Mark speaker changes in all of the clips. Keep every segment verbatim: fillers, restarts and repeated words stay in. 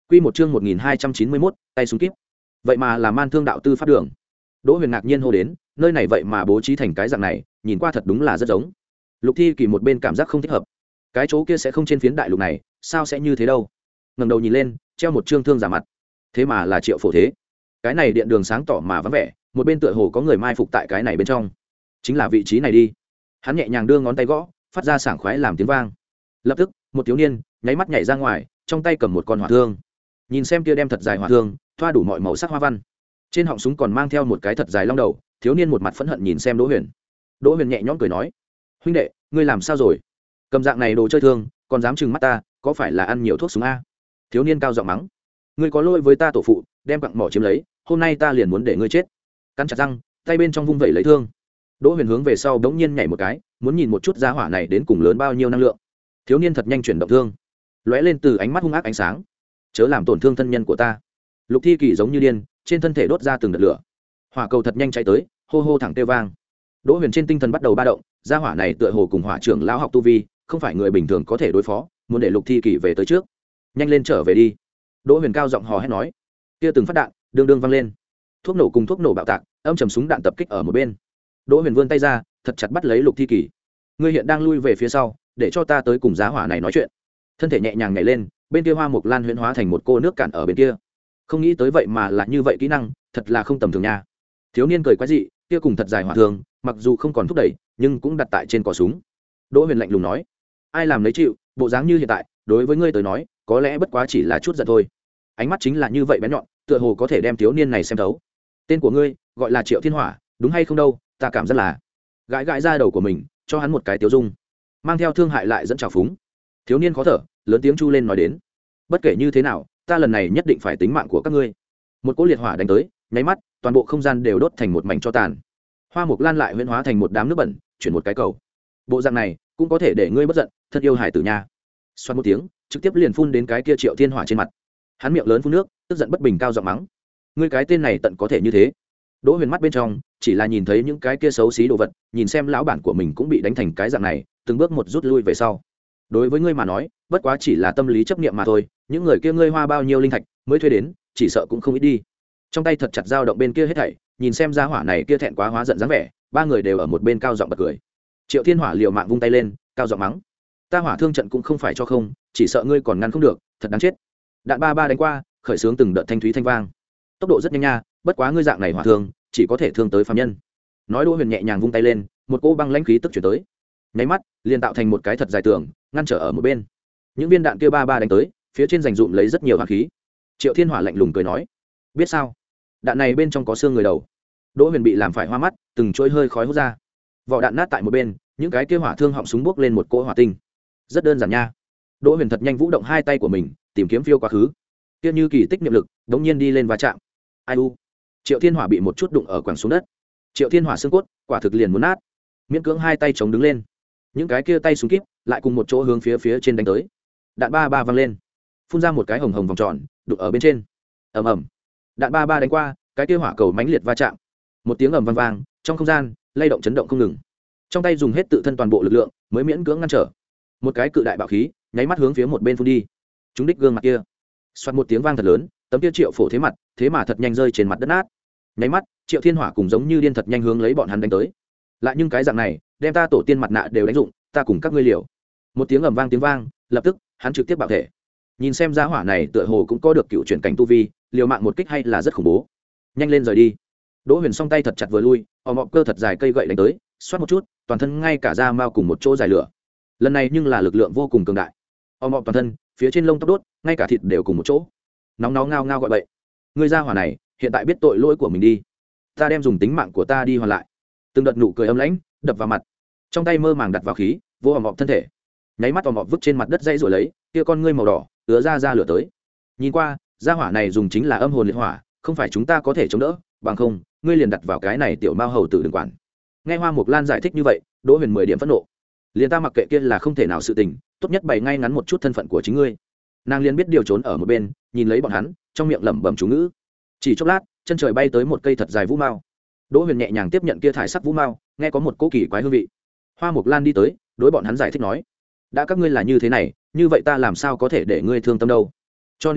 Speaker 1: Quy một chương một nghìn hai trăm chín mươi mốt, tay súng kíp. Vậy mà là Man Thương đạo tư pháp đường. Đỗ Huyền ngạc nhiên hô đến, nơi này vậy mà bố trí thành cái dạng này, nhìn qua thật đúng là rất giống. Lục Thi Kỳ một bên cảm giác không thích hợp. Cái chỗ kia sẽ không trên phiến đại lục này, sao sẽ như thế đâu? Ngẩng đầu nhìn lên, treo một trương thương giả mặt. Thế mà là Triệu Phổ Thế. Cái này điện đường sáng tỏ mà vắng vẻ, một bên tựa hồ có người mai phục tại cái này bên trong. Chính là vị trí này đi. Hắn nhẹ nhàng đưa ngón tay gõ, phát ra sảng khoái làm tiếng vang. Lập tức, một thiếu niên nháy mắt nhảy ra ngoài, trong tay cầm một con hỏa thương. Nhìn xem kia đem thật dài hỏa thương, thoa đủ mọi màu sắc hoa văn. Trên họng súng còn mang theo một cái thật dài long đầu, thiếu niên một mặt phẫn hận nhìn xem Đỗ Huyền. Đỗ Huyền nhẹ nhõm cười nói: "Huynh đệ, ngươi làm sao rồi? Cầm dạng này đồ chơi thương, còn dám trừng mắt ta, có phải là ăn nhiều thuốc súng a?" Thiếu niên cao giọng mắng: "Ngươi có lỗi với ta tổ phụ, đem quặng mỏ chiếm lấy, hôm nay ta liền muốn để ngươi chết." Cắn chặt răng, tay bên trong vung vẩy lấy thương. Đỗ Huyền hướng về sau bỗng nhiên nhảy một cái, muốn nhìn một chút giá hỏa này đến cùng lớn bao nhiêu năng lượng. Thiếu niên thật nhanh chuyển động thương, lóe lên từ ánh mắt hung ác ánh sáng. "Chớ làm tổn thương thân nhân của ta." Lục Thi Kỳ giống như điên, trên thân thể đốt ra từng đợt lửa. Hỏa cầu thật nhanh chạy tới, hô hô thẳng kêu vang. Đỗ Huyền trên tinh thần bắt đầu ba động, gia hỏa này tựa hồ cùng hỏa trưởng lão học tu vi, không phải người bình thường có thể đối phó, muốn để Lục Thi Kỳ về tới trước. "Nhanh lên trở về đi." Đỗ Huyền cao giọng hò hét nói. Kia từng phát đạn, đương đương vang lên. Thuốc nổ cùng thuốc nổ bạo tạc, âm trầm súng đạn tập kích ở một bên. Đỗ Huyền vươn tay ra, thật chặt bắt lấy Lục Thi Kỳ. "Ngươi hiện đang lui về phía sau, để cho ta tới cùng giá hỏa này nói chuyện." Thân thể nhẹ nhàng nhảy lên, bên kia Hoa Mộc Lan huyễn hóa thành một cô nước cạn ở bên kia. Không nghĩ tới vậy mà là như vậy kỹ năng, thật là không tầm thường nha. Thiếu niên cười quái dị, kia cùng thật dài hỏa thương, mặc dù không còn thúc đẩy, nhưng cũng đặt tại trên cò súng. Đỗ Huyền lạnh lùng nói: "Ai làm lấy chịu, bộ dáng như hiện tại, đối với ngươi tới nói, có lẽ bất quá chỉ là chút giận thôi." Ánh mắt chính là như vậy bén nhọn, tựa hồ có thể đem thiếu niên này xem thấu. "Tên của ngươi, gọi là Triệu Thiên Hỏa, đúng hay không đâu?" Ta cảm rất là gãi gãi ra đầu của mình, cho hắn một cái tiêu dung, mang theo thương hại lại dẫn trào phúng. Thiếu niên khó thở, lớn tiếng chu lên nói đến: "Bất kể như thế nào, ta lần này nhất định phải tính mạng của các ngươi." Một cỗ liệt hỏa đánh tới, nháy mắt toàn bộ không gian đều đốt thành một mảnh cho tàn. Hoa Mộc Lan lại huyễn hóa thành một đám nước bẩn, chuyển một cái cầu. Bộ dạng này cũng có thể để ngươi bất giận, thật yêu hải tử nha. Xoát một tiếng, trực tiếp liền phun đến cái kia Triệu Thiên Hỏa trên mặt. Hắn miệng lớn phun nước, tức giận bất bình cao giọng mắng: "Ngươi cái tên này tận có thể như thế?" Đỗ Huyền mắt bên trong chỉ là nhìn thấy những cái kia xấu xí đồ vật, nhìn xem lão bản của mình cũng bị đánh thành cái dạng này, từng bước một rút lui về sau. "Đối với ngươi mà nói, bất quá chỉ là tâm lý chấp niệm mà thôi, những người kia ngươi hoa bao nhiêu linh thạch mới thuê đến, chỉ sợ cũng không ít đi." Trong tay thật chặt dao động bên kia hết thảy, nhìn xem gia hỏa này kia thẹn quá hóa giận dáng vẻ, ba người đều ở một bên cao giọng bật cười. Triệu Thiên Hỏa liều mạng vung tay lên, cao giọng mắng: "Ta hỏa thương trận cũng không phải cho không, chỉ sợ ngươi còn ngăn không được, thật đáng chết." Đạn ba ba đánh qua, khởi xướng từng đợt thanh thúy thanh vang. Tốc độ rất nhanh nha, bất quá ngươi dạng này hỏa thương, chỉ có thể thương tới phàm nhân. Nói Đỗ Huyền nhẹ nhàng vung tay lên, một cỗ băng lãnh khí tức chuyển tới, nháy mắt liền tạo thành một cái thật dài tường, ngăn trở ở một bên. Những viên đạn kia ba ba đánh tới, phía trên dành dụm lấy rất nhiều hỏa khí. Triệu Thiên Hỏa lạnh lùng cười nói: "Biết sao? Đạn này bên trong có xương người đầu." Đỗ Huyền bị làm phải hoa mắt, từng chuỗi hơi khói hút ra. Vỏ đạn nát tại một bên, những cái kia hỏa thương họng súng bốc lên một cỗ hỏa tinh. Rất đơn giản nha. Đỗ Huyền thật nhanh vũ động hai tay của mình, tìm kiếm phiêu quá khứ. Kia như kỳ tích niệm lực, đống nhiên đi lên va chạm. Ai u. Triệu Thiên Hỏa bị một chút đụng ở quẳng xuống đất. Triệu Thiên Hỏa xương cốt quả thực liền muốn nát. Miễn cưỡng hai tay chống đứng lên. Những cái kia tay súng kíp lại cùng một chỗ hướng phía phía trên đánh tới. Đạn ba ba văng lên, phun ra một cái hồng hồng vòng tròn, đụng ở bên trên. Ầm ầm. Đạn ba ba đánh qua, cái kia hỏa cầu mãnh liệt va chạm. Một tiếng ầm vang vang, trong không gian lay động chấn động không ngừng. Trong tay dùng hết tự thân toàn bộ lực lượng, mới miễn cưỡng ngăn trở. Một cái cự đại bạo khí, nháy mắt hướng phía một bên phun đi. Chúng đích gương mặt kia. Xoạt một tiếng vang thật lớn, tấm kia Triệu Phổ Thế mặt, thế mà thật nhanh rơi trên mặt đất nát. Nháy mắt, Triệu Thiên Hỏa cùng giống như điên thật nhanh hướng lấy bọn hắn đánh tới. Lại nhưng cái dạng này, đem ta tổ tiên mặt nạ đều đánh dụng, ta cùng các ngươi liều. Một tiếng ầm vang tiếng vang, lập tức, hắn trực tiếp bạo thể. Nhìn xem giá hỏa này tựa hồ cũng có được cựu chuyển cảnh tu vi, liều mạng một kích hay là rất khủng bố. Nhanh lên rời đi. Đỗ Huyền song tay thật chặt vừa lui, ò mọ cơ thật dài cây gậy đánh tới, xoát một chút, toàn thân ngay cả da mao cùng một chỗ dài lửa. Lần này nhưng là lực lượng vô cùng cường đại. Ò mọ toàn thân, phía trên lông tóc đốt, ngay cả thịt đều cùng một chỗ. Nóng nóng ngao ngao gọi bậy. Ngươi gia hỏa này, hiện tại biết tội lỗi của mình đi. Ta đem dùng tính mạng của ta đi hoàn lại. Từng đợt nụ cười âm lãnh đập vào mặt. Trong tay mơ màng đặt vào khí, vô ò mọ thân thể. Nháy mắt ò mọ vứt trên mặt đất dây rồi lấy, kia con ngươi màu đỏ, ứa ra ra lửa tới. Nhìn qua, gia hỏa này dùng chính là âm hồn liệt hỏa, không phải chúng ta có thể chống đỡ, bằng không, ngươi liền đặt vào cái này tiểu mao hầu tử đừng quản. Nghe Hoa Mộc Lan giải thích như vậy, Đỗ Huyền mười điểm phẫn nộ. Liền ta mặc kệ kia là không thể nào sự tình, tốt nhất bày ngay ngắn một chút thân phận của chính ngươi. Nàng liền biết điều trốn ở một bên, nhìn lấy bọn hắn, trong miệng lẩm bẩm chú ngữ. Chỉ chốc lát, chân trời bay tới một cây thật dài vũ mao. Đỗ Huyền nhẹ nhàng tiếp nhận kia thải sắc vũ mao, nghe có một cỗ kỳ quái hương vị. Hoa Mộc Lan đi tới, đối bọn hắn giải thích nói: "Đã các ngươi là như thế này, như vậy ta làm sao có thể để ngươi thương tâm đâu? Cho nên nha,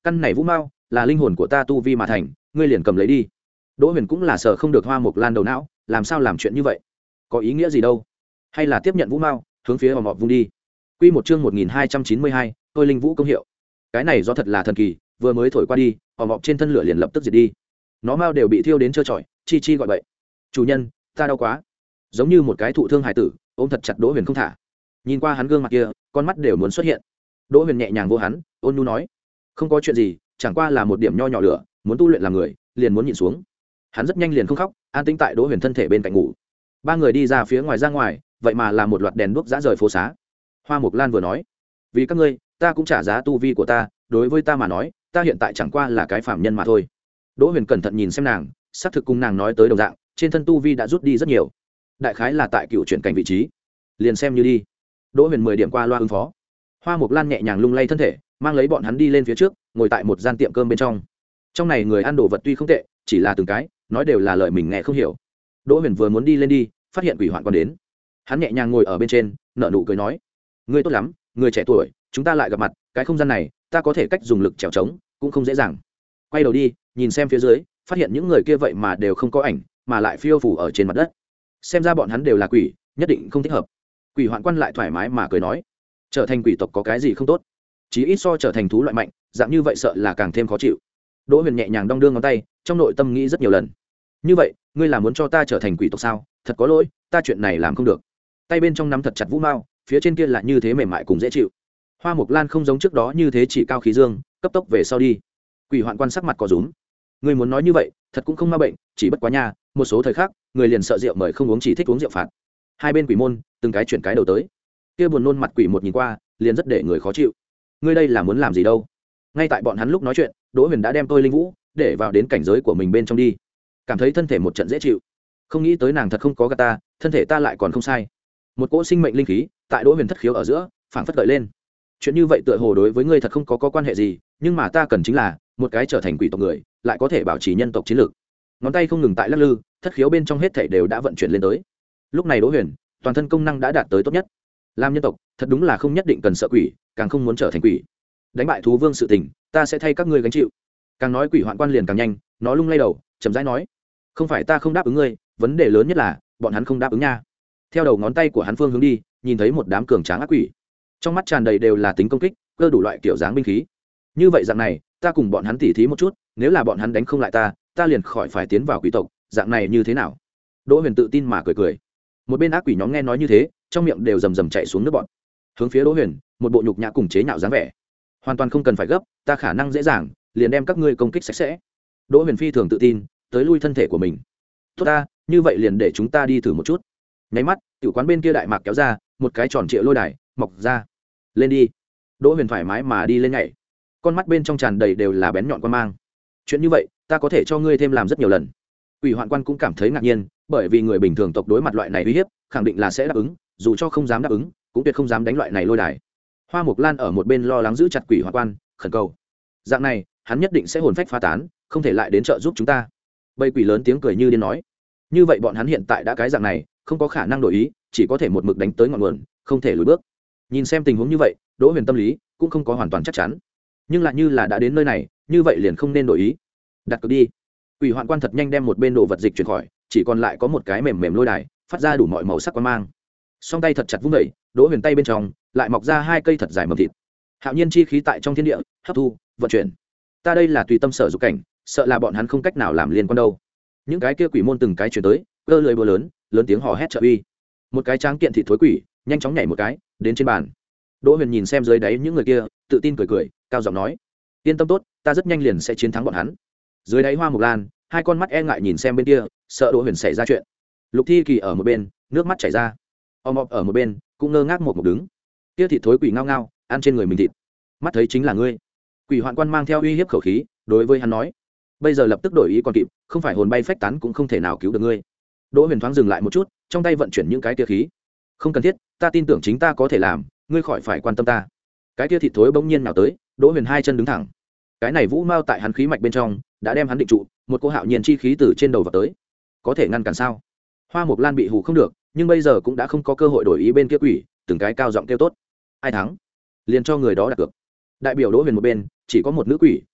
Speaker 1: căn này vũ mao là linh hồn của ta tu vi mà thành, ngươi liền cầm lấy đi. Đỗ Huyền cũng là sợ không được Hoa Mộc Lan đầu não, làm sao làm chuyện như vậy, có ý nghĩa gì đâu, hay là tiếp nhận vũ mao hướng phía hòm họp vung đi. Quy một chương một nghìn hai trăm chín mươi hai, tôi linh vũ công hiệu. Cái này do thật là thần kỳ, vừa mới thổi qua đi, hòm họp trên thân lửa liền lập tức diệt đi. Nó mao đều bị thiêu đến trơ trọi, chi chi gọi bậy. Chủ nhân, ta đau quá. Giống như một cái thụ thương hài tử, ôm thật chặt Đỗ Huyền không thả. Nhìn qua hắn gương mặt kia, con mắt đều muốn xuất hiện. Đỗ Huyền nhẹ nhàng vô hắn, ôn nhu nói: "Không có chuyện gì, chẳng qua là một điểm nho nhỏ lửa, muốn tu luyện làm người, liền muốn nhịn xuống." Hắn rất nhanh liền không khóc, an tĩnh tại Đỗ Huyền thân thể bên cạnh ngủ. Ba người đi ra phía ngoài ra ngoài, vậy mà là một loạt đèn đuốc rã rời phố xá. Hoa Mộc Lan vừa nói: "Vì các ngươi, ta cũng trả giá tu vi của ta, đối với ta mà nói, ta hiện tại chẳng qua là cái phàm nhân mà thôi." Đỗ Huyền cẩn thận nhìn xem nàng, xác thực cùng nàng nói tới đồng dạng, trên thân tu vi đã rút đi rất nhiều. Đại khái là tại cựu chuyển cảnh vị trí, liền xem như đi. Đỗ Huyền mười điểm qua loa ứng phó. Hoa Mộc Lan nhẹ nhàng lung lay thân thể, mang lấy bọn hắn đi lên phía trước, ngồi tại một gian tiệm cơm bên trong. Trong này người ăn đồ vật tuy không tệ, chỉ là từng cái nói đều là lời mình nghe không hiểu. Đỗ Huyền vừa muốn đi lên đi, phát hiện quỷ hoạn còn đến. Hắn nhẹ nhàng ngồi ở bên trên, nở nụ cười nói: "Ngươi tốt lắm, người trẻ tuổi, chúng ta lại gặp mặt, cái không gian này, ta có thể cách dùng lực trèo trống, cũng không dễ dàng." Quay đầu đi, nhìn xem phía dưới, phát hiện những người kia vậy mà đều không có ảnh, mà lại phiêu phù ở trên mặt đất. Xem ra bọn hắn đều là quỷ, nhất định không thích hợp. Quỷ hoạn quan lại thoải mái mà cười nói: "Trở thành quỷ tộc có cái gì không tốt? Chí ít so trở thành thú loại mạnh, dạng như vậy sợ là càng thêm khó chịu." Đỗ Huyền nhẹ nhàng đong đưa ngón tay, trong nội tâm nghĩ rất nhiều lần. "Như vậy, ngươi là muốn cho ta trở thành quỷ tộc sao? Thật có lỗi, ta chuyện này làm không được." Tay bên trong nắm thật chặt vũ mao, phía trên kia là như thế mềm mại cùng dễ chịu. Hoa Mộc Lan không giống trước đó như thế chỉ cao khí dương, cấp tốc về sau đi. Quỷ hoạn quan sắc mặt có rúm. Ngươi muốn nói như vậy, thật cũng không ma bệnh, chỉ bất quá nha, một số thời khắc, người liền sợ rượu mời không uống, chỉ thích uống rượu phạt. Hai bên quỷ môn, từng cái chuyển cái đầu tới. Kia buồn nôn mặt quỷ một nhìn qua, liền rất để người khó chịu. Ngươi đây là muốn làm gì đâu? Ngay tại bọn hắn lúc nói chuyện, Đỗ Huyền đã đem tôi linh vũ để vào đến cảnh giới của mình bên trong đi. Cảm thấy thân thể một trận dễ chịu. Không nghĩ tới nàng thật không có gạt ta, thân thể ta lại còn không sai. Một cỗ sinh mệnh linh khí tại Đỗ Huyền thất khiếu ở giữa phảng phất gợi lên. Chuyện như vậy tựa hồ đối với ngươi thật không có, có quan hệ gì, nhưng mà ta cần chính là một cái trở thành quỷ tộc người, lại có thể bảo trì nhân tộc chiến lược. Ngón tay không ngừng tại lắc lư, thất khiếu bên trong hết thảy đều đã vận chuyển lên tới. Lúc này Đỗ Huyền toàn thân công năng đã đạt tới tốt nhất. Làm nhân tộc thật đúng là không nhất định cần sợ quỷ, càng không muốn trở thành quỷ. Đánh bại thú vương sự tình, ta sẽ thay các ngươi gánh chịu. Càng nói quỷ hoạn quan liền càng nhanh, nó lung lay đầu, chậm rãi nói: "Không phải ta không đáp ứng ngươi, vấn đề lớn nhất là bọn hắn không đáp ứng nha." Theo đầu ngón tay của hắn phương hướng đi, nhìn thấy một đám cường tráng ác quỷ, trong mắt tràn đầy đều là tính công kích, cơ đủ loại kiểu dáng binh khí. Như vậy dạng này, ta cùng bọn hắn tỉ thí một chút, nếu là bọn hắn đánh không lại ta, ta liền khỏi phải tiến vào quỷ tộc, dạng này như thế nào? Đỗ Huyền tự tin mà cười cười. Một bên ác quỷ nhóm nghe nói như thế, trong miệng đều rầm rầm chạy xuống nước bọt. Hướng phía Đỗ Huyền, một bộ nhục nhã cùng chế nhạo dáng vẻ. Hoàn toàn không cần phải gấp, ta khả năng dễ dàng liền đem các ngươi công kích sạch sẽ. Đỗ Huyền phi thường tự tin, tới lui thân thể của mình. Tốt ta, như vậy liền để chúng ta đi thử một chút. Nháy mắt, tiểu quán bên kia đại mạc kéo ra, một cái tròn trịa lôi đài mọc ra. Lên đi. Đỗ Huyền thoải mái mà đi lên nhảy. Con mắt bên trong tràn đầy đều là bén nhọn quan mang. Chuyện như vậy, ta có thể cho ngươi thêm làm rất nhiều lần. Quỷ hoạn quan cũng cảm thấy ngạc nhiên, bởi vì người bình thường tộc đối mặt loại này uy hiếp, khẳng định là sẽ đáp ứng, dù cho không dám đáp ứng, cũng tuyệt không dám đánh loại này lôi đài. Hoa Mộc Lan ở một bên lo lắng giữ chặt quỷ hoạn quan, khẩn cầu: "Dạng này, hắn nhất định sẽ hồn phách phá tán, không thể lại đến trợ giúp chúng ta." Bầy quỷ lớn tiếng cười như điên nói: "Như vậy bọn hắn hiện tại đã cái dạng này, không có khả năng đổi ý, chỉ có thể một mực đánh tới ngọn nguồn, không thể lùi bước." Nhìn xem tình huống như vậy, Đỗ Huyền tâm lý cũng không có hoàn toàn chắc chắn, nhưng lại như là đã đến nơi này, như vậy liền không nên đổi ý. Đặt cược đi. Quỷ hoạn quan thật nhanh đem một bên đồ vật dịch chuyển khỏi, chỉ còn lại có một cái mềm mềm lôi đài, phát ra đủ mọi màu sắc quang mang. Song tay thật chặt vung dậy, Đỗ Huyền tay bên trong lại mọc ra hai cây thật dài mầm thịt. Hạo nhiên chi khí tại trong thiên địa hấp thu, vận chuyển. Ta đây là tùy tâm sở dục cảnh, sợ là bọn hắn không cách nào làm liên quan đâu. Những cái kia quỷ môn từng cái chuyển tới, cơ lưỡi búa lớn, lớn tiếng hò hét trợ uy. Một cái tráng kiện thịt thối quỷ, nhanh chóng nhảy một cái, đến trên bàn. Đỗ Huyền nhìn xem dưới đáy những người kia, tự tin cười cười, cao giọng nói: "Yên tâm tốt, ta rất nhanh liền sẽ chiến thắng bọn hắn." Dưới đáy Hoa Mộc Lan, hai con mắt e ngại nhìn xem bên kia, sợ Đỗ Huyền xảy ra chuyện. Lục Thi Kỳ ở một bên, nước mắt chảy ra. Om Om ở một bên, cũng ngơ ngác một một đứng. Kia thịt thối quỷ ngao ngao, ăn trên người mình thịt. Mắt thấy chính là ngươi. Quỷ hoạn quan mang theo uy hiếp khẩu khí, đối với hắn nói: "Bây giờ lập tức đổi ý còn kịp, không phải hồn bay phách tán cũng không thể nào cứu được ngươi." Đỗ Huyền thoáng dừng lại một chút, trong tay vận chuyển những cái tia khí. "Không cần thiết, ta tin tưởng chính ta có thể làm, ngươi khỏi phải quan tâm ta." Cái tia thịt thối bỗng nhiên nào tới, Đỗ Huyền hai chân đứng thẳng. Cái này vũ mao tại hắn khí mạch bên trong đã đem hắn định trụ, một cô hạo nhiên chi khí từ trên đầu vào tới. Có thể ngăn cản sao? Hoa Mộc Lan bị hù không được, nhưng bây giờ cũng đã không có cơ hội đổi ý bên kia quỷ, từng cái cao giọng kêu tốt. Ai thắng, liền cho người đó đặt cược. Đại biểu Đỗ Huyền một bên, chỉ có một nữ quỷ,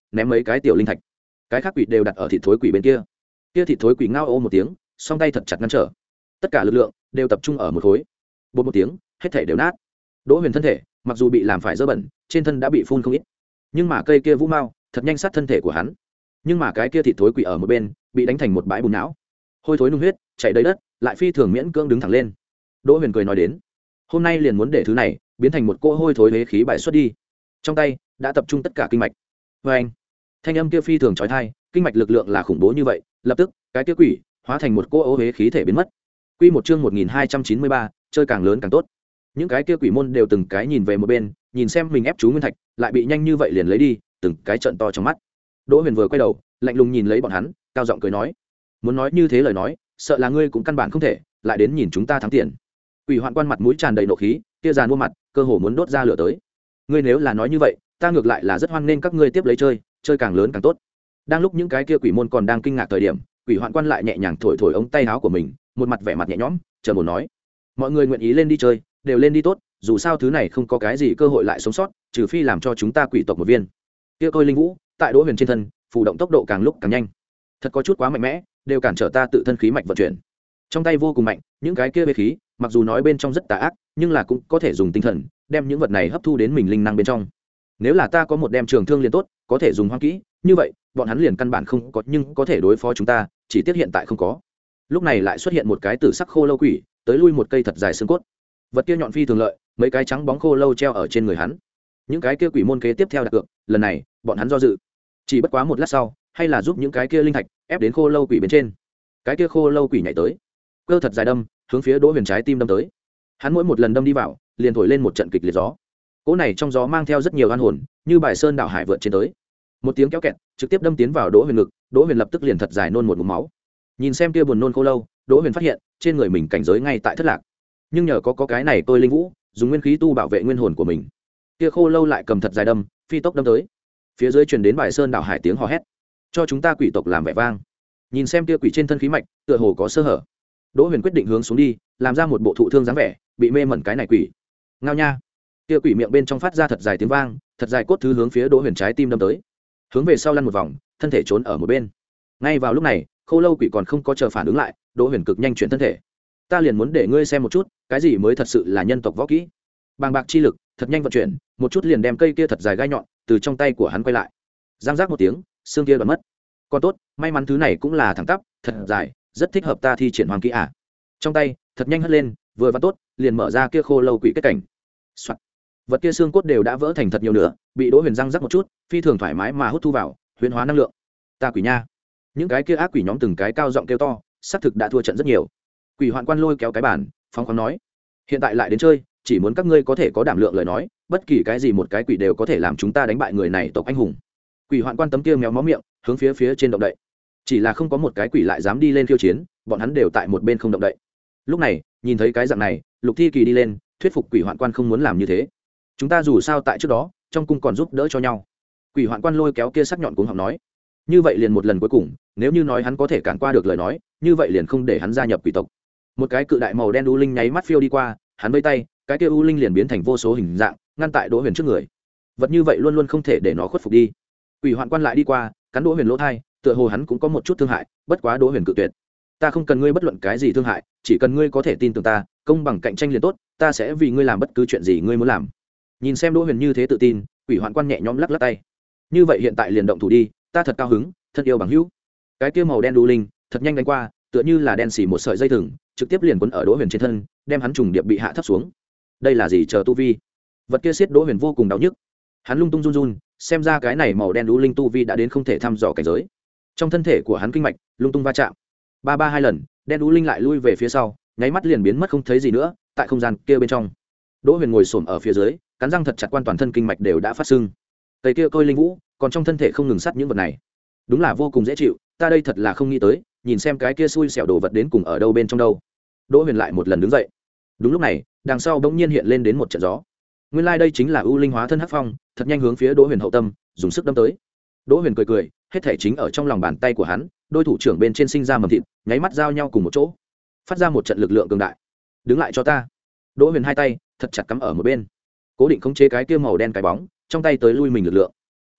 Speaker 1: ném mấy cái tiểu linh thạch. Cái khác quỷ đều đặt ở thịt thối quỷ bên kia. Kia thịt thối quỷ ngao ô một tiếng, song tay thật chặt ngăn trở. Tất cả lực lượng đều tập trung ở một khối. Bột một tiếng, hết thể đều nát. Đỗ Huyền thân thể, mặc dù bị làm phải dơ bẩn, trên thân đã bị phun không ít, nhưng mà cây kia vũ mao thật nhanh sát thân thể của hắn. Nhưng mà cái kia thịt thối quỷ ở một bên, bị đánh thành một bãi bùn não, hôi thối nung huyết, chảy đầy đất, lại phi thường miễn cưỡng đứng thẳng lên. Đỗ Huyền cười nói đến, hôm nay liền muốn để thứ này biến thành một cỗ hôi thối hế khí bại xuất đi. Trong tay đã tập trung tất cả kinh mạch. Và anh, thanh âm kia phi thường chói tai, kinh mạch lực lượng là khủng bố như vậy, lập tức cái kia quỷ hóa thành một cỗ ô hế khí thể biến mất. Quy một chương một nghìn hai trăm chín mươi ba, chơi càng lớn càng tốt. Những cái kia quỷ môn đều từng cái nhìn về một bên, nhìn xem mình ép chú nguyên thạch lại bị nhanh như vậy liền lấy đi, từng cái trợn to trong mắt. Đỗ Huyền vừa quay đầu, lạnh lùng nhìn lấy bọn hắn, cao giọng cười nói, muốn nói như thế lời nói, sợ là ngươi cũng căn bản không thể lại đến nhìn chúng ta thắng tiền. Quỷ hoạn quan mặt mũi tràn đầy nộ khí, kia giàn mua mặt cơ hồ muốn đốt ra lửa tới. Ngươi nếu là nói như vậy, ta ngược lại là rất hoan nên các ngươi tiếp lấy chơi, chơi càng lớn càng tốt. Đang lúc những cái kia quỷ môn còn đang kinh ngạc thời điểm, quỷ hoạn quan lại nhẹ nhàng thổi thổi ống tay áo của mình, một mặt vẻ mặt nhẹ nhõm, chờ một nói, mọi người nguyện ý lên đi chơi, đều lên đi tốt, dù sao thứ này không có cái gì cơ hội lại sống sót, trừ phi làm cho chúng ta quỷ tộc một viên. Kia Côi Linh Vũ tại Đỗ Huyền trên thân phù động tốc độ càng lúc càng nhanh, thật có chút quá mạnh mẽ, đều cản trở ta tự thân khí mạch vận chuyển. Trong tay vô cùng mạnh, những cái kia bế khí mặc dù nói bên trong rất tà ác, nhưng là cũng có thể dùng tinh thần đem những vật này hấp thu đến mình linh năng bên trong. Nếu là ta có một đem trường thương liền tốt, có thể dùng hoang kỹ, như vậy bọn hắn liền căn bản không có, nhưng có thể đối phó chúng ta, chỉ tiếc hiện tại không có. Lúc này lại xuất hiện một cái tử sắc khô lâu quỷ, tới lui một cây thật dài xương cốt. Vật kia nhọn phi thường lợi, mấy cái trắng bóng khô lâu treo ở trên người hắn. Những cái kia quỷ môn kế tiếp theo đặt cược, lần này bọn hắn do dự, chỉ bất quá một lát sau, hay là giúp những cái kia linh thạch ép đến khô lâu quỷ bên trên. Cái kia khô lâu quỷ nhảy tới, cơ thật dài đâm hướng phía Đỗ Huyền trái tim đâm tới. Hắn mỗi một lần đâm đi vào, liền thổi lên một trận kịch liệt gió. Cỗ này trong gió mang theo rất nhiều oan hồn, như bài sơn đảo hải vượt trên tới. Một tiếng kéo kẹt, trực tiếp đâm tiến vào Đỗ Huyền ngực, Đỗ Huyền lập tức liền thật dài nôn một ngụm máu. Nhìn xem kia buồn nôn khô lâu, Đỗ Huyền phát hiện, trên người mình cảnh giới ngay tại thất lạc. Nhưng nhờ có có cái này Tôi Linh Vũ, dùng nguyên khí tu bảo vệ nguyên hồn của mình. Kia khô lâu lại cầm thật dài đâm, phi tốc đâm tới. Phía dưới truyền đến bài sơn đảo hải tiếng hò hét, cho chúng ta quỷ tộc làm vẻ vang. Nhìn xem kia quỷ trên thân khí mạch, tựa hồ có sơ hở. Đỗ Huyền quyết định hướng xuống đi, làm ra một bộ thụ thương dáng vẻ, bị mê mẩn cái này quỷ. Ngao nha. Kia quỷ miệng bên trong phát ra thật dài tiếng vang, thật dài cốt thứ hướng phía Đỗ Huyền trái tim đâm tới. Hướng về sau lăn một vòng, thân thể trốn ở một bên. Ngay vào lúc này, khô lâu quỷ còn không có chờ phản ứng lại, Đỗ Huyền cực nhanh chuyển thân thể. Ta liền muốn để ngươi xem một chút, cái gì mới thật sự là nhân tộc võ kỹ. Bàng bạc chi lực, thật nhanh vận chuyển, một chút liền đem cây kia thật dài gai nhọn từ trong tay của hắn quay lại. Giang giác một tiếng, xương kia đoạn mất. Còn tốt, may mắn thứ này cũng là thẳng tắp, thật dài, rất thích hợp ta thi triển hoàng kỹ à. Trong tay, thật nhanh hất lên, vừa vặn tốt, liền mở ra kia khô lâu quỷ kết cảnh. Soạt. Vật kia xương cốt đều đã vỡ thành thật nhiều nữa, bị Đỗ Huyền răng rắc một chút, phi thường thoải mái mà hút thu vào, huyễn hóa năng lượng. Ta quỷ nha. Những cái kia ác quỷ nhóm từng cái cao giọng kêu to, xác thực đã thua trận rất nhiều. Quỷ hoạn quan lôi kéo cái bàn, phóng khoáng nói, hiện tại lại đến chơi, chỉ muốn các ngươi có thể có đảm lượng lời nói, bất kỳ cái gì một cái quỷ đều có thể làm chúng ta đánh bại người này tộc anh hùng. Quỷ hoạn quan tấm kia méo mó miệng, hướng phía phía trên động đậy. Chỉ là không có một cái quỷ lại dám đi lên khiêu chiến, bọn hắn đều tại một bên không động đậy. Lúc này, nhìn thấy cái dạng này, Lục Thi Kỳ đi lên, thuyết phục quỷ hoạn quan không muốn làm như thế. Chúng ta dù sao tại trước đó, trong cung còn giúp đỡ cho nhau. Quỷ hoạn quan lôi kéo kia sắc nhọn cuống họng nói, như vậy liền một lần cuối cùng, nếu như nói hắn có thể cản qua được lời nói, như vậy liền không để hắn gia nhập quỷ tộc. Một cái cự đại màu đen u linh nháy mắt phiêu đi qua, hắn vây tay, cái kia u linh liền biến thành vô số hình dạng, ngăn tại Đỗ Huyền trước người. Vật như vậy luôn luôn không thể để nó khuất phục đi. Quỷ hoạn quan lại đi qua, cắn Đỗ Huyền lỗ thai, tựa hồ hắn cũng có một chút thương hại, bất quá Đỗ Huyền cự tuyệt. Ta không cần ngươi bất luận cái gì thương hại, chỉ cần ngươi có thể tin tưởng ta, công bằng cạnh tranh liền tốt, ta sẽ vì ngươi làm bất cứ chuyện gì ngươi muốn làm. Nhìn xem Đỗ Huyền như thế tự tin, quỷ hoạn quan nhẹ nhõm lắc lắc tay. Như vậy hiện tại liền động thủ đi, ta thật cao hứng, thân yêu bằng hữu. Cái kia màu đen đu linh thật nhanh đánh qua, tựa như là đen xì một sợi dây thừng, trực tiếp liền quấn ở Đỗ Huyền trên thân, đem hắn trùng điệp bị hạ thấp xuống. Đây là gì chờ tu vi? Vật kia siết Đỗ Huyền vô cùng đau nhức. Hắn lung tung run run, xem ra cái này màu đen đu linh tu vi đã đến không thể thăm dò cảnh giới. Trong thân thể của hắn kinh mạch lung tung va chạm. Ba ba hai lần, đen đu linh lại lui về phía sau, nháy mắt liền biến mất không thấy gì nữa, tại không gian kia bên trong. Đỗ Huyền ngồi xổm ở phía dưới, cắn răng thật chặt, quan toàn thân kinh mạch đều đã phát sưng. Tây kia Côi Linh Vũ, còn trong thân thể không ngừng sắt những vật này. Đúng là vô cùng dễ chịu, ta đây thật là không nghĩ tới, nhìn xem cái kia xui xẻo đồ vật đến cùng ở đâu bên trong đâu. Đỗ Huyền lại một lần đứng dậy. Đúng lúc này, đằng sau bỗng nhiên hiện lên đến một trận gió. Nguyên lai like đây chính là U Linh hóa thân Hắc Phong, thật nhanh hướng phía Đỗ Huyền hậu tâm, dùng sức đâm tới. Đỗ Huyền cười cười, hết thể chính ở trong lòng bàn tay của hắn, đôi thủ trưởng bên trên sinh ra mầm thịt, nháy mắt giao nhau cùng một chỗ, phát ra một trận lực lượng cường đại. Đứng lại cho ta. Đỗ Huyền hai tay thật chặt cắm ở một bên, cố định khống chế cái kia màu đen cái bóng, trong tay tới lui mình lực lượng.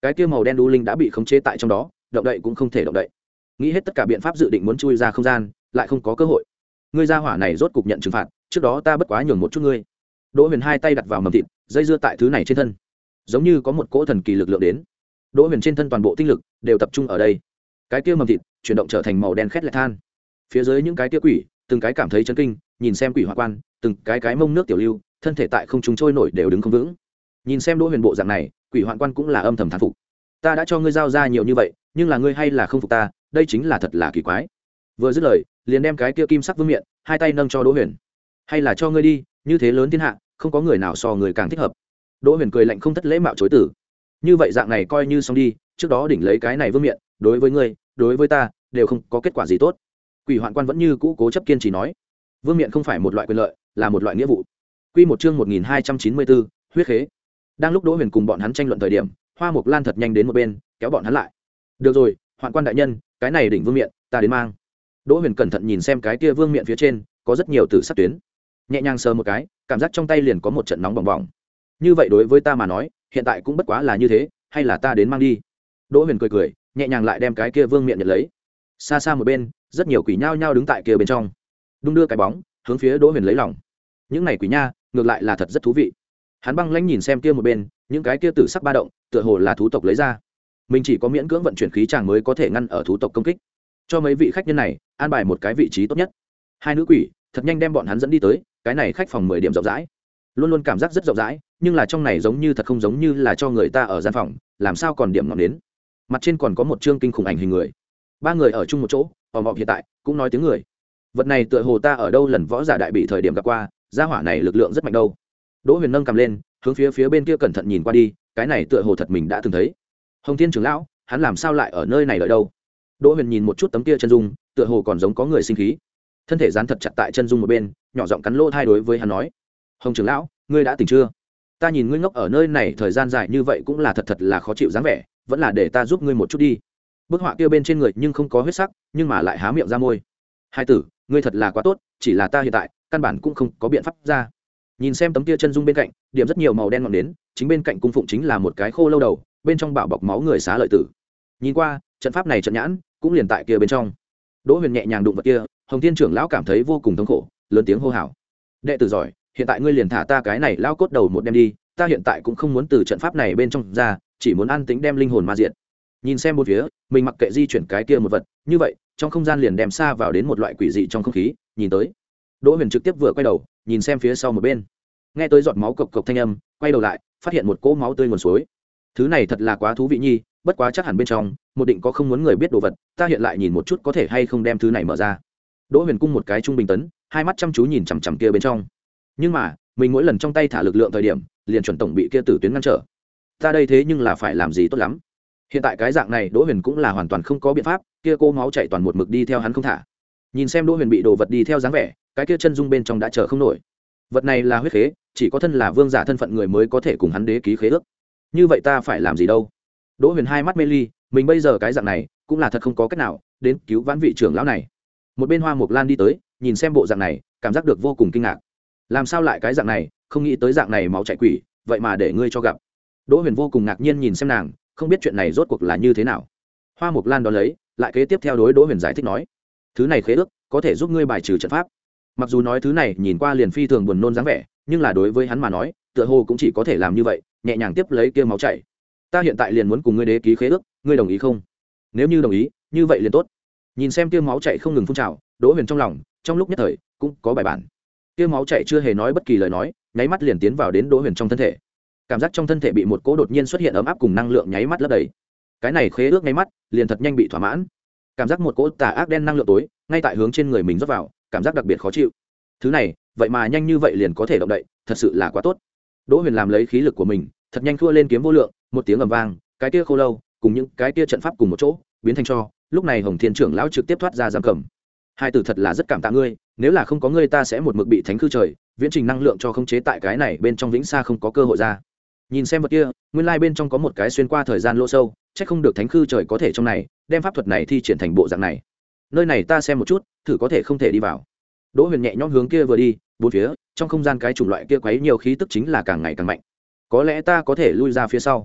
Speaker 1: cái kia màu đen đu linh đã bị khống chế tại trong đó, động đậy cũng không thể động đậy. Nghĩ hết tất cả biện pháp dự định muốn chui ra không gian, lại không có cơ hội. Ngươi gia hỏa này rốt cục nhận trừng phạt, trước đó ta bất quá nhường một chút ngươi. Đỗ Huyền hai tay đặt vào mầm thịt, dây dưa tại thứ này trên thân, giống như có một cỗ thần kỳ lực lượng đến. Đỗ Huyền trên thân toàn bộ tinh lực đều tập trung ở đây. Cái kia mầm thịt chuyển động trở thành màu đen khét lẹt than. Phía dưới những cái kia quỷ, từng cái cảm thấy chấn kinh, nhìn xem quỷ hỏa quan, từng cái cái mông nước tiểu lưu, thân thể tại không trung trôi nổi đều đứng không vững. Nhìn xem Đỗ Huyền bộ dạng này, quỷ hoạn quan cũng là âm thầm thán phục. Ta đã cho ngươi giao ra nhiều như vậy, nhưng là ngươi hay là không phục ta, đây chính là thật là kỳ quái. Vừa dứt lời, liền đem cái kia kim sắc vương miện, hai tay nâng cho Đỗ Huyền. Hay là cho ngươi đi, như thế lớn thiên hạ, không có người nào so người càng thích hợp. Đỗ Huyền cười lạnh không thất lễ mạo chối từ. Như vậy dạng này coi như xong đi, trước đó đỉnh lấy cái này vương miện, đối với ngươi, đối với ta, đều không có kết quả gì tốt. Quỷ hoạn quan vẫn như cũ cố chấp kiên trì nói, vương miện không phải một loại quyền lợi, là một loại nghĩa vụ. Quy một chương một nghìn hai trăm chín mươi bốn, huyết khế. Đang lúc Đỗ Huyền cùng bọn hắn tranh luận thời điểm, Hoa Mộc Lan thật nhanh đến một bên, kéo bọn hắn lại. Được rồi, hoạn quan đại nhân, cái này đỉnh vương miện, ta đến mang. Đỗ Huyền cẩn thận nhìn xem cái kia vương miện phía trên, có rất nhiều tử sắc tuyến. Nhẹ nhàng sờ một cái, cảm giác trong tay liền có một trận nóng bỏng bỏng. Như vậy đối với ta mà nói, hiện tại cũng bất quá là như thế, hay là ta đến mang đi. Đỗ Huyền cười cười, nhẹ nhàng lại đem cái kia vương miện nhận lấy. Xa xa một bên, rất nhiều quỷ nhao nhao đứng tại kia bên trong, đung đưa cái bóng, hướng phía Đỗ Huyền lấy lòng. Những này quỷ nha, ngược lại là thật rất thú vị. Hắn băng lãnh nhìn xem kia một bên, những cái kia tử sắc ba động, tựa hồ là thú tộc lấy ra. Mình chỉ có miễn cưỡng vận chuyển khí tràng mới có thể ngăn ở thú tộc công kích. Cho mấy vị khách nhân này an bài một cái vị trí tốt nhất. Hai nữ quỷ thật nhanh đem bọn hắn dẫn đi tới, cái này khách phòng mười điểm rộng rãi. Luôn luôn cảm giác rất rộng rãi, nhưng là trong này giống như thật không giống như là cho người ta ở gian phòng, làm sao còn điểm ngọn đến. Mặt trên còn có một chương kinh khủng ảnh hình người. Ba người ở chung một chỗ, ồm ồm hiện tại cũng nói tiếng người. Vật này tựa hồ ta ở đâu lần võ giả đại bị thời điểm gặp qua, gia hỏa này lực lượng rất mạnh đâu. Đỗ Huyền nâng cầm lên, hướng phía phía bên kia cẩn thận nhìn qua đi, cái này tựa hồ thật mình đã từng thấy. Hồng Thiên trưởng lão, hắn làm sao lại ở nơi này đợi đâu? Đỗ Huyền nhìn một chút tấm kia chân dung, tựa hồ còn giống có người sinh khí. Thân thể dán thật chặt tại chân dung một bên, nhỏ giọng cắn lỗ tai đối với hắn nói: "Hồng trưởng lão, ngươi đã tỉnh chưa? Ta nhìn ngươi ngốc ở nơi này thời gian dài như vậy cũng là thật thật là khó chịu dáng vẻ, vẫn là để ta giúp ngươi một chút đi." Bức họa kia bên trên người nhưng không có huyết sắc, nhưng mà lại há miệng ra môi. "Hai tử, ngươi thật là quá tốt, chỉ là ta hiện tại căn bản cũng không có biện pháp ra." Nhìn xem tấm kia chân dung bên cạnh, điểm rất nhiều màu đen ngọn đến, chính bên cạnh cung phụng chính là một cái khô lâu đầu, bên trong bảo bọc máu người xá lợi tử. Nhìn qua, trận pháp này trận nhãn cũng liền tại kia bên trong. Đỗ Huyền nhẹ nhàng đụng vật kia, Hồng Thiên trưởng lão cảm thấy vô cùng thống khổ, lớn tiếng hô hào: "Đệ tử giỏi, hiện tại ngươi liền thả ta cái này lão cốt đầu một đem đi, ta hiện tại cũng không muốn từ trận pháp này bên trong ra, chỉ muốn an tĩnh đem linh hồn ma diệt." Nhìn xem bốn phía, mình mặc kệ di chuyển cái kia một vật, như vậy, trong không gian liền đem xa vào đến một loại quỷ dị trong không khí, nhìn tới. Đỗ Huyền trực tiếp vừa quay đầu, nhìn xem phía sau một bên, nghe tới giọt máu cộc cộc thanh âm, quay đầu lại, phát hiện một cỗ máu tươi nguồn suối. Thứ này thật là quá thú vị nhi, bất quá chắc hẳn bên trong một định có không muốn người biết đồ vật, ta hiện lại nhìn một chút có thể hay không đem thứ này mở ra. Đỗ Huyền cung một cái trung bình tấn, hai mắt chăm chú nhìn chằm chằm kia bên trong. Nhưng mà, mình mỗi lần trong tay thả lực lượng thời điểm, liền chuẩn tổng bị kia tử tuyến ngăn trở. Ta đây thế nhưng là phải làm gì tốt lắm. Hiện tại cái dạng này Đỗ Huyền cũng là hoàn toàn không có biện pháp, kia cô máu chảy toàn một mực đi theo hắn không thả. Nhìn xem Đỗ Huyền bị đồ vật đi theo dáng vẻ, cái kia chân dung bên trong đã chờ không nổi. Vật này là huyết khế, chỉ có thân là vương giả thân phận người mới có thể cùng hắn đế ký khế ước. Như vậy ta phải làm gì đâu? Đỗ Huyền hai mắt mê ly, mình bây giờ cái dạng này cũng là thật không có cách nào đến cứu vãn vị trưởng lão này. Một bên Hoa Mộc Lan đi tới, nhìn xem bộ dạng này, cảm giác được vô cùng kinh ngạc. Làm sao lại cái dạng này, không nghĩ tới dạng này máu chảy quỷ, vậy mà để ngươi cho gặp. Đỗ Huyền vô cùng ngạc nhiên nhìn xem nàng, không biết chuyện này rốt cuộc là như thế nào. Hoa Mộc Lan đón lấy, lại kế tiếp theo đối Đỗ Huyền giải thích nói: "Thứ này khế ước, có thể giúp ngươi bài trừ trận pháp." Mặc dù nói thứ này nhìn qua liền phi thường buồn nôn dáng vẻ, nhưng là đối với hắn mà nói, tựa hồ cũng chỉ có thể làm như vậy, nhẹ nhàng tiếp lấy kia máu chảy. "Ta hiện tại liền muốn cùng ngươi đế ký khế ước, ngươi đồng ý không?" "Nếu như đồng ý, như vậy liền tốt." Nhìn xem kia máu chảy không ngừng phun trào, Đỗ Huyền trong lòng, trong lúc nhất thời, cũng có bài bản. Kia máu chảy chưa hề nói bất kỳ lời nói, nháy mắt liền tiến vào đến Đỗ Huyền trong thân thể. Cảm giác trong thân thể bị một cỗ đột nhiên xuất hiện ấm áp cùng năng lượng nháy mắt lấp đầy. Cái này khế ước nháy mắt, liền thật nhanh bị thỏa mãn. Cảm giác một cỗ tà ác đen năng lượng tối, ngay tại hướng trên người mình rót vào, cảm giác đặc biệt khó chịu. Thứ này, vậy mà nhanh như vậy liền có thể động đậy, thật sự là quá tốt. Đỗ Huyền làm lấy khí lực của mình, thật nhanh thua lên kiếm vô lượng, một tiếng ầm vang, cái kia khô lâu, cùng những cái kia trận pháp cùng một chỗ, biến thành cho. Lúc này Hồng Thiên trưởng lão trực tiếp thoát ra giam cầm. "Hai tử thật là rất cảm tạ ngươi, nếu là không có ngươi ta sẽ một mực bị thánh khư trời, viễn trình năng lượng cho khống chế tại cái này bên trong vĩnh xa không có cơ hội ra." Nhìn xem vật kia, nguyên lai bên trong có một cái xuyên qua thời gian lỗ sâu, chắc không được thánh khư trời có thể trong này đem pháp thuật này thi triển thành bộ dạng này. Nơi này ta xem một chút, thử có thể không thể đi vào. Đỗ Huyền nhẹ nhõm hướng kia vừa đi, bốn phía trong không gian cái chủng loại kia quấy nhiều khí tức chính là càng ngày càng mạnh. "Có lẽ ta có thể lui ra phía sau."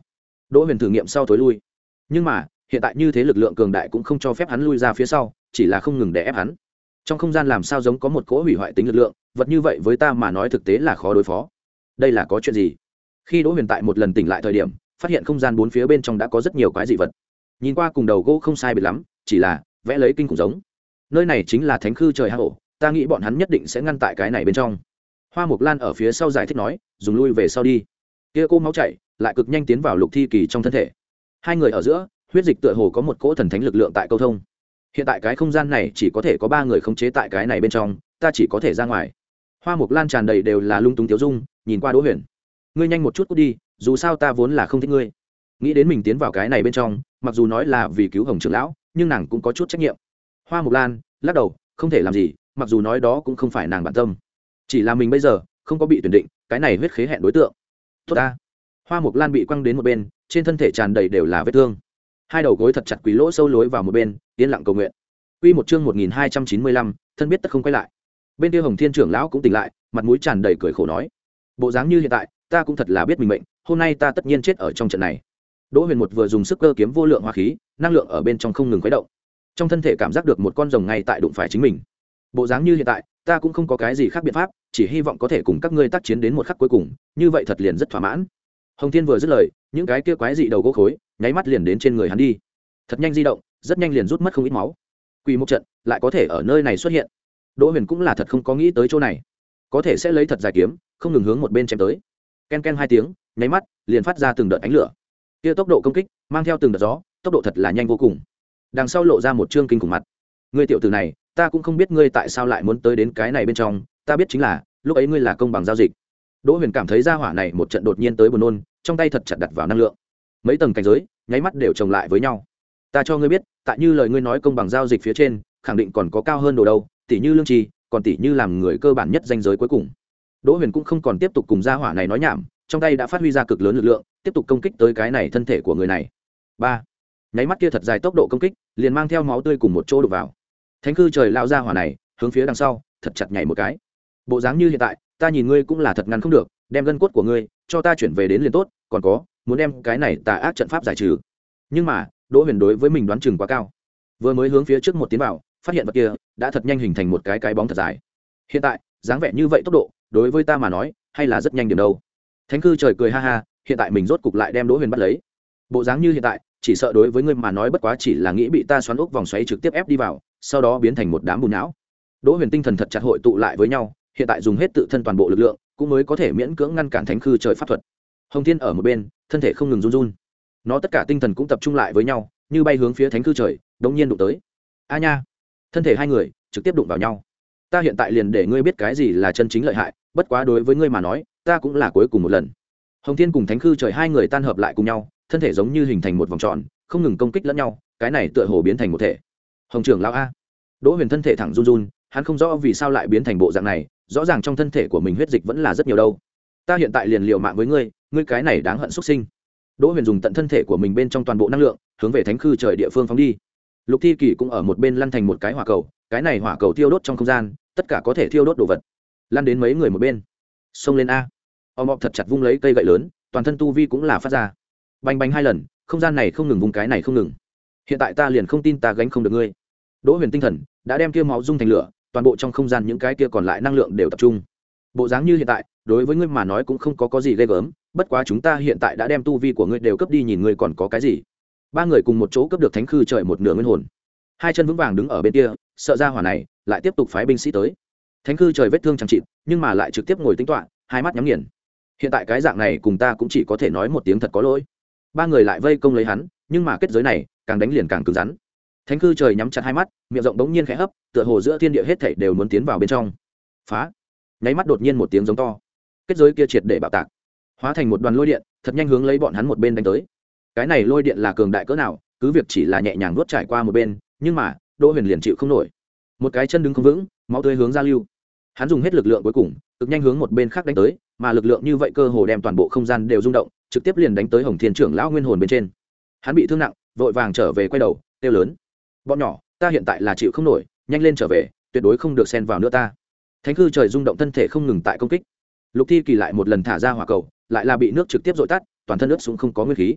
Speaker 1: Đỗ Huyền thử nghiệm sau thối lui, nhưng mà hiện tại như thế lực lượng cường đại cũng không cho phép hắn lui ra phía sau, chỉ là không ngừng đè ép hắn. Trong không gian làm sao giống có một cỗ hủy hoại tính lực lượng, vật như vậy với ta mà nói thực tế là khó đối phó. Đây là có chuyện gì? Khi Đỗ Huyền tại một lần tỉnh lại thời điểm, phát hiện không gian bốn phía bên trong đã có rất nhiều quái dị vật. Nhìn qua cùng đầu gỗ không sai biệt lắm, chỉ là vẽ lấy kinh khủng giống. Nơi này chính là Thánh Khư Trời Hang Ổ, ta nghĩ bọn hắn nhất định sẽ ngăn tại cái này bên trong. Hoa Mộc Lan ở phía sau giải thích nói, dùng lui về sau đi. Kia cô máu chảy, lại cực nhanh tiến vào Lục Thi Kỳ trong thân thể. Hai người ở giữa, huyết dịch tựa hồ có một cỗ thần thánh lực lượng tại câu thông. Hiện tại cái không gian này chỉ có thể có ba người khống chế tại cái này bên trong, ta chỉ có thể ra ngoài. Hoa Mộc Lan tràn đầy đều là lung túng tiếu dung, nhìn qua Đỗ Huyền. Ngươi nhanh một chút cút đi, dù sao ta vốn là không thích ngươi. Nghĩ đến mình tiến vào cái này bên trong, mặc dù nói là vì cứu Hồng trưởng lão, nhưng nàng cũng có chút trách nhiệm. Hoa Mộc Lan lắc đầu, không thể làm gì, mặc dù nói đó cũng không phải nàng bản tâm, chỉ là mình bây giờ không có bị tuyển định, cái này huyết khế hẹn đối tượng. Tốt ta. Hoa Mộc Lan bị quăng đến một bên, trên thân thể tràn đầy đều là vết thương, hai đầu gối thật chặt quỳ lỗ sâu lối vào một bên, yên lặng cầu nguyện. Quy một chương một nghìn hai trăm chín mươi lăm, thân biết tất không quay lại. Bên kia Hồng Thiên trưởng lão cũng tỉnh lại, mặt mũi tràn đầy cười khổ nói: bộ dáng như hiện tại, ta cũng thật là biết mình mệnh, hôm nay ta tất nhiên chết ở trong trận này. Đỗ Huyền một vừa dùng sức cơ kiếm vô lượng hóa khí, năng lượng ở bên trong không ngừng khuấy động, trong thân thể cảm giác được một con rồng ngay tại đụng phải chính mình. Bộ dáng như hiện tại, ta cũng không có cái gì khác biện pháp, chỉ hy vọng có thể cùng các ngươi tác chiến đến một khắc cuối cùng, như vậy thật liền rất thỏa mãn. Hồng Thiên vừa dứt lời, những cái kia quái dị đầu gỗ khối nháy mắt liền đến trên người hắn đi, thật nhanh di động, rất nhanh liền rút mất không ít máu. Quỷ một trận lại có thể ở nơi này xuất hiện, Đỗ Huyền cũng là thật không có nghĩ tới chỗ này, có thể sẽ lấy thật dài kiếm, không ngừng hướng một bên chém tới. Ken ken hai tiếng, nháy mắt liền phát ra từng đợt ánh lửa. Kia tốc độ công kích mang theo từng đợt gió, tốc độ thật là nhanh vô cùng. Đằng sau lộ ra một trương kinh khủng mặt. Ngươi tiểu tử này, ta cũng không biết ngươi tại sao lại muốn tới đến cái này bên trong, ta biết chính là lúc ấy ngươi là công bằng giao dịch. Đỗ Huyền cảm thấy ra hỏa này một trận đột nhiên tới buồn nôn, trong tay thật chặt đặt vào năng lượng, mấy tầng cảnh giới nháy mắt đều chồng lại với nhau. Ta cho ngươi biết, tại như lời ngươi nói công bằng giao dịch phía trên, khẳng định còn có cao hơn đồ đâu, tỷ như lương trì, còn tỷ như làm người cơ bản nhất danh giới cuối cùng. Đỗ Huyền cũng không còn tiếp tục cùng gia hỏa này nói nhảm, trong tay đã phát huy ra cực lớn lực lượng, tiếp tục công kích tới cái này thân thể của người này. Ba, nháy mắt kia thật dài tốc độ công kích, liền mang theo máu tươi cùng một chỗ đục vào. Thánh Khư Trời lao gia hỏa này, hướng phía đằng sau, thật chặt nhảy một cái. Bộ dáng như hiện tại, ta nhìn ngươi cũng là thật ngăn không được, đem gân cốt của ngươi cho ta chuyển về đến liền tốt, còn có, muốn đem cái này tà ác trận pháp giải trừ. Nhưng mà, Đỗ Huyền đối với mình đoán chừng quá cao, vừa mới hướng phía trước một tiến vào, phát hiện vật kia đã thật nhanh hình thành một cái cái bóng thật dài. Hiện tại, dáng vẻ như vậy tốc độ, đối với ta mà nói, hay là rất nhanh điểm đâu. Thánh Khư Trời cười ha ha, hiện tại mình rốt cục lại đem Đỗ Huyền bắt lấy. Bộ dáng như hiện tại, chỉ sợ đối với ngươi mà nói bất quá chỉ là nghĩ bị ta xoắn ốc vòng xoáy trực tiếp ép đi vào, sau đó biến thành một đám bùn não. Đỗ Huyền tinh thần thật chặt hội tụ lại với nhau, hiện tại dùng hết tự thân toàn bộ lực lượng, cũng mới có thể miễn cưỡng ngăn cản Thánh Khư Trời pháp thuật. Hồng Thiên ở một bên, thân thể không ngừng run run, nó tất cả tinh thần cũng tập trung lại với nhau, như bay hướng phía Thánh Khư Trời, đống nhiên đụng tới. A nha, thân thể hai người trực tiếp đụng vào nhau. Ta hiện tại liền để ngươi biết cái gì là chân chính lợi hại, bất quá đối với ngươi mà nói, ta cũng là cuối cùng một lần. Hồng Thiên cùng Thánh Khư Trời hai người tan hợp lại cùng nhau, thân thể giống như hình thành một vòng tròn, không ngừng công kích lẫn nhau, cái này tựa hồ biến thành một thể. Hồng trưởng lão a. Đỗ Huyền thân thể thẳng run run, hắn không rõ vì sao lại biến thành bộ dạng này, rõ ràng trong thân thể của mình huyết dịch vẫn là rất nhiều đâu. Ta hiện tại liền liều mạng với ngươi, ngươi cái này đáng hận xuất sinh. Đỗ Huyền dùng tận thân thể của mình bên trong toàn bộ năng lượng, hướng về Thánh Khư Trời địa phương phóng đi. Lục Thi Kỳ cũng ở một bên lăn thành một cái hỏa cầu, cái này hỏa cầu thiêu đốt trong không gian, tất cả có thể thiêu đốt đồ vật. Lăn đến mấy người một bên. Xông lên a. Om Om thật chặt vung lấy cây gậy lớn, toàn thân tu vi cũng là phát ra. Bành bành hai lần, không gian này không ngừng vùng cái này không ngừng. Hiện tại ta liền không tin ta gánh không được ngươi. Đỗ Huyền tinh thần đã đem kia máu dung thành lửa, toàn bộ trong không gian những cái kia còn lại năng lượng đều tập trung. Bộ dáng như hiện tại, đối với ngươi mà nói cũng không có có gì ghê gớm, bất quá chúng ta hiện tại đã đem tu vi của ngươi đều cấp đi, nhìn ngươi còn có cái gì. Ba người cùng một chỗ cấp được Thánh Khư Trời một nửa nguyên hồn. Hai chân vững vàng đứng ở bên kia, sợ ra hỏa này lại tiếp tục phái binh sĩ tới. Thánh Khư Trời vết thương chẳng chịt, nhưng mà lại trực tiếp ngồi tính toán, hai mắt nhắm nghiền. Hiện tại cái dạng này cùng ta cũng chỉ có thể nói một tiếng thật có lỗi. Ba người lại vây công lấy hắn, nhưng mà kết giới này càng đánh liền càng cứng rắn. Thánh Khư Trời nhắm chặt hai mắt, miệng rộng bỗng nhiên khẽ hấp, tựa hồ giữa thiên địa hết thảy đều muốn tiến vào bên trong. Phá! Nháy mắt đột nhiên một tiếng giống to, kết giới kia triệt để bạo tạc, hóa thành một đoàn lôi điện, thật nhanh hướng lấy bọn hắn một bên đánh tới. Cái này lôi điện là cường đại cỡ nào, cứ việc chỉ là nhẹ nhàng nuốt trải qua một bên, nhưng mà Đỗ Huyền liền chịu không nổi, một cái chân đứng không vững, máu tươi hướng ra lưu. Hắn dùng hết lực lượng cuối cùng, cực nhanh hướng một bên khác đánh tới, mà lực lượng như vậy cơ hồ đem toàn bộ không gian đều rung động, trực tiếp liền đánh tới Hồng Thiên trưởng lão nguyên hồn bên trên. Hắn bị thương nặng, vội vàng trở về quay đầu, kêu lớn: "Bọn nhỏ, ta hiện tại là chịu không nổi, nhanh lên trở về, tuyệt đối không được xen vào nữa ta." Thánh Khư Trời rung động thân thể không ngừng tại công kích. Lục Thi Kỳ lại một lần thả ra hỏa cầu, lại là bị nước trực tiếp dội tắt, toàn thân ướt xuống không có nguyên khí.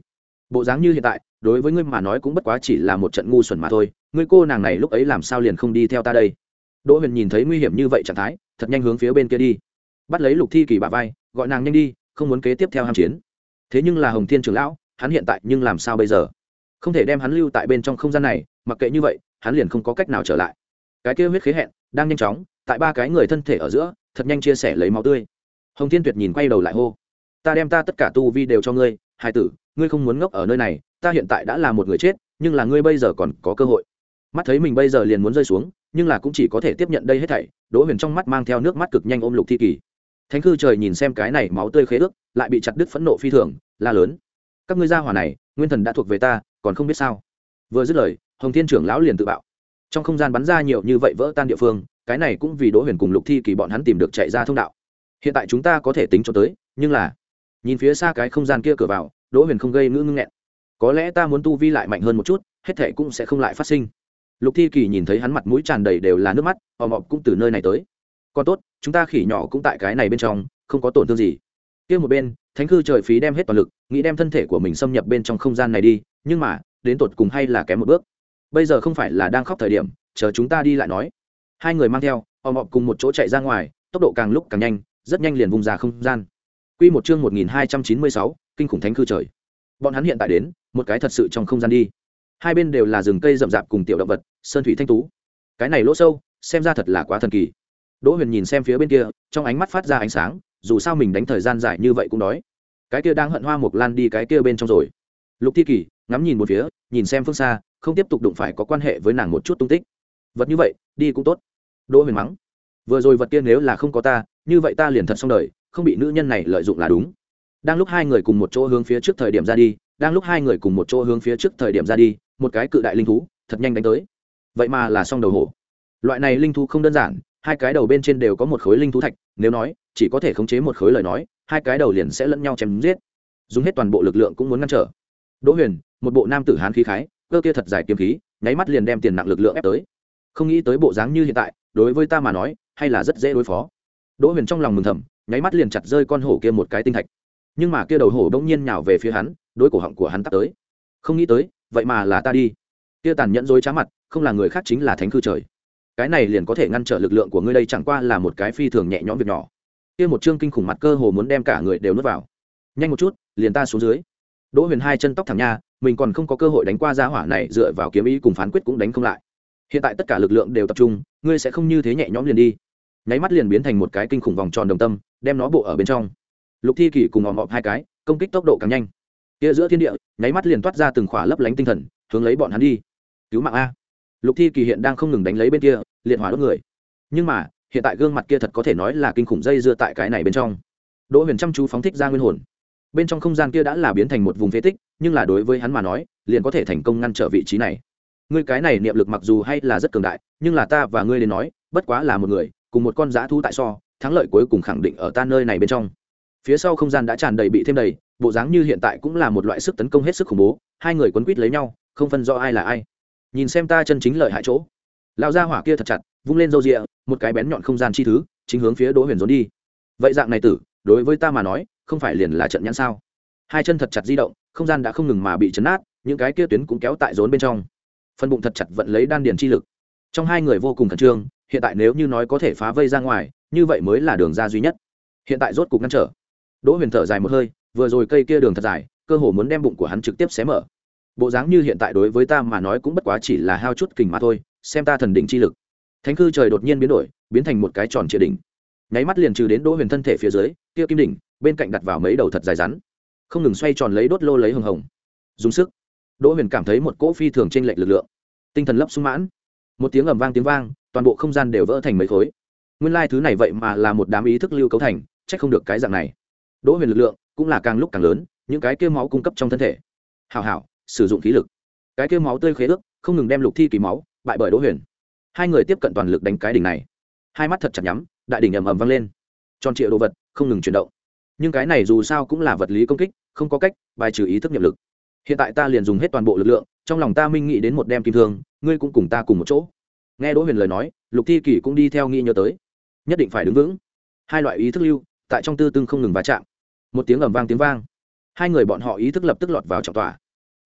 Speaker 1: bộ dáng như hiện tại đối với ngươi mà nói cũng bất quá chỉ là một trận ngu xuẩn mà thôi, ngươi cô nàng này lúc ấy làm sao liền không đi theo ta đây. Đỗ Huyền nhìn thấy nguy hiểm như vậy trạng thái, thật nhanh hướng phía bên kia đi, bắt lấy Lục Thi Kỳ bả vai, gọi nàng nhanh đi, không muốn kế tiếp theo ham chiến. Thế nhưng là Hồng Thiên trưởng lão, hắn hiện tại nhưng làm sao bây giờ? Không thể đem hắn lưu tại bên trong không gian này, mặc kệ như vậy, hắn liền không có cách nào trở lại. Cái kia huyết khế hẹn đang nhanh chóng tại ba cái người thân thể ở giữa, thật nhanh chia sẻ lấy máu tươi. Hồng Thiên Tuyệt nhìn quay đầu lại hô: "Ta đem ta tất cả tu vi đều cho ngươi, hai tử, ngươi không muốn ngốc ở nơi này, ta hiện tại đã là một người chết, nhưng là ngươi bây giờ còn có cơ hội." Mắt thấy mình bây giờ liền muốn rơi xuống, nhưng là cũng chỉ có thể tiếp nhận đây hết thảy. Đỗ Huyền trong mắt mang theo nước mắt cực nhanh ôm Lục Thi Kỳ. Thánh Khư Trời nhìn xem cái này máu tươi khế ước, lại bị chặt đứt phẫn nộ phi thường, la lớn: "Các ngươi gia hỏa này, nguyên thần đã thuộc về ta, còn không biết sao?" Vừa dứt lời, Hồng Thiên trưởng lão liền tự bạo. Trong không gian bắn ra nhiều như vậy vỡ tan địa phương, cái này cũng vì Đỗ Huyền cùng Lục Thi Kỳ bọn hắn tìm được chạy ra thông đạo. Hiện tại chúng ta có thể tính cho tới, nhưng là nhìn phía xa cái không gian kia cửa vào, Đỗ Huyền không gây ngữ ngưng nghẹn. Có lẽ ta muốn tu vi lại mạnh hơn một chút, hết thảy cũng sẽ không lại phát sinh. Lục Thi Kỳ nhìn thấy hắn mặt mũi tràn đầy đều là nước mắt, ồm ồm cũng từ nơi này tới. Còn tốt, chúng ta khỉ nhỏ cũng tại cái này bên trong, không có tổn thương gì. Kia một bên, Thánh Khư Trời phí đem hết toàn lực, nghĩ đem thân thể của mình xâm nhập bên trong không gian này đi, nhưng mà, đến tột cùng hay là kém một bước. Bây giờ không phải là đang khóc thời điểm, chờ chúng ta đi lại nói. Hai người mang theo, ồm ồm cùng một chỗ chạy ra ngoài, tốc độ càng lúc càng nhanh, rất nhanh liền vùng ra không gian. Quy một chương một nghìn hai trăm chín mươi sáu, kinh khủng Thánh Khư Trời. Bọn hắn hiện tại đến một cái thật sự trong không gian đi. Hai bên đều là rừng cây rậm rạp cùng tiểu động vật, sơn thủy thanh tú. Cái này lỗ sâu, xem ra thật là quá thần kỳ. Đỗ Huyền nhìn xem phía bên kia, trong ánh mắt phát ra ánh sáng, dù sao mình đánh thời gian dài như vậy cũng đói. Cái kia đang hận Hoa Mộc Lan đi cái kia bên trong rồi. Lục Thi Kỳ ngắm nhìn một phía, nhìn xem phương xa, không tiếp tục đụng phải có quan hệ với nàng một chút tung tích. Vật như vậy, đi cũng tốt. Đỗ Huyền mắng. Vừa rồi vật kia nếu là không có ta, như vậy ta liền thật xong đời, không bị nữ nhân này lợi dụng là đúng. Đang lúc hai người cùng một chỗ hướng phía trước thời điểm ra đi, đang lúc hai người cùng một chỗ hướng phía trước thời điểm ra đi, một cái cự đại linh thú thật nhanh đánh tới. Vậy mà là song đầu hổ. Loại này linh thú không đơn giản, hai cái đầu bên trên đều có một khối linh thú thạch, nếu nói chỉ có thể khống chế một khối lời nói, hai cái đầu liền sẽ lẫn nhau chém giết. Dùng hết toàn bộ lực lượng cũng muốn ngăn trở. Đỗ Huyền, một bộ nam tử hán khí khái, cơ kia thật dài kiếm khí, nháy mắt liền đem tiền nặng lực lượng ép tới. Không nghĩ tới bộ dáng như hiện tại, đối với ta mà nói, hay là rất dễ đối phó. Đỗ Huyền trong lòng mừng thầm, nháy mắt liền chặt rơi con hổ kia một cái tinh thạch. Nhưng mà kia đầu hổ bỗng nhiên nhào về phía hắn, đối cổ họng của hắn tắt tới. Không nghĩ tới, vậy mà là ta đi. Kia tàn nhẫn dối trá mặt, không là người khác chính là Thánh Khư Trời. Cái này liền có thể ngăn trở lực lượng của ngươi đây, chẳng qua là một cái phi thường nhẹ nhõm việc nhỏ. Kia một chương kinh khủng mặt cơ hồ muốn đem cả người đều nuốt vào. Nhanh một chút, liền ta xuống dưới. Đỗ Huyền hai chân tóc thẳng nha, mình còn không có cơ hội đánh qua gia hỏa này, dựa vào kiếm ý cùng phán quyết cũng đánh không lại. Hiện tại tất cả lực lượng đều tập trung, ngươi sẽ không như thế nhẹ nhõm liền đi. Nháy mắt liền biến thành một cái kinh khủng vòng tròn đồng tâm, đem nó bộ ở bên trong. Lục Thi Kỳ cùng ồm ồm hai cái, công kích tốc độ càng nhanh. Kia giữa thiên địa, nháy mắt liền toát ra từng khỏa lấp lánh tinh thần, hướng lấy bọn hắn đi. Cứu mạng a! Lục Thi Kỳ hiện đang không ngừng đánh lấy bên kia, liệt hỏa đốt người. Nhưng mà, hiện tại gương mặt kia thật có thể nói là kinh khủng dây dưa tại cái này bên trong. Đỗ Huyền chăm chú phóng thích ra nguyên hồn. Bên trong không gian kia đã là biến thành một vùng phế tích, nhưng là đối với hắn mà nói, liền có thể thành công ngăn trở vị trí này. Ngươi cái này niệm lực mặc dù hay là rất cường đại, nhưng là ta và ngươi đến nói, bất quá là một người, cùng một con dã thú tại so, thắng lợi cuối cùng khẳng định ở ta nơi này bên trong. Phía sau không gian đã tràn đầy bị thêm đầy, bộ dáng như hiện tại cũng là một loại sức tấn công hết sức khủng bố, hai người quấn quýt lấy nhau, không phân rõ ai là ai. Nhìn xem ta chân chính lợi hại chỗ. Lão gia hỏa kia thật chặt, vung lên râu ria, một cái bén nhọn không gian chi thứ, chính hướng phía Đỗ Huyền dồn đi. Vậy dạng này tử, đối với ta mà nói, không phải liền là trận nhãn sao? Hai chân thật chặt di động, không gian đã không ngừng mà bị chấn nát, những cái kia tuyến cũng kéo tại rốn bên trong. Phân bụng thật chặt vận lấy đan điền chi lực. Trong hai người vô cùng khẩn trương, hiện tại nếu như nói có thể phá vây ra ngoài, như vậy mới là đường ra duy nhất. Hiện tại rốt cục ngăn trở. Đỗ Huyền thở dài một hơi, vừa rồi cây kia đường thật dài, cơ hồ muốn đem bụng của hắn trực tiếp xé mở. Bộ dáng như hiện tại đối với ta mà nói cũng bất quá chỉ là hao chút kình mà thôi, xem ta thần đỉnh chi lực. Thánh Khư Trời đột nhiên biến đổi, biến thành một cái tròn trịa đỉnh. Nháy mắt liền trừ đến Đỗ Huyền thân thể phía dưới, kia kim đỉnh, bên cạnh đặt vào mấy đầu thật dài rắn, không ngừng xoay tròn lấy đốt lô lấy hồng hồng. Dùng sức. Đỗ Huyền cảm thấy một cỗ phi thường chênh lệch lực lượng, tinh thần lấp sung mãn. Một tiếng ầm vang tiếng vang, toàn bộ không gian đều vỡ thành mấy khối. Nguyên lai thứ này vậy mà là một đám ý thức lưu cấu thành, chắc không được cái dạng này. Đỗ Huyền lực lượng cũng là càng lúc càng lớn, những cái kia máu cung cấp trong thân thể. Hảo hảo, sử dụng khí lực. Cái kia máu tươi khế ước, không ngừng đem Lục Thi Kỳ máu bại bởi Đỗ Huyền. Hai người tiếp cận toàn lực đánh cái đỉnh này. Hai mắt thật chặt nhắm, đại đỉnh ầm ầm vang lên. Tròn trịa đồ vật không ngừng chuyển động. Nhưng cái này dù sao cũng là vật lý công kích, không có cách bài trừ ý thức nhập lực. Hiện tại ta liền dùng hết toàn bộ lực lượng, trong lòng ta minh nghĩ đến một đem kim thương, ngươi cũng cùng ta cùng một chỗ. Nghe Đỗ Huyền lời nói, Lục Thi Kỳ cũng đi theo nghĩ nhớ tới, nhất định phải đứng vững. Hai loại ý thức lưu tại trong tư tương không ngừng va chạm. Một tiếng ầm vang tiếng vang, hai người bọn họ ý thức lập tức lọt vào trọng tỏa.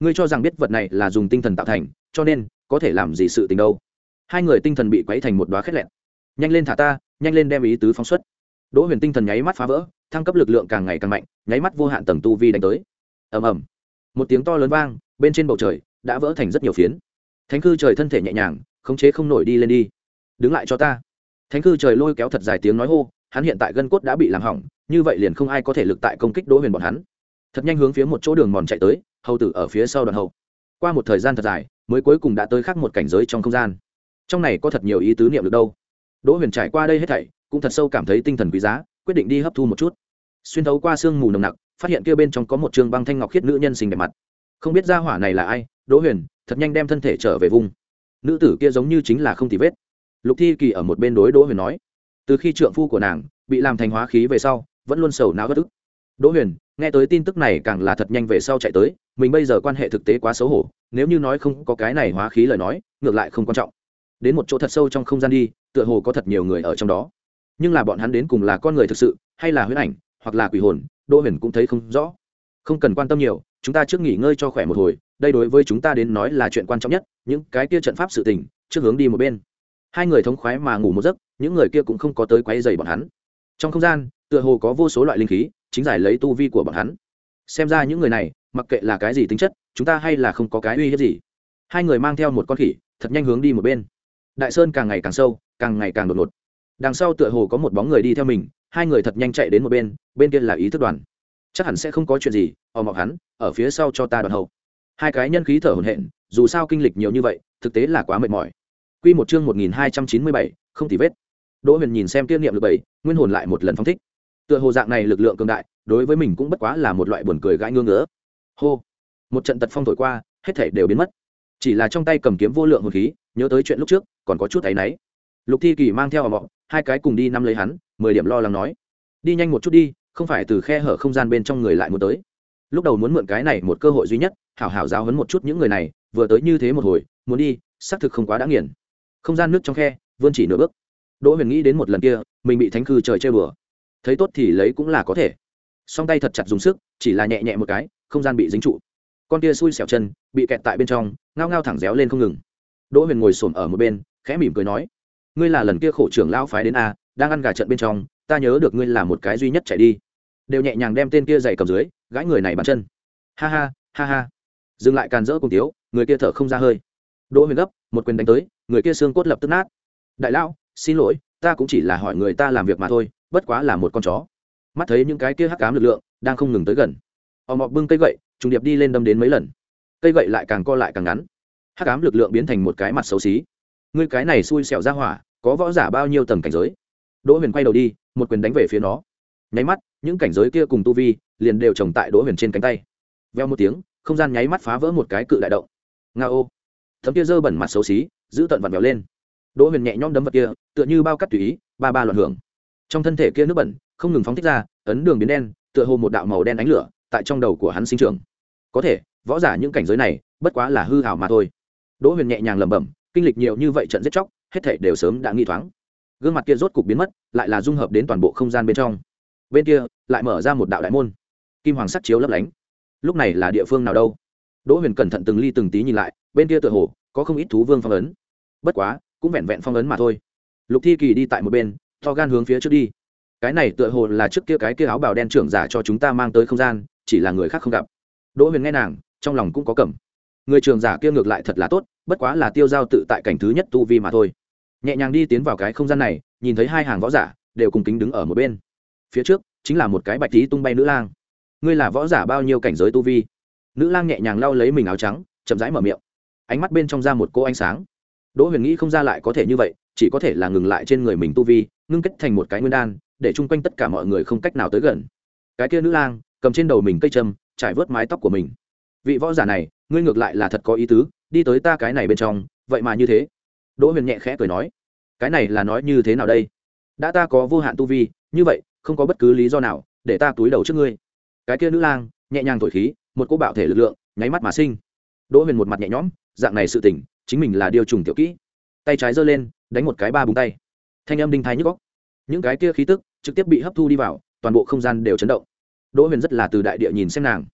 Speaker 1: ngươi cho rằng biết vật này là dùng tinh thần tạo thành cho nên có thể làm gì sự tình đâu. Hai người tinh thần bị quấy thành một đóa khét lẹn. Nhanh lên thả ta, nhanh lên đem ý tứ phóng xuất. Đỗ Huyền tinh thần nháy mắt phá vỡ, thăng cấp lực lượng càng ngày càng mạnh, nháy mắt vô hạn tầng tu vi đánh tới. Ầm ầm, một tiếng to lớn vang, bên trên bầu trời đã vỡ thành rất nhiều phiến. Thánh Cư Trời thân thể nhẹ nhàng, khống chế không nổi đi lên đi. Đứng lại cho ta. Thánh Cư Trời lôi kéo thật dài tiếng nói hô, hắn hiện tại gân cốt đã bị làm hỏng, như vậy liền không ai có thể lực tại công kích Đỗ Huyền bọn hắn. Thật nhanh hướng phía một chỗ đường mòn chạy tới, hầu tử ở phía sau đoàn hầu. Qua một thời gian thật dài, mới cuối cùng đã tới khác một cảnh giới trong không gian. Trong này có thật nhiều ý tứ niệm được đâu. Đỗ Huyền trải qua đây hết thảy, cũng thật sâu cảm thấy tinh thần quý giá, quyết định đi hấp thu một chút. Xuyên thấu qua sương mù nồng nặc, phát hiện kia bên trong có một trương băng thanh ngọc khiết nữ nhân xinh đẹp mặt. Không biết gia hỏa này là ai, Đỗ Huyền thật nhanh đem thân thể trở về vùng. Nữ tử kia giống như chính là không tì vết. Lục Thi Kỳ ở một bên đối Đỗ Huyền nói, từ khi trượng phu của nàng bị làm thành hóa khí về sau, vẫn luôn sầu não bất ức. Đỗ Huyền nghe tới tin tức này càng là thật nhanh về sau chạy tới, mình bây giờ quan hệ thực tế quá xấu hổ, nếu như nói không có cái này hóa khí lời nói, ngược lại không quan trọng. Đến một chỗ thật sâu trong không gian đi, tựa hồ có thật nhiều người ở trong đó, nhưng là bọn hắn đến cùng là con người thực sự hay là huyễn ảnh hoặc là quỷ hồn, Đỗ Huyền cũng thấy không rõ. Không cần quan tâm nhiều, chúng ta trước nghỉ ngơi cho khỏe một hồi, đây đối với chúng ta đến nói là chuyện quan trọng nhất, những cái kia trận pháp sự tình trước hướng đi một bên. Hai người thống khoái mà ngủ một giấc, những người kia cũng không có tới quấy rầy bọn hắn. Trong không gian tựa hồ có vô số loại linh khí chính giải lấy tu vi của bọn hắn. Xem ra những người này mặc kệ là cái gì tính chất, chúng ta hay là không có cái uy hiếp gì. Hai người mang theo một con khỉ thật nhanh hướng đi một bên. Đại sơn càng ngày càng sâu, càng ngày càng đột ngột. Đằng sau tựa hồ có một bóng người đi theo mình, hai người thật nhanh chạy đến một bên, bên kia là ý thức đoàn. Chắc hẳn sẽ không có chuyện gì, ò mọc hắn ở phía sau cho ta đoàn hậu. Hai cái nhân khí thở hổn hển, dù sao kinh lịch nhiều như vậy, thực tế là quá mệt mỏi. Quy một chương một nghìn hai trăm chín mươi bảy, không tì vết. Đỗ Huyền nhìn xem tiên niệm lực bảy, nguyên hồn lại một lần phóng thích. Tựa hồ dạng này lực lượng cường đại, đối với mình cũng bất quá là một loại buồn cười gãi ngứa ngứa. Hô, một trận tật phong thổi qua, hết thảy đều biến mất. Chỉ là trong tay cầm kiếm vô lượng hồn khí, nhớ tới chuyện lúc trước, còn có chút áy náy. Lục Thi Kỳ mang theo mọ, hai cái cùng đi nắm lấy hắn, mười điểm lo lắng nói: "Đi nhanh một chút đi, không phải từ khe hở không gian bên trong người lại muốn tới." Lúc đầu muốn mượn cái này một cơ hội duy nhất, hảo hảo giáo huấn một chút những người này, vừa tới như thế một hồi, muốn đi, xác thực không quá đã nghiền. Không gian nước trong khe, vươn chỉ nửa bước. Đỗ Huyền nghĩ đến một lần kia, mình bị Thánh Cư Trời chơi bừa, thấy tốt thì lấy cũng là có thể. Song tay thật chặt dùng sức, chỉ là nhẹ nhẹ một cái, không gian bị dính trụ. Con kia xui xẻo chân, bị kẹt tại bên trong, ngao ngao thẳng réo lên không ngừng. Đỗ Huyền ngồi xổm ở một bên, khẽ mỉm cười nói: "Ngươi là lần kia khổ trưởng lão phái đến a, đang ăn gà trận bên trong, ta nhớ được ngươi là một cái duy nhất chạy đi." Đều nhẹ nhàng đem tên kia giày cầm dưới, gãi người này bàn chân. Ha ha, ha ha. Dừng lại càn rỡ cùng tiếu, người kia thở không ra hơi. Đỗ Huyền gấp, một quyền đánh tới, người kia xương cốt lập tức nát. "Đại lão, xin lỗi, ta cũng chỉ là hỏi người ta làm việc mà thôi, bất quá là một con chó." Mắt thấy những cái kia hắc ám lực lượng đang không ngừng tới gần, họ mọc bưng cây gậy trùng điệp đi lên đâm đến mấy lần, cây gậy lại càng co lại càng ngắn, hắc ám lực lượng biến thành một cái mặt xấu xí. Ngươi cái này xui xẻo ra hỏa, có võ giả bao nhiêu tầng cảnh giới? Đỗ Huyền quay đầu đi, một quyền đánh về phía nó. Nháy mắt, những cảnh giới kia cùng tu vi liền đều chồng tại Đỗ Huyền trên cánh tay. Veo một tiếng, không gian nháy mắt phá vỡ một cái cự đại động. Nga ô, thấm kia dơ bẩn mặt xấu xí giữ tận vặn vẹo lên. Đỗ Huyền nhẹ nhõm đấm vật kia, tựa như bao cắt tùy ý, ba ba loạn hưởng. Trong thân thể kia nước bẩn không ngừng phóng thích ra, ấn đường biến đen, tựa hồ một đạo màu đen ánh lửa tại trong đầu của hắn sinh trưởng. Có thể, võ giả những cảnh giới này, bất quá là hư ảo mà thôi. Đỗ Huyền nhẹ nhàng lẩm bẩm, kinh lịch nhiều như vậy trận giết chóc, hết thảy đều sớm đã nghi thoáng. Gương mặt kia rốt cục biến mất, lại là dung hợp đến toàn bộ không gian bên trong. Bên kia lại mở ra một đạo đại môn, kim hoàng sắc chiếu lấp lánh. Lúc này là địa phương nào đâu? Đỗ Huyền cẩn thận từng ly từng tí nhìn lại, bên kia tựa hồ có không ít thú vương phong ấn. Bất quá, cũng vẹn vẹn phong ấn mà thôi. Lục Thi Kỳ đi tại một bên, to gan hướng phía trước đi. Cái này tựa hồ là trước kia cái kia áo bào đen trưởng giả cho chúng ta mang tới không gian, chỉ là người khác không gặp. Đỗ Huyền nghe nàng, trong lòng cũng có cẩm. Người trưởng giả kia ngược lại thật là tốt, bất quá là tiêu giao tự tại cảnh thứ nhất tu vi mà thôi. Nhẹ nhàng đi tiến vào cái không gian này, nhìn thấy hai hàng võ giả đều cùng kính đứng ở một bên. Phía trước chính là một cái bạch tí tung bay nữ lang. Ngươi là võ giả bao nhiêu cảnh giới tu vi? Nữ lang nhẹ nhàng lau lấy mình áo trắng, chậm rãi mở miệng. Ánh mắt bên trong ra một cô ánh sáng. Đỗ Huyền nghĩ không ra lại có thể như vậy, chỉ có thể là ngừng lại trên người mình tu vi, ngưng kết thành một cái nguyên đan, để chung quanh tất cả mọi người không cách nào tới gần. Cái kia nữ lang cầm trên đầu mình cây châm, trải vớt mái tóc của mình. Vị võ giả này, ngươi ngược lại là thật có ý tứ, đi tới ta cái này bên trong, vậy mà như thế. Đỗ Huyền nhẹ khẽ cười nói, cái này là nói như thế nào đây? Đã ta có vô hạn tu vi, như vậy không có bất cứ lý do nào để ta túi đầu trước ngươi. Cái kia nữ lang nhẹ nhàng thổi khí, một cỗ bạo thể lực lượng nháy mắt mà sinh. Đỗ Huyền một mặt nhẹ nhõm, dạng này sự tình, chính mình là điều trùng tiểu kỹ. Tay trái giơ lên, đánh một cái ba búng tay. Thanh âm đinh thái nhức óc. Những cái kia khí tức trực tiếp bị hấp thu đi vào, toàn bộ không gian đều chấn động. Đỗ Huyền rất là từ đại địa nhìn xem nàng.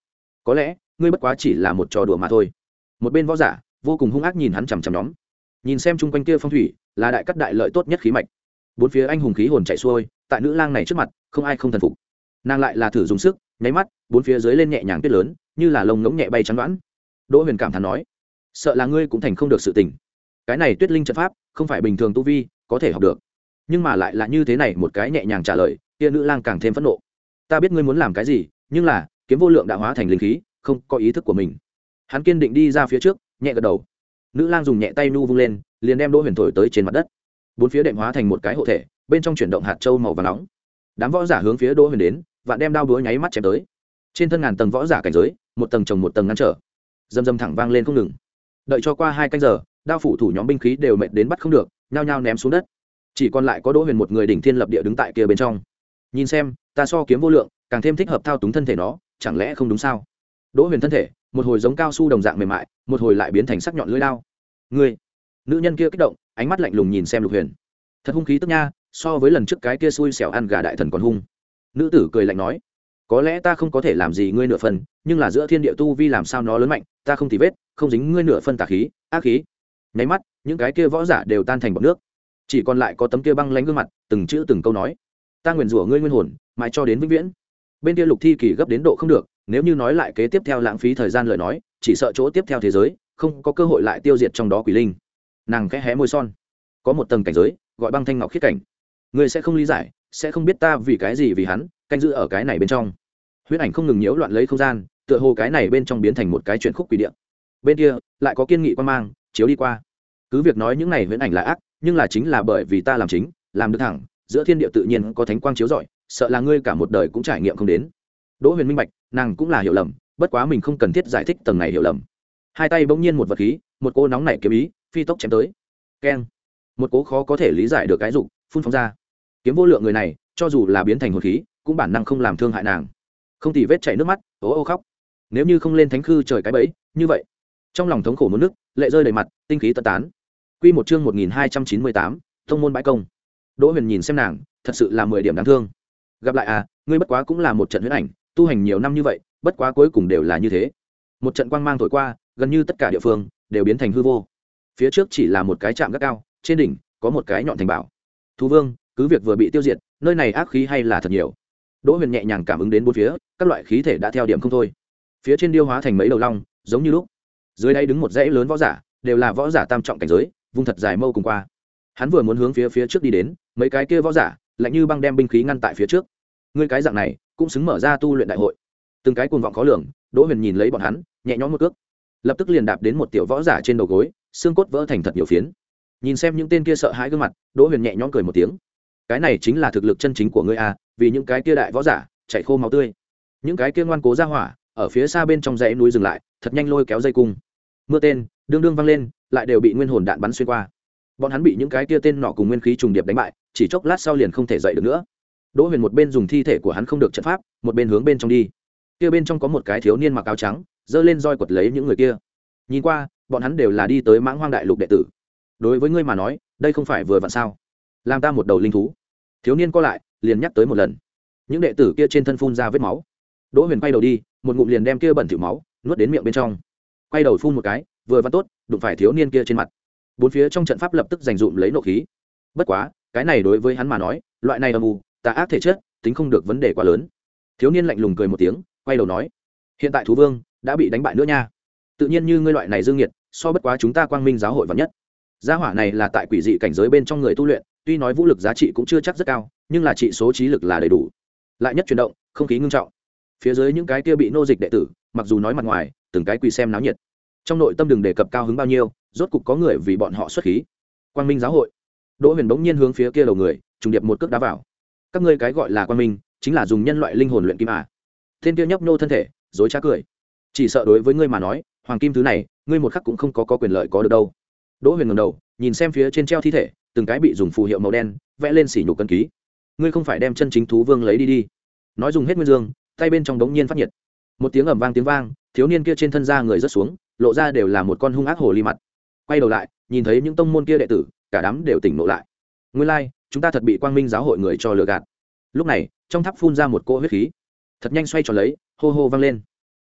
Speaker 1: có lẽ ngươi bất quá chỉ là một trò đùa mà thôi. Một bên võ giả vô cùng hung ác nhìn hắn chằm chằm nhóm, nhìn xem chung quanh kia phong thủy là đại cắt đại lợi tốt nhất khí mạch, bốn phía anh hùng khí hồn chạy xuôi, tại nữ lang này trước mặt không ai không thần phục. Nàng lại là thử dùng sức nháy mắt, bốn phía dưới lên nhẹ nhàng tuyết lớn như là lông ngỗng nhẹ bay trắng đoán. Đỗ Huyền cảm thán nói, sợ là ngươi cũng thành không được sự tình. Cái này tuyết linh trận pháp không phải bình thường tu vi có thể học được, nhưng mà lại là như thế này một cái nhẹ nhàng trả lời, kia nữ lang càng thêm phẫn nộ. Ta biết ngươi muốn làm cái gì, nhưng là kiếm vô lượng đã hóa thành linh khí, không có ý thức của mình. Hắn kiên định đi ra phía trước, nhẹ gật đầu. Nữ lang dùng nhẹ tay nu vung lên, liền đem Đỗ Huyền thổi tới trên mặt đất. Bốn phía đệm hóa thành một cái hộ thể, bên trong chuyển động hạt châu màu vàng nóng. Đám võ giả hướng phía Đỗ Huyền đến, vạn đem đao búa nháy mắt chém tới. Trên thân ngàn tầng võ giả cảnh giới, một tầng chồng một tầng ngăn trở, dầm dầm thẳng vang lên không ngừng. Đợi cho qua hai canh giờ, đao phủ thủ nhóm binh khí đều mệt đến bắt không được, nhao nhao ném xuống đất. Chỉ còn lại có Đỗ Huyền một người đỉnh thiên lập địa đứng tại kia bên trong. Nhìn xem, ta so kiếm vô lượng, càng thêm thích hợp thao túng thân thể nó, chẳng lẽ không đúng sao? Đỗ Huyền thân thể, một hồi giống cao su đồng dạng mềm mại, một hồi lại biến thành sắc nhọn lưỡi đao. Ngươi, nữ nhân kia kích động, ánh mắt lạnh lùng nhìn xem Lục Huyền. Thật hung khí tức nha, so với lần trước cái kia xui xẻo ăn gà đại thần còn hung. Nữ tử cười lạnh nói, có lẽ ta không có thể làm gì ngươi nửa phần, nhưng là giữa thiên địa tu vi làm sao nó lớn mạnh, ta không tì vết, không dính ngươi nửa phân tà khí, ác khí. Nháy mắt, những cái kia võ giả đều tan thành bọt nước, chỉ còn lại có tấm kia băng lãnh gương mặt, từng chữ từng câu nói, ta nguyền rủa ngươi nguyên hồn, mãi cho đến vĩnh viễn. Bên kia Lục Thi Kỳ gấp đến độ không được, nếu như nói lại kế tiếp theo lãng phí thời gian lời nói, chỉ sợ chỗ tiếp theo thế giới không có cơ hội lại tiêu diệt trong đó quỷ linh. Nàng khẽ hé môi son, có một tầng cảnh giới gọi băng thanh ngọc khiết cảnh, ngươi sẽ không lý giải, sẽ không biết ta vì cái gì vì hắn canh giữ ở cái này bên trong. Huyết ảnh không ngừng nhiễu loạn lấy không gian, tựa hồ cái này bên trong biến thành một cái chuyện khúc quỷ địa. Bên kia lại có kiên nghị quan mang chiếu đi qua. Cứ việc nói những này huyễn ảnh là ác, nhưng là chính là bởi vì ta làm chính, làm được thẳng, giữa thiên địa tự nhiên có thánh quang chiếu rọi, sợ là ngươi cả một đời cũng trải nghiệm không đến. Đỗ Huyền minh bạch, nàng cũng là hiểu lầm, bất quá mình không cần thiết giải thích tầng này hiểu lầm. Hai tay bỗng nhiên một vật khí, một cô nóng nảy kiếm ý phi tốc chém tới. Keng, một cố khó có thể lý giải được cái dục phun phóng ra. Kiếm vô lượng người này, cho dù là biến thành hồn khí, cũng bản năng không làm thương hại nàng. Không tì vết chảy nước mắt, ố ô khóc. Nếu như không lên thánh khư trời cái bẫy, như vậy, trong lòng thống khổ muốn nước, lệ rơi đầy mặt, tinh khí tận tán. Quy một chương một nghìn hai trăm chín mươi tám, thông môn bãi công. Đỗ Huyền nhìn xem nàng, thật sự là mười điểm đáng thương. Gặp lại à, ngươi bất quá cũng là một trận huyễn ảnh, tu hành nhiều năm như vậy, bất quá cuối cùng đều là như thế. Một trận quang mang thổi qua, gần như tất cả địa phương đều biến thành hư vô. Phía trước chỉ là một cái trạm gác cao, trên đỉnh có một cái nhọn thành bảo. Thú Vương, cứ việc vừa bị tiêu diệt, nơi này ác khí hay là thật nhiều. Đỗ Huyền nhẹ nhàng cảm ứng đến bốn phía, các loại khí thể đã theo điểm không thôi. Phía trên điêu hóa thành mấy đầu long, giống như lúc. Dưới đây đứng một dãy lớn võ giả, đều là võ giả tam trọng cảnh giới, vung thật dài mâu cùng qua. Hắn vừa muốn hướng phía phía trước đi đến, mấy cái kia võ giả lạnh như băng đem binh khí ngăn tại phía trước. Ngươi cái dạng này cũng xứng mở ra tu luyện đại hội. Từng cái cuồng vọng khó lường, Đỗ Huyền nhìn lấy bọn hắn, nhẹ nhõm một cước, lập tức liền đạp đến một tiểu võ giả trên đầu gối, xương cốt vỡ thành thật nhiều phiến. Nhìn xem những tên kia sợ hãi gương mặt, Đỗ Huyền nhẹ nhõm cười một tiếng. Cái này chính là thực lực chân chính của ngươi à, vì những cái kia đại võ giả chạy khô máu tươi. Những cái kia ngoan cố ra hỏa, ở phía xa bên trong dãy núi dừng lại, thật nhanh lôi kéo dây cung. Mưa tên đương đương vang lên, lại đều bị nguyên hồn đạn bắn xuyên qua. Bọn hắn bị những cái kia tên nọ cùng nguyên khí trùng điệp đánh bại, chỉ chốc lát sau liền không thể dậy được nữa. Đỗ Huyền một bên dùng thi thể của hắn không được trận pháp, một bên hướng bên trong đi. Kia bên trong có một cái thiếu niên mặc áo trắng, giơ lên roi quật lấy những người kia. Nhìn qua, bọn hắn đều là đi tới Mãng Hoang Đại Lục đệ tử. Đối với ngươi mà nói, đây không phải vừa vặn sao? Làm ta một đầu linh thú. Thiếu niên co lại, liền nhắc tới một lần. Những đệ tử kia trên thân phun ra vết máu. Đỗ Huyền quay đầu đi, một ngụm liền đem kia bẩn thỉu máu nuốt đến miệng bên trong. Quay đầu phun một cái, vừa vặn tốt, đụng phải thiếu niên kia trên mặt. Bốn phía trong trận pháp lập tức giành dụm lấy nộ khí. Bất quá, cái này đối với hắn mà nói, loại này âm u, tà ác thể chất, tính không được vấn đề quá lớn. Thiếu niên lạnh lùng cười một tiếng, quay đầu nói: "Hiện tại thú vương đã bị đánh bại nữa nha. Tự nhiên như ngươi loại này dương nghiệt, so bất quá chúng ta Quang Minh giáo hội vạn nhất. Gia hỏa này là tại quỷ dị cảnh giới bên trong người tu luyện, tuy nói vũ lực giá trị cũng chưa chắc rất cao, nhưng là trị số trí lực là đầy đủ. Lại nhất chuyển động, không khí ngưng trọng. Phía dưới những cái kia bị nô dịch đệ tử, mặc dù nói mặt ngoài, từng cái quỳ xem náo nhiệt, trong nội tâm đừng đề cập cao hứng bao nhiêu, rốt cục có người vì bọn họ xuất khí. Quang Minh giáo hội. Đỗ Huyền bỗng nhiên hướng phía kia đầu người, trùng điệp một cước đá vào. Các ngươi cái gọi là Quang Minh, chính là dùng nhân loại linh hồn luyện kim à? Tên kia nhấp nhô thân thể, rối trá cười. Chỉ sợ đối với ngươi mà nói, hoàng kim thứ này, ngươi một khắc cũng không có có quyền lợi có được đâu. Đỗ Huyền ngẩng đầu, nhìn xem phía trên treo thi thể, từng cái bị dùng phù hiệu màu đen vẽ lên sỉ nhục cân ký. Ngươi không phải đem chân chính thú vương lấy đi đi? Nói dùng hết nguyên dương, tay bên trong đống nhiên phát nhiệt. Một tiếng ầm vang tiếng vang, thiếu niên kia trên thân da người rớt xuống, lộ ra đều là một con hung ác hồ ly mặt. Quay đầu lại, nhìn thấy những tông môn kia đệ tử, cả đám đều tỉnh ngộ lại. Nguyên lai, like, chúng ta thật bị Quang Minh giáo hội người cho lừa gạt. Lúc này, trong tháp phun ra một cỗ huyết khí, thật nhanh xoay tròn lấy, hô hô vang lên.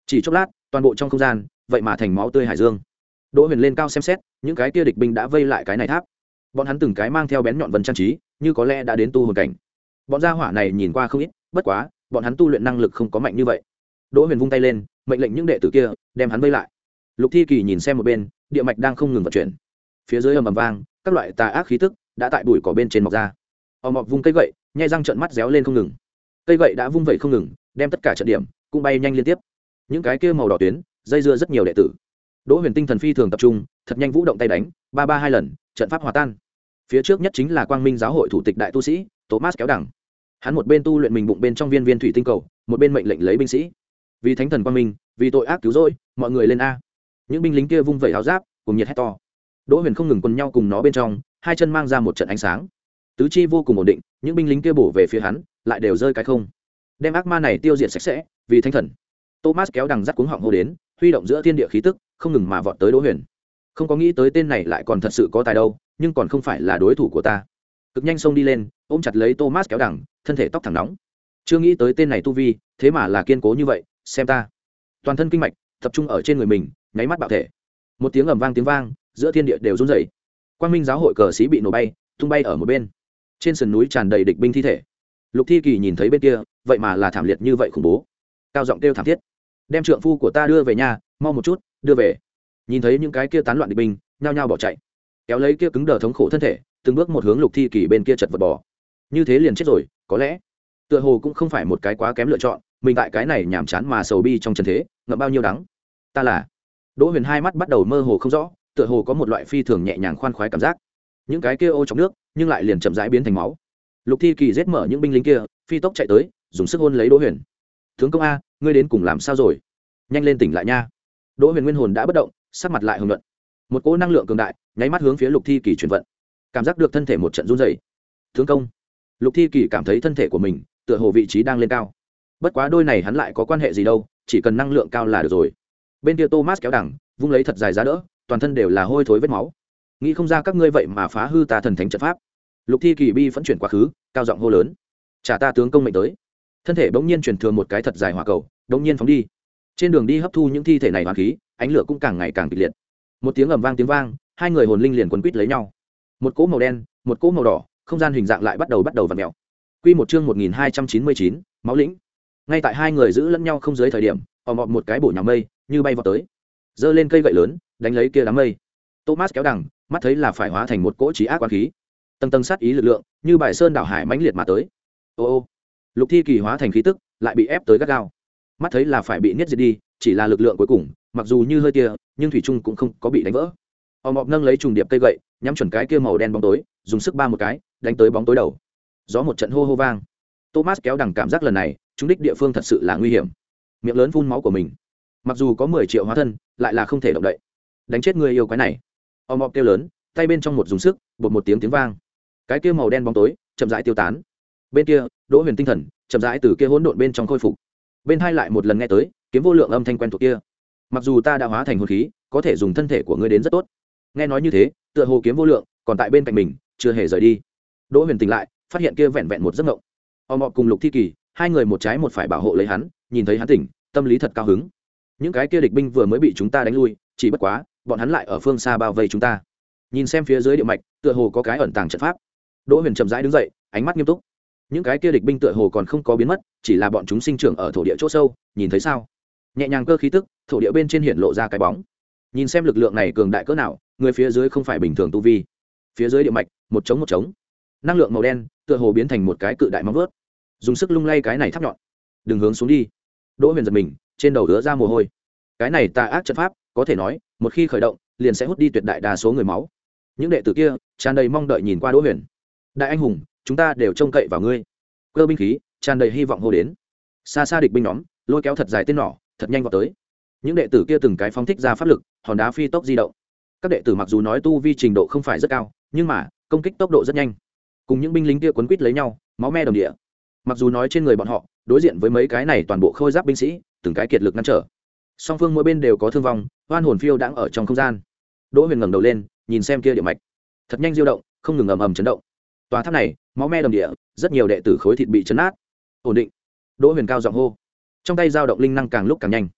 Speaker 1: chỉ chốc lát toàn bộ trong không gian vậy mà thành máu tươi hải dương. Đỗ Huyền lên cao xem xét, những cái kia địch binh đã vây lại cái này tháp. Bọn hắn từng cái mang theo bén nhọn vân trang trí, như có lẽ đã đến tu hồn cảnh. Bọn gia hỏa này nhìn qua không ít, bất quá, bọn hắn tu luyện năng lực không có mạnh như vậy. Đỗ Huyền vung tay lên, mệnh lệnh những đệ tử kia đem hắn vây lại. Lục Thi Kỳ nhìn xem một bên, địa mạch đang không ngừng vận chuyển. Phía dưới ầm ầm vang, các loại tà ác khí tức đã tại bụi cỏ bên trên mọc ra. Ầm ầm vung cây gậy, nhai răng trợn mắt réo lên không ngừng. Cây gậy đã vung vẩy không ngừng, đem tất cả trận điểm cũng bay nhanh liên tiếp. Những cái kia màu đỏ tuyến, dây dưa rất nhiều đệ tử. Đỗ Huyền tinh thần phi thường tập trung, thật nhanh vũ động tay đánh, ba ba hai lần, trận pháp hòa tan. Phía trước nhất chính là Quang Minh giáo hội thủ tịch đại tu sĩ, Thomas kéo đẳng. Hắn một bên tu luyện mình bụng bên trong viên viên thủy tinh cầu, một bên mệnh lệnh lấy binh sĩ. Vì thánh thần Quang Minh, vì tội ác cứu rỗi, mọi người lên a. Những binh lính kia vung vẩy áo giáp, cùng nhiệt hét to. Đỗ Huyền không ngừng quần nhau cùng nó bên trong, hai chân mang ra một trận ánh sáng. Tứ chi vô cùng ổn định, những binh lính kia bổ về phía hắn, lại đều rơi cái không. Đem ác ma này tiêu diệt sạch sẽ, vì thánh thần. Thomas kéo đằng dắt cuống họng hô đến, huy động giữa thiên địa khí tức, không ngừng mà vọt tới Đỗ Huyền. Không có nghĩ tới tên này lại còn thật sự có tài đâu, nhưng còn không phải là đối thủ của ta. Cực nhanh xông đi lên, ôm chặt lấy Thomas kéo đằng, thân thể tóc thẳng nóng. Chưa nghĩ tới tên này tu vi, thế mà là kiên cố như vậy, xem ta. Toàn thân kinh mạch tập trung ở trên người mình, nháy mắt bạo thể. Một tiếng ầm vang tiếng vang, giữa thiên địa đều rung rẩy. Quang Minh giáo hội cờ sĩ bị nổ bay, tung bay ở một bên. Trên sườn núi tràn đầy địch binh thi thể. Lục Thi Kỳ nhìn thấy bên kia, vậy mà là thảm liệt như vậy khủng bố. Cao giọng kêu thảm thiết, đem trượng phu của ta đưa về nhà, mau một chút, đưa về. Nhìn thấy những cái kia tán loạn địch binh, nhao nhao bỏ chạy, kéo lấy kia cứng đờ thống khổ thân thể, từng bước một hướng Lục Thi Kỳ bên kia chật vật bò. Như thế liền chết rồi, có lẽ tựa hồ cũng không phải một cái quá kém lựa chọn, mình tại cái này nhàm chán mà sầu bi trong trần thế, ngậm bao nhiêu đắng. Ta là Đỗ Huyền hai mắt bắt đầu mơ hồ không rõ, tựa hồ có một loại phi thường nhẹ nhàng khoan khoái cảm giác. Những cái kia ô trong nước, nhưng lại liền chậm rãi biến thành máu. Lục Thi Kỳ giết mở những binh lính kia, phi tốc chạy tới, dùng sức hôn lấy Đỗ Huyền. Tướng công a, ngươi đến cùng làm sao rồi? Nhanh lên tỉnh lại nha. Đỗ Huyền nguyên hồn đã bất động, sắc mặt lại hồng nhuận. Một cỗ năng lượng cường đại, nháy mắt hướng phía Lục Thi Kỳ chuyển vận. Cảm giác được thân thể một trận run rẩy. Tướng công. Lục Thi Kỳ cảm thấy thân thể của mình, tựa hồ vị trí đang lên cao. Bất quá đôi này hắn lại có quan hệ gì đâu, chỉ cần năng lượng cao là được rồi. Bên kia Thomas kéo đằng, vung lấy thật dài giá đỡ, toàn thân đều là hôi thối vết máu. Nghĩ không ra các ngươi vậy mà phá hư ta thần thánh trận pháp. Lục Thi Kỳ bi phẫn chuyển quá khứ, cao giọng hô lớn, trả ta tướng công mệnh tới. Thân thể bỗng nhiên chuyển thường một cái thật dài hỏa cầu, bỗng nhiên phóng đi. Trên đường đi hấp thu những thi thể này hoàn khí, ánh lửa cũng càng ngày càng kịch liệt. Một tiếng ầm vang tiếng vang, hai người hồn linh liền quấn quýt lấy nhau. Một cỗ màu đen, một cỗ màu đỏ, không gian hình dạng lại bắt đầu bắt đầu vặn mèo. Quy một chương một nghìn hai trăm chín mươi chín, máu lĩnh. Ngay tại hai người giữ lẫn nhau không dưới thời điểm, ầm ầm một cái bổ nhào mây, như bay vọt tới. Giơ lên cây gậy lớn, đánh lấy kia đám mây. Thomas kéo đằng, mắt thấy là phải hóa thành một cỗ trí ác quán khí. Tầng tầng sát ý lực lượng, như bài sơn đảo hải mãnh liệt mà tới. Ô ô. Lục Thi Kỳ hóa thành khí tức, lại bị ép tới gắt gao. Mắt thấy là phải bị niết diệt đi, chỉ là lực lượng cuối cùng, mặc dù như hơi tia, nhưng thủy trung cũng không có bị đánh vỡ. Ầm ầm nâng lấy trùng điệp cây gậy, nhắm chuẩn cái kia màu đen bóng tối, dùng sức ba một cái, đánh tới bóng tối đầu. Gió một trận hô hô vang. Thomas kéo đằng cảm giác lần này, chúng đích địa phương thật sự là nguy hiểm. Miệng lớn phun máu của mình. Mặc dù có mười triệu hóa thân, lại là không thể động đậy. Đánh chết người yêu quái này. Ầm ầm kêu lớn, tay bên trong một dùng sức, bột một tiếng tiếng vang. Cái kia màu đen bóng tối chậm rãi tiêu tán. Bên kia, Đỗ Huyền tinh thần chậm rãi từ kia hỗn độn bên trong khôi phục. Bên hai lại một lần nghe tới kiếm vô lượng âm thanh quen thuộc kia. Mặc dù ta đã hóa thành hồn khí, có thể dùng thân thể của ngươi đến rất tốt. Nghe nói như thế, tựa hồ kiếm vô lượng còn tại bên cạnh mình, chưa hề rời đi. Đỗ Huyền tỉnh lại, phát hiện kia vẹn vẹn một giấc mộng. Ôm mọ cùng Lục Thi Kỳ, hai người một trái một phải bảo hộ lấy hắn, nhìn thấy hắn tỉnh, tâm lý thật cao hứng. Những cái kia địch binh vừa mới bị chúng ta đánh lui, chỉ bất quá, bọn hắn lại ở phương xa bao vây chúng ta. Nhìn xem phía dưới địa mạch, tựa hồ có cái ẩn tàng trận pháp. Đỗ Huyền chậm rãi đứng dậy, ánh mắt nghiêm túc. Những cái kia địch binh tựa hồ còn không có biến mất, chỉ là bọn chúng sinh trưởng ở thổ địa chỗ sâu, nhìn thấy sao? Nhẹ nhàng cơ khí tức, thổ địa bên trên hiện lộ ra cái bóng. Nhìn xem lực lượng này cường đại cỡ nào, người phía dưới không phải bình thường tu vi. Phía dưới địa mạch, một trống một trống, năng lượng màu đen, tựa hồ biến thành một cái cự đại móng vuốt, dùng sức lung lay cái này tháp nhọn. Đừng hướng xuống đi. Đỗ Huyền giật mình, trên đầu đứa ra mồ hôi. Cái này tà ác trận pháp, có thể nói, một khi khởi động, liền sẽ hút đi tuyệt đại đa số người máu. Những đệ tử kia tràn đầy mong đợi nhìn qua Đỗ Huyền. Đại anh hùng, chúng ta đều trông cậy vào ngươi. Cơ binh khí tràn đầy hy vọng hô đến. Xa xa địch binh nhóm lôi kéo thật dài tên nỏ, thật nhanh vào tới. Những đệ tử kia từng cái phóng thích ra pháp lực, hòn đá phi tốc di động. Các đệ tử mặc dù nói tu vi trình độ không phải rất cao, nhưng mà công kích tốc độ rất nhanh. Cùng những binh lính kia quấn quýt lấy nhau, máu me đồng địa. Mặc dù nói trên người bọn họ đối diện với mấy cái này toàn bộ khôi giáp binh sĩ, từng cái kiệt lực ngăn trở. Song phương mỗi bên đều có thương vong, oan hồn phiêu đãng ở trong không gian. Đỗ Huyền ngẩng đầu lên, nhìn xem kia địa mạch, thật nhanh diêu động, không ngừng ầm ầm chấn động. Tòa tháp này máu me đồng địa, rất nhiều đệ tử khối thịt bị chấn nát. Ổn định. Đỗ Huyền cao giọng hô, trong tay dao động linh năng càng lúc càng nhanh.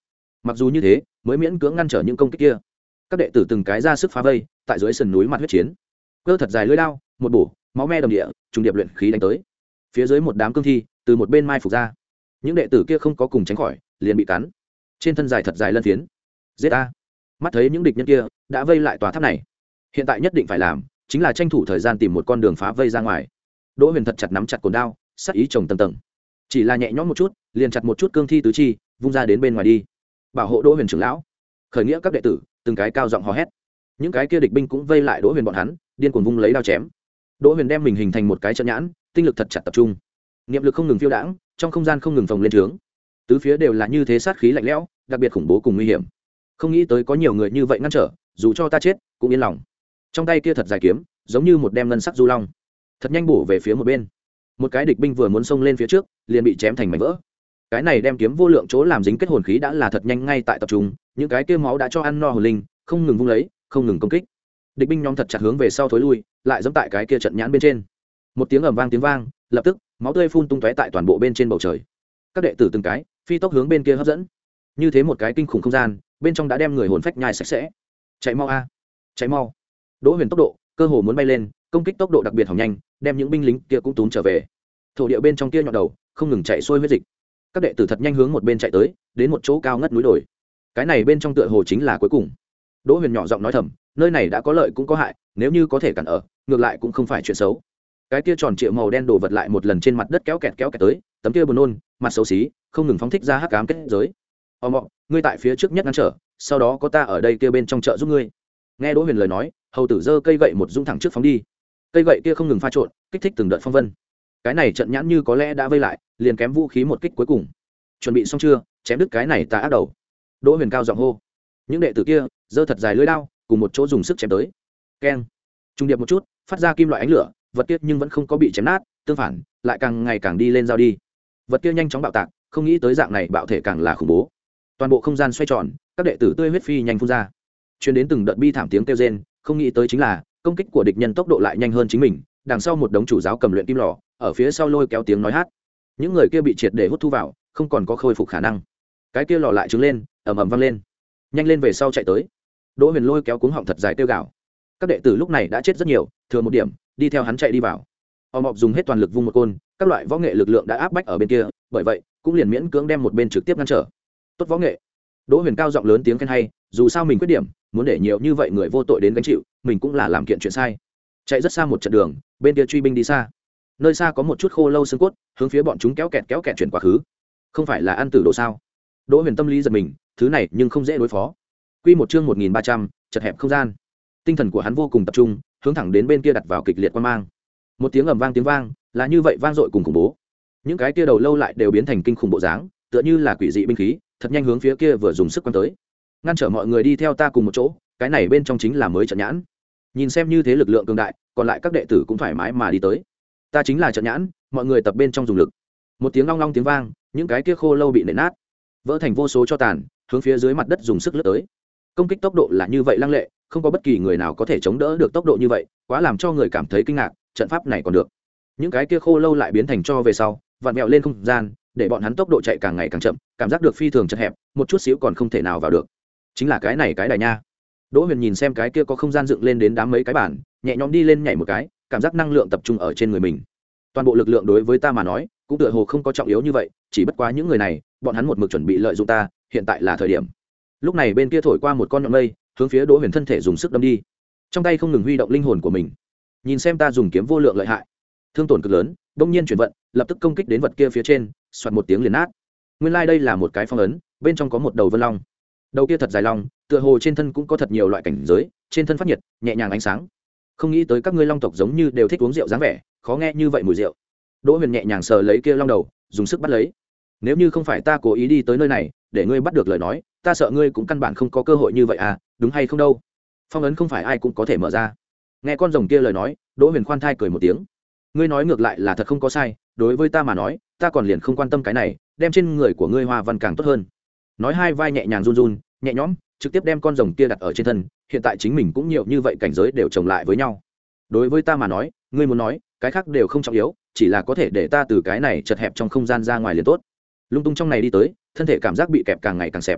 Speaker 1: mặc dù như thế mới miễn cưỡng ngăn trở những công kích kia. Các đệ tử từng cái ra sức phá vây, tại dưới sườn núi mặt huyết chiến, cơ thật dài lưỡi lao, một bổ máu me đồng địa, trùng điệp luyện khí đánh tới. Phía dưới một đám cương thi từ một bên mai phục ra, những đệ tử kia không có cùng tránh khỏi, liền bị cắn trên thân dài thật dài lân phiến. Giết a! Mắt thấy những địch nhân kia đã vây lại tòa tháp này, hiện tại nhất định phải làm chính là tranh thủ thời gian tìm một con đường phá vây ra ngoài. Đỗ Huyền thật chặt nắm chặt cồn đao, sát ý chồng tầng tầng, chỉ là nhẹ nhõm một chút liền chặt một chút cương thi tứ chi, vung ra đến bên ngoài đi, bảo hộ Đỗ Huyền trưởng lão. Khởi nghĩa các đệ tử từng cái cao giọng hò hét, những cái kia địch binh cũng vây lại Đỗ Huyền bọn hắn, điên cuồng vung lấy đao chém. Đỗ Huyền đem mình hình thành một cái trận nhãn, tinh lực thật chặt tập trung, niệm lực không ngừng phiêu đãng, trong không gian không ngừng phồng lên trướng, tứ phía đều là như thế sát khí lạnh lẽo, đặc biệt khủng bố cùng nguy hiểm. Không nghĩ tới có nhiều người như vậy ngăn trở, dù cho ta chết cũng yên lòng. Trong tay kia thật dài kiếm giống như một đem ngân sắc du long, thật nhanh bổ về phía một bên. Một cái địch binh vừa muốn xông lên phía trước liền bị chém thành mảnh vỡ. Cái này đem kiếm vô lượng chỗ làm dính kết hồn khí đã là thật nhanh ngay tại tập trung, những cái kia máu đã cho ăn no hồn linh, không ngừng vung lấy, không ngừng công kích. Địch binh nhóm thật chặt hướng về sau thối lui, lại giẫm tại cái kia trận nhãn bên trên. Một tiếng ầm vang tiếng vang, lập tức máu tươi phun tung tóe tại toàn bộ bên trên bầu trời. Các đệ tử từng cái phi tốc hướng bên kia hấp dẫn. Như thế một cái kinh khủng không gian, bên trong đã đem người hồn phách nhai sạch sẽ. Chạy mau a, chạy mau! Đỗ Huyền tốc độ cơ hồ muốn bay lên, công kích tốc độ đặc biệt hỏng nhanh, đem những binh lính kia cũng túm trở về. Thổ địa bên trong kia nhọn đầu không ngừng chạy xuôi huyết dịch. Các đệ tử thật nhanh hướng một bên chạy tới, đến một chỗ cao ngất núi đồi. Cái này bên trong tựa hồ chính là cuối cùng. Đỗ Huyền nhỏ giọng nói thầm, nơi này đã có lợi cũng có hại, nếu như có thể cản ở, ngược lại cũng không phải chuyện xấu. Cái kia tròn trịa màu đen đổ vật lại một lần trên mặt đất kéo kẹt kéo kẹt tới, tấm kia buồn nôn, mặt xấu xí, không ngừng phóng thích ra hắc ám kết giới. Ồ mọ, ngươi tại phía trước nhất ngăn trở, sau đó có ta ở đây kia bên trong trợ giúp ngươi. Nghe Đỗ Huyền lời nói, hầu tử giơ cây gậy một dung thẳng trước phóng đi. Cây gậy kia không ngừng pha trộn, kích thích từng đợt phong vân. Cái này trận nhãn như có lẽ đã vây lại, liền kém vũ khí một kích cuối cùng. Chuẩn bị xong chưa? Chém đứt cái này ta ác đầu. Đỗ Huyền cao giọng hô. Những đệ tử kia giơ thật dài lưỡi đao, cùng một chỗ dùng sức chém tới. Keng! Trung điệp một chút, phát ra kim loại ánh lửa, vật kia nhưng vẫn không có bị chém nát, tương phản, lại càng ngày càng đi lên giao đi. Vật kia nhanh chóng bạo tạc, không nghĩ tới dạng này bạo thể càng là khủng bố. Toàn bộ không gian xoay tròn, các đệ tử tươi huyết phi nhanh phun ra. Truyền đến từng đợt bi thảm tiếng kêu rên, không nghĩ tới chính là công kích của địch nhân tốc độ lại nhanh hơn chính mình. Đằng sau một đống chủ giáo cầm luyện kim lò, ở phía sau lôi kéo tiếng nói hát. Những người kia bị triệt để hút thu vào, không còn có khôi phục khả năng. Cái kia lò lại trứng lên, ầm ầm vang lên. Nhanh lên về sau chạy tới. Đỗ Huyền lôi kéo cuống họng thật dài tiêu gạo. Các đệ tử lúc này đã chết rất nhiều, thừa một điểm, đi theo hắn chạy đi vào. Họ mọc dùng hết toàn lực vung một côn, các loại võ nghệ lực lượng đã áp bách ở bên kia, bởi vậy cũng liền miễn cưỡng đem một bên trực tiếp ngăn trở. Tốt võ nghệ. Đỗ Huyền cao giọng lớn tiếng khen hay, dù sao mình quyết điểm, muốn để nhiều như vậy người vô tội đến gánh chịu, mình cũng là làm kiện chuyện sai. Chạy rất xa một trận đường, bên kia truy binh đi xa. Nơi xa có một chút khô lâu xương cốt, hướng phía bọn chúng kéo kẹt kéo kẹt chuyển quá khứ. Không phải là ăn tử độ sao? Đỗ Huyền tâm lý giật mình, thứ này nhưng không dễ đối phó. Quy một chương một nghìn ba trăm, chật hẹp không gian. Tinh thần của hắn vô cùng tập trung, hướng thẳng đến bên kia đặt vào kịch liệt quan mang. Một tiếng ầm vang tiếng vang, là như vậy vang dội cùng khủng bố. Những cái kia đầu lâu lại đều biến thành kinh khủng bộ dáng, tựa như là quỷ dị binh khí, thật nhanh hướng phía kia vừa dùng sức quăng tới. Ngăn trở mọi người đi theo ta cùng một chỗ, cái này bên trong chính là mới trận nhãn. Nhìn xem như thế lực lượng cường đại, còn lại các đệ tử cũng thoải mái mà đi tới. Ta chính là trận nhãn, mọi người tập bên trong dùng lực. Một tiếng long long tiếng vang, những cái kia khô lâu bị nện nát, vỡ thành vô số cho tàn, hướng phía dưới mặt đất dùng sức lướt tới. Công kích tốc độ là như vậy lăng lệ, không có bất kỳ người nào có thể chống đỡ được tốc độ như vậy, quá làm cho người cảm thấy kinh ngạc. Trận pháp này còn được. Những cái kia khô lâu lại biến thành cho về sau, vặn mèo lên không gian, để bọn hắn tốc độ chạy càng ngày càng chậm, cảm giác được phi thường chật hẹp, một chút xíu còn không thể nào vào được. Chính là cái này cái đài nha. Đỗ Huyền nhìn xem cái kia có không gian dựng lên đến đám mấy cái bản, nhẹ nhõm đi lên nhảy một cái, cảm giác năng lượng tập trung ở trên người mình. Toàn bộ lực lượng đối với ta mà nói, cũng tựa hồ không có trọng yếu như vậy, chỉ bất quá những người này, bọn hắn một mực chuẩn bị lợi dụng ta, hiện tại là thời điểm. Lúc này bên kia thổi qua một con nhọn mây, hướng phía Đỗ Huyền thân thể dùng sức đâm đi. Trong tay không ngừng huy động linh hồn của mình. Nhìn xem ta dùng kiếm vô lượng lợi hại, thương tổn cực lớn, đông nhiên chuyển vận, lập tức công kích đến vật kia phía trên, xoạt một tiếng liền nát. Nguyên lai like đây là một cái phong ấn, bên trong có một đầu vân long. Đầu kia thật dài long, tựa hồ trên thân cũng có thật nhiều loại cảnh giới, trên thân phát nhiệt, nhẹ nhàng ánh sáng. Không nghĩ tới các ngươi long tộc giống như đều thích uống rượu dáng vẻ, khó nghe như vậy mùi rượu. Đỗ Huyền nhẹ nhàng sờ lấy kia long đầu, dùng sức bắt lấy. Nếu như không phải ta cố ý đi tới nơi này, để ngươi bắt được lời nói, ta sợ ngươi cũng căn bản không có cơ hội như vậy à, đúng hay không đâu? Phong ấn không phải ai cũng có thể mở ra. Nghe con rồng kia lời nói, Đỗ Huyền khoan thai cười một tiếng. Ngươi nói ngược lại là thật không có sai, đối với ta mà nói, ta còn liền không quan tâm cái này, đem trên người của ngươi hoa văn càng tốt hơn. Nói hai vai nhẹ nhàng run run, nhẹ nhõm, trực tiếp đem con rồng kia đặt ở trên thân, hiện tại chính mình cũng nhiều như vậy cảnh giới đều chồng lại với nhau. Đối với ta mà nói, ngươi muốn nói, cái khác đều không trọng yếu, chỉ là có thể để ta từ cái này chật hẹp trong không gian ra ngoài liền tốt. Lung tung trong này đi tới, thân thể cảm giác bị kẹp càng ngày càng xẹp.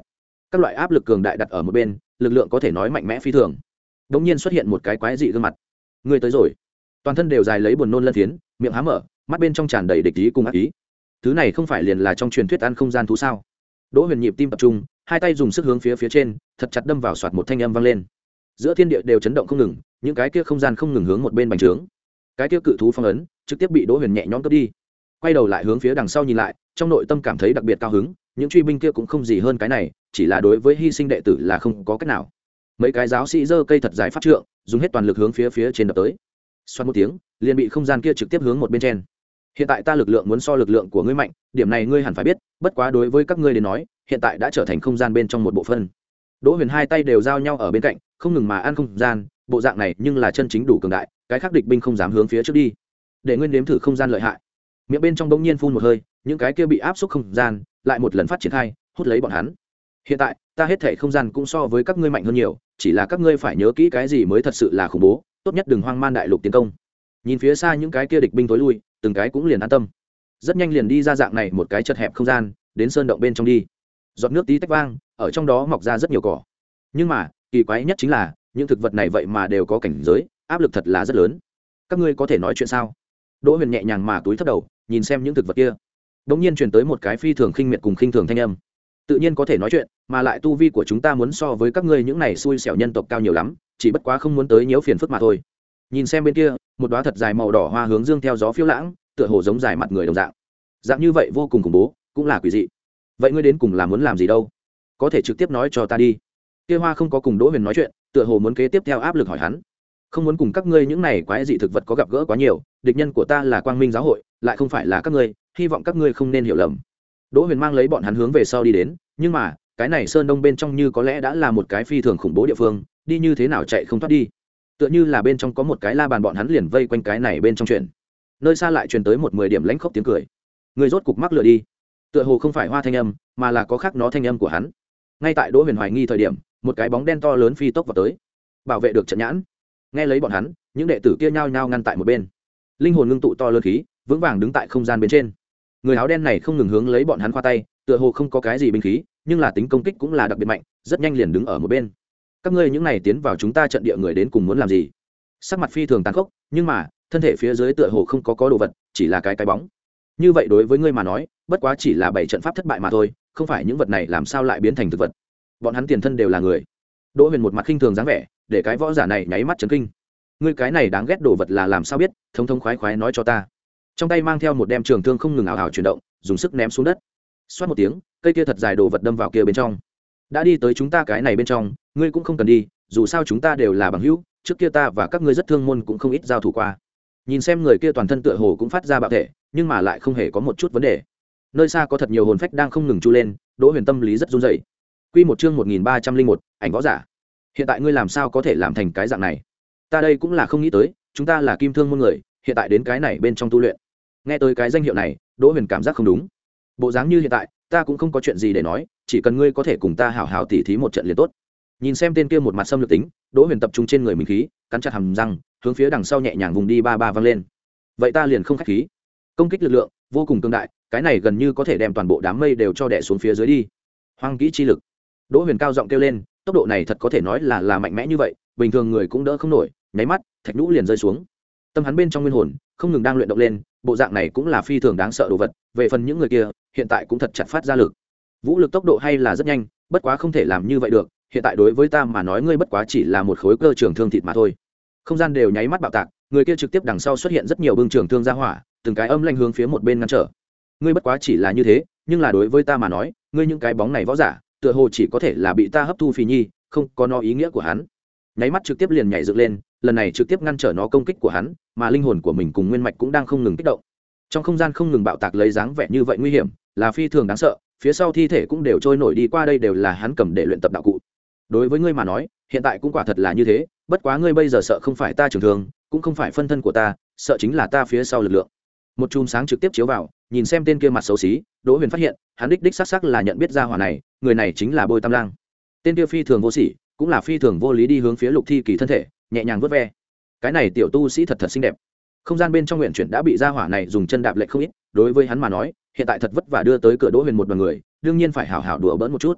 Speaker 1: các loại áp lực cường đại đặt ở một bên, lực lượng có thể nói mạnh mẽ phi thường. Đột nhiên xuất hiện một cái quái dị gương mặt. Người tới rồi. Toàn thân đều dài lấy buồn nôn lân phiến, miệng há mở, mắt bên trong tràn đầy địch ý cùng ác ý. Thứ này không phải liền là trong truyền thuyết ăn không gian thú sao? Đỗ Huyền nhịp tim tập trung, hai tay dùng sức hướng phía phía trên, thật chặt đâm vào, xoạt một thanh âm vang lên. Giữa thiên địa đều chấn động không ngừng, những cái kia không gian không ngừng hướng một bên bành trướng. Cái kia cự thú phong ấn trực tiếp bị Đỗ Huyền nhẹ nhõm cướp đi. Quay đầu lại hướng phía đằng sau nhìn lại, trong nội tâm cảm thấy đặc biệt cao hứng, những truy binh kia cũng không gì hơn cái này, chỉ là đối với hy sinh đệ tử là không có cách nào. Mấy cái giáo sĩ giơ cây thật dài pháp trượng, dùng hết toàn lực hướng phía phía trên đập tới. Xoát một tiếng, liền bị không gian kia trực tiếp hướng một bên trên. Hiện tại ta lực lượng muốn so lực lượng của ngươi mạnh, điểm này ngươi hẳn phải biết, bất quá đối với các ngươi đến nói, hiện tại đã trở thành không gian bên trong một bộ phận. Đỗ Huyền hai tay đều giao nhau ở bên cạnh, không ngừng mà ăn không gian, bộ dạng này nhưng là chân chính đủ cường đại, cái khác địch binh không dám hướng phía trước đi. Để nguyên nếm thử không gian lợi hại. Miệng bên trong bỗng nhiên phun một hơi, những cái kia bị áp xúc không gian lại một lần phát triển khai, hút lấy bọn hắn. Hiện tại, ta hết thảy không gian cũng so với các ngươi mạnh hơn nhiều, chỉ là các ngươi phải nhớ kỹ cái gì mới thật sự là khủng bố, tốt nhất đừng hoang man đại lục tiến công. Nhìn phía xa những cái kia địch binh tối lui, từng cái cũng liền an tâm. Rất nhanh liền đi ra dạng này một cái chật hẹp không gian, đến sơn động bên trong đi. Giọt nước tí tách vang, ở trong đó mọc ra rất nhiều cỏ. Nhưng mà, kỳ quái nhất chính là, những thực vật này vậy mà đều có cảnh giới, áp lực thật là rất lớn. Các ngươi có thể nói chuyện sao? Đỗ Huyền nhẹ nhàng mà túi thấp đầu, nhìn xem những thực vật kia. Đột nhiên truyền tới một cái phi thường khinh miệt cùng khinh thường thanh âm. Tự nhiên có thể nói chuyện, mà lại tu vi của chúng ta muốn so với các ngươi những này xui xẻo nhân tộc cao nhiều lắm, chỉ bất quá không muốn tới nhiễu phiền phức mà thôi. Nhìn xem bên kia, một đóa thật dài màu đỏ hoa hướng dương theo gió phiêu lãng, tựa hồ giống dài mặt người đồng dạng. Dạng như vậy vô cùng khủng bố, cũng là quỷ dị. Vậy ngươi đến cùng là muốn làm gì đâu? Có thể trực tiếp nói cho ta đi. Kia hoa không có cùng Đỗ Huyền nói chuyện, tựa hồ muốn kế tiếp theo áp lực hỏi hắn. Không muốn cùng các ngươi những này quái dị thực vật có gặp gỡ quá nhiều, địch nhân của ta là Quang Minh giáo hội, lại không phải là các ngươi, hy vọng các ngươi không nên hiểu lầm. Đỗ Huyền mang lấy bọn hắn hướng về sau đi đến, nhưng mà, cái này sơn đông bên trong như có lẽ đã là một cái phi thường khủng bố địa phương, đi như thế nào chạy không thoát đi. Tựa như là bên trong có một cái la bàn, bọn hắn liền vây quanh cái này bên trong chuyện. Nơi xa lại truyền tới một mười điểm lãnh khốc tiếng cười. Người rốt cục mắc lừa đi. Tựa hồ không phải hoa thanh âm, mà là có khác nó thanh âm của hắn. Ngay tại Đỗ Huyền hoài nghi thời điểm, một cái bóng đen to lớn phi tốc vào tới, bảo vệ được trận nhãn. Nghe lấy bọn hắn, những đệ tử kia nhao nhao ngăn tại một bên. Linh hồn ngưng tụ to lớn khí, vững vàng đứng tại không gian bên trên. Người áo đen này không ngừng hướng lấy bọn hắn khoa tay, tựa hồ không có cái gì binh khí, nhưng là tính công kích cũng là đặc biệt mạnh, rất nhanh liền đứng ở một bên. Các ngươi những này tiến vào chúng ta trận địa người đến cùng muốn làm gì? Sắc mặt phi thường tàn khốc, nhưng mà thân thể phía dưới tựa hồ không có có đồ vật, chỉ là cái cái bóng. Như vậy đối với ngươi mà nói, bất quá chỉ là bảy trận pháp thất bại mà thôi, không phải những vật này làm sao lại biến thành thực vật? Bọn hắn tiền thân đều là người. Đỗ Huyền một mặt khinh thường dáng vẻ, để cái võ giả này nháy mắt chấn kinh. Ngươi cái này đáng ghét đồ vật là làm sao biết? Thông thông khoái khoái nói cho ta. Trong tay mang theo một đem trường thương không ngừng ảo ảo chuyển động, dùng sức ném xuống đất. Xoát một tiếng, cây kia thật dài đồ vật đâm vào kia bên trong. Đã đi tới chúng ta cái này bên trong, ngươi cũng không cần đi, dù sao chúng ta đều là bằng hữu, trước kia ta và các ngươi rất thương môn cũng không ít giao thủ qua. Nhìn xem người kia toàn thân tựa hồ cũng phát ra bạo thể, nhưng mà lại không hề có một chút vấn đề. Nơi xa có thật nhiều hồn phách đang không ngừng chu lên, Đỗ Huyền tâm lý rất run rẩy. Quy một chương một nghìn ba trăm linh một, ảnh võ giả. Hiện tại ngươi làm sao có thể làm thành cái dạng này? Ta đây cũng là không nghĩ tới, chúng ta là kim thương môn người, hiện tại đến cái này bên trong tu luyện. Nghe tới cái danh hiệu này, Đỗ Huyền cảm giác không đúng. Bộ dáng như hiện tại, ta cũng không có chuyện gì để nói, chỉ cần ngươi có thể cùng ta hảo hảo tỉ thí một trận liền tốt. Nhìn xem tên kia một mặt xâm lược tính, Đỗ Huyền tập trung trên người mình khí, cắn chặt hàm răng, hướng phía đằng sau nhẹ nhàng vùng đi ba ba văng lên. Vậy ta liền không khách khí. Công kích lực lượng vô cùng cường đại, cái này gần như có thể đem toàn bộ đám mây đều cho đè xuống phía dưới đi. Hoang kỹ chi lực. Đỗ Huyền cao giọng kêu lên, tốc độ này thật có thể nói là là mạnh mẽ như vậy, bình thường người cũng đỡ không nổi, nháy mắt, thạch nhũ liền rơi xuống. Tâm hắn bên trong nguyên hồn không ngừng đang luyện động lên, bộ dạng này cũng là phi thường đáng sợ đồ vật, về phần những người kia, hiện tại cũng thật chặt phát ra lực. Vũ lực tốc độ hay là rất nhanh, bất quá không thể làm như vậy được, hiện tại đối với ta mà nói ngươi bất quá chỉ là một khối cơ trường thương thịt mà thôi. Không gian đều nháy mắt bạo tạc, người kia trực tiếp đằng sau xuất hiện rất nhiều bưng trường thương ra hỏa, từng cái âm lanh hướng phía một bên ngăn trở. Ngươi bất quá chỉ là như thế, nhưng là đối với ta mà nói, ngươi những cái bóng này võ giả, tựa hồ chỉ có thể là bị ta hấp thu phì nhi, không có nó ý nghĩa của hắn. Nháy mắt trực tiếp liền nhảy dựng lên, lần này trực tiếp ngăn trở nó công kích của hắn, mà linh hồn của mình cùng nguyên mạch cũng đang không ngừng kích động. Trong không gian không ngừng bạo tạc lấy dáng vẻ như vậy nguy hiểm, là phi thường đáng sợ, phía sau thi thể cũng đều trôi nổi đi qua, đây đều là hắn cầm để luyện tập đạo cụ. Đối với ngươi mà nói, hiện tại cũng quả thật là như thế, bất quá ngươi bây giờ sợ không phải ta trường thương, cũng không phải phân thân của ta, sợ chính là ta phía sau lực lượng. Một chùm sáng trực tiếp chiếu vào, nhìn xem tên kia mặt xấu xí, Đỗ Huyền phát hiện, hắn đích đích xác xác là nhận biết ra hỏa này, người này chính là Bôi Tam Lang. Tên kia phi thường vô sỉ, cũng là phi thường vô lý đi hướng phía Lục Thi Kỳ thân thể, nhẹ nhàng vuốt ve. Cái này tiểu tu sĩ thật thật xinh đẹp. Không gian bên trong nguyện chuyển đã bị ra hỏa này dùng chân đạp lệch không ít, đối với hắn mà nói, hiện tại thật vất vả đưa tới cửa Đỗ Huyền một đoàn người, đương nhiên phải hảo hảo đùa bỡn một chút.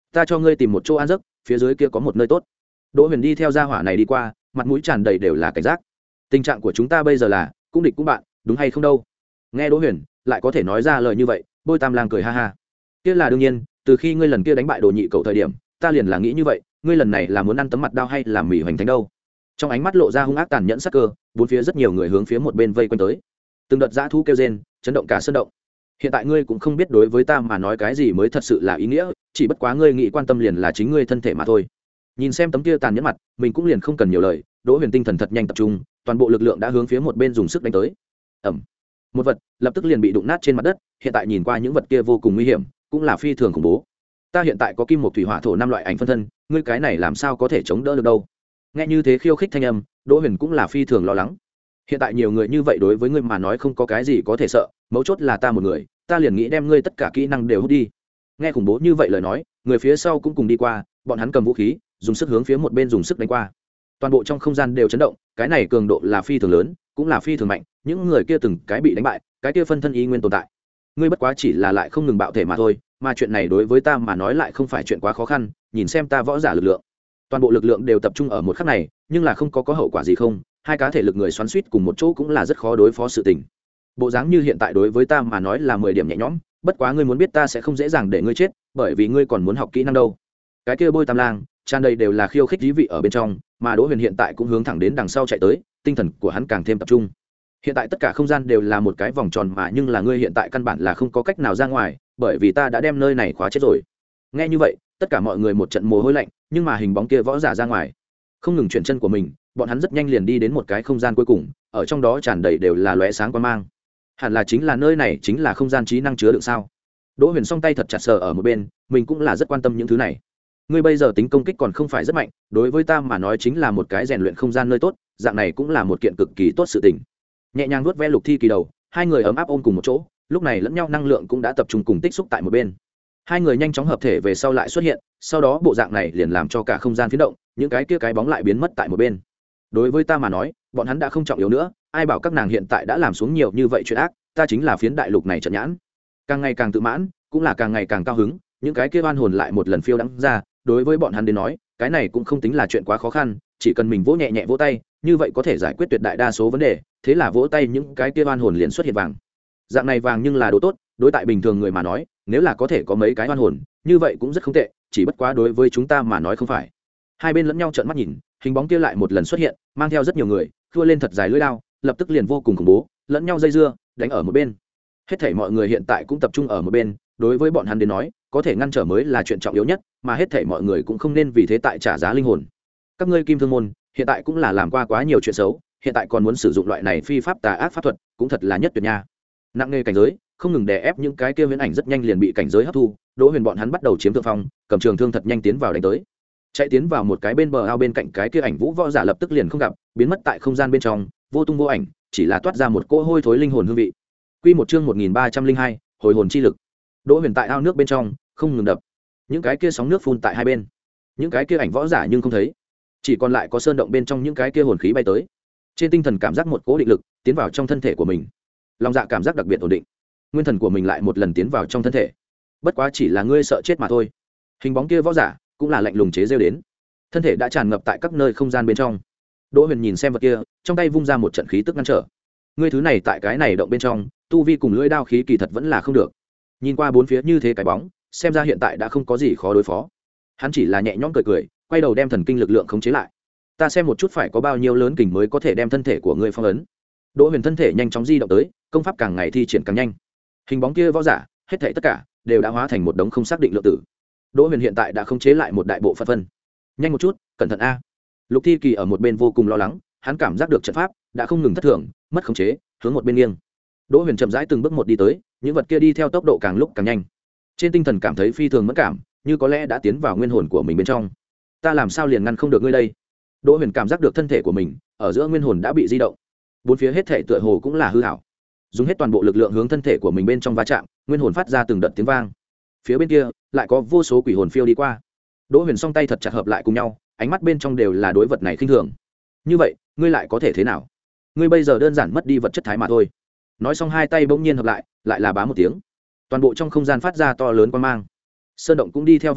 Speaker 1: ta cho ngươi tìm một chỗ ăn giấc, phía dưới kia có một nơi tốt. Đỗ Huyền đi theo gia hỏa này đi qua, mặt mũi tràn đầy đều là cảnh giác. Tình trạng của chúng ta bây giờ là cũng địch cũng bạn, đúng hay không đâu? Nghe Đỗ Huyền lại có thể nói ra lời như vậy, Bôi Tam Lang cười ha ha. Kia là đương nhiên, từ khi ngươi lần kia đánh bại Đồ Nhị cậu thời điểm, ta liền là nghĩ như vậy, ngươi lần này là muốn ăn tấm mặt đao hay là mỉ hoành thánh đâu? Trong ánh mắt lộ ra hung ác tàn nhẫn sắc cơ, bốn phía rất nhiều người hướng phía một bên vây quanh tới. Từng đợt dã thú kêu rên, chấn động cả sơn động. Hiện tại ngươi cũng không biết đối với ta mà nói cái gì mới thật sự là ý nghĩa, chỉ bất quá ngươi nghĩ quan tâm liền là chính ngươi thân thể mà thôi. Nhìn xem tấm kia tàn nhẫn mặt, mình cũng liền không cần nhiều lời. Đỗ Huyền tinh thần thật nhanh tập trung, toàn bộ lực lượng đã hướng phía một bên dùng sức đánh tới. Ầm, một vật lập tức liền bị đụng nát trên mặt đất. Hiện tại nhìn qua những vật kia vô cùng nguy hiểm, cũng là phi thường khủng bố. Ta hiện tại có kim một thủy hỏa thổ năm loại ảnh phân thân, ngươi cái này làm sao có thể chống đỡ được đâu? Nghe như thế khiêu khích thanh âm, Đỗ Huyền cũng là phi thường lo lắng. Hiện tại nhiều người như vậy đối với ngươi mà nói không có cái gì có thể sợ, mấu chốt là ta một người, ta liền nghĩ đem ngươi tất cả kỹ năng đều hút đi. Nghe khủng bố như vậy lời nói, người phía sau cũng cùng đi qua, bọn hắn cầm vũ khí, dùng sức hướng phía một bên dùng sức đánh qua. Toàn bộ trong không gian đều chấn động, cái này cường độ là phi thường lớn, cũng là phi thường mạnh, những người kia từng cái bị đánh bại, cái kia phân thân ý nguyên tồn tại. Ngươi bất quá chỉ là lại không ngừng bạo thể mà thôi, mà chuyện này đối với ta mà nói lại không phải chuyện quá khó khăn, nhìn xem ta võ giả lực lượng. Toàn bộ lực lượng đều tập trung ở một khắc này, nhưng là không có có hậu quả gì không, hai cá thể lực người xoắn xuýt cùng một chỗ cũng là rất khó đối phó sự tình. Bộ dáng như hiện tại đối với ta mà nói là mười điểm nhẹ nhõm, bất quá ngươi muốn biết ta sẽ không dễ dàng để ngươi chết, bởi vì ngươi còn muốn học kỹ năng đâu. Cái kia Bôi Tam Lang, tràn đầy đều là khiêu khích dí vị ở bên trong, mà Đỗ Huyền hiện tại cũng hướng thẳng đến đằng sau chạy tới, tinh thần của hắn càng thêm tập trung. Hiện tại tất cả không gian đều là một cái vòng tròn mà nhưng là ngươi hiện tại căn bản là không có cách nào ra ngoài, bởi vì ta đã đem nơi này khóa chết rồi. Nghe như vậy, tất cả mọi người một trận mồ hôi lạnh, nhưng mà hình bóng kia võ giả ra ngoài, không ngừng chuyển chân của mình, bọn hắn rất nhanh liền đi đến một cái không gian cuối cùng, ở trong đó tràn đầy đều là lóe sáng quang mang. Hẳn là chính là nơi này chính là không gian trí năng chứa đựng sao? Đỗ Huyền song tay thật chặt sờ ở một bên, mình cũng là rất quan tâm những thứ này. Ngươi bây giờ tính công kích còn không phải rất mạnh, đối với ta mà nói chính là một cái rèn luyện không gian nơi tốt, dạng này cũng là một kiện cực kỳ tốt sự tình. Nhẹ nhàng vuốt ve Lục Thi Kỳ đầu, hai người ấm áp ôm cùng một chỗ, lúc này lẫn nhau năng lượng cũng đã tập trung cùng tích xúc tại một bên. Hai người nhanh chóng hợp thể về sau lại xuất hiện, sau đó bộ dạng này liền làm cho cả không gian phiến động, những cái kia cái bóng lại biến mất tại một bên. Đối với ta mà nói, bọn hắn đã không trọng yếu nữa, ai bảo các nàng hiện tại đã làm xuống nhiều như vậy chuyện ác, ta chính là phiến đại lục này trận nhãn. Càng ngày càng tự mãn, cũng là càng ngày càng cao hứng, những cái kia oan hồn lại một lần phiêu đãng ra, đối với bọn hắn đến nói, cái này cũng không tính là chuyện quá khó khăn, chỉ cần mình vỗ nhẹ nhẹ vỗ tay, như vậy có thể giải quyết tuyệt đại đa số vấn đề, thế là vỗ tay những cái kia oan hồn liền xuất hiện vàng. Dạng này vàng nhưng là đồ tốt, đối tại bình thường người mà nói, nếu là có thể có mấy cái oan hồn, như vậy cũng rất không tệ, chỉ bất quá đối với chúng ta mà nói không phải. Hai bên lẫn nhau trợn mắt nhìn, hình bóng kia lại một lần xuất hiện, mang theo rất nhiều người, thua lên thật dài lưỡi đao, lập tức liền vô cùng khủng bố, lẫn nhau dây dưa, đánh ở một bên. Hết thảy mọi người hiện tại cũng tập trung ở một bên, đối với bọn hắn đến nói, có thể ngăn trở mới là chuyện trọng yếu nhất, mà hết thảy mọi người cũng không nên vì thế tại trả giá linh hồn. Các ngươi Kim Thương môn, hiện tại cũng là làm qua quá nhiều chuyện xấu, hiện tại còn muốn sử dụng loại này phi pháp tà ác pháp thuật, cũng thật là nhất tuyệt nha. Nặng nghề cảnh giới, không ngừng đè ép những cái kia viễn ảnh rất nhanh liền bị cảnh giới hấp thu, Đỗ Huyền bọn hắn bắt đầu chiếm thượng phong, cầm trường thương thật nhanh tiến vào đánh tới. Chạy tiến vào một cái bên bờ ao bên cạnh cái kia ảnh vũ võ giả lập tức liền không gặp, biến mất tại không gian bên trong, vô tung vô ảnh, chỉ là toát ra một cỗ hôi thối linh hồn hương vị. Quy một chương một nghìn ba trăm linh hai, hồi hồn chi lực. Đỗ Huyền tại ao nước bên trong, không ngừng đập. Những cái kia sóng nước phun tại hai bên. Những cái kia ảnh võ giả nhưng không thấy, chỉ còn lại có sơn động bên trong những cái kia hồn khí bay tới. Trên tinh thần cảm giác một cỗ định lực tiến vào trong thân thể của mình. Lòng dạ cảm giác đặc biệt ổn định. Nguyên thần của mình lại một lần tiến vào trong thân thể. Bất quá chỉ là ngươi sợ chết mà thôi. Hình bóng kia võ giả cũng là lạnh lùng chế giễu đến. Thân thể đã tràn ngập tại các nơi không gian bên trong. Đỗ Huyền nhìn xem vật kia, trong tay vung ra một trận khí tức ngăn trở. Ngươi thứ này tại cái này động bên trong, tu vi cùng lưỡi đao khí kỳ thật vẫn là không được. Nhìn qua bốn phía như thế cái bóng, xem ra hiện tại đã không có gì khó đối phó. Hắn chỉ là nhẹ nhõm cười cười, quay đầu đem thần kinh lực lượng khống chế lại. Ta xem một chút phải có bao nhiêu lớn kình mới có thể đem thân thể của ngươi phong ấn. Đỗ Huyền thân thể nhanh chóng di động tới, công pháp càng ngày thi triển càng nhanh. Hình bóng kia võ giả, hết thảy tất cả đều đã hóa thành một đống không xác định lượng tử. Đỗ Huyền hiện tại đã khống chế lại một đại bộ phận phân. Nhanh một chút, cẩn thận a. Lục Thi Kỳ ở một bên vô cùng lo lắng, hắn cảm giác được trận pháp đã không ngừng thất thường, mất khống chế, hướng một bên nghiêng. Đỗ Huyền chậm rãi từng bước một đi tới, những vật kia đi theo tốc độ càng lúc càng nhanh. Trên tinh thần cảm thấy phi thường mẫn cảm, như có lẽ đã tiến vào nguyên hồn của mình bên trong. Ta làm sao liền ngăn không được ngươi đây? Đỗ Huyền cảm giác được thân thể của mình ở giữa nguyên hồn đã bị di động, bốn phía hết thể tựa hồ cũng là hư ảo. Dùng hết toàn bộ lực lượng hướng thân thể của mình bên trong va chạm, nguyên hồn phát ra từng đợt tiếng vang. Phía bên kia lại có vô số quỷ hồn phiêu đi qua. Đỗ Huyền song tay thật chặt hợp lại cùng nhau, ánh mắt bên trong đều là đối vật này khinh thường. Như vậy, ngươi lại có thể thế nào? Ngươi bây giờ đơn giản mất đi vật chất thái mà thôi. Nói xong hai tay bỗng nhiên hợp lại, lại là bá một tiếng. Toàn bộ trong không gian phát ra to lớn quang mang. Sơn động cũng đi theo vặn mèo,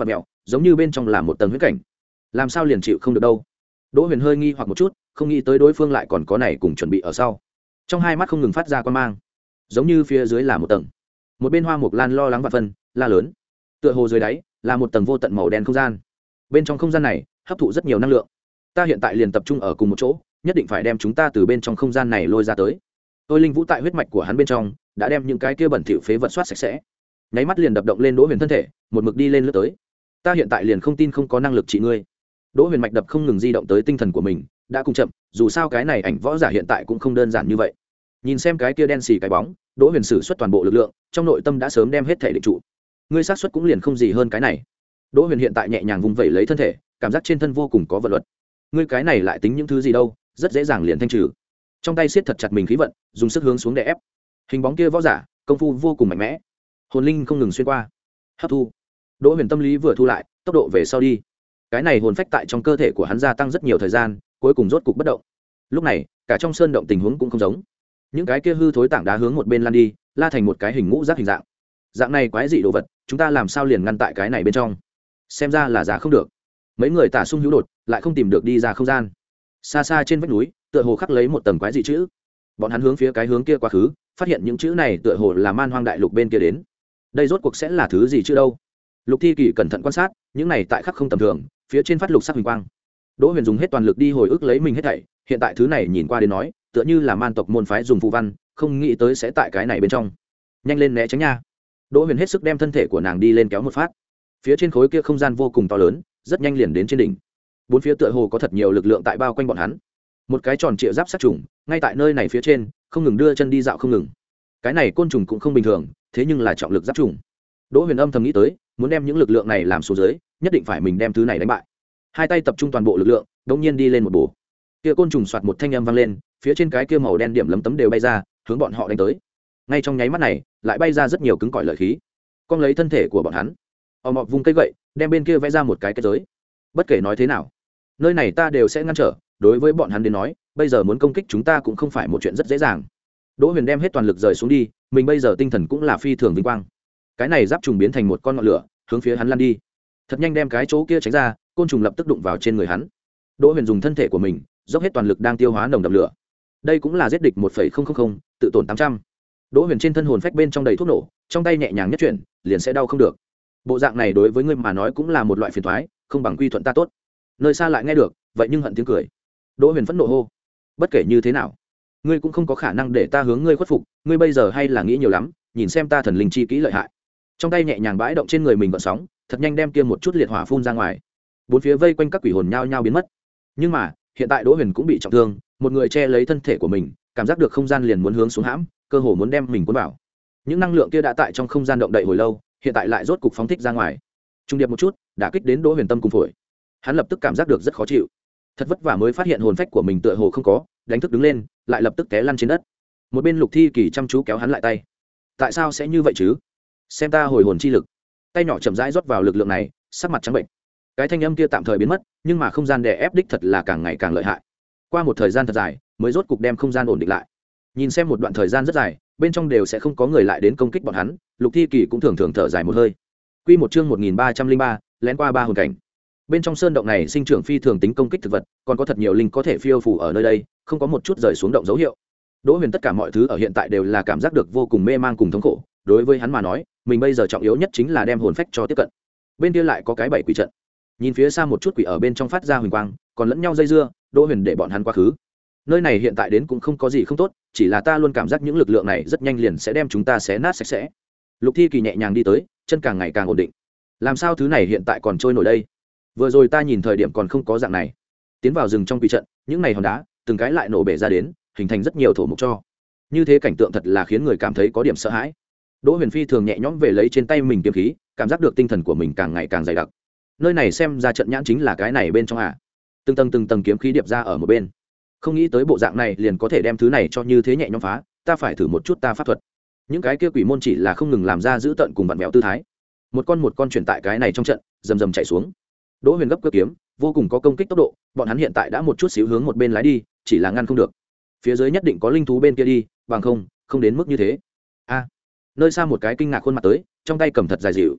Speaker 1: giống như bên trong là một tầng huyễn cảnh, làm sao liền chịu không được đâu. Đỗ Huyền hơi nghi hoặc một chút, không nghĩ tới đối phương lại còn có này cùng chuẩn bị ở sau. Trong hai mắt không ngừng phát ra quan mang, giống như phía dưới là một tầng. Một bên Hoa Mộc Lan lo lắng và phân, la lớn. Tựa hồ dưới đáy là một tầng vô tận màu đen không gian. Bên trong không gian này hấp thụ rất nhiều năng lượng. Ta hiện tại liền tập trung ở cùng một chỗ, nhất định phải đem chúng ta từ bên trong không gian này lôi ra tới. Tôi linh vũ tại huyết mạch của hắn bên trong đã đem những cái kia bẩn thỉu phế vật soát sạch sẽ. Nháy mắt liền đập động lên Đỗ Huyền thân thể, một mực đi lên lướt tới. Ta hiện tại liền không tin không có năng lực trị ngươi. Đỗ Huyền mạch đập không ngừng di động tới tinh thần của mình, đã cùng chậm, dù sao cái này ảnh võ giả hiện tại cũng không đơn giản như vậy. Nhìn xem cái kia đen xì cái bóng, Đỗ Huyền sử xuất toàn bộ lực lượng, trong nội tâm đã sớm đem hết thể định trụ. Ngươi xác suất cũng liền không gì hơn cái này. Đỗ Huyền hiện tại nhẹ nhàng vùng vẩy lấy thân thể, cảm giác trên thân vô cùng có vật luật. Ngươi cái này lại tính những thứ gì đâu, rất dễ dàng liền thanh trừ. Trong tay siết thật chặt mình khí vận, dùng sức hướng xuống để ép. Hình bóng kia võ giả, công phu vô cùng mạnh mẽ. Hồn linh không ngừng xuyên qua, hấp thu. Đỗ Huyền tâm lý vừa thu lại, tốc độ về sau đi. Cái này hồn phách tại trong cơ thể của hắn gia tăng rất nhiều thời gian, cuối cùng rốt cục bất động. Lúc này, cả trong sơn động tình huống cũng không giống. Những cái kia hư thối tảng đá hướng một bên lan đi, la thành một cái hình ngũ giác hình dạng. Dạng này quái dị đồ vật, chúng ta làm sao liền ngăn tại cái này bên trong? Xem ra là giả không được. Mấy người tả sung hữu đột, lại không tìm được đi ra không gian. Xa xa trên vách núi, tựa hồ khắc lấy một tầng quái dị chữ. Bọn hắn hướng phía cái hướng kia quá khứ, phát hiện những chữ này tựa hồ là Man Hoang đại lục bên kia đến. Đây rốt cuộc sẽ là thứ gì chứ đâu? Lục Thi Kỳ cẩn thận quan sát, những này tại khắc không tầm thường, phía trên phát lục sắc huỳnh quang. Đỗ Huyền dùng hết toàn lực đi hồi ức lấy mình hết thảy, hiện tại thứ này nhìn qua đến nói, tựa như là man tộc môn phái dùng phù văn, không nghĩ tới sẽ tại cái này bên trong. Nhanh lên né tránh nha. Đỗ Huyền hết sức đem thân thể của nàng đi lên kéo một phát. Phía trên khối kia không gian vô cùng to lớn, rất nhanh liền đến trên đỉnh. Bốn phía tựa hồ có thật nhiều lực lượng tại bao quanh bọn hắn. Một cái tròn trịa giáp sát trùng, ngay tại nơi này phía trên, không ngừng đưa chân đi dạo không ngừng. Cái này côn trùng cũng không bình thường, thế nhưng là trọng lực giáp trùng. Đỗ Huyền âm thầm nghĩ tới, muốn đem những lực lượng này làm xuống dưới, nhất định phải mình đem thứ này đánh bại. Hai tay tập trung toàn bộ lực lượng, đống nhiên đi lên một bổ. Kia côn trùng xoạt một thanh âm vang lên, phía trên cái kia màu đen điểm lấm tấm đều bay ra, hướng bọn họ đánh tới. Ngay trong nháy mắt này, lại bay ra rất nhiều cứng cỏi lợi khí, cong lấy thân thể của bọn hắn. Ò mọ vung cây gậy, đem bên kia vẽ ra một cái kết giới. Bất kể nói thế nào, nơi này ta đều sẽ ngăn trở, đối với bọn hắn đến nói, bây giờ muốn công kích chúng ta cũng không phải một chuyện rất dễ dàng. Đỗ Huyền đem hết toàn lực rời xuống đi, mình bây giờ tinh thần cũng là phi thường vinh quang. Cái này giáp trùng biến thành một con ngọn lửa, hướng phía hắn lăn đi. Thật nhanh đem cái chỗ kia tránh ra, côn trùng lập tức đụng vào trên người hắn. Đỗ Huyền dùng thân thể của mình, dốc hết toàn lực đang tiêu hóa nồng đậm lửa. Đây cũng là giết địch một phẩy không không không, tự tổn tám trăm. Đỗ Huyền trên thân hồn phách bên trong đầy thuốc nổ, trong tay nhẹ nhàng nhất chuyển, liền sẽ đau không được. Bộ dạng này đối với ngươi mà nói cũng là một loại phiền toái, không bằng quy thuận ta tốt. Nơi xa lại nghe được, vậy nhưng hận tiếng cười. Đỗ Huyền phẫn nộ hô, bất kể như thế nào, ngươi cũng không có khả năng để ta hướng ngươi khuất phục, ngươi bây giờ hay là nghĩ nhiều lắm, nhìn xem ta thần linh chi kỹ lợi hại. Trong tay nhẹ nhàng bãi động trên người mình gợn sóng, thật nhanh đem kia một chút liệt hỏa phun ra ngoài. Bốn phía vây quanh các quỷ hồn nhao nhao biến mất. Nhưng mà, hiện tại Đỗ Huyền cũng bị trọng thương, một người che lấy thân thể của mình, cảm giác được không gian liền muốn hướng xuống hãm, cơ hồ muốn đem mình cuốn vào. Những năng lượng kia đã tại trong không gian động đậy hồi lâu, hiện tại lại rốt cục phóng thích ra ngoài. Trung điệp một chút, đã kích đến Đỗ Huyền tâm cùng phổi. Hắn lập tức cảm giác được rất khó chịu. Thật vất vả mới phát hiện hồn phách của mình tựa hồ không có, đánh thức đứng lên, lại lập tức té lăn trên đất. Một bên Lục Thi Kỳ chăm chú kéo hắn lại tay. Tại sao sẽ như vậy chứ? Xem ta hồi hồn chi lực. Tay nhỏ chậm rãi rót vào lực lượng này, sắc mặt trắng bệnh. Cái thanh âm kia tạm thời biến mất, nhưng mà không gian đè ép đích thật là càng ngày càng lợi hại. Qua một thời gian thật dài, mới rốt cục đem không gian ổn định lại. Nhìn xem một đoạn thời gian rất dài, bên trong đều sẽ không có người lại đến công kích bọn hắn, Lục Thi Kỳ cũng thường thường thở dài một hơi. Quy một chương một nghìn ba trăm linh ba, lén qua ba hồn cảnh. Bên trong sơn động này sinh trưởng phi thường tính công kích thực vật, còn có thật nhiều linh có thể phiêu phù ở nơi đây, không có một chút rời xuống động dấu hiệu. Đỗ Huyền tất cả mọi thứ ở hiện tại đều là cảm giác được vô cùng mê mang cùng thống khổ, đối với hắn mà nói, mình bây giờ trọng yếu nhất chính là đem hồn phách cho tiếp cận. Bên kia lại có cái bảy quỷ trận. Nhìn phía xa một chút quỷ ở bên trong phát ra huỳnh quang, còn lẫn nhau dây dưa, Đỗ Huyền để bọn hắn quá khứ. Nơi này hiện tại đến cũng không có gì không tốt, chỉ là ta luôn cảm giác những lực lượng này rất nhanh liền sẽ đem chúng ta xé nát sạch sẽ. Lục Thi Kỳ nhẹ nhàng đi tới, chân càng ngày càng ổn định. Làm sao thứ này hiện tại còn trôi nổi đây? Vừa rồi ta nhìn thời điểm còn không có dạng này. Tiến vào rừng trong quỷ trận, những này hòn đá, từng cái lại nổ bể ra đến, hình thành rất nhiều thổ mục cho. Như thế cảnh tượng thật là khiến người cảm thấy có điểm sợ hãi. Đỗ Huyền phi thường nhẹ nhõm về lấy trên tay mình kiếm khí, cảm giác được tinh thần của mình càng ngày càng dày đặc. Nơi này xem ra trận nhãn chính là cái này bên trong à? Từng tầng từng tầng kiếm khí điệp ra ở một bên. Không nghĩ tới bộ dạng này liền có thể đem thứ này cho như thế nhẹ nhõm phá, ta phải thử một chút ta pháp thuật. Những cái kia quỷ môn chỉ là không ngừng làm ra giữ tận cùng vặn vẹo tư thái. Một con một con chuyển tại cái này trong trận, rầm rầm chạy xuống. Đỗ Huyền gấp cước kiếm, vô cùng có công kích tốc độ, bọn hắn hiện tại đã một chút xíu hướng một bên lái đi, chỉ là ngăn không được. Phía dưới nhất định có linh thú bên kia đi, bằng không, không đến mức như thế. A, nơi xa một cái kinh ngạc khuôn mặt tới, trong tay cầm thật dài dịu.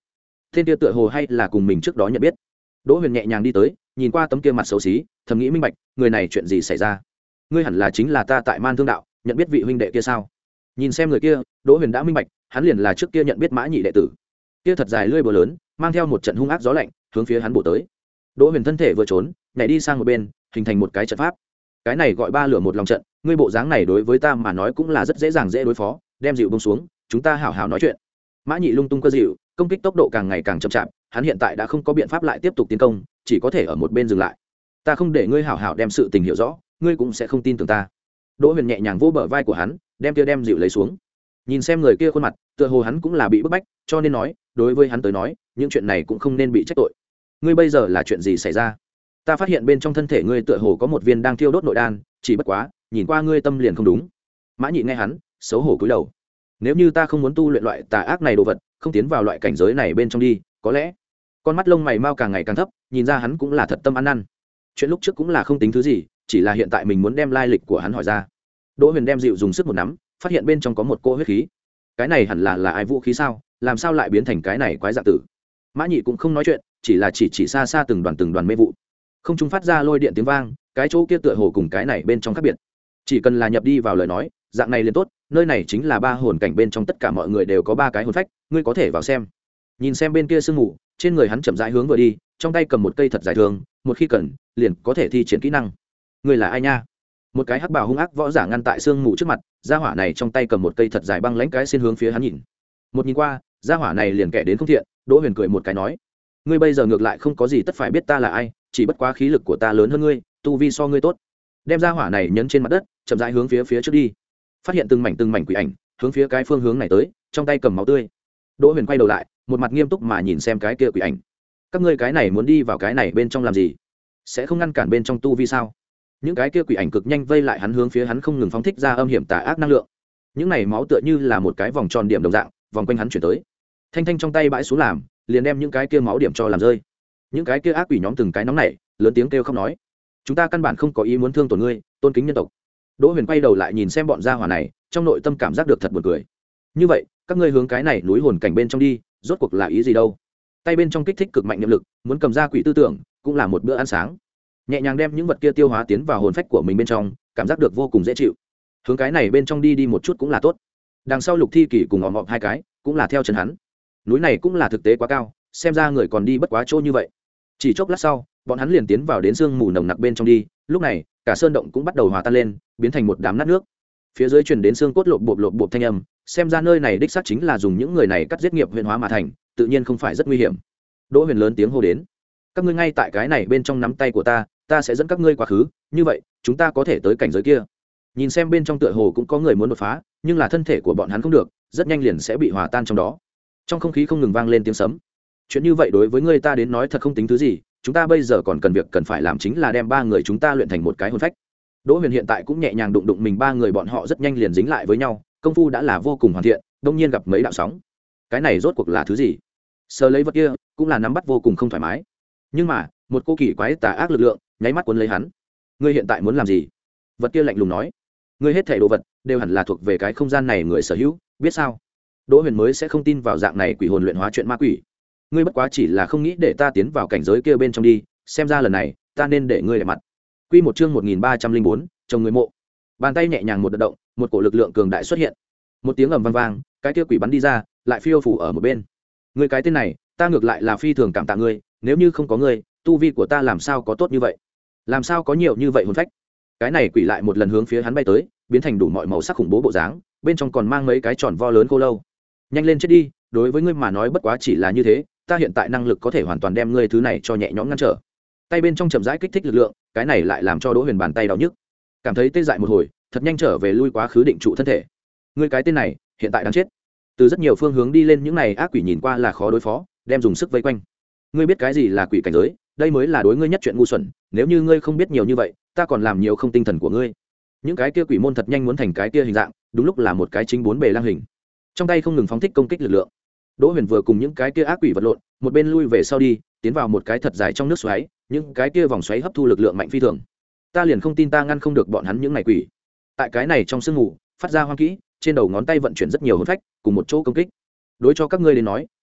Speaker 1: Tên kia tựa hồ hay là cùng mình trước đó nhận biết. Đỗ Huyền nhẹ nhàng đi tới, nhìn qua tấm kia mặt xấu xí, thầm nghĩ minh bạch, người này chuyện gì xảy ra? Ngươi hẳn là chính là ta tại Man Thương đạo, nhận biết vị huynh đệ kia sao? Nhìn xem người kia, Đỗ Huyền đã minh bạch, hắn liền là trước kia nhận biết Mã Nhị đệ tử. Kia thật dài lưỡi búa lớn, mang theo một trận hung ác gió lạnh, hướng phía hắn bổ tới. Đỗ Huyền thân thể vừa trốn, nhảy đi sang một bên, hình thành một cái trận pháp. Cái này gọi ba lửa một lòng trận, ngươi bộ dáng này đối với ta mà nói cũng là rất dễ dàng dễ đối phó, đem dịu buông xuống, chúng ta hảo hảo nói chuyện. Mã Nhị lung tung cơ dịu, công kích tốc độ càng ngày càng chậm chạp, hắn hiện tại đã không có biện pháp lại tiếp tục tiến công, chỉ có thể ở một bên dừng lại. Ta không để ngươi hảo hảo đem sự tình hiểu rõ, ngươi cũng sẽ không tin tưởng ta. Đỗ Huyền nhẹ nhàng vỗ bờ vai của hắn, đem kia đem dịu lấy xuống. Nhìn xem người kia khuôn mặt, tựa hồ hắn cũng là bị bức bách, cho nên nói, đối với hắn tới nói, những chuyện này cũng không nên bị trách tội. Ngươi bây giờ là chuyện gì xảy ra? Ta phát hiện bên trong thân thể ngươi tựa hồ có một viên đang thiêu đốt nội đan, chỉ bất quá, nhìn qua ngươi tâm liền không đúng. Mã Nhị nghe hắn, xấu hổ cúi đầu. Nếu như ta không muốn tu luyện loại tà ác này đồ vật, không tiến vào loại cảnh giới này bên trong đi, có lẽ. Con mắt lông mày mau càng ngày càng thấp, nhìn ra hắn cũng là thật tâm ăn năn. Chuyện lúc trước cũng là không tính thứ gì, chỉ là hiện tại mình muốn đem lai lịch của hắn hỏi ra. Đỗ Huyền đem dịu dùng sức một nắm, phát hiện bên trong có một cô huyết khí. Cái này hẳn là là ai vũ khí sao? Làm sao lại biến thành cái này quái dạng tử? Mã Nhị cũng không nói chuyện, chỉ là chỉ chỉ xa xa từng đoàn từng đoàn mê vụ. Không trung phát ra lôi điện tiếng vang, cái chỗ kia tựa hồ cùng cái này bên trong khác biệt. Chỉ cần là nhập đi vào lời nói, dạng này liền tốt, nơi này chính là ba hồn cảnh, bên trong tất cả mọi người đều có ba cái hồn phách, ngươi có thể vào xem. Nhìn xem bên kia sương mù, trên người hắn chậm rãi hướng vừa đi, trong tay cầm một cây thật dài thường, một khi cần, liền có thể thi triển kỹ năng. Ngươi là ai nha? Một cái hắc bào hung ác võ giả ngăn tại sương mù trước mặt, gia hỏa này trong tay cầm một cây thật dài băng lãnh cái xin hướng phía hắn nhìn. Một nhìn qua, gia hỏa này liền kẻ đến không thiện. Đỗ Huyền cười một cái nói, ngươi bây giờ ngược lại không có gì tất phải biết ta là ai, chỉ bất quá khí lực của ta lớn hơn ngươi, tu vi so ngươi tốt. Đem gia hỏa này nhấn trên mặt đất, chậm rãi hướng phía phía trước đi. Phát hiện từng mảnh từng mảnh quỷ ảnh hướng phía cái phương hướng này tới, trong tay cầm máu tươi. Đỗ Huyền quay đầu lại, một mặt nghiêm túc mà nhìn xem cái kia quỷ ảnh. Các ngươi cái này muốn đi vào cái này bên trong làm gì? Sẽ không ngăn cản bên trong tu vi sao? Những cái kia quỷ ảnh cực nhanh vây lại hắn, hướng phía hắn không ngừng phóng thích ra âm hiểm tà ác năng lượng. Những này máu tựa như là một cái vòng tròn điểm đồng dạng, vòng quanh hắn chuyển tới. Thanh thanh trong tay bãi xuống làm, liền đem những cái kia máu điểm cho làm rơi. Những cái kia ác quỷ nhóm từng cái nóng nảy, lớn tiếng kêu không nói. Chúng ta căn bản không có ý muốn thương tổn ngươi, tôn kính nhân tộc. Đỗ Huyền quay đầu lại nhìn xem bọn gia hỏa này, trong nội tâm cảm giác được thật buồn cười. Như vậy, các ngươi hướng cái này núi hồn cảnh bên trong đi, rốt cuộc là ý gì đâu? Tay bên trong kích thích cực mạnh niệm lực, muốn cầm ra quỷ tư tưởng, cũng là một bữa ăn sáng. Nhẹ nhàng đem những vật kia tiêu hóa tiến vào hồn phách của mình bên trong, cảm giác được vô cùng dễ chịu. Hướng cái này bên trong đi đi một chút cũng là tốt. Đằng sau Lục Thi Kỳ cùng ỏm ỏm hai cái, cũng là theo chân hắn. Núi này cũng là thực tế quá cao, xem ra người còn đi bất quá chỗ như vậy. Chỉ chốc lát sau, bọn hắn liền tiến vào đến sương mù nồng nặc bên trong đi. Lúc này, cả sơn động cũng bắt đầu hòa tan lên, biến thành một đám nát nước. Phía dưới truyền đến xương cốt lộp bộp lộp bộp thanh âm, xem ra nơi này đích xác chính là dùng những người này cắt giết nghiệp huyền hóa mà thành, tự nhiên không phải rất nguy hiểm. Đỗ Huyền lớn tiếng hô đến, các ngươi ngay tại cái này bên trong nắm tay của ta, ta sẽ dẫn các ngươi quá khứ, như vậy chúng ta có thể tới cảnh giới kia. Nhìn xem bên trong tựa hồ cũng có người muốn đột phá, nhưng là thân thể của bọn hắn không được, rất nhanh liền sẽ bị hòa tan trong đó. Trong không khí không ngừng vang lên tiếng sấm. Chuyện như vậy đối với người ta đến nói thật không tính thứ gì, chúng ta bây giờ còn cần việc cần phải làm chính là đem ba người chúng ta luyện thành một cái hồn phách. Đỗ Huyền hiện tại cũng nhẹ nhàng đụng đụng mình, ba người bọn họ rất nhanh liền dính lại với nhau, công phu đã là vô cùng hoàn thiện. Đông nhiên gặp mấy đạo sóng, cái này rốt cuộc là thứ gì? Sờ lấy vật kia cũng là nắm bắt vô cùng không thoải mái, nhưng mà một cô kỳ quái tà ác lực lượng nháy mắt cuốn lấy hắn. Ngươi hiện tại muốn làm gì? Vật kia lạnh lùng nói. Ngươi hết thảy đồ vật đều hẳn là thuộc về cái không gian này người sở hữu, biết sao? Đỗ Huyền mới sẽ không tin vào dạng này quỷ hồn luyện hóa chuyện ma quỷ. Ngươi bất quá chỉ là không nghĩ để ta tiến vào cảnh giới kia bên trong đi, xem ra lần này ta nên để ngươi để mặt. Quy một chương một nghìn ba trăm linh bốn, chồng người mộ. Bàn tay nhẹ nhàng một đợt động, một cổ lực lượng cường đại xuất hiện. Một tiếng ầm vang vang, cái kia quỷ bắn đi ra, lại phiêu phù ở một bên. Ngươi cái tên này, ta ngược lại là phi thường cảm tạ ngươi, nếu như không có ngươi, tu vi của ta làm sao có tốt như vậy? Làm sao có nhiều như vậy hồn phách? Cái này quỷ lại một lần hướng phía hắn bay tới, biến thành đủ mọi màu sắc khủng bố bộ dáng, bên trong còn mang mấy cái tròn vo lớn khô lâu. Nhanh lên chết đi, đối với ngươi mà nói bất quá chỉ là như thế, ta hiện tại năng lực có thể hoàn toàn đem ngươi thứ này cho nhẹ nhõm ngăn trở. Tay bên trong chậm rãi kích thích lực lượng, cái này lại làm cho Đỗ Huyền bàn tay đau nhức, cảm thấy tê dại một hồi, thật nhanh trở về lui quá khứ định trụ thân thể. Ngươi cái tên này hiện tại đang chết. Từ rất nhiều phương hướng đi lên những này ác quỷ nhìn qua là khó đối phó, đem dùng sức vây quanh. Ngươi biết cái gì là quỷ cảnh giới? Đây mới là đối ngươi nhất chuyện ngu xuẩn, nếu như ngươi không biết nhiều như vậy, ta còn làm nhiều không tinh thần của ngươi. Những cái kia quỷ môn thật nhanh muốn thành cái kia hình dạng, đúng lúc là một cái chính bốn bề lang hình, trong tay không ngừng phóng thích công kích lực lượng. Đỗ Huyền vừa cùng những cái kia ác quỷ vật lộn, một bên lui về sau đi, tiến vào một cái thật dài trong nước xoáy, những cái kia vòng xoáy hấp thu lực lượng mạnh phi thường. Ta liền không tin ta ngăn không được bọn hắn những này quỷ. Tại cái này trong sương mù, phát ra hoang kỹ, trên đầu ngón tay vận chuyển rất nhiều hồn phách, cùng một chỗ công kích. Đối cho các ngươi đến nói,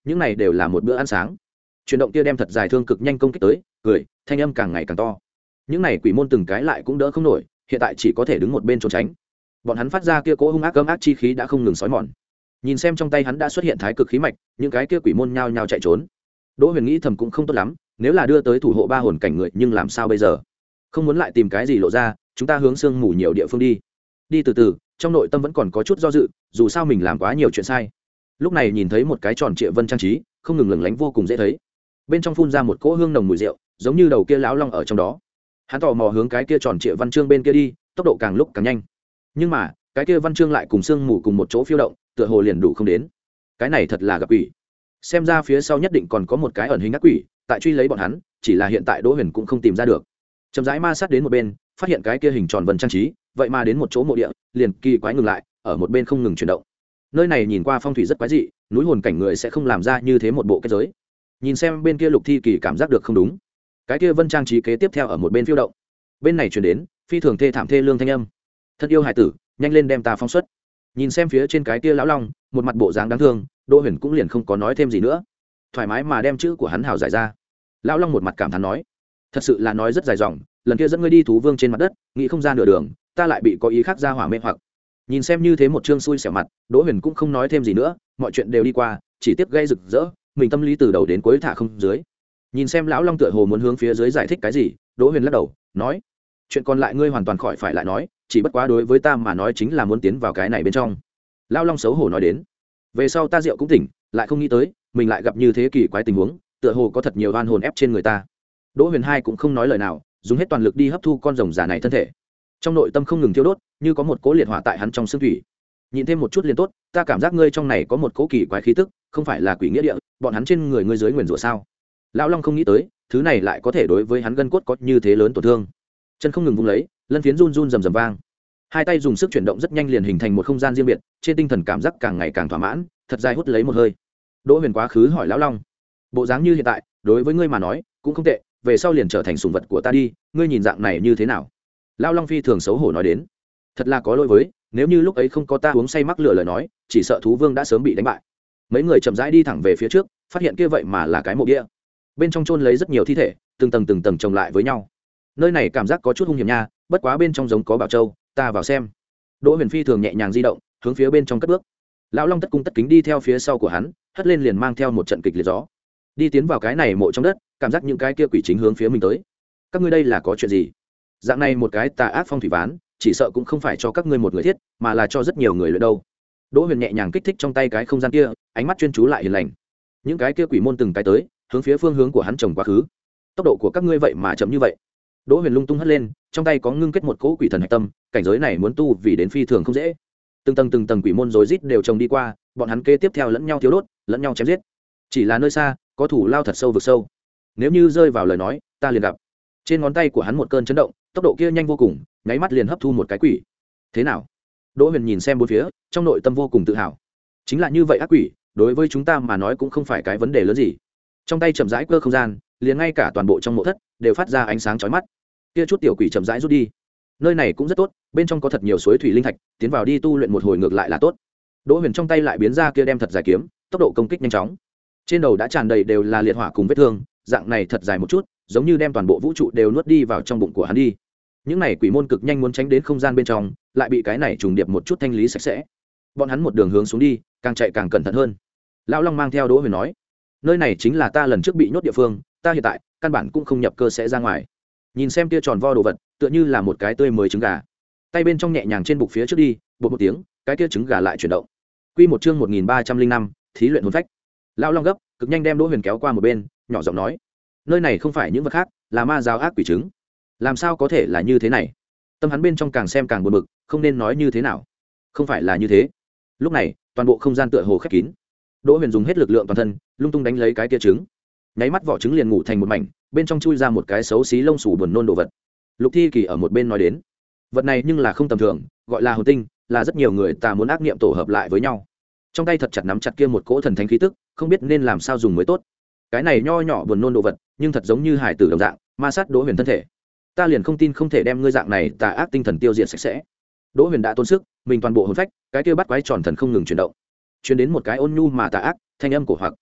Speaker 1: những này đều là một bữa ăn sáng. Chuyển động kia đem thật dài thương cực nhanh công kích tới, cười, thanh âm càng ngày càng to. Những này quỷ môn từng cái lại cũng đỡ không nổi, hiện tại chỉ có thể đứng một bên trốn tránh. Bọn hắn phát ra kia cỗ hung ác cơm ác chi khí đã không ngừng sói mòn. Nhìn xem trong tay hắn đã xuất hiện thái cực khí mạch, những cái kia quỷ môn nhao nhao chạy trốn. Đỗ Huyền nghĩ thầm cũng không tốt lắm, nếu là đưa tới thủ hộ ba hồn cảnh người, nhưng làm sao bây giờ? Không muốn lại tìm cái gì lộ ra, chúng ta hướng sương mù nhiều địa phương đi. Đi từ từ, trong nội tâm vẫn còn có chút do dự, dù sao mình làm quá nhiều chuyện sai. Lúc này nhìn thấy một cái tròn trịa vân trang trí, không ngừng lừng lánh vô cùng dễ thấy. Bên trong phun ra một cỗ hương nồng mùi rượu, giống như đầu kia lão long ở trong đó. Hắn tò mò hướng cái kia tròn trịa văn chương bên kia đi, tốc độ càng lúc càng nhanh. Nhưng mà, cái kia văn chương lại cùng sương mù cùng một chỗ phiêu động, tựa hồ liền đủ không đến. Cái này thật là gặp quỷ. Xem ra phía sau nhất định còn có một cái ẩn hình ác quỷ tại truy lấy bọn hắn, chỉ là hiện tại Đỗ Huyền cũng không tìm ra được. Chậm rãi ma sát đến một bên, phát hiện cái kia hình tròn vân trang trí, vậy mà đến một chỗ mộ địa, liền kỳ quái ngừng lại, ở một bên không ngừng chuyển động. Nơi này nhìn qua phong thủy rất quái dị, núi hồn cảnh người sẽ không làm ra như thế một bộ kết giới. Nhìn xem bên kia Lục Thi Kỳ cảm giác được không đúng, cái kia vân trang trí kế tiếp theo ở một bên phiêu động. Bên này chuyển đến phi thường thê thảm thê lương thanh âm: thân yêu hải tử, nhanh lên đem ta phóng xuất. Nhìn xem phía trên cái kia lão long, một mặt bộ dáng đáng thương, Đỗ Huyền cũng liền không có nói thêm gì nữa, thoải mái mà đem chữ của hắn hào giải ra. Lão long một mặt cảm thán nói: thật sự là nói rất dài dòng, lần kia dẫn ngươi đi thú vương trên mặt đất, nghĩ không ra nửa đường ta lại bị có ý khác ra hỏa mê hoặc. Nhìn xem như thế một chương xui xẻo mặt, Đỗ Huyền cũng không nói thêm gì nữa, mọi chuyện đều đi qua, chỉ tiếc gây rực rỡ, mình tâm lý từ đầu đến cuối thả không dưới. Nhìn xem lão long tựa hồ muốn hướng phía dưới giải thích cái gì, Đỗ Huyền lắc đầu nói: chuyện còn lại ngươi hoàn toàn khỏi phải lại nói, chỉ bất quá đối với ta mà nói chính là muốn tiến vào cái này bên trong. Lão long xấu hổ nói đến: về sau ta rượu cũng tỉnh, lại không nghĩ tới mình lại gặp như thế kỳ quái tình huống, tựa hồ có thật nhiều oan hồn ép trên người ta. Đỗ Huyền hai cũng không nói lời nào, dùng hết toàn lực đi hấp thu con rồng già này thân thể. Trong nội tâm không ngừng thiêu đốt, như có một cỗ liệt hỏa tại hắn trong xương thủy. Nhìn thêm một chút liền tốt, ta cảm giác ngươi trong này có một cỗ kỳ quái khí tức, không phải là quỷ nghĩa địa, bọn hắn trên người ngươi dưới nguyền rủa sao? Lão long không nghĩ tới, thứ này lại có thể đối với hắn gân cốt có như thế lớn tổn thương. Chân không ngừng vung lấy, lân phiến run run rầm rầm vang. Hai tay dùng sức chuyển động rất nhanh liền hình thành một không gian riêng biệt, trên tinh thần cảm giác càng ngày càng thỏa mãn, thật dài hút lấy một hơi. Đỗ Huyền quá khứ hỏi lão long: bộ dáng như hiện tại, đối với ngươi mà nói cũng không tệ, về sau liền trở thành sủng vật của ta đi, ngươi nhìn dạng này như thế nào? Lão long phi thường xấu hổ nói đến: thật là có lỗi với, nếu như lúc ấy không có ta uống say mắc lửa lời nói, chỉ sợ thú vương đã sớm bị đánh bại. Mấy người chậm rãi đi thẳng về phía trước, phát hiện kia vậy mà là cái mộ bia, bên trong chôn lấy rất nhiều thi thể, từng tầng từng tầng chồng lại với nhau. Nơi này cảm giác có chút hung hiểm nha, bất quá bên trong giống có bảo châu, ta vào xem. Đỗ Huyền phi thường nhẹ nhàng di động, hướng phía bên trong cất bước. Lão long tất cung tất kính đi theo phía sau của hắn, hất lên liền mang theo một trận kịch liệt gió, đi tiến vào cái này mộ trong đất, cảm giác những cái kia quỷ chính hướng phía mình tới. Các ngươi đây là có chuyện gì? Dạng này một cái tà ác phong thủy ván, chỉ sợ cũng không phải cho các ngươi một người thiết, mà là cho rất nhiều người luyện đâu. Đỗ Huyền nhẹ nhàng kích thích trong tay cái không gian kia, ánh mắt chuyên chú lại hiền lành. Những cái kia quỷ môn từng cái tới, hướng phía phương hướng của hắn trồng quá khứ. Tốc độ của các ngươi vậy mà chậm như vậy. Đỗ Huyền lung tung hất lên, trong tay có ngưng kết một cỗ quỷ thần hạch tâm, cảnh giới này muốn tu vì đến phi thường không dễ. Từng tầng từng tầng quỷ môn rối rít đều trồng đi qua, bọn hắn kế tiếp theo lẫn nhau thiếu đốt, lẫn nhau chém giết. Chỉ là nơi xa, có thủ lao thật sâu vực sâu. Nếu như rơi vào lời nói, ta liền gặp. Trên ngón tay của hắn một cơn chấn động, tốc độ kia nhanh vô cùng, nháy mắt liền hấp thu một cái quỷ. Thế nào? Đỗ Huyền nhìn xem bốn phía, trong nội tâm vô cùng tự hào. Chính là như vậy ác quỷ, đối với chúng ta mà nói cũng không phải cái vấn đề lớn gì. Trong tay chậm rãi cơ không gian, liền ngay cả toàn bộ trong mộ thất đều phát ra ánh sáng chói mắt. Kia chút tiểu quỷ chậm rãi rút đi. Nơi này cũng rất tốt, bên trong có thật nhiều suối thủy linh thạch, tiến vào đi tu luyện một hồi ngược lại là tốt. Đỗ Huyền trong tay lại biến ra kia đem thật dài kiếm, tốc độ công kích nhanh chóng. Trên đầu đã tràn đầy đều là liệt hỏa cùng vết thương, dạng này thật dài một chút, giống như đem toàn bộ vũ trụ đều nuốt đi vào trong bụng của hắn đi. Những này quỷ môn cực nhanh muốn tránh đến không gian bên trong, lại bị cái này trùng điệp một chút thanh lý sạch sẽ. Bọn hắn một đường hướng xuống đi, càng chạy càng cẩn thận hơn. Lão long mang theo Đỗ Huyền nói: nơi này chính là ta lần trước bị nhốt địa phương, ta hiện tại căn bản cũng không nhập cơ sẽ ra ngoài. Nhìn xem kia tròn vo đồ vật, tựa như là một cái tươi mới trứng gà. Tay bên trong nhẹ nhàng trên bục phía trước đi, bột một tiếng, cái kia trứng gà lại chuyển động. Quy một chương một nghìn ba trăm linh năm, thí luyện hồn phách. Lão long gấp, cực nhanh đem Đỗ Huyền kéo qua một bên, nhỏ giọng nói: nơi này không phải những vật khác, là ma giáo ác quỷ trứng. Làm sao có thể là như thế này? Tâm hắn bên trong càng xem càng buồn bực, không nên nói như thế nào. Không phải là như thế. Lúc này, toàn bộ không gian tựa hồ khép kín. Đỗ Huyền dùng hết lực lượng toàn thân, lung tung đánh lấy cái kia trứng. Nháy mắt vỏ trứng liền ngủ thành một mảnh, bên trong chui ra một cái xấu xí lông xù buồn nôn đồ vật. Lục Thi Kỳ ở một bên nói đến: vật này nhưng là không tầm thường, gọi là hồn tinh, là rất nhiều người ta muốn ác niệm tổ hợp lại với nhau. Trong tay thật chặt nắm chặt kia một cỗ thần thánh khí tức, không biết nên làm sao dùng mới tốt. Cái này nho nhỏ buồn nôn đồ vật, nhưng thật giống như hải tử đồng dạng, ma sát Đỗ Huyền thân thể. Ta liền không tin không thể đem ngươi dạng này tà ác tinh thần tiêu diệt sạch sẽ. Đỗ Huyền đã tốn sức, mình toàn bộ hồn phách, cái kia bắt quái tròn thần không ngừng chuyển động. Truyền đến một cái ôn nhu mà tà ác, thanh âm cổ hoặc.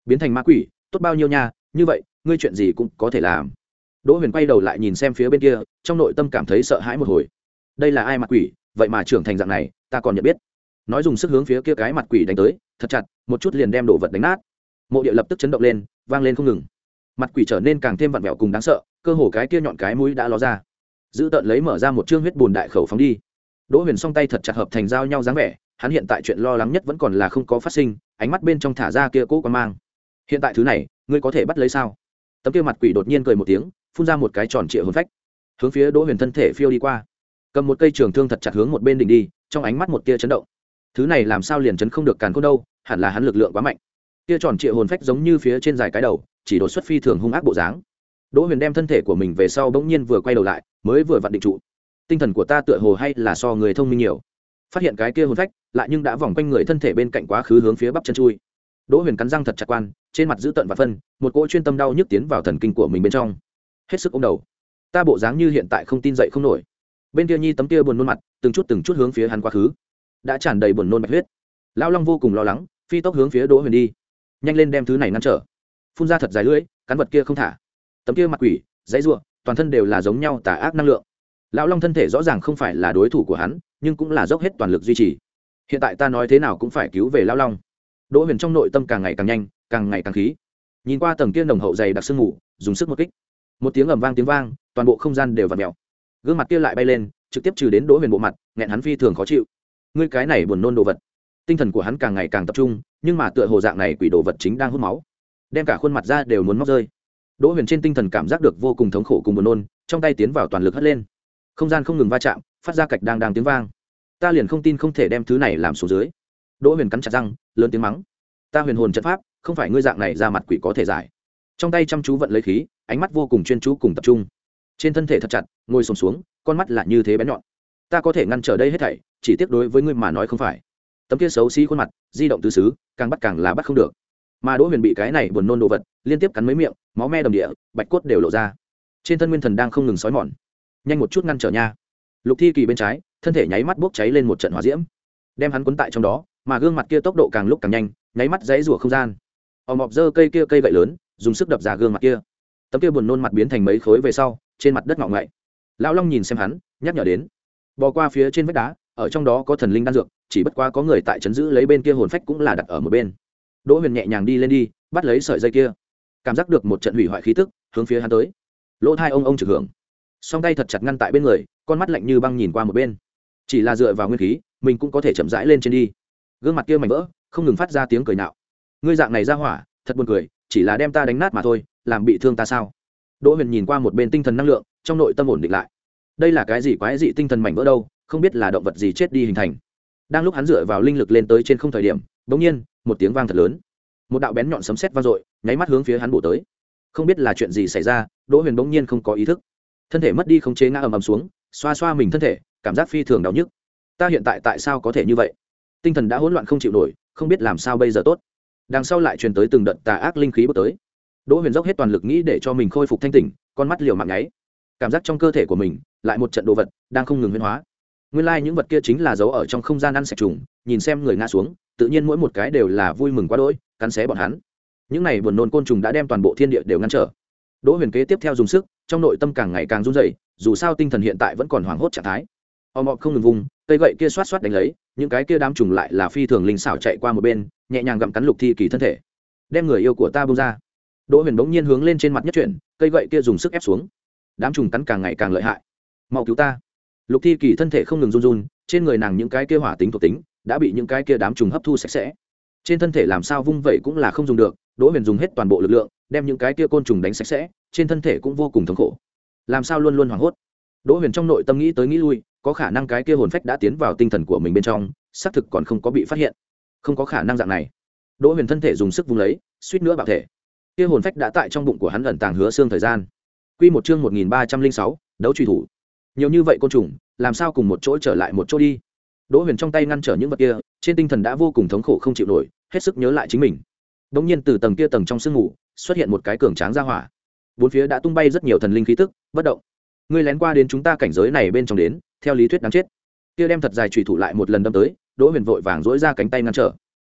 Speaker 1: biến thành ma quỷ tốt bao nhiêu nha, như vậy ngươi chuyện gì cũng có thể làm. Đỗ Huyền quay đầu lại nhìn xem phía bên kia, trong nội tâm cảm thấy sợ hãi một hồi. Đây là ai mặt quỷ, vậy mà trưởng thành dạng này, ta còn nhận biết. Nói dùng sức hướng phía kia cái mặt quỷ đánh tới, thật chặt, một chút liền đem đồ vật đánh nát. Mộ địa lập tức chấn động lên, vang lên không ngừng. Mặt quỷ trở nên càng thêm vặn vẹo cùng đáng sợ, cơ hồ cái kia nhọn cái mũi đã ló ra. Giữ tợn lấy mở ra một trương huyết bùn đại khẩu phóng đi. Đỗ Huyền song tay thật chặt hợp thành giao nhau dáng vẻ, hắn hiện tại chuyện lo lắng nhất vẫn còn là không có phát sinh, ánh mắt bên trong thả ra kia cố quan mang. Hiện tại thứ này, ngươi có thể bắt lấy sao? Tấm kia mặt quỷ đột nhiên cười một tiếng, phun ra một cái tròn trịa hồn phách, hướng phía Đỗ Huyền thân thể phiêu đi qua, cầm một cây trường thương thật chặt hướng một bên đỉnh đi, trong ánh mắt một tia chấn động. Thứ này làm sao liền chấn không được càn khôn đâu, hẳn là hắn lực lượng quá mạnh. Tia tròn trịa hồn phách giống như phía trên dài cái đầu, chỉ đột xuất phi thường hung ác bộ dáng. Đỗ Huyền đem thân thể của mình về sau bỗng nhiên vừa quay đầu lại, mới vừa vặn định trụ. Tinh thần của ta tựa hồ hay là so người thông minh nhiều. Phát hiện cái kia hồn phách, lại nhưng đã vòng quanh người thân thể bên cạnh quá khứ hướng phía bắp chân chui. Đỗ Huyền cắn răng thật chặt quan, trên mặt giữ tận và phân, một cỗ chuyên tâm đau nhức tiến vào thần kinh của mình bên trong. Hết sức ôm đầu. Ta bộ dáng như hiện tại không tin dậy không nổi. Bên kia nhi tấm kia buồn nôn mặt, từng chút từng chút hướng phía hắn quá khứ, đã tràn đầy buồn nôn bạch huyết. Lão Long vô cùng lo lắng, phi tốc hướng phía Đỗ Huyền đi. Nhanh lên đem thứ này ngăn trở. Phun ra thật dài lưỡi, cắn vật kia không thả. Tấm kia mặt quỷ, dãy rủa, toàn thân đều là giống nhau tà ác năng lượng. Lão Long thân thể rõ ràng không phải là đối thủ của hắn, nhưng cũng là dốc hết toàn lực duy trì. Hiện tại ta nói thế nào cũng phải cứu về Lão Long. Đỗ Huyền trong nội tâm càng ngày càng nhanh, càng ngày càng khí. Nhìn qua tầng kia nồng hậu dày đặc sương mù, dùng sức một kích. Một tiếng ầm vang tiếng vang, toàn bộ không gian đều vặn mèo. Gương mặt kia lại bay lên, trực tiếp trừ đến Đỗ Huyền bộ mặt, nghẹn hắn phi thường khó chịu. Ngươi cái này buồn nôn đồ vật. Tinh thần của hắn càng ngày càng tập trung, nhưng mà tựa hồ dạng này quỷ đồ vật chính đang hút máu, đem cả khuôn mặt ra đều muốn móc rơi. Đỗ Huyền trên tinh thần cảm giác được vô cùng thống khổ cùng buồn nôn, trong tay tiến vào toàn lực hất lên. Không gian không ngừng va chạm, phát ra cạch đang đang tiếng vang. Ta liền không tin không thể đem thứ này làm xuống dưới. Đỗ Huyền cắn chặt răng, lớn tiếng mắng. Ta huyền hồn trận pháp, không phải ngươi dạng này ra mặt quỷ có thể giải. Trong tay chăm chú vận lấy khí, ánh mắt vô cùng chuyên chú cùng tập trung. Trên thân thể thật chặt, ngồi xổm xuống, con mắt lại như thế bén nhọn. Ta có thể ngăn trở đây hết thảy, chỉ tiếc đối với ngươi mà nói không phải. Tấm kia xấu xí khuôn mặt, di động tứ xứ, càng bắt càng là bắt không được. Mà Đỗ Huyền bị cái này buồn nôn đồ vật liên tiếp cắn mấy miệng, máu me đầm địa, bạch cốt đều lộ ra. Trên thân nguyên thần đang không ngừng sói mòn. Nhanh một chút ngăn trở nha. Lục Thi Kỳ bên trái, thân thể nháy mắt bốc cháy lên một trận hỏa diễm, đem hắn cuốn tại trong đó, mà gương mặt kia tốc độ càng lúc càng nhanh, nháy mắt giãy rủa không gian. Ò mọc dơ cây kia cây gậy lớn, dùng sức đập ra gương mặt kia. Tấm kia buồn nôn mặt biến thành mấy khối về sau, trên mặt đất ngọ ngậy. Lão Long nhìn xem hắn, nhắc nhở đến. Bò qua phía trên vách đá, ở trong đó có thần linh đan dược, chỉ bất quá có người tại trấn giữ lấy bên kia hồn phách cũng là đặt ở một bên. Đỗ Huyền nhẹ nhàng đi lên đi, bắt lấy sợi dây kia, cảm giác được một trận hủy hoại khí tức hướng phía hắn tới. Lỗ thai ông ông trực hưởng, song tay thật chặt ngăn tại bên người, con mắt lạnh như băng nhìn qua một bên. Chỉ là dựa vào nguyên khí, mình cũng có thể chậm rãi lên trên đi. Gương mặt kia mảnh vỡ, không ngừng phát ra tiếng cười nhạo. Ngươi dạng này ra hỏa, thật buồn cười, chỉ là đem ta đánh nát mà thôi, làm bị thương ta sao? Đỗ Huyền nhìn qua một bên tinh thần năng lượng, trong nội tâm ổn định lại. Đây là cái gì quái dị tinh thần mảnh vỡ đâu, không biết là động vật gì chết đi hình thành. Đang lúc hắn dựa vào linh lực lên tới trên không thời điểm, bỗng nhiên, một tiếng vang thật lớn. Một đạo bén nhọn sấm sét vang dội, nháy mắt hướng phía hắn bổ tới. Không biết là chuyện gì xảy ra, Đỗ Huyền bỗng nhiên không có ý thức, thân thể mất đi khống chế ngã ầm ầm xuống, xoa xoa mình thân thể, cảm giác phi thường đau nhức. Ta hiện tại tại sao có thể như vậy? Tinh thần đã hỗn loạn không chịu nổi, không biết làm sao bây giờ tốt. Đằng sau lại truyền tới từng đợt tà ác linh khí bốc tới. Đỗ Huyền dốc hết toàn lực nghĩ để cho mình khôi phục thanh tỉnh, con mắt liều mạng nháy, cảm giác trong cơ thể của mình lại một trận đồ vật đang không ngừng biến hóa. Nguyên lai like những vật kia chính là giấu ở trong không gian ăn sạch trùng, nhìn xem người ngã xuống, tự nhiên mỗi một cái đều là vui mừng quá đỗi, cắn xé bọn hắn. Những này buồn nôn côn trùng đã đem toàn bộ thiên địa đều ngăn trở. Đỗ Huyền kế tiếp theo dùng sức, trong nội tâm càng ngày càng run rẩy, dù sao tinh thần hiện tại vẫn còn hoảng hốt trạng thái. Ò mọ không ngừng vùng, cây gậy kia xoát xoát đánh lấy, những cái kia đám trùng lại là phi thường linh xảo chạy qua một bên, nhẹ nhàng gặm cắn Lục Thi Kỳ thân thể. Đem người yêu của ta buông ra. Đỗ Huyền bỗng nhiên hướng lên trên mặt nhất chuyển, cây gậy kia dùng sức ép xuống. Đám trùng cắn càng ngày càng lợi hại. Mau cứu ta. Lục Thi Kỳ thân thể không ngừng run run, trên người nàng những cái kia hỏa tính thuộc tính đã bị những cái kia đám trùng hấp thu sạch sẽ. Trên thân thể làm sao vung vậy cũng là không dùng được, Đỗ Huyền dùng hết toàn bộ lực lượng, đem những cái kia côn trùng đánh sạch sẽ, trên thân thể cũng vô cùng thống khổ. Làm sao luôn luôn hoảng hốt. Đỗ Huyền trong nội tâm nghĩ tới nghĩ lui, có khả năng cái kia hồn phách đã tiến vào tinh thần của mình bên trong, xác thực còn không có bị phát hiện. Không có khả năng dạng này. Đỗ Huyền thân thể dùng sức vung lấy, suýt nữa bạo thể. Kia hồn phách đã tại trong bụng của hắn ẩn tàng hứa xương thời gian. Quy một chương một nghìn ba trăm linh sáu, đấu truy thủ. Nhiều như vậy côn trùng, làm sao cùng một chỗ trở lại một chỗ đi? Đỗ Huyền trong tay ngăn trở những vật kia, trên tinh thần đã vô cùng thống khổ không chịu nổi, hết sức nhớ lại chính mình. Đột nhiên từ tầng kia tầng trong sương mù, xuất hiện một cái cường tráng ra hỏa. Bốn phía đã tung bay rất nhiều thần linh khí tức, bất động. Ngươi lén qua đến chúng ta cảnh giới này bên trong đến, theo lý thuyết đáng chết. Kia đem thật dài chủy thủ lại một lần đâm tới, Đỗ Huyền vội vàng duỗi ra cánh tay ngăn trở.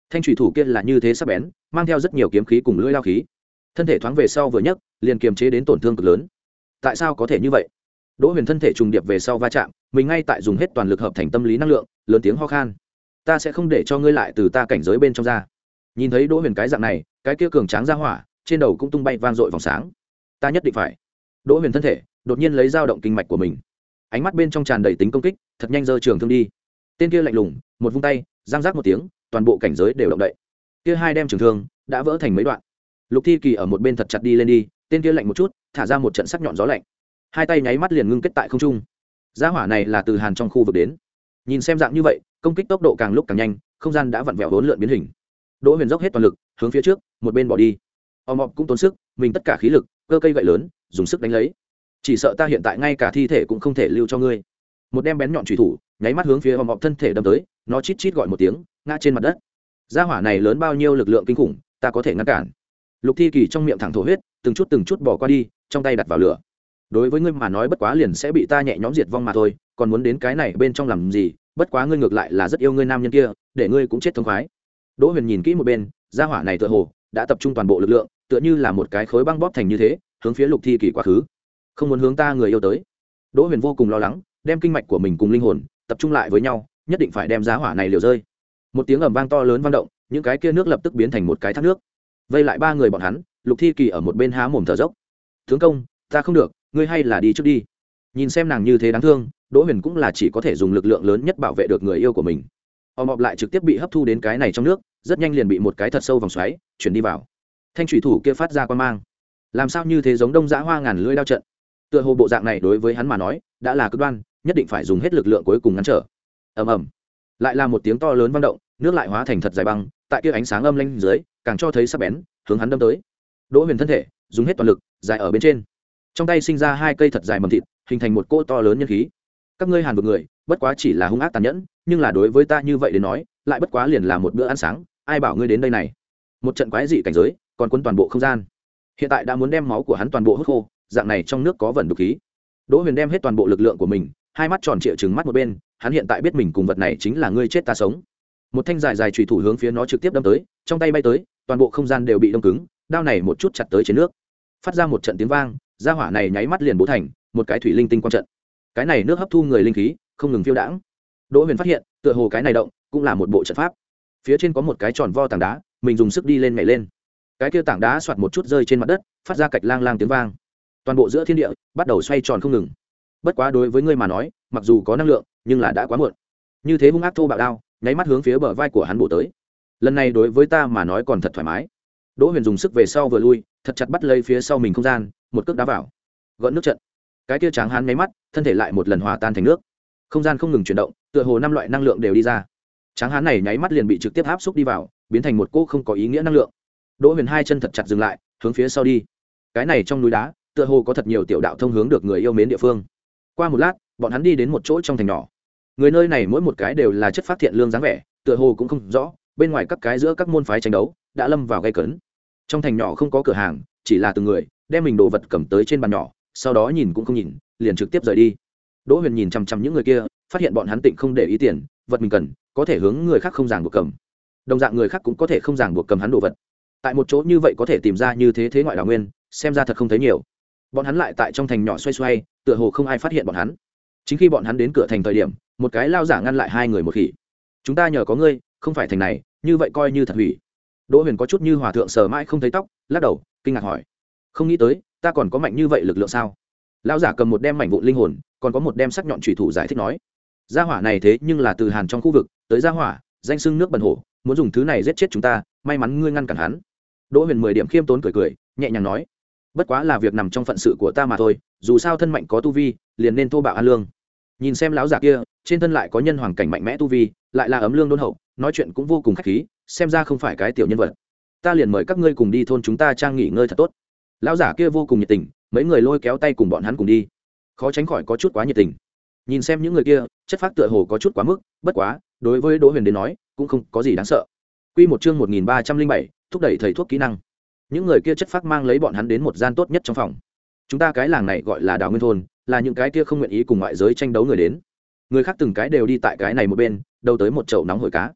Speaker 1: thanh thủy thủ kia là như thế sắc bén, mang theo rất nhiều kiếm khí cùng lưỡi lao khí, thân thể thoáng về sau vừa nhấc liền kiềm chế đến tổn thương cực lớn. Tại sao có thể như vậy? Đỗ Huyền thân thể trùng điệp về sau va chạm, mình ngay tại dùng hết toàn lực hợp thành tâm lý năng lượng, lớn tiếng ho khan. Ta sẽ không để cho ngươi lại từ ta cảnh giới bên trong ra. Nhìn thấy Đỗ Huyền cái dạng này, cái kia cường tráng ra hỏa, trên đầu cũng tung bay vang dội vòng sáng. Ta nhất định phải. Đỗ Huyền thân thể đột nhiên lấy dao động kinh mạch của mình, ánh mắt bên trong tràn đầy tính công kích, thật nhanh giơ trường thương đi. Tên kia lạnh lùng, một vung tay, giang giác một tiếng, toàn bộ cảnh giới đều động đậy. Kia hai đem trường thương đã vỡ thành mấy đoạn. Lục Thi Kỳ ở một bên thật chặt đi lên đi, tên kia lạnh một chút, thả ra một trận sắc nhọn gió lạnh. Hai tay nháy mắt liền ngưng kết tại không trung. Gia hỏa này là từ Hàn trong khu vực đến. Nhìn xem dạng như vậy, công kích tốc độ càng lúc càng nhanh, không gian đã vặn vẹo hỗn lượn biến hình. Đỗ Huyền dốc hết toàn lực, hướng phía trước, một bên bỏ đi. Om Om cũng tốn sức, mình tất cả khí lực, cơ cây gậy lớn, dùng sức đánh lấy. Chỉ sợ ta hiện tại ngay cả thi thể cũng không thể lưu cho ngươi. Một đem bén nhọn chủy thủ, nháy mắt hướng phía Om Om thân thể đâm tới, nó chít chít gọi một tiếng, ngã trên mặt đất. Gia hỏa này lớn bao nhiêu lực lượng kinh khủng, ta có thể ngăn cản. Lục Thi Kỳ trong miệng thẳng thổ huyết, từng chút từng chút bỏ qua đi, trong tay đặt vào lửa. Đối với ngươi mà nói bất quá liền sẽ bị ta nhẹ nhõm diệt vong mà thôi, còn muốn đến cái này bên trong làm gì? Bất quá ngươi ngược lại là rất yêu ngươi nam nhân kia, để ngươi cũng chết thống khoái. Đỗ Huyền nhìn kỹ một bên, gia hỏa này tựa hồ đã tập trung toàn bộ lực lượng, tựa như là một cái khối băng bóp thành như thế, hướng phía Lục Thi Kỳ quá khứ. Không muốn hướng ta người yêu tới. Đỗ Huyền vô cùng lo lắng, đem kinh mạch của mình cùng linh hồn tập trung lại với nhau, nhất định phải đem gia hỏa này liều rơi. Một tiếng ầm vang to lớn vang động, những cái kia nước lập tức biến thành một cái thác nước. Vây lại ba người bọn hắn, Lục Thi Kỳ ở một bên há mồm thở dốc. "Tướng công, ta không được, ngươi hay là đi trước đi." Nhìn xem nàng như thế đáng thương, Đỗ Huyền cũng là chỉ có thể dùng lực lượng lớn nhất bảo vệ được người yêu của mình. Om Om lại trực tiếp bị hấp thu đến cái này trong nước, rất nhanh liền bị một cái thật sâu vòng xoáy chuyển đi vào. Thanh thủy thủ kia phát ra quang mang, làm sao như thế giống đông dã hoa ngàn lưỡi đao trận. Tựa hồ bộ dạng này đối với hắn mà nói, đã là cực đoan, nhất định phải dùng hết lực lượng cuối cùng ngăn trở. Ầm ầm, lại là một tiếng to lớn vang động, nước lại hóa thành thật dài băng, tại kia ánh sáng âm lanh dưới, càng cho thấy sắc bén, hướng hắn đâm tới. Đỗ Huyền thân thể dùng hết toàn lực, dài ở bên trên, trong tay sinh ra hai cây thật dài mầm thịt, hình thành một cỗ to lớn nhân khí. Các ngươi Hàn vực người, bất quá chỉ là hung ác tàn nhẫn, nhưng là đối với ta như vậy đến nói, lại bất quá liền là một bữa ăn sáng, ai bảo ngươi đến đây này? Một trận quái dị cảnh giới, còn quân toàn bộ không gian. Hiện tại đã muốn đem máu của hắn toàn bộ hút khô, dạng này trong nước có vẩn đục khí. Đỗ Huyền đem hết toàn bộ lực lượng của mình, hai mắt tròn trịa trừng mắt một bên, hắn hiện tại biết mình cùng vật này chính là ngươi chết ta sống. Một thanh dài dài chùy thủ hướng phía nó trực tiếp đâm tới, trong tay bay tới, toàn bộ không gian đều bị đông cứng, đao này một chút chặt tới trên nước, phát ra một trận tiếng vang, gia hỏa này nháy mắt liền bố thành một cái thủy linh tinh quang trận. Cái này nước hấp thu người linh khí, không ngừng phiêu đãng. Đỗ Huyền phát hiện, tựa hồ cái này động cũng là một bộ trận pháp. Phía trên có một cái tròn vo tảng đá, mình dùng sức đi lên nhảy lên. Cái kia tảng đá xoạt một chút rơi trên mặt đất, phát ra cạch lang lang tiếng vang. Toàn bộ giữa thiên địa bắt đầu xoay tròn không ngừng. Bất quá đối với ngươi mà nói, mặc dù có năng lượng, nhưng là đã quá muộn. Như thế hung ác thô bạo đao, nháy mắt hướng phía bờ vai của hắn bổ tới. Lần này đối với ta mà nói còn thật thoải mái. Đỗ Huyền dùng sức về sau vừa lui, thật chặt bắt lấy phía sau mình không gian, một cước đá vào. Gợn nước trận. Cái kia tráng hán nháy mắt, thân thể lại một lần hòa tan thành nước. Không gian không ngừng chuyển động, tựa hồ năm loại năng lượng đều đi ra. Tráng hán này nháy mắt liền bị trực tiếp áp xúc đi vào, biến thành một cỗ không có ý nghĩa năng lượng. Đỗ Huyền hai chân thật chặt dừng lại, hướng phía sau đi. Cái này trong núi đá, tựa hồ có thật nhiều tiểu đạo thông hướng được người yêu mến địa phương. Qua một lát, bọn hắn đi đến một chỗ trong thành nhỏ. Người nơi này mỗi một cái đều là chất phát thiện lương dáng vẻ, tựa hồ cũng không rõ, bên ngoài các cái giữa các môn phái tranh đấu đã lâm vào gay cấn. Trong thành nhỏ không có cửa hàng, chỉ là từng người đem mình đồ vật cầm tới trên bàn nhỏ, sau đó nhìn cũng không nhìn, liền trực tiếp rời đi. Đỗ Huyền nhìn chằm chằm những người kia, phát hiện bọn hắn tịnh không để ý tiền, vật mình cần, có thể hướng người khác không ràng buộc cầm. Đồng dạng người khác cũng có thể không ràng buộc cầm hắn đồ vật. Tại một chỗ như vậy có thể tìm ra như thế thế ngoại đào nguyên, xem ra thật không thấy nhiều. Bọn hắn lại tại trong thành nhỏ xoay xoay, tựa hồ không ai phát hiện bọn hắn. Chính khi bọn hắn đến cửa thành thời điểm, một cái lao giả ngăn lại hai người một khỉ. Chúng ta nhờ có ngươi, không phải thành này, như vậy coi như thật hủy. Đỗ Huyền có chút như hòa thượng sờ mãi không thấy tóc, lắc đầu, kinh ngạc hỏi: không nghĩ tới, ta còn có mạnh như vậy lực lượng sao? Lão giả cầm một đem mảnh vụn linh hồn, còn có một đem sắc nhọn chủy thủ giải thích nói: gia hỏa này thế nhưng là từ Hàn trong khu vực tới gia hỏa, danh xưng nước bẩn hổ, muốn dùng thứ này giết chết chúng ta, may mắn ngươi ngăn cản hắn. Đỗ Huyền mười điểm khiêm tốn cười cười, nhẹ nhàng nói: bất quá là việc nằm trong phận sự của ta mà thôi, dù sao thân mạnh có tu vi, liền nên thô bạo an lương. Nhìn xem lão giả kia, trên thân lại có nhân hoàng cảnh mạnh mẽ tu vi, lại là ấm lương đôn hậu, nói chuyện cũng vô cùng khách khí, xem ra không phải cái tiểu nhân vật. Ta liền mời các ngươi cùng đi thôn chúng ta trang nghỉ ngơi thật tốt. Lão giả kia vô cùng nhiệt tình, mấy người lôi kéo tay cùng bọn hắn cùng đi, khó tránh khỏi có chút quá nhiệt tình. Nhìn xem những người kia, chất phác tựa hồ có chút quá mức, bất quá đối với Đỗ Huyền đến nói cũng không có gì đáng sợ. Quy một chương một nghìn ba trăm linh bảy, thúc đẩy thầy thuốc kỹ năng. Những người kia chất phác mang lấy bọn hắn đến một gian tốt nhất trong phòng. Chúng ta cái làng này gọi là Đào Nguyên thôn, là những cái kia không nguyện ý cùng ngoại giới tranh đấu người đến. Người khác từng cái đều đi tại cái này một bên, đầu tới một chậu nóng hổi cá.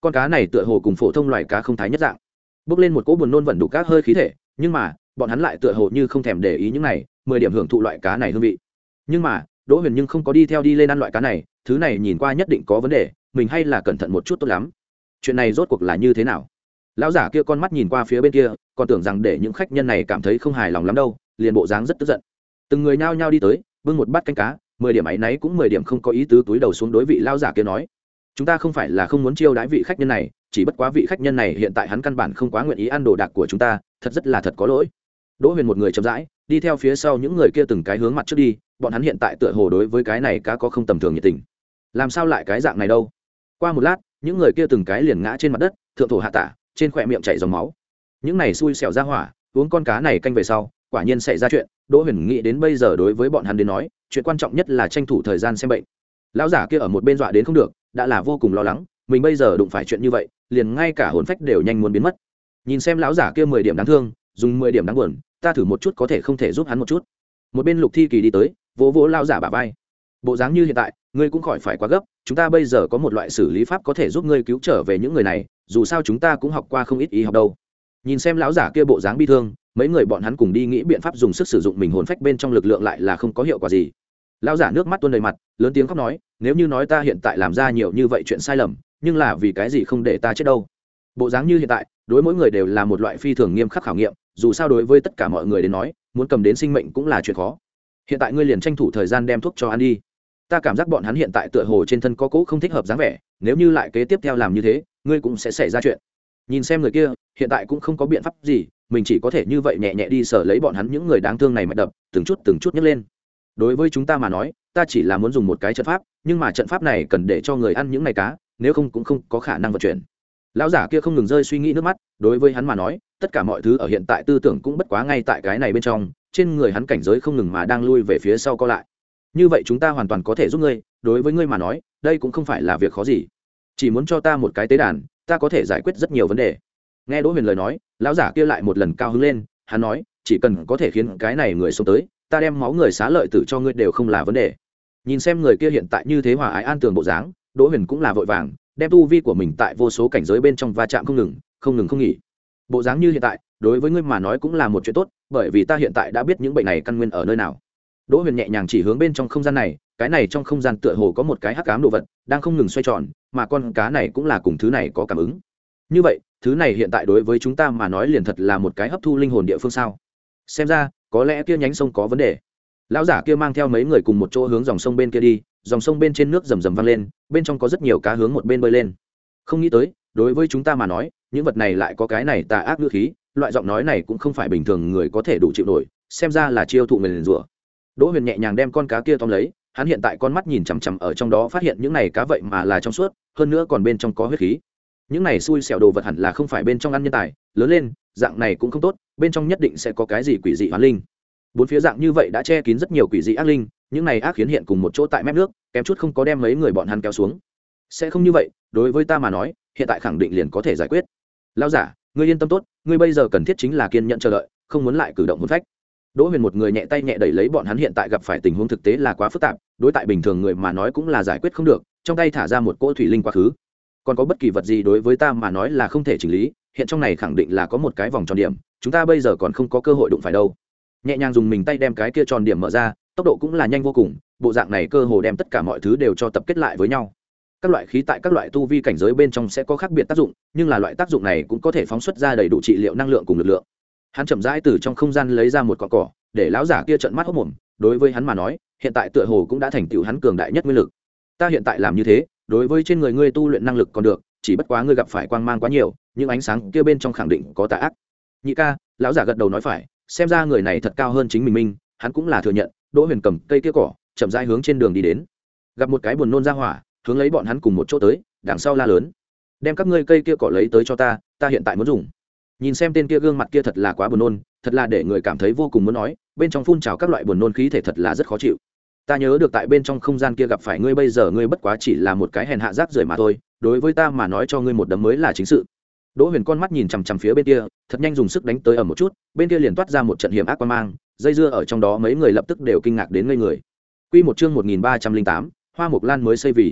Speaker 1: con cá này tựa hồ cùng phổ thông loài cá không thái nhất dạng, bốc lên một cỗ buồn nôn vẩn đủ các hơi khí thể, nhưng mà bọn hắn lại tựa hồ như không thèm để ý những này, mười điểm hưởng thụ loại cá này hương vị. Nhưng mà Đỗ Huyền nhưng không có đi theo đi lên ăn loại cá này, thứ này nhìn qua nhất định có vấn đề, mình hay là cẩn thận một chút tốt lắm. Chuyện này rốt cuộc là như thế nào? Lão giả kia con mắt nhìn qua phía bên kia, còn tưởng rằng để những khách nhân này cảm thấy không hài lòng lắm đâu, liền bộ dáng rất tức giận. Từng người nhao nhao đi tới, bưng một bát canh cá, mười điểm ấy nấy cũng mười điểm không có ý tứ túi đầu xuống đối vị lão giả kia nói: "Chúng ta không phải là không muốn chiêu đãi vị khách nhân này, chỉ bất quá vị khách nhân này hiện tại hắn căn bản không quá nguyện ý ăn đồ đạc của chúng ta, thật rất là thật có lỗi." Đỗ Huyền một người chậm rãi đi theo phía sau những người kia từng cái hướng mặt trước đi, bọn hắn hiện tại tựa hồ đối với cái này cá có không tầm thường nhiệt tình. Làm sao lại cái dạng này đâu? Qua một lát, những người kia từng cái liền ngã trên mặt đất, thượng thổ hạ tả, trên khóe miệng chảy dòng máu. Những này xui xẻo ra hỏa, uống con cá này canh về sau, quả nhiên xảy ra chuyện. Đỗ Huyền nghĩ đến bây giờ đối với bọn hắn đến nói, chuyện quan trọng nhất là tranh thủ thời gian xem bệnh. Lão giả kia ở một bên dọa đến không được, đã là vô cùng lo lắng, mình bây giờ đụng phải chuyện như vậy, liền ngay cả hồn phách đều nhanh muốn biến mất. Nhìn xem lão giả kia mười điểm đáng thương, dùng mười điểm đáng buồn, ta thử một chút có thể không thể giúp hắn một chút. Một bên Lục Thi Kỳ đi tới, vỗ vỗ lão giả bả vai. Bộ dáng như hiện tại, ngươi cũng khỏi phải quá gấp, chúng ta bây giờ có một loại xử lý pháp có thể giúp ngươi cứu trở về những người này, dù sao chúng ta cũng học qua không ít y học đâu. Nhìn xem lão giả kia bộ dáng bi thương, mấy người bọn hắn cùng đi nghĩ biện pháp dùng sức sử dụng mình hồn phách bên trong lực lượng lại là không có hiệu quả gì. Lão giả nước mắt tuôn đầy mặt, lớn tiếng khóc nói: "Nếu như nói ta hiện tại làm ra nhiều như vậy chuyện sai lầm, nhưng là vì cái gì không để ta chết đâu?" Bộ dáng như hiện tại, đối mỗi người đều là một loại phi thường nghiêm khắc khảo nghiệm, dù sao đối với tất cả mọi người đến nói, muốn cầm đến sinh mệnh cũng là chuyện khó. Hiện tại ngươi liền tranh thủ thời gian đem thuốc cho ăn đi. Ta cảm giác bọn hắn hiện tại tựa hồ trên thân có cỗ không thích hợp dáng vẻ, nếu như lại kế tiếp theo làm như thế, ngươi cũng sẽ xảy ra chuyện. Nhìn xem người kia, hiện tại cũng không có biện pháp gì, mình chỉ có thể như vậy nhẹ nhẹ đi sở lấy bọn hắn những người đáng thương này mạch đập, từng chút từng chút nhấc lên. Đối với chúng ta mà nói, ta chỉ là muốn dùng một cái trận pháp, nhưng mà trận pháp này cần để cho người ăn những này cá, nếu không cũng không có khả năng vận chuyển. Lão giả kia không ngừng rơi suy nghĩ nước mắt, đối với hắn mà nói, tất cả mọi thứ ở hiện tại tư tưởng cũng bất quá ngay tại cái này bên trong, trên người hắn cảnh giới không ngừng mà đang lui về phía sau co lại. Như vậy chúng ta hoàn toàn có thể giúp ngươi, đối với ngươi mà nói, đây cũng không phải là việc khó gì. Chỉ muốn cho ta một cái tế đàn, ta có thể giải quyết rất nhiều vấn đề. Nghe Đỗ Huyền lời nói, lão giả kia lại một lần cao hứng lên, hắn nói, chỉ cần có thể khiến cái này người sống tới, ta đem máu người xá lợi tử cho ngươi đều không là vấn đề. Nhìn xem người kia hiện tại như thế hòa ái an tường bộ dáng, Đỗ Huyền cũng là vội vàng đem tu vi của mình tại vô số cảnh giới bên trong va chạm không ngừng không ngừng không nghỉ. Bộ dáng như hiện tại, đối với ngươi mà nói cũng là một chuyện tốt, bởi vì ta hiện tại đã biết những bệnh này căn nguyên ở nơi nào. Đỗ Huyền nhẹ nhàng chỉ hướng bên trong không gian này, cái này trong không gian tựa hồ có một cái hắc ám đồ vật đang không ngừng xoay tròn, mà con cá này cũng là cùng thứ này có cảm ứng. Như vậy, thứ này hiện tại đối với chúng ta mà nói liền thật là một cái hấp thu linh hồn địa phương sao? Xem ra, có lẽ kia nhánh sông có vấn đề. Lão giả kia mang theo mấy người cùng một chỗ hướng dòng sông bên kia đi, dòng sông bên trên nước rầm rầm vang lên, bên trong có rất nhiều cá hướng một bên bơi lên. Không nghĩ tới, đối với chúng ta mà nói, những vật này lại có cái này tà ác ngữ khí, loại giọng nói này cũng không phải bình thường người có thể đủ chịu nổi, xem ra là chiêu thụ người liền rủa. Đỗ Huyền nhẹ nhàng đem con cá kia tóm lấy, hắn hiện tại con mắt nhìn chằm chằm ở trong đó phát hiện những này cá vậy mà là trong suốt, hơn nữa còn bên trong có huyết khí. Những này xui xẻo đồ vật hẳn là không phải bên trong ăn nhân tài, lớn lên, dạng này cũng không tốt, bên trong nhất định sẽ có cái gì quỷ dị hoán linh. Bốn phía dạng như vậy đã che kín rất nhiều quỷ dị ác linh, những này ác khiến hiện cùng một chỗ tại mép nước, kém chút không có đem mấy người bọn hắn kéo xuống. Sẽ không như vậy, đối với ta mà nói, hiện tại khẳng định liền có thể giải quyết. Lão giả, ngươi yên tâm tốt, ngươi bây giờ cần thiết chính là kiên nhẫn chờ đợi, không muốn lại cử động hồn phách. Đỗ Huyền một người nhẹ tay nhẹ đẩy lấy bọn hắn hiện tại gặp phải tình huống thực tế là quá phức tạp, đối tại bình thường người mà nói cũng là giải quyết không được, trong tay thả ra một cỗ thủy linh quá khứ. Còn có bất kỳ vật gì đối với ta mà nói là không thể chỉnh lý, hiện trong này khẳng định là có một cái vòng tròn điểm, chúng ta bây giờ còn không có cơ hội đụng phải đâu. Nhẹ nhàng dùng mình tay đem cái kia tròn điểm mở ra, tốc độ cũng là nhanh vô cùng, bộ dạng này cơ hồ đem tất cả mọi thứ đều cho tập kết lại với nhau. Các loại khí tại các loại tu vi cảnh giới bên trong sẽ có khác biệt tác dụng, nhưng là loại tác dụng này cũng có thể phóng xuất ra đầy đủ trị liệu năng lượng cùng lực lượng. Hắn chậm rãi từ trong không gian lấy ra một cọng cỏ, để lão giả kia trợn mắt hốt mồm, đối với hắn mà nói, hiện tại tựa hồ cũng đã thành tựu hắn cường đại nhất nguyên lực. Ta hiện tại làm như thế, đối với trên người ngươi tu luyện năng lực còn được, chỉ bất quá ngươi gặp phải quang mang quá nhiều, những ánh sáng kia bên trong khẳng định có tà ác. Nhị ca, lão giả gật đầu nói phải, xem ra người này thật cao hơn chính mình minh, hắn cũng là thừa nhận. Đỗ Huyền cầm cây kia cỏ, chậm rãi hướng trên đường đi đến, gặp một cái buồn nôn ra hỏa, hướng lấy bọn hắn cùng một chỗ tới, đằng sau la lớn, đem các ngươi cây kia cỏ lấy tới cho ta, ta hiện tại muốn dùng. Nhìn xem tên kia gương mặt kia thật là quá buồn nôn, thật là để người cảm thấy vô cùng muốn nói, bên trong phun trào các loại buồn nôn khí thể thật là rất khó chịu. Ta nhớ được tại bên trong không gian kia gặp phải ngươi, bây giờ ngươi bất quá chỉ là một cái hèn hạ rác rưởi mà thôi, đối với ta mà nói cho ngươi một đấm mới là chính sự. Đỗ Huyền con mắt nhìn chằm chằm phía bên kia, thật nhanh dùng sức đánh tới ở một chút, bên kia liền toát ra một trận hiểm ác quang mang, dây dưa ở trong đó mấy người lập tức đều kinh ngạc đến ngây người. Quy một chương một nghìn ba trăm linh tám, Hoa Mộc Lan mới xây vì.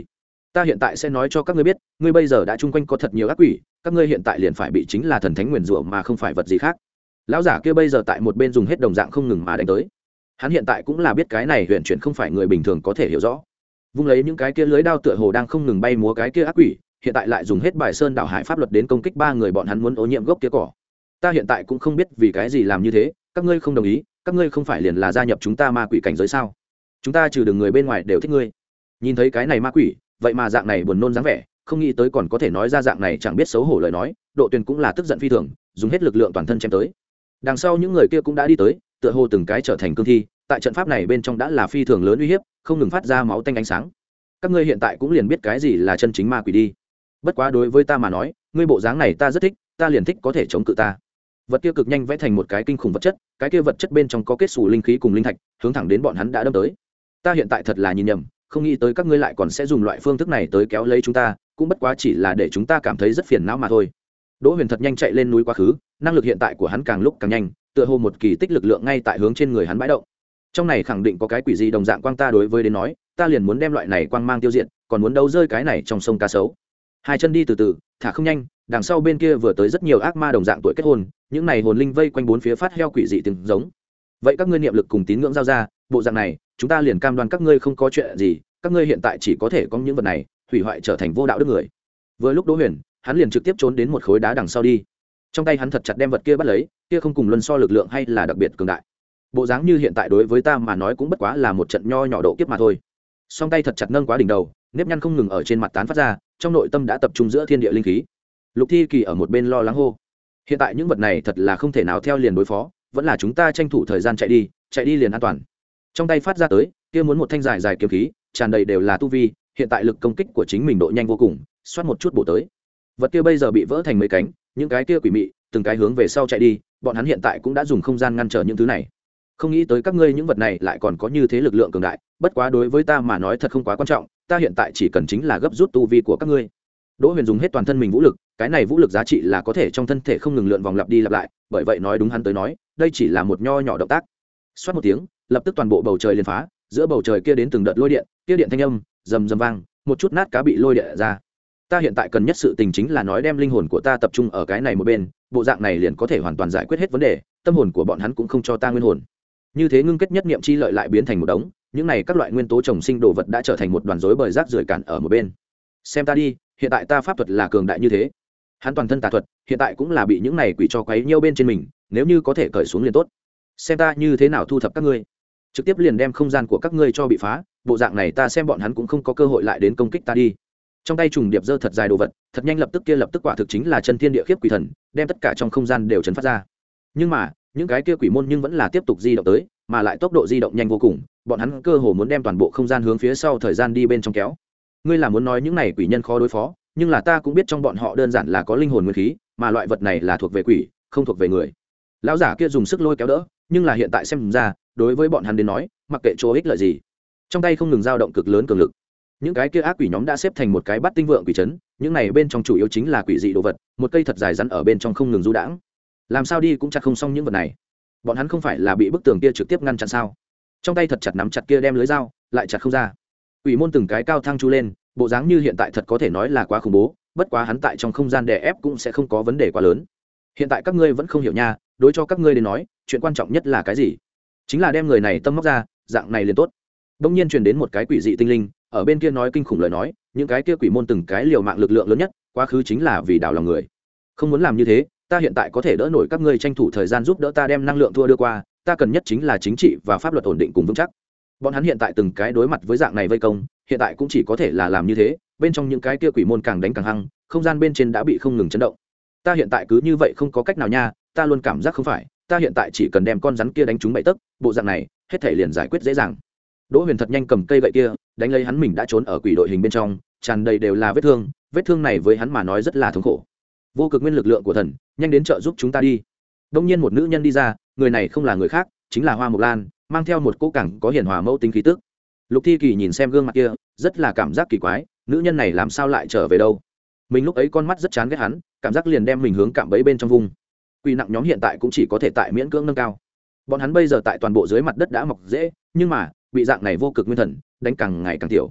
Speaker 1: ta hiện tại sẽ nói cho các ngươi biết, ngươi bây giờ đã chung quanh có thật nhiều ác quỷ, các ngươi hiện tại liền phải bị chính là thần thánh nguyền rủa mà không phải vật gì khác. Lão giả kia bây giờ tại một bên dùng hết đồng dạng không ngừng mà đánh tới. Hắn hiện tại cũng là biết cái này huyền chuyển không phải người bình thường có thể hiểu rõ. Vung lấy những cái kia lưới đao tựa hồ đang không ngừng bay múa cái kia ác quỷ, hiện tại lại dùng hết bài sơn đảo hải pháp luật đến công kích ba người bọn hắn muốn ô nhiễm gốc kia cỏ. Ta hiện tại cũng không biết vì cái gì làm như thế, các ngươi không đồng ý, các ngươi không phải liền là gia nhập chúng ta ma quỷ cảnh giới sao? Chúng ta trừ đường người bên ngoài đều thích ngươi. Nhìn thấy cái này ma quỷ, vậy mà dạng này buồn nôn dáng vẻ, không nghĩ tới còn có thể nói ra dạng này chẳng biết xấu hổ lời nói, Độ Tuyền cũng là tức giận phi thường, dùng hết lực lượng toàn thân chém tới. Đằng sau những người kia cũng đã đi tới, tựa hồ từng cái trở thành cương thi, tại trận pháp này bên trong đã là phi thường lớn uy hiếp, không ngừng phát ra máu tanh ánh sáng. Các ngươi hiện tại cũng liền biết cái gì là chân chính ma quỷ đi. Bất quá đối với ta mà nói, ngươi bộ dáng này ta rất thích, ta liền thích có thể chống cự ta. Vật kia cực nhanh vẽ thành một cái kinh khủng vật chất, cái kia vật chất bên trong có kết xù linh khí cùng linh thạch, hướng thẳng đến bọn hắn đã đâm tới. Ta hiện tại thật là nhìn nhầm, không nghĩ tới các ngươi lại còn sẽ dùng loại phương thức này tới kéo lấy chúng ta, cũng bất quá chỉ là để chúng ta cảm thấy rất phiền não mà thôi. Đỗ Huyền thật nhanh chạy lên núi quá khứ, năng lực hiện tại của hắn càng lúc càng nhanh, tựa hồ một kỳ tích lực lượng ngay tại hướng trên người hắn bãi động. Trong này khẳng định có cái quỷ gì đồng dạng quang ta đối với đến nói, ta liền muốn đem loại này quang mang tiêu diệt, còn muốn đấu rơi cái này trong sông cá sấu. Hai chân đi từ từ, thả không nhanh, đằng sau bên kia vừa tới rất nhiều ác ma đồng dạng tuổi kết hôn, những này hồn linh vây quanh bốn phía phát heo quỷ dị tiếng giống. Vậy các ngươi niệm lực cùng tín ngưỡng giao ra, bộ dạng này, chúng ta liền cam đoan các ngươi không có chuyện gì, các ngươi hiện tại chỉ có thể có những vật này, hủy hoại trở thành vô đạo đức người. Vừa lúc Đỗ Huyền, hắn liền trực tiếp trốn đến một khối đá đằng sau đi. Trong tay hắn thật chặt đem vật kia bắt lấy, kia không cùng luân so lực lượng hay là đặc biệt cường đại. Bộ dáng như hiện tại đối với ta mà nói cũng bất quá là một trận nho nhỏ độ kiếp mà thôi. Song tay thật chặt nâng quá đỉnh đầu, nếp nhăn không ngừng ở trên mặt tán phát ra, trong nội tâm đã tập trung giữa thiên địa linh khí. Lục Thi Kỳ ở một bên lo lắng hô: hiện tại những vật này thật là không thể nào theo liền đối phó, vẫn là chúng ta tranh thủ thời gian chạy đi, chạy đi liền an toàn. Trong tay phát ra tới, kia muốn một thanh dài dài kiếm khí, tràn đầy đều là tu vi, hiện tại lực công kích của chính mình độ nhanh vô cùng, xoát một chút bổ tới. Vật kia bây giờ bị vỡ thành mấy cánh, những cái kia quỷ mị, từng cái hướng về sau chạy đi, bọn hắn hiện tại cũng đã dùng không gian ngăn trở những thứ này. Không nghĩ tới các ngươi những vật này lại còn có như thế lực lượng cường đại, bất quá đối với ta mà nói thật không quá quan trọng, ta hiện tại chỉ cần chính là gấp rút tu vi của các ngươi. Đỗ Huyền dùng hết toàn thân mình vũ lực, cái này vũ lực giá trị là có thể trong thân thể không ngừng lượn vòng lặp đi lặp lại, bởi vậy nói đúng hắn tới nói, đây chỉ là một nho nhỏ động tác. Xoát một tiếng, lập tức toàn bộ bầu trời liền phá, giữa bầu trời kia đến từng đợt lôi điện, kia điện thanh âm rầm rầm vang, một chút nát cá bị lôi điện ra. Ta hiện tại cần nhất sự tình chính là nói đem linh hồn của ta tập trung ở cái này một bên, bộ dạng này liền có thể hoàn toàn giải quyết hết vấn đề, tâm hồn của bọn hắn cũng không cho ta nguyên hồn. Như thế ngưng kết nhất niệm chi lợi lại biến thành một đống, những này các loại nguyên tố trồng sinh đồ vật đã trở thành một đoàn rối bời rác rưởi cản ở một bên. Xem ta đi, hiện tại ta pháp thuật là cường đại như thế. Hắn toàn thân tà thuật, hiện tại cũng là bị những này quỷ cho quấy nhiêu bên trên mình, nếu như có thể cởi xuống liền tốt. Xem ta như thế nào thu thập các ngươi, trực tiếp liền đem không gian của các ngươi cho bị phá, bộ dạng này ta xem bọn hắn cũng không có cơ hội lại đến công kích ta đi. Trong tay trùng điệp giơ thật dài đồ vật, thật nhanh lập tức kia lập tức quả thực chính là chân thiên địa khiếp quỷ thần, đem tất cả trong không gian đều chấn phát ra. Nhưng mà, những cái kia quỷ môn nhưng vẫn là tiếp tục di động tới, mà lại tốc độ di động nhanh vô cùng, bọn hắn cơ hồ muốn đem toàn bộ không gian hướng phía sau thời gian đi bên trong kéo. Ngươi là muốn nói những này quỷ nhân khó đối phó, nhưng là ta cũng biết trong bọn họ đơn giản là có linh hồn nguyên khí, mà loại vật này là thuộc về quỷ, không thuộc về người. Lão giả kia dùng sức lôi kéo đỡ, nhưng là hiện tại xem ra, đối với bọn hắn đến nói, mặc kệ chỗ ích lợi gì, trong tay không ngừng dao động cực lớn cường lực. Những cái kia ác quỷ nhóm đã xếp thành một cái bát tinh vượng quỷ trấn, những này bên trong chủ yếu chính là quỷ dị đồ vật, một cây thật dài rắn ở bên trong không ngừng du đãng. Làm sao đi cũng chặt không xong những vật này. Bọn hắn không phải là bị bức tường kia trực tiếp ngăn chặn sao? Trong tay thật chặt nắm chặt kia đem lưới dao, lại chặt không ra. Quỷ môn từng cái cao thăng chu lên, bộ dáng như hiện tại thật có thể nói là quá khủng bố, bất quá hắn tại trong không gian đè ép cũng sẽ không có vấn đề quá lớn. Hiện tại các ngươi vẫn không hiểu nha, đối cho các ngươi đến nói, chuyện quan trọng nhất là cái gì? Chính là đem người này tâm móc ra, dạng này liền tốt. Đông nhiên truyền đến một cái quỷ dị tinh linh, ở bên kia nói kinh khủng lời nói, những cái kia quỷ môn từng cái liều mạng lực lượng lớn nhất, quá khứ chính là vì đảo lòng người. Không muốn làm như thế, ta hiện tại có thể đỡ nổi các ngươi tranh thủ thời gian giúp đỡ ta đem năng lượng thua đưa qua, ta cần nhất chính là chính trị và pháp luật ổn định cùng vững chắc. Bọn hắn hiện tại từng cái đối mặt với dạng này vây công, hiện tại cũng chỉ có thể là làm như thế, bên trong những cái kia quỷ môn càng đánh càng hăng, không gian bên trên đã bị không ngừng chấn động. Ta hiện tại cứ như vậy không có cách nào nha, ta luôn cảm giác không phải, ta hiện tại chỉ cần đem con rắn kia đánh trúng bậy tấc, bộ dạng này, hết thể liền giải quyết dễ dàng. Đỗ Huyền thật nhanh cầm cây gậy kia, đánh lấy hắn mình đã trốn ở quỷ đội hình bên trong, tràn đầy đều là vết thương, vết thương này với hắn mà nói rất là thống khổ. Vô cực nguyên lực lượng của thần, nhanh đến trợ giúp chúng ta đi. Đông nhiên một nữ nhân đi ra, người này không là người khác, chính là Hoa Mộc Lan, mang theo một cô cẳng có hiền hòa mẫu tính khí tức. Lục Thi Kỳ nhìn xem gương mặt kia, rất là cảm giác kỳ quái, nữ nhân này làm sao lại trở về đâu? Mình lúc ấy con mắt rất chán ghét hắn, cảm giác liền đem mình hướng cạm bẫy bên trong vùng. Quỷ nặng nhóm hiện tại cũng chỉ có thể tại miễn cưỡng nâng cao. Bọn hắn bây giờ tại toàn bộ dưới mặt đất đã mọc dễ, nhưng mà bị dạng này vô cực nguyên thần đánh càng ngày càng tiểu.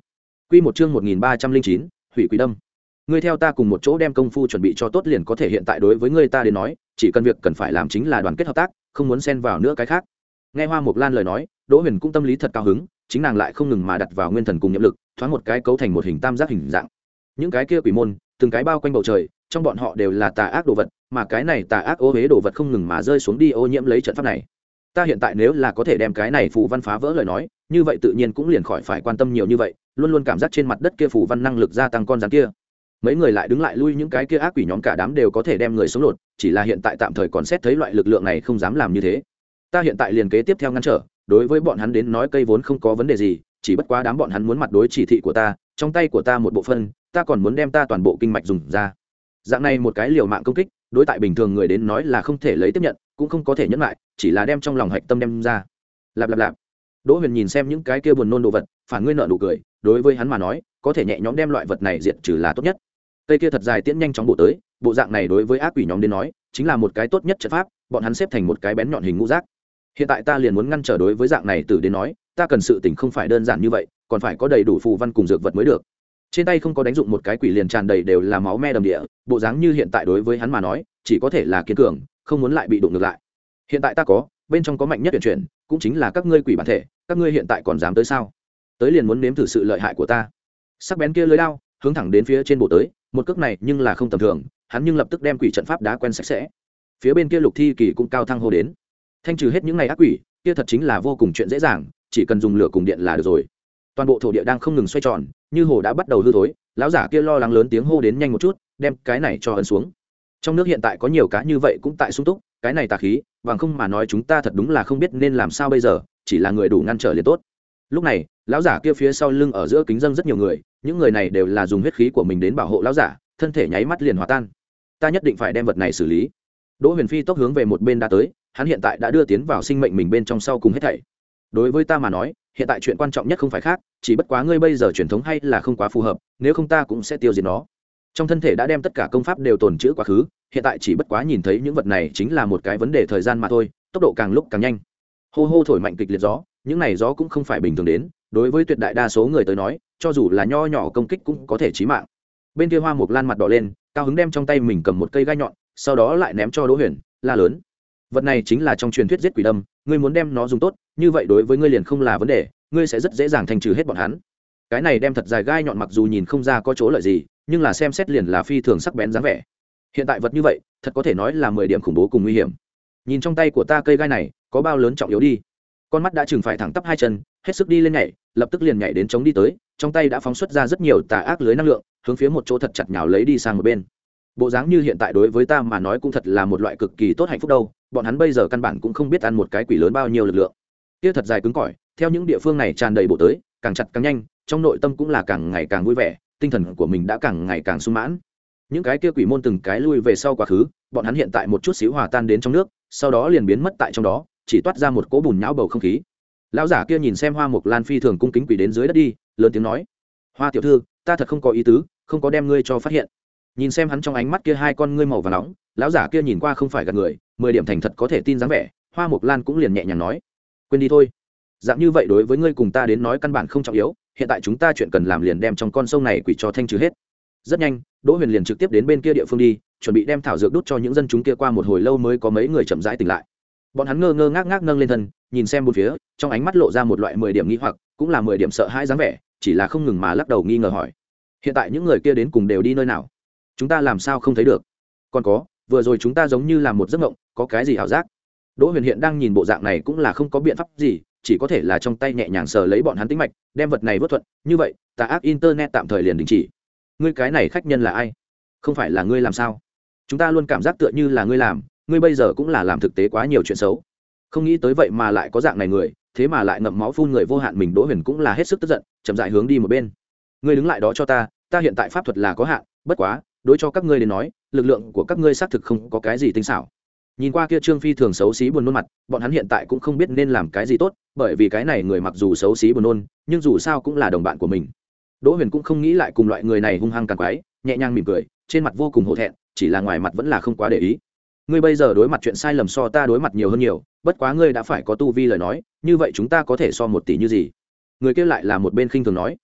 Speaker 1: Quy một chương một nghìn ba trăm linh chín, hủy quỷ đâm. Ngươi theo ta cùng một chỗ đem công phu chuẩn bị cho tốt liền có thể hiện tại đối với ngươi ta đến nói, chỉ cần việc cần phải làm chính là đoàn kết hợp tác, không muốn xen vào nữa cái khác. Nghe Hoa Mộc Lan lời nói, Đỗ Huyền cũng tâm lý thật cao hứng, chính nàng lại không ngừng mà đặt vào nguyên thần cùng nhiệm lực, thoáng một cái cấu thành một hình tam giác hình dạng. Những cái kia quỷ môn, từng cái bao quanh bầu trời, trong bọn họ đều là tà ác đồ vật, mà cái này tà ác ô hế đồ vật không ngừng mà rơi xuống đi ô nhiễm lấy trận pháp này. Ta hiện tại nếu là có thể đem cái này phù văn phá vỡ lời nói, như vậy tự nhiên cũng liền khỏi phải quan tâm nhiều như vậy, luôn luôn cảm giác trên mặt đất kia phù văn năng lực gia tăng con rắn kia. Mấy người lại đứng lại lui, những cái kia ác quỷ nhóm cả đám đều có thể đem người sống lột, chỉ là hiện tại tạm thời còn xét thấy loại lực lượng này không dám làm như thế. Ta hiện tại liền kế tiếp theo ngăn trở, đối với bọn hắn đến nói cây vốn không có vấn đề gì, chỉ bất quá đám bọn hắn muốn mặt đối chỉ thị của ta, trong tay của ta một bộ phân, ta còn muốn đem ta toàn bộ kinh mạch dùng ra. Dạng này một cái liều mạng công kích, đối tại bình thường người đến nói là không thể lấy tiếp nhận, cũng không có thể nhẫn lại, chỉ là đem trong lòng hạch tâm đem ra. Lạp lạp lạp. Đỗ Huyền nhìn xem những cái kia buồn nôn đồ vật, phản ngươi nợ nụ cười, đối với hắn mà nói, có thể nhẹ nhõm đem loại vật này diệt trừ là tốt nhất. Cây kia thật dài tiễn nhanh chóng bộ tới, bộ dạng này đối với ác quỷ nhóm đến nói, chính là một cái tốt nhất trận pháp, bọn hắn xếp thành một cái bén nhọn hình ngũ giác. Hiện tại ta liền muốn ngăn trở đối với dạng này tử đến nói, ta cần sự tình không phải đơn giản như vậy, còn phải có đầy đủ phù văn cùng dược vật mới được. Trên tay không có đánh dụng một cái quỷ liền tràn đầy đều là máu me đầm địa, bộ dáng như hiện tại đối với hắn mà nói, chỉ có thể là kiên cường, không muốn lại bị đụng ngược lại. Hiện tại ta có, bên trong có mạnh nhất tuyển chuyển, cũng chính là các ngươi quỷ bản thể, các ngươi hiện tại còn dám tới sao? Tới liền muốn nếm thử sự lợi hại của ta. Sắc bén kia lưỡi đao, hướng thẳng đến phía trên bộ tới, một cước này nhưng là không tầm thường, hắn nhưng lập tức đem quỷ trận pháp đá quen sạch sẽ. Phía bên kia Lục Thi Kỳ cũng cao thăng hô đến, thanh trừ hết những này ác quỷ, kia thật chính là vô cùng chuyện dễ dàng, chỉ cần dùng lửa cùng điện là được rồi. Toàn bộ thổ địa đang không ngừng xoay tròn, như hồ đã bắt đầu hư thối, lão giả kia lo lắng lớn tiếng hô đến nhanh một chút, đem cái này cho ấn xuống. Trong nước hiện tại có nhiều cá như vậy cũng tại sung túc, cái này tà khí, bằng không mà nói chúng ta thật đúng là không biết nên làm sao bây giờ, chỉ là người đủ ngăn trở liền tốt. Lúc này, lão giả kia phía sau lưng ở giữa kính dâng rất nhiều người, những người này đều là dùng huyết khí của mình đến bảo hộ lão giả, thân thể nháy mắt liền hòa tan. Ta nhất định phải đem vật này xử lý. Đỗ Huyền Phi tốc hướng về một bên đã tới, hắn hiện tại đã đưa tiến vào sinh mệnh mình bên trong sau cùng hết thảy. Đối với ta mà nói, hiện tại chuyện quan trọng nhất không phải khác, chỉ bất quá ngươi bây giờ truyền thống hay là không quá phù hợp, nếu không ta cũng sẽ tiêu diệt nó. Trong thân thể đã đem tất cả công pháp đều tồn trữ quá khứ, hiện tại chỉ bất quá nhìn thấy những vật này chính là một cái vấn đề thời gian mà thôi, tốc độ càng lúc càng nhanh. Hô hô thổi mạnh kịch liệt gió, những này gió cũng không phải bình thường đến, đối với tuyệt đại đa số người tới nói, cho dù là nho nhỏ công kích cũng có thể chí mạng. Bên kia Hoa Mộc Lan mặt đỏ lên, cao hứng đem trong tay mình cầm một cây gai nhọn, sau đó lại ném cho Đỗ Huyền, la lớn: vật này chính là trong truyền thuyết giết quỷ đâm, ngươi muốn đem nó dùng tốt, như vậy đối với ngươi liền không là vấn đề, ngươi sẽ rất dễ dàng thanh trừ hết bọn hắn. Cái này đem thật dài gai nhọn mặc dù nhìn không ra có chỗ lợi gì, nhưng là xem xét liền là phi thường sắc bén dáng vẻ. Hiện tại vật như vậy, thật có thể nói là mười điểm khủng bố cùng nguy hiểm. Nhìn trong tay của ta cây gai này, có bao lớn trọng yếu đi. Con mắt đã chừng phải thẳng tắp hai chân, hết sức đi lên nhảy, lập tức liền nhảy đến chống đi tới, trong tay đã phóng xuất ra rất nhiều tà ác lưới năng lượng, hướng phía một chỗ thật chặt nhào lấy đi sang một bên. Bộ dáng như hiện tại đối với ta mà nói cũng thật là một loại cực kỳ tốt hạnh phúc đâu, bọn hắn bây giờ căn bản cũng không biết ăn một cái quỷ lớn bao nhiêu lực lượng. Kia thật dài cứng cỏi, theo những địa phương này tràn đầy bộ tới, càng chặt càng nhanh, trong nội tâm cũng là càng ngày càng vui vẻ, tinh thần của mình đã càng ngày càng sung mãn. Những cái kia quỷ môn từng cái lui về sau quá khứ, bọn hắn hiện tại một chút xíu hòa tan đến trong nước, sau đó liền biến mất tại trong đó, chỉ toát ra một cỗ bùn nhão bầu không khí. Lão giả kia nhìn xem Hoa Mộc Lan phi thường cung kính quỷ đến dưới đất đi, lớn tiếng nói: "Hoa tiểu thư, ta thật không có ý tứ, không có đem ngươi cho phát hiện." Nhìn xem hắn trong ánh mắt kia hai con ngươi màu vàng nóng, lão giả kia nhìn qua không phải gạt người, mười điểm thành thật có thể tin dáng vẻ. Hoa Mộc Lan cũng liền nhẹ nhàng nói: "Quên đi thôi, dạng như vậy đối với ngươi cùng ta đến nói căn bản không trọng yếu, hiện tại chúng ta chuyện cần làm liền đem trong con sông này quỷ cho thanh trừ hết." Rất nhanh, Đỗ Huyền liền trực tiếp đến bên kia địa phương đi, chuẩn bị đem thảo dược đút cho những dân chúng kia. Qua một hồi lâu mới có mấy người chậm rãi tỉnh lại. Bọn hắn ngơ ngơ ngác ngác nâng lên thân, nhìn xem bốn phía, trong ánh mắt lộ ra một loại mười điểm nghi hoặc, cũng là mười điểm sợ hãi dáng vẻ, chỉ là không ngừng mà lắc đầu nghi ngờ hỏi: "Hiện tại những người kia đến cùng đều đi nơi nào? Chúng ta làm sao không thấy được? Còn có, vừa rồi chúng ta giống như là một giấc mộng, có cái gì ảo giác?" Đỗ Huyền hiện đang nhìn bộ dạng này cũng là không có biện pháp gì, chỉ có thể là trong tay nhẹ nhàng sờ lấy bọn hắn tính mạch, đem vật này vớt thuận, như vậy, tà ác internet tạm thời liền đình chỉ. "Ngươi cái này khách nhân là ai? Không phải là ngươi làm sao? Chúng ta luôn cảm giác tựa như là ngươi làm, ngươi bây giờ cũng là làm thực tế quá nhiều chuyện xấu." Không nghĩ tới vậy mà lại có dạng này người, thế mà lại ngậm máu phun người vô hạn mình. Đỗ Huyền cũng là hết sức tức giận, chậm rãi hướng đi một bên. "Ngươi đứng lại đó cho ta, ta hiện tại pháp thuật là có hạn, bất quá, đối cho các ngươi đến nói, lực lượng của các ngươi xác thực không có cái gì tinh xảo." Nhìn qua kia Trương Phi thường xấu xí buồn nôn mặt, bọn hắn hiện tại cũng không biết nên làm cái gì tốt, bởi vì cái này người mặc dù xấu xí buồn nôn, nhưng dù sao cũng là đồng bạn của mình. Đỗ Huyền cũng không nghĩ lại cùng loại người này hung hăng càng quái, nhẹ nhàng mỉm cười, trên mặt vô cùng hổ thẹn, chỉ là ngoài mặt vẫn là không quá để ý. "Ngươi bây giờ đối mặt chuyện sai lầm so ta đối mặt nhiều hơn nhiều, bất quá ngươi đã phải có tu vi lời nói, như vậy chúng ta có thể so một tỷ như gì?" Người kia lại là một bên khinh thường nói: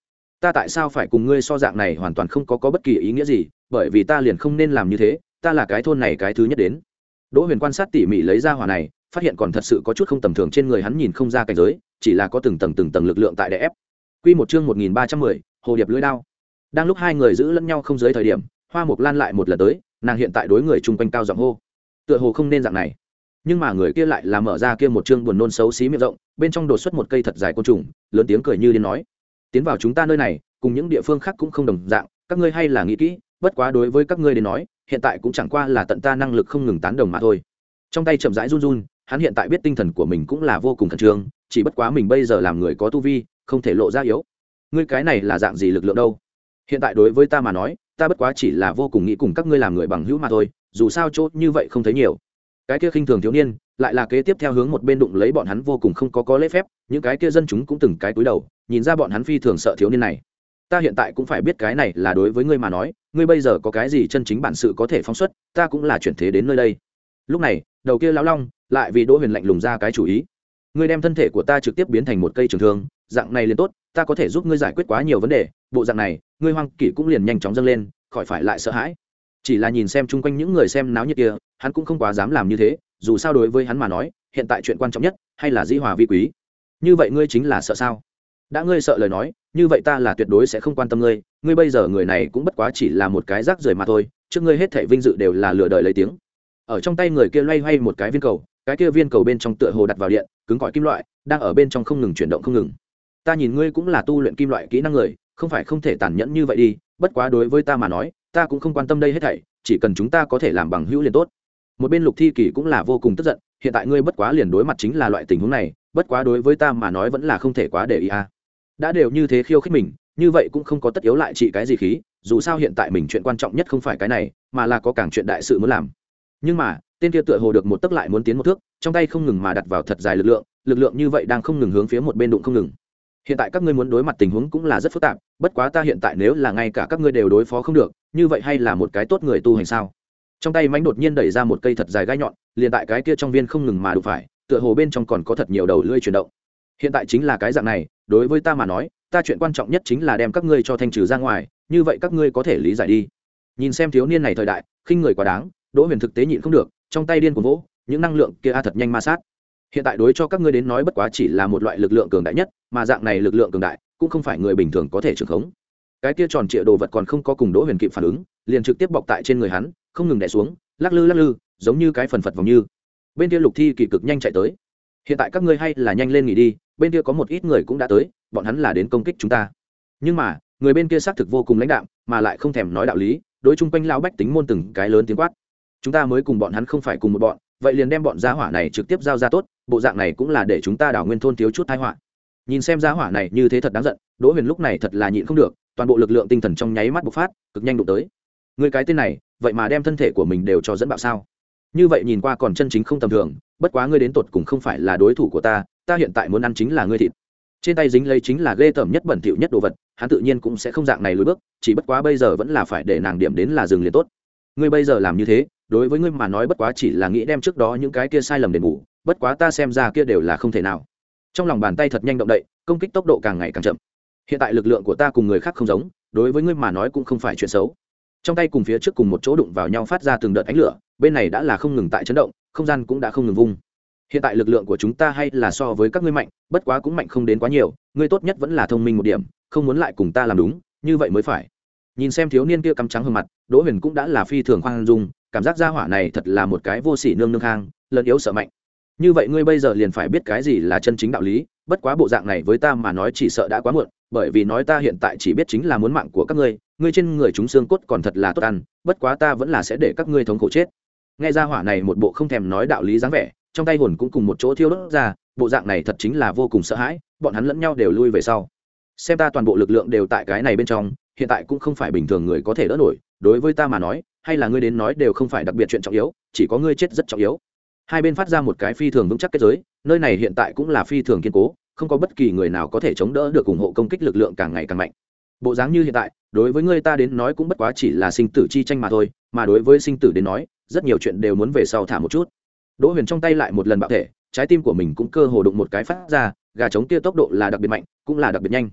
Speaker 1: ta tại sao phải cùng ngươi so, dạng này hoàn toàn không có, có bất kỳ ý nghĩa gì, bởi vì ta liền không nên làm như thế, ta là cái thôn này cái thứ nhất đến. Đỗ Huyền quan sát tỉ mỉ lấy ra hỏa này, phát hiện còn thật sự có chút không tầm thường, trên người hắn nhìn không ra cảnh giới, chỉ là có từng tầng từng tầng lực lượng tại đè ép. Quy một chương một nghìn ba trăm mười, hồ điệp lưỡi đao. Đang lúc hai người giữ lẫn nhau không dưới thời điểm, Hoa Mộc Lan lại một lần tới, nàng hiện tại đối người chung quanh cao giọng hô, tựa hồ không nên dạng này, nhưng mà người kia lại là mở ra kia một chương buồn nôn xấu xí miệng rộng, bên trong đột xuất một cây thật dài côn trùng, lớn tiếng cười như điên nói, tiến vào chúng ta nơi này cùng những địa phương khác cũng không đồng dạng, các ngươi hay là nghĩ kỹ, bất quá đối với các ngươi đến nói hiện tại cũng chẳng qua là tận ta năng lực không ngừng tán đồng mà thôi. Trong tay chậm rãi run run, hắn hiện tại biết tinh thần của mình cũng là vô cùng khẩn trương, chỉ bất quá mình bây giờ làm người có tu vi không thể lộ ra yếu. Ngươi cái này là dạng gì lực lượng đâu? Hiện tại đối với ta mà nói, ta bất quá chỉ là vô cùng nghĩ cùng các ngươi làm người bằng hữu mà thôi, dù sao chốt như vậy không thấy nhiều. Cái kia khinh thường thiếu niên lại là kế tiếp theo hướng một bên đụng lấy bọn hắn, vô cùng không có có lễ phép, những cái kia dân chúng cũng từng cái cúi đầu nhìn ra bọn hắn phi thường sợ thiếu niên này. Ta hiện tại cũng phải biết cái này là đối với ngươi mà nói, ngươi bây giờ có cái gì chân chính bản sự có thể phóng xuất, ta cũng là chuyển thế đến nơi đây. Lúc này đầu kia lão long lại vì Đỗ Huyền lạnh lùng ra cái chủ ý, ngươi đem thân thể của ta trực tiếp biến thành một cây trường thương, dạng này liền tốt, ta có thể giúp ngươi giải quyết quá nhiều vấn đề, bộ dạng này ngươi hoang kỷ cũng liền nhanh chóng dâng lên, khỏi phải lại sợ hãi. Chỉ là nhìn xem chung quanh những người xem náo nhiệt kia, hắn cũng không quá dám làm như thế, dù sao đối với hắn mà nói hiện tại chuyện quan trọng nhất hay là dĩ hòa vi quý. Như vậy ngươi chính là sợ sao? Đã ngươi sợ lời nói, như vậy ta là tuyệt đối sẽ không quan tâm ngươi, ngươi bây giờ người này cũng bất quá chỉ là một cái rác rưởi mà thôi, trước ngươi hết thảy vinh dự đều là lừa đời lấy tiếng. Ở trong tay người kia loay hoay một cái viên cầu, cái kia viên cầu bên trong tựa hồ đặt vào điện, cứng cỏi kim loại đang ở bên trong không ngừng chuyển động không ngừng. Ta nhìn ngươi cũng là tu luyện kim loại kỹ năng người, không phải không thể tàn nhẫn như vậy đi, bất quá đối với ta mà nói, ta cũng không quan tâm đây hết thảy, chỉ cần chúng ta có thể làm bằng hữu liền tốt. Một bên Lục Thi Kỳ cũng là vô cùng tức giận, hiện tại ngươi bất quá liền đối mặt chính là loại tình huống này, bất quá đối với ta mà nói vẫn là không thể quá để ý a. Đã đều như thế khiêu khích mình, như vậy cũng không có tất yếu lại trị cái gì khí, dù sao hiện tại mình chuyện quan trọng nhất không phải cái này, mà là có càng chuyện đại sự muốn làm. Nhưng mà tên kia tựa hồ được một tấc lại muốn tiến một thước, trong tay không ngừng mà đặt vào thật dài lực lượng, lực lượng như vậy đang không ngừng hướng phía một bên đụng không ngừng. Hiện tại các ngươi muốn đối mặt tình huống cũng là rất phức tạp, bất quá ta hiện tại nếu là ngay cả các ngươi đều đối phó không được, như vậy hay là một cái tốt người tu hành sao? Trong tay mãnh đột nhiên đẩy ra một cây thật dài gai nhọn, liền tại cái kia trong viên không ngừng mà đụng phải, tựa hồ bên trong còn có thật nhiều đầu lưỡi chuyển động. Hiện tại chính là cái dạng này, đối với ta mà nói, ta chuyện quan trọng nhất chính là đem các ngươi cho thanh trừ ra ngoài, như vậy các ngươi có thể lý giải đi. Nhìn xem thiếu niên này thời đại khinh người quá đáng, Đỗ Huyền thực tế nhịn không được, trong tay điên cuồng vỗ, những năng lượng kia a thật nhanh ma sát. Hiện tại đối cho các ngươi đến nói bất quá chỉ là một loại lực lượng cường đại nhất, mà dạng này lực lượng cường đại cũng không phải người bình thường có thể trưởng khống. Cái kia tròn trịa đồ vật còn không có cùng Đỗ Huyền kịp phản ứng, liền trực tiếp bọc tại trên người hắn, không ngừng đè xuống, lắc lư lắc lư, giống như cái phần phật vòng như. Bên kia Lục Thi Kỳ cực nhanh chạy tới. Hiện tại các ngươi hay là nhanh lên nghỉ đi, bên kia có một ít người cũng đã tới, bọn hắn là đến công kích chúng ta. Nhưng mà người bên kia xác thực vô cùng lãnh đạm, mà lại không thèm nói đạo lý, đối chung quanh lão bách tính môn từng cái lớn tiếng quát. Chúng ta mới cùng bọn hắn không phải cùng một bọn, vậy liền đem bọn gia hỏa này trực tiếp giao ra tốt, bộ dạng này cũng là để chúng ta đảo nguyên thôn thiếu chút tai họa. Nhìn xem gia hỏa này như thế thật đáng giận, Đỗ Huyền lúc này thật là nhịn không được, toàn bộ lực lượng tinh thần trong nháy mắt bộc phát, cực nhanh đụng tới. Người cái tên này, vậy mà đem thân thể của mình đều cho dẫn bạo sao? Như vậy nhìn qua còn chân chính không tầm thường, bất quá ngươi đến tột cùng không phải là đối thủ của ta, ta hiện tại muốn ăn chính là ngươi thịt. Trên tay dính lấy chính là ghê tởm nhất bẩn thỉu nhất đồ vật, hắn tự nhiên cũng sẽ không dạng này lùi bước, chỉ bất quá bây giờ vẫn là phải để nàng điểm đến là dừng liền tốt. Ngươi bây giờ làm như thế, đối với ngươi mà nói bất quá chỉ là nghĩ đem trước đó những cái kia sai lầm đền bù, bất quá ta xem ra kia đều là không thể nào. Trong lòng bàn tay thật nhanh động đậy, công kích tốc độ càng ngày càng chậm. Hiện tại lực lượng của ta cùng người khác không giống, đối với ngươi mà nói cũng không phải chuyện xấu. Trong tay cùng phía trước cùng một chỗ đụng vào nhau phát ra từng đợt ánh lửa, bên này đã là không ngừng tại chấn động, không gian cũng đã không ngừng vung. Hiện tại lực lượng của chúng ta hay là so với các ngươi mạnh, bất quá cũng mạnh không đến quá nhiều, ngươi tốt nhất vẫn là thông minh một điểm, không muốn lại cùng ta làm đúng, như vậy mới phải. Nhìn xem thiếu niên kia căm trắng hơn mặt, Đỗ Huyền cũng đã là phi thường khoan dung, cảm giác gia hỏa này thật là một cái vô sỉ nương nương hang, lớn yếu sợ mạnh. Như vậy ngươi bây giờ liền phải biết cái gì là chân chính đạo lý, bất quá bộ dạng này với ta mà nói chỉ sợ đã quá muộn, bởi vì nói ta hiện tại chỉ biết chính là muốn mạng của các ngươi, ngươi trên người chúng xương cốt còn thật là tốt ăn, bất quá ta vẫn là sẽ để các ngươi thống khổ chết. Nghe gia hỏa này một bộ không thèm nói đạo lý dáng vẻ, trong tay hồn cũng cùng một chỗ thiêu đốt ra, bộ dạng này thật chính là vô cùng sợ hãi, bọn hắn lẫn nhau đều lui về sau. Xem ta toàn bộ lực lượng đều tại cái này bên trong, hiện tại cũng không phải bình thường người có thể đỡ nổi, đối với ta mà nói, hay là ngươi đến nói đều không phải đặc biệt chuyện trọng yếu, chỉ có ngươi chết rất trọng yếu. Hai bên phát ra một cái phi thường vững chắc kết giới, nơi này hiện tại cũng là phi thường kiên cố, không có bất kỳ người nào có thể chống đỡ được ủng hộ công kích lực lượng càng ngày càng mạnh. Bộ dáng như hiện tại, đối với ngươi ta đến nói cũng bất quá chỉ là sinh tử chi tranh mà thôi, mà đối với sinh tử đến nói, rất nhiều chuyện đều muốn về sau thả một chút. Đỗ Huyền trong tay lại một lần bạo thể, trái tim của mình cũng cơ hồ đụng một cái phát ra, gà trống kia tốc độ là đặc biệt mạnh, cũng là đặc biệt nhanh.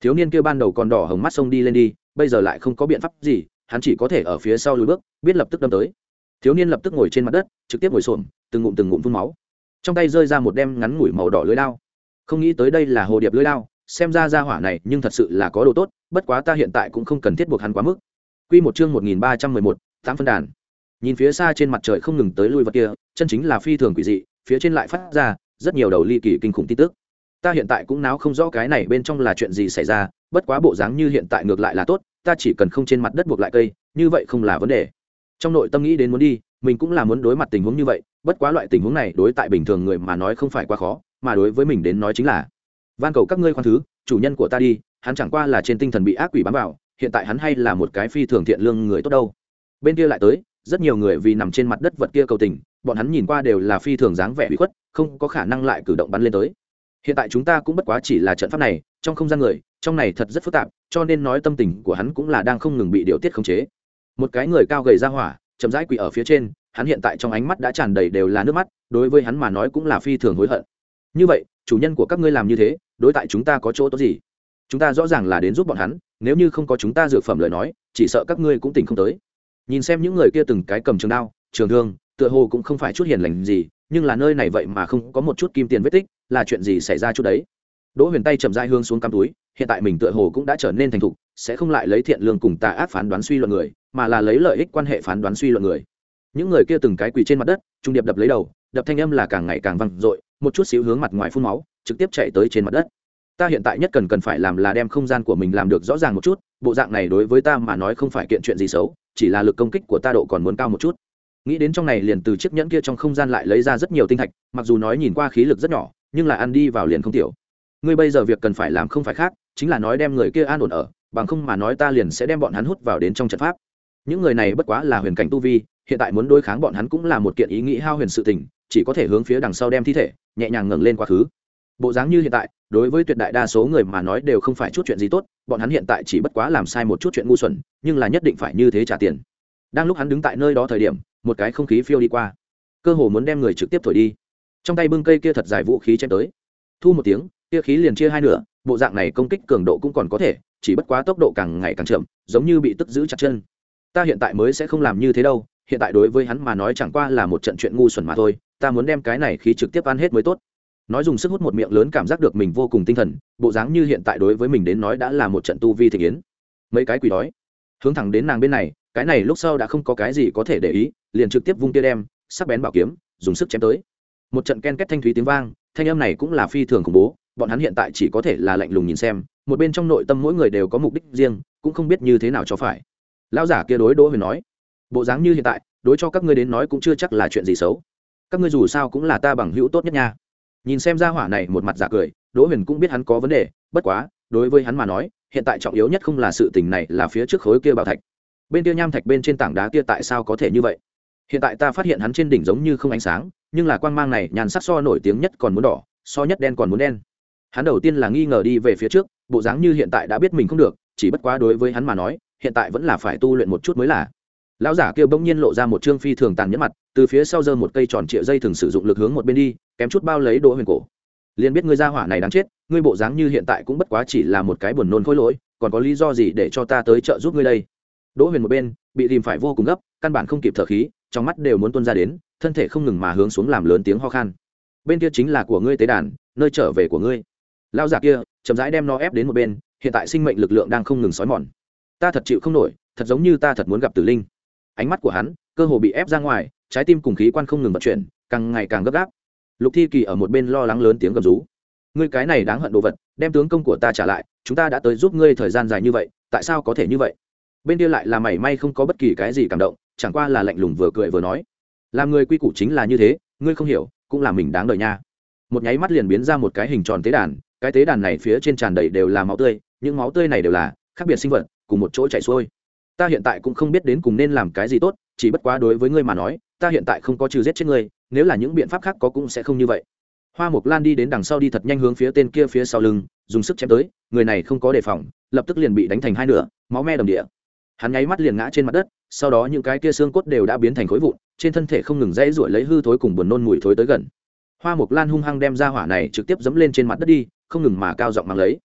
Speaker 1: thiếu niên kia ban đầu còn đỏ hồng mắt xông đi lên đi, bây giờ lại không có biện pháp gì, hắn chỉ có thể ở phía sau lùi bước, biết lập tức đâm tới. Thiếu niên lập tức ngồi trên mặt đất, trực tiếp ngồi xổm, từng ngụm từng ngụm phun máu, trong tay rơi ra một đem ngắn ngủi màu đỏ lưỡi đao. Không nghĩ tới đây là hồ điệp lưỡi đao, xem ra gia hỏa này nhưng thật sự là có đồ tốt, bất quá ta hiện tại cũng không cần thiết buộc hắn quá mức. Quy một chương một nghìn ba trăm mười một, tám phân đàn. Nhìn phía xa trên mặt trời không ngừng tới lui vật kia, chân chính là phi thường quỷ dị, phía trên lại phát ra rất nhiều đầu ly kỳ kinh khủng tin tức. Ta hiện tại cũng náo không rõ cái này bên trong là chuyện gì xảy ra, bất quá bộ dáng như hiện tại ngược lại là tốt, ta chỉ cần không trên mặt đất buộc lại cây, như vậy không là vấn đề. Trong nội tâm nghĩ đến muốn đi, mình cũng là muốn đối mặt tình huống như vậy, bất quá loại tình huống này đối tại bình thường người mà nói không phải quá khó, mà đối với mình đến nói chính là van cầu các ngươi khoan thứ, chủ nhân của ta đi, hắn chẳng qua là trên tinh thần bị ác quỷ bám vào, hiện tại hắn hay là một cái phi thường thiện lương người tốt đâu. Bên kia lại tới rất nhiều người vì nằm trên mặt đất vật kia cầu tình, bọn hắn nhìn qua đều là phi thường dáng vẻ bị khuất, không có khả năng lại cử động bắn lên tới. Hiện tại chúng ta cũng bất quá chỉ là trận pháp này, trong không gian người, trong này thật rất phức tạp, cho nên nói tâm tình của hắn cũng là đang không ngừng bị điều tiết khống chế. Một cái người cao gầy ra hỏa, chậm rãi quỳ ở phía trên, hắn hiện tại trong ánh mắt đã tràn đầy đều là nước mắt, đối với hắn mà nói cũng là phi thường hối hận. Như vậy, chủ nhân của các ngươi làm như thế, đối tại chúng ta có chỗ tốt gì? Chúng ta rõ ràng là đến giúp bọn hắn, nếu như không có chúng ta dược phẩm lời nói, chỉ sợ các ngươi cũng tỉnh không tới. Nhìn xem những người kia từng cái cầm trường đao, trường thương, tựa hồ cũng không phải chút hiền lành gì, nhưng là nơi này vậy mà không có một chút kim tiền vết tích, là chuyện gì xảy ra chút đấy? Đỗ Huyền tay chậm rãi hướng xuống cắm túi, hiện tại mình tựa hồ cũng đã trở nên thành thục, sẽ không lại lấy thiện lương cùng tà ác phán đoán suy luận người, mà là lấy lợi ích quan hệ phán đoán suy luận người. Những người kia từng cái quỳ trên mặt đất, trung điệp đập lấy đầu, đập thanh âm là càng ngày càng vang dội, một chút xíu hướng mặt ngoài phun máu, trực tiếp chạy tới trên mặt đất. Ta hiện tại nhất cần cần phải làm là đem không gian của mình làm được rõ ràng một chút, bộ dạng này đối với ta mà nói không phải kiện chuyện gì xấu, chỉ là lực công kích của ta độ còn muốn cao một chút. Nghĩ đến trong này liền từ chiếc nhẫn kia trong không gian lại lấy ra rất nhiều tinh thạch, mặc dù nói nhìn qua khí lực rất nhỏ, nhưng là ăn đi vào liền không tiểu. Ngươi bây giờ việc cần phải làm không phải khác, chính là nói đem người kia an ổn ở, bằng không mà nói ta liền sẽ đem bọn hắn hút vào đến trong trận pháp. Những người này bất quá là huyền cảnh tu vi, hiện tại muốn đối kháng bọn hắn cũng là một kiện ý nghĩ hao huyền sự tình, chỉ có thể hướng phía đằng sau đem thi thể nhẹ nhàng ngẩng lên quá khứ. Bộ dáng như hiện tại, đối với tuyệt đại đa số người mà nói đều không phải chút chuyện gì tốt, bọn hắn hiện tại chỉ bất quá làm sai một chút chuyện ngu xuẩn, nhưng là nhất định phải như thế trả tiền. Đang lúc hắn đứng tại nơi đó thời điểm, một cái không khí phiêu đi qua, cơ hồ muốn đem người trực tiếp thổi đi. Trong tay bưng cây kia thật dài vũ khí chém tới, thu một tiếng, kia khí liền chia hai nửa, bộ dạng này công kích cường độ cũng còn có thể, chỉ bất quá tốc độ càng ngày càng chậm, giống như bị tức giữ chặt chân. Ta hiện tại mới sẽ không làm như thế đâu, hiện tại đối với hắn mà nói chẳng qua là một trận chuyện ngu xuẩn mà thôi, ta muốn đem cái này khí trực tiếp ăn hết mới tốt. Nói dùng sức hút một miệng lớn, cảm giác được mình vô cùng tinh thần, bộ dáng như hiện tại đối với mình đến nói đã là một trận tu vi thịnh yến. Mấy cái quỷ đói hướng thẳng đến nàng bên này, cái này lúc sau đã không có cái gì có thể để ý, liền trực tiếp vung tia đem sắc bén bảo kiếm dùng sức chém tới. Một trận ken két thanh thúy tiếng vang, thanh âm này cũng là phi thường khủng bố, bọn hắn hiện tại chỉ có thể là lạnh lùng nhìn xem, một bên trong nội tâm mỗi người đều có mục đích riêng, cũng không biết như thế nào cho phải. Lão giả kia đối Đỗ Huyền nói, bộ dáng như hiện tại đối cho các ngươi đến nói cũng chưa chắc là chuyện gì xấu, các ngươi dù sao cũng là ta bằng hữu tốt nhất nha. Nhìn xem ra hỏa này một mặt giả cười, Đỗ Huyền cũng biết hắn có vấn đề, bất quá đối với hắn mà nói hiện tại trọng yếu nhất không là sự tình này, là phía trước khối kia bảo thạch, bên kia nham thạch bên trên tảng đá kia tại sao có thể như vậy. Hiện tại ta phát hiện hắn trên đỉnh giống như không ánh sáng, nhưng là quang mang này nhàn sắc so nổi tiếng nhất còn muốn đỏ, so nhất đen còn muốn đen. Hắn đầu tiên là nghi ngờ đi về phía trước, bộ dáng như hiện tại đã biết mình không được, chỉ bất quá đối với hắn mà nói hiện tại vẫn là phải tu luyện một chút mới là. Lão giả kia bỗng nhiên lộ ra một trương phi thường tàn nhẫn mặt, từ phía sau giơ một cây tròn trịa dây thường sử dụng lực hướng một bên đi, kém chút bao lấy Đỗ Huyền cổ. Liền biết ngươi gia hỏa này đáng chết, ngươi bộ dáng như hiện tại cũng bất quá chỉ là một cái buồn nôn khối lỗi, còn có lý do gì để cho ta tới trợ giúp ngươi đây. Đỗ Huyền một bên bị tìm phải vô cùng gấp, căn bản không kịp thở khí, trong mắt đều muốn tuôn ra đến, thân thể không ngừng mà hướng xuống làm lớn tiếng ho khan. Bên kia chính là của ngươi tế đàn, nơi trở về của ngươi. Lão giả kia chậm rãi đem nó ép đến một bên, hiện tại sinh mệnh lực lượng đang không ngừng xói mòn, ta thật chịu không nổi, thật giống như ta thật muốn gặp tử linh. Ánh mắt của hắn cơ hồ bị ép ra ngoài, trái tim cùng khí quan không ngừng vận chuyển, càng ngày càng gấp gáp. Lục Thi Kỳ ở một bên lo lắng lớn tiếng gầm rú, ngươi cái này đáng hận đồ vật, đem tướng công của ta trả lại, chúng ta đã tới giúp ngươi thời gian dài như vậy, tại sao có thể như vậy. Bên kia lại là mảy may không có bất kỳ cái gì cảm động, chẳng qua là lạnh lùng vừa cười vừa nói, làm người quy củ chính là như thế, ngươi không hiểu cũng là mình đáng đời nha. Một nháy mắt liền biến ra một cái hình tròn tế đàn, cái tế đàn này phía trên tràn đầy đều là máu tươi, những máu tươi này đều là khác biệt sinh vật cùng một chỗ chảy xuôi. Ta hiện tại cũng không biết đến cùng nên làm cái gì tốt, chỉ bất quá đối với ngươi mà nói ta hiện tại không có trừ giết chết ngươi, nếu là những biện pháp khác có cũng sẽ không như vậy. Hoa Mộc Lan đi đến đằng sau, đi thật nhanh hướng phía tên kia phía sau lưng dùng sức chém tới, người này không có đề phòng, lập tức liền bị đánh thành hai nửa, máu me đầm địa. Hắn nháy mắt liền ngã trên mặt đất, sau đó những cái kia xương cốt đều đã biến thành khối vụn, trên thân thể không ngừng dãy ruổi lấy hư thối cùng buồn nôn mùi thối tới gần. Hoa Mộc Lan hung hăng đem ra hỏa này trực tiếp dẫm lên trên mặt đất đi, không ngừng mà cao giọng mang lấy,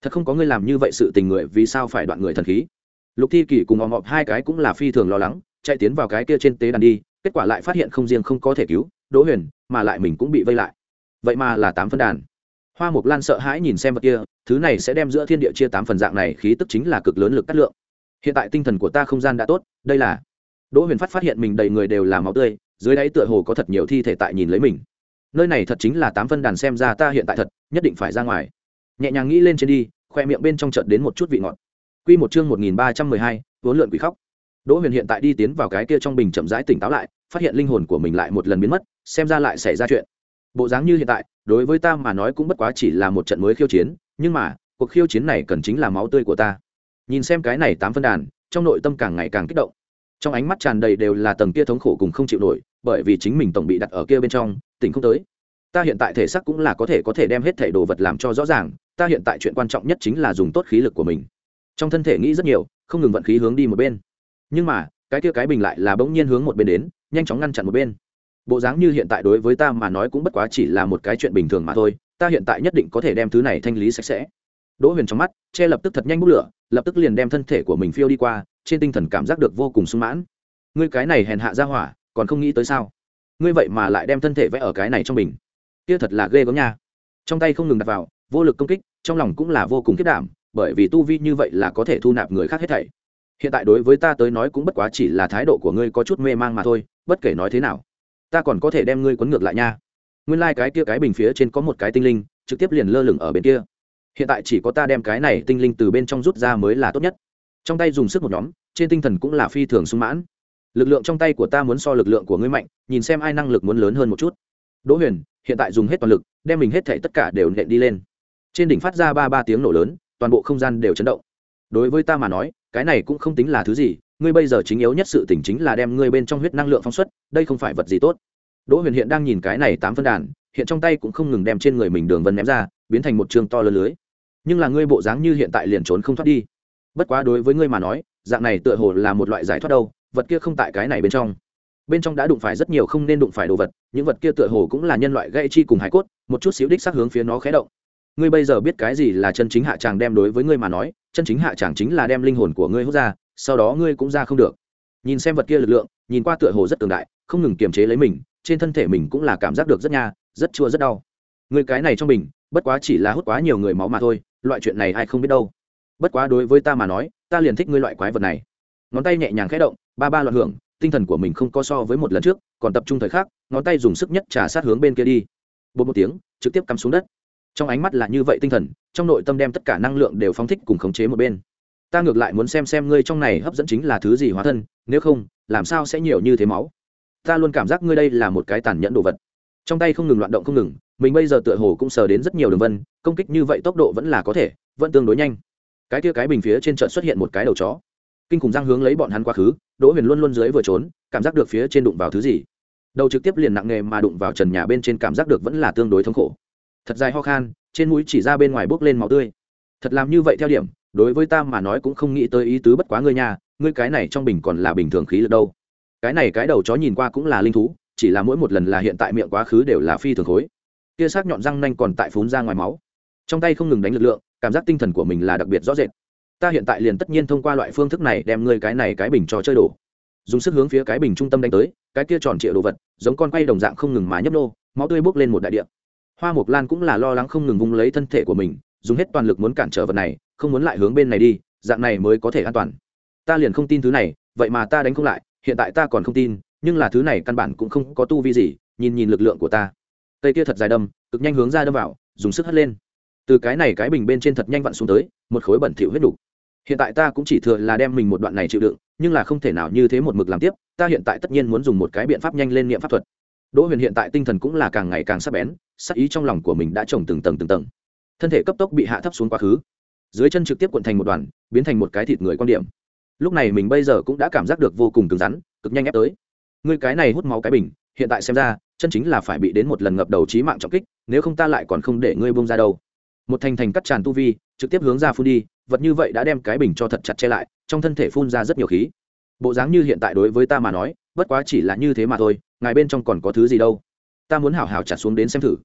Speaker 1: thật không có ngươi làm như vậy sự tình người vì sao phải đoạn người thần khí. Lục Thi Kỳ cùng ò mọp hai cái cũng là phi thường lo lắng, chạy tiến vào cái kia trên tế đàn đi, kết quả lại phát hiện không riêng không có thể cứu Đỗ Huyền, mà lại mình cũng bị vây lại. Vậy mà là tám phân đàn. Hoa Mộc Lan sợ hãi nhìn xem vật kia, thứ này sẽ đem giữa thiên địa chia tám phần dạng này, khí tức chính là cực lớn lực cắt lượng. Hiện tại tinh thần của ta không gian đã tốt, đây là. Đỗ Huyền phát phát hiện mình đầy người đều là máu tươi, dưới đáy tựa hồ có thật nhiều thi thể tại nhìn lấy mình. Nơi này thật chính là tám phân đàn, xem ra ta hiện tại thật nhất định phải ra ngoài. Nhẹ nhàng nghĩ lên trên đi, khoe miệng bên trong chợt đến một chút vị ngọt. Quy một chương một nghìn ba trăm mười hai, vốn lượn quỷ khóc. Đỗ Huyền hiện tại đi tiến vào cái kia trong bình chậm rãi tỉnh táo lại, phát hiện linh hồn của mình lại một lần biến mất, xem ra lại xảy ra chuyện. Bộ dáng như hiện tại, đối với ta mà nói cũng bất quá chỉ là một trận mới khiêu chiến, nhưng mà, cuộc khiêu chiến này cần chính là máu tươi của ta. Nhìn xem cái này tám phân đàn, trong nội tâm càng ngày càng kích động. Trong ánh mắt tràn đầy đều là tầng kia thống khổ cùng không chịu nổi, bởi vì chính mình tổng bị đặt ở kia bên trong, tỉnh không tới. Ta hiện tại thể xác cũng là có thể có thể đem hết thảy đồ vật làm cho rõ ràng, ta hiện tại chuyện quan trọng nhất chính là dùng tốt khí lực của mình. Trong thân thể nghĩ rất nhiều, không ngừng vận khí hướng đi một bên. Nhưng mà, cái kia cái bình lại là bỗng nhiên hướng một bên đến, nhanh chóng ngăn chặn một bên. Bộ dáng như hiện tại đối với ta mà nói cũng bất quá chỉ là một cái chuyện bình thường mà thôi, ta hiện tại nhất định có thể đem thứ này thanh lý sạch sẽ. Đỗ Huyền trong mắt che lập tức thật nhanh bút lửa, lập tức liền đem thân thể của mình phiêu đi qua, trên tinh thần cảm giác được vô cùng sung mãn. Ngươi cái này hèn hạ ra hỏa, còn không nghĩ tới sao? Ngươi vậy mà lại đem thân thể vẽ ở cái này trong bình, kia thật là ghê gớm nha. Trong tay không ngừng đặt vào, vô lực công kích, trong lòng cũng là vô cùng kiếp đảm, bởi vì tu vi như vậy là có thể thu nạp người khác hết thảy. Hiện tại đối với ta tới nói cũng bất quá chỉ là thái độ của ngươi có chút mê mang mà thôi, bất kể nói thế nào, ta còn có thể đem ngươi quấn ngược lại nha. Nguyên lai like cái kia cái bình phía trên có một cái tinh linh, trực tiếp liền lơ lửng ở bên kia. Hiện tại chỉ có ta đem cái này tinh linh từ bên trong rút ra mới là tốt nhất. Trong tay dùng sức một nhóm, trên tinh thần cũng là phi thường sung mãn. Lực lượng trong tay của ta muốn so lực lượng của ngươi mạnh, nhìn xem ai năng lực muốn lớn hơn một chút. Đỗ Huyền hiện tại dùng hết toàn lực, đem mình hết thảy tất cả đều nện đi lên. Trên đỉnh phát ra ba ba tiếng nổ lớn, toàn bộ không gian đều chấn động. Đối với ta mà nói, cái này cũng không tính là thứ gì, ngươi bây giờ chính yếu nhất sự tỉnh chính là đem ngươi bên trong huyết năng lượng phóng xuất, đây không phải vật gì tốt. Đỗ Huyền hiện đang nhìn cái này tám phân đàn, hiện trong tay cũng không ngừng đem trên người mình đường vân ném ra, biến thành một trường to lớn lưới. Nhưng là ngươi bộ dáng như hiện tại liền trốn không thoát đi. Bất quá đối với ngươi mà nói, dạng này tựa hồ là một loại giải thoát đâu, vật kia không tại cái này bên trong. Bên trong đã đụng phải rất nhiều không nên đụng phải đồ vật, những vật kia tựa hồ cũng là nhân loại gãy chi cùng hải cốt, một chút xíu đích xác hướng phía nó khé động. Ngươi bây giờ biết cái gì là chân chính hạ tràng, đem đối với ngươi mà nói, chân chính hạ tràng chính là đem linh hồn của ngươi hút ra, sau đó ngươi cũng ra không được. Nhìn xem vật kia lực lượng, nhìn qua tựa hồ rất cường đại, không ngừng kiềm chế lấy mình, trên thân thể mình cũng là cảm giác được rất nha, rất chua rất đau. Ngươi cái này trong mình, bất quá chỉ là hút quá nhiều người máu mà thôi, loại chuyện này ai không biết đâu. Bất quá đối với ta mà nói, ta liền thích ngươi loại quái vật này. Ngón tay nhẹ nhàng khẽ động, ba ba loạn hưởng, tinh thần của mình không có so với một lần trước, còn tập trung thời khắc, ngón tay dùng sức nhất trà sát hướng bên kia đi. Bột một tiếng, trực tiếp cắm xuống đất. Trong ánh mắt là như vậy tinh thần, trong nội tâm đem tất cả năng lượng đều phóng thích cùng khống chế một bên. Ta ngược lại muốn xem xem ngươi trong này hấp dẫn chính là thứ gì hóa thân, nếu không, làm sao sẽ nhiều như thế máu. Ta luôn cảm giác ngươi đây là một cái tàn nhẫn đồ vật. Trong tay không ngừng loạn động không ngừng, mình bây giờ tựa hồ cũng sờ đến rất nhiều đường vân, công kích như vậy tốc độ vẫn là có thể, vẫn tương đối nhanh. Cái kia cái bình phía trên chợt xuất hiện một cái đầu chó, kinh khủng răng hướng lấy bọn hắn quá khứ. Đỗ Huyền luôn luôn dưới vừa trốn, cảm giác được phía trên đụng vào thứ gì, đầu trực tiếp liền nặng nề mà đụng vào trần nhà bên trên, cảm giác được vẫn là tương đối thống khổ. Thật dài ho khan, trên mũi chỉ ra bên ngoài bốc lên máu tươi. Thật làm như vậy theo điểm, đối với ta mà nói cũng không nghĩ tới ý tứ, bất quá ngươi nhà, ngươi cái này trong bình còn là bình thường khí lực đâu. Cái này cái đầu chó nhìn qua cũng là linh thú, chỉ là mỗi một lần là hiện tại miệng quá khứ đều là phi thường khối. Kia sắc nhọn răng nanh còn tại phún ra ngoài máu. Trong tay không ngừng đánh lực lượng, cảm giác tinh thần của mình là đặc biệt rõ rệt. Ta hiện tại liền tất nhiên thông qua loại phương thức này đem ngươi cái này cái bình cho chơi đổ. Dùng sức hướng phía cái bình trung tâm đánh tới, cái kia tròn trịa đồ vật, giống con quay đồng dạng không ngừng mà nhấp nô, máu tươi bốc lên một đại địa. Hoa Mộc Lan cũng là lo lắng không ngừng vung lấy thân thể của mình, dùng hết toàn lực muốn cản trở vật này, không muốn lại hướng bên này đi, dạng này mới có thể an toàn. Ta liền không tin thứ này, vậy mà ta đánh không lại, hiện tại ta còn không tin, nhưng là thứ này căn bản cũng không có tu vi gì, nhìn nhìn lực lượng của ta. Cây kia thật dài đâm, cực nhanh hướng ra đâm vào, dùng sức hất lên. Từ cái này cái bình bên trên thật nhanh vặn xuống tới, một khối bẩn thỉu huyết đủ. Hiện tại ta cũng chỉ thừa là đem mình một đoạn này chịu đựng, nhưng là không thể nào như thế một mực làm tiếp, ta hiện tại tất nhiên muốn dùng một cái biện pháp nhanh lên niệm pháp thuật. Đỗ Huyền hiện tại tinh thần cũng là càng ngày càng sắc bén, sắc ý trong lòng của mình đã trồng từng tầng từng tầng. Thân thể cấp tốc bị hạ thấp xuống quá khứ, dưới chân trực tiếp cuộn thành một đoàn, biến thành một cái thịt người quan điểm. Lúc này mình bây giờ cũng đã cảm giác được vô cùng cứng rắn, cực nhanh ép tới. Ngươi cái này hút máu cái bình, hiện tại xem ra, chân chính là phải bị đến một lần ngập đầu chí mạng trọng kích, nếu không ta lại còn không để ngươi buông ra đâu. Một thành thành cắt tràn tu vi, trực tiếp hướng ra phun đi, vật như vậy đã đem cái bình cho thật chặt che lại, trong thân thể phun ra rất nhiều khí. Bộ dáng như hiện tại đối với ta mà nói, bất quá chỉ là như thế mà thôi, ngài bên trong còn có thứ gì đâu. Ta muốn hảo hảo chặt xuống đến xem thử.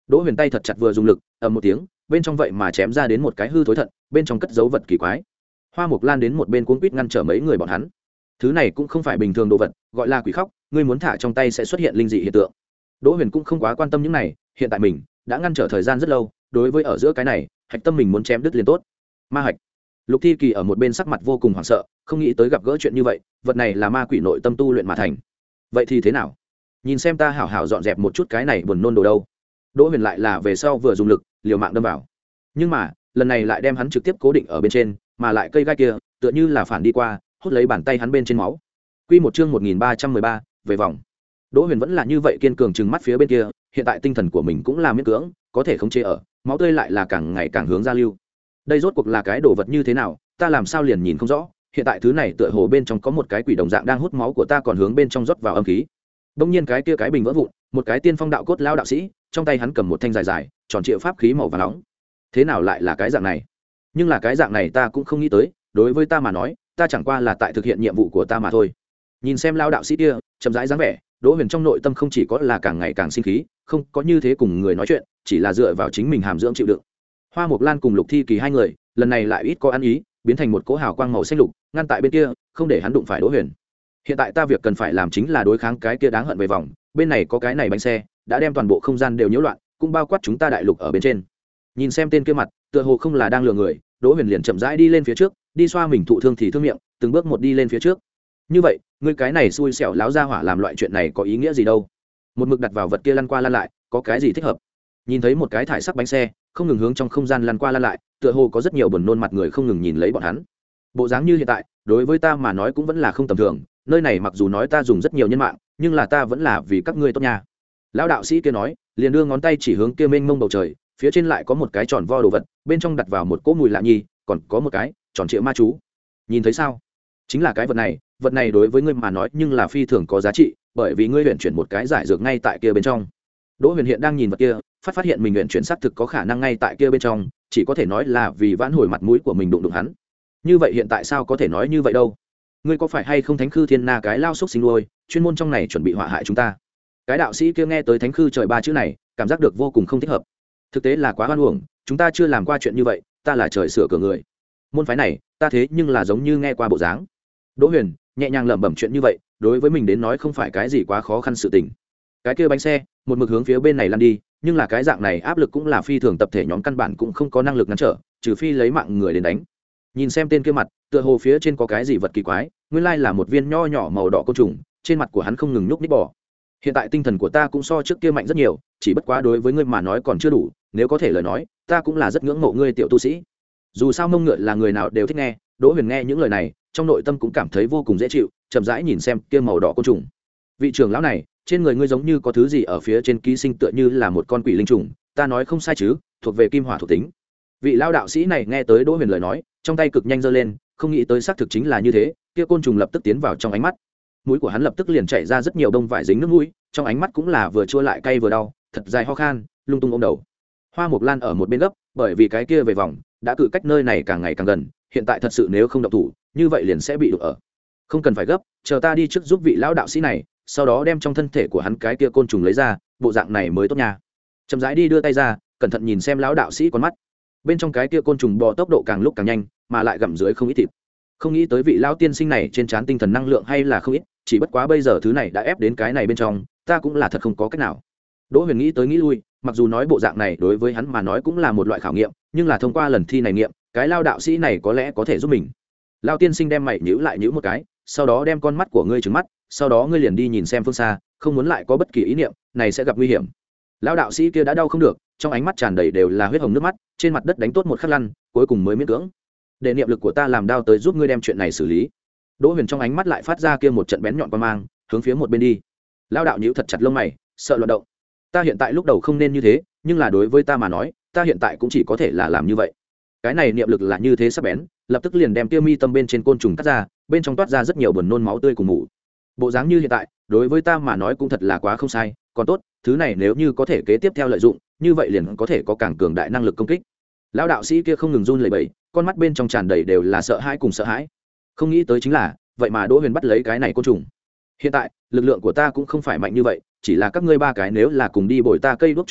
Speaker 1: Đỗ Huyền tay thật chặt vừa dùng lực, ầm một tiếng, bên trong vậy mà chém ra đến một cái hư thối thận, bên trong cất dấu vật kỳ quái. Hoa Mộc Lan đến một bên cuống quýt ngăn trở mấy người bọn hắn. Thứ này cũng không phải bình thường đồ vật, gọi là quỷ khóc, ngươi muốn thả trong tay sẽ xuất hiện linh dị hiện tượng. Đỗ Huyền cũng không quá quan tâm những này, hiện tại mình đã ngăn trở thời gian rất lâu, đối với ở giữa cái này, hạch tâm mình muốn chém đứt liền tốt. Ma hạch. Lục Thi Kỳ ở một bên sắc mặt vô cùng hoảng sợ, không nghĩ tới gặp gỡ chuyện như vậy, vật này là ma quỷ nội tâm tu luyện mà thành. Vậy thì thế nào? Nhìn xem ta hảo hảo dọn dẹp một chút cái này buồn nôn đồ đâu. Đỗ Huyền lại là về sau vừa dùng lực, liều mạng đâm vào. Nhưng mà, lần này lại đem hắn trực tiếp cố định ở bên trên, mà lại cây gai kia, tựa như là phản đi qua, hút lấy bàn tay hắn bên trên máu. Quy một chương một nghìn ba trăm mười ba, về vòng. Đỗ Huyền vẫn là như vậy kiên cường trừng mắt phía bên kia, hiện tại tinh thần của mình cũng là miễn cưỡng, có thể khống chế ở, máu tươi lại là càng ngày càng hướng ra lưu. Đây rốt cuộc là cái đồ vật như thế nào, ta làm sao liền nhìn không rõ, hiện tại thứ này tựa hồ bên trong có một cái quỷ đồng dạng đang hút máu của ta còn hướng bên trong rót vào âm khí. Đông nhiên cái kia cái bình vỡ vụn, một cái tiên phong đạo cốt lao đạo sĩ, trong tay hắn cầm một thanh dài dài, tròn trịa pháp khí màu vàng nóng. Thế nào lại là cái dạng này? Nhưng là cái dạng này ta cũng không nghĩ tới, đối với ta mà nói, ta chẳng qua là tại thực hiện nhiệm vụ của ta mà thôi. Nhìn xem lao đạo sĩ kia, chậm rãi dáng vẻ, Đỗ Huyền trong nội tâm không chỉ có là càng ngày càng sinh khí, không có như thế cùng người nói chuyện, chỉ là dựa vào chính mình hàm dưỡng chịu đựng. Hoa Mộc Lan cùng Lục Thi Kỳ hai người, lần này lại ít có ăn ý, biến thành một cỗ hào quang màu xanh lục, ngăn tại bên kia, không để hắn đụng phải Đỗ Huyền. Hiện tại ta việc cần phải làm chính là đối kháng cái kia đáng hận về vòng, bên này có cái này bánh xe, đã đem toàn bộ không gian đều nhiễu loạn, cũng bao quát chúng ta đại lục ở bên trên. Nhìn xem tên kia mặt, tựa hồ không là đang lừa người, Đỗ Huyền liền chậm rãi đi lên phía trước, đi xoa mình thụ thương thì thương miệng, từng bước một đi lên phía trước. Như vậy, ngươi cái này xui xẻo láo ra hỏa làm loại chuyện này có ý nghĩa gì đâu? Một mực đặt vào vật kia lăn qua lăn lại, có cái gì thích hợp? Nhìn thấy một cái thải sắc bánh xe, không ngừng hướng trong không gian lăn qua lăn lại, tựa hồ có rất nhiều buồn nôn mặt người không ngừng nhìn lấy bọn hắn. Bộ dáng như hiện tại, đối với ta mà nói cũng vẫn là không tầm thường, nơi này mặc dù nói ta dùng rất nhiều nhân mạng, nhưng là ta vẫn là vì các ngươi tốt nha. Lão đạo sĩ kia nói, liền đưa ngón tay chỉ hướng kia mênh mông bầu trời, phía trên lại có một cái tròn vo đồ vật, bên trong đặt vào một cỗ mùi lạ nhi, còn có một cái tròn trịa ma chú. Nhìn thấy sao? Chính là cái vật này, vật này đối với ngươi mà nói nhưng là phi thường có giá trị, bởi vì ngươi luyện chuyển một cái giải dược ngay tại kia bên trong. Đỗ Huyền hiện đang nhìn vật kia, phát phát hiện mình luyện chuyển xác thực có khả năng ngay tại kia bên trong, chỉ có thể nói là vì vãn hồi mặt mũi của mình đụng đụng hắn. Như vậy hiện tại sao có thể nói như vậy đâu? Ngươi có phải hay không Thánh Khư Thiên Na cái lao xúc sinh nuôi, chuyên môn trong này chuẩn bị họa hại chúng ta? Cái đạo sĩ kia nghe tới Thánh Khư trời ba chữ này, cảm giác được vô cùng không thích hợp. Thực tế là quá hoan uổng, chúng ta chưa làm qua chuyện như vậy, ta là trời sửa cửa người. Môn phái này, ta thế nhưng là giống như nghe qua bộ dáng. Đỗ Huyền nhẹ nhàng lẩm bẩm chuyện như vậy, đối với mình đến nói không phải cái gì quá khó khăn sự tình. Cái kia bánh xe, một mực hướng phía bên này lăn đi, nhưng là cái dạng này áp lực cũng là phi thường tập thể nhóm căn bản cũng không có năng lực ngăn trở, trừ phi lấy mạng người đến đánh. Nhìn xem tên kia mặt, tựa hồ phía trên có cái gì vật kỳ quái, nguyên lai là một viên nho nhỏ màu đỏ côn trùng, trên mặt của hắn không ngừng nhúc nhích bỏ. Hiện tại tinh thần của ta cũng so trước kia mạnh rất nhiều, chỉ bất quá đối với ngươi mà nói còn chưa đủ, nếu có thể lời nói, ta cũng là rất ngưỡng mộ ngươi tiểu tu sĩ. Dù sao mông ngựa là người nào đều thích nghe, Đỗ Huyền nghe những lời này, trong nội tâm cũng cảm thấy vô cùng dễ chịu, chậm rãi nhìn xem kia màu đỏ côn trùng. Vị trưởng lão này, trên người ngươi giống như có thứ gì ở phía trên ký sinh tựa như là một con quỷ linh trùng, ta nói không sai chứ, thuộc về kim hỏa thuộc tính. Vị lão đạo sĩ này nghe tới Đỗ Huyền lời nói, trong tay cực nhanh giơ lên, không nghĩ tới xác thực chính là như thế, kia côn trùng lập tức tiến vào trong ánh mắt. Mũi của hắn lập tức liền chảy ra rất nhiều đông vải dính nước mũi, trong ánh mắt cũng là vừa chua lại cay vừa đau, thật dài ho khan, lung tung ôm đầu. Hoa Mộc Lan ở một bên gấp, bởi vì cái kia về vòng, đã cự cách nơi này càng ngày càng gần, hiện tại thật sự nếu không động thủ, như vậy liền sẽ bị đụng ở. Không cần phải gấp, chờ ta đi trước giúp vị lão đạo sĩ này, sau đó đem trong thân thể của hắn cái kia côn trùng lấy ra, bộ dạng này mới tốt nha. Chậm rãi đi đưa tay ra, cẩn thận nhìn xem lão đạo sĩ con mắt. Bên trong cái kia côn trùng bò tốc độ càng lúc càng nhanh, mà lại gặm dưới không ít thịt. Không nghĩ tới vị lão tiên sinh này trên trán tinh thần năng lượng hay là không ít, chỉ bất quá bây giờ thứ này đã ép đến cái này bên trong, ta cũng là thật không có cách nào. Đỗ Huyền nghĩ tới nghĩ lui, mặc dù nói bộ dạng này đối với hắn mà nói cũng là một loại khảo nghiệm, nhưng là thông qua lần thi này nghiệm, cái lao đạo sĩ này có lẽ có thể giúp mình. Lao tiên sinh đem mày nhíu lại nhíu một cái, sau đó đem con mắt của ngươi trừng mắt, sau đó ngươi liền đi nhìn xem phương xa, không muốn lại có bất kỳ ý niệm, này sẽ gặp nguy hiểm. Lão đạo sĩ kia đã đau không được, trong ánh mắt tràn đầy đều là huyết hồng nước mắt, trên mặt đất đánh tốt một khắc lăn, cuối cùng mới miễn cưỡng. Để niệm lực của ta làm đao tới giúp ngươi đem chuyện này xử lý. Đỗ Huyền trong ánh mắt lại phát ra kia một trận bén nhọn quang mang, hướng phía một bên đi. Lão đạo nhíu thật chặt lông mày, sợ loạn động. Ta hiện tại lúc đầu không nên như thế, nhưng là đối với ta mà nói, ta hiện tại cũng chỉ có thể là làm như vậy. Cái này niệm lực là như thế sắc bén, lập tức liền đem tiêu mi tâm bên trên côn trùng cắt ra, bên trong toát ra rất nhiều buồn nôn máu tươi cùng mủ. Bộ dáng như hiện tại, đối với ta mà nói cũng thật là quá không sai, còn tốt, thứ này nếu như có thể kế tiếp theo lợi dụng, như vậy liền có thể có càng cường đại năng lực công kích. Lão đạo sĩ kia không ngừng run lẩy bẩy, con mắt bên trong tràn đầy đều là sợ hãi cùng sợ hãi. Không nghĩ tới chính là, vậy mà Đỗ Huyền bắt lấy cái này côn trùng. Hiện tại, lực lượng của ta cũng không phải mạnh như vậy, chỉ là các ngươi ba cái nếu là cùng đi bồi ta cây đuốc cho luyện,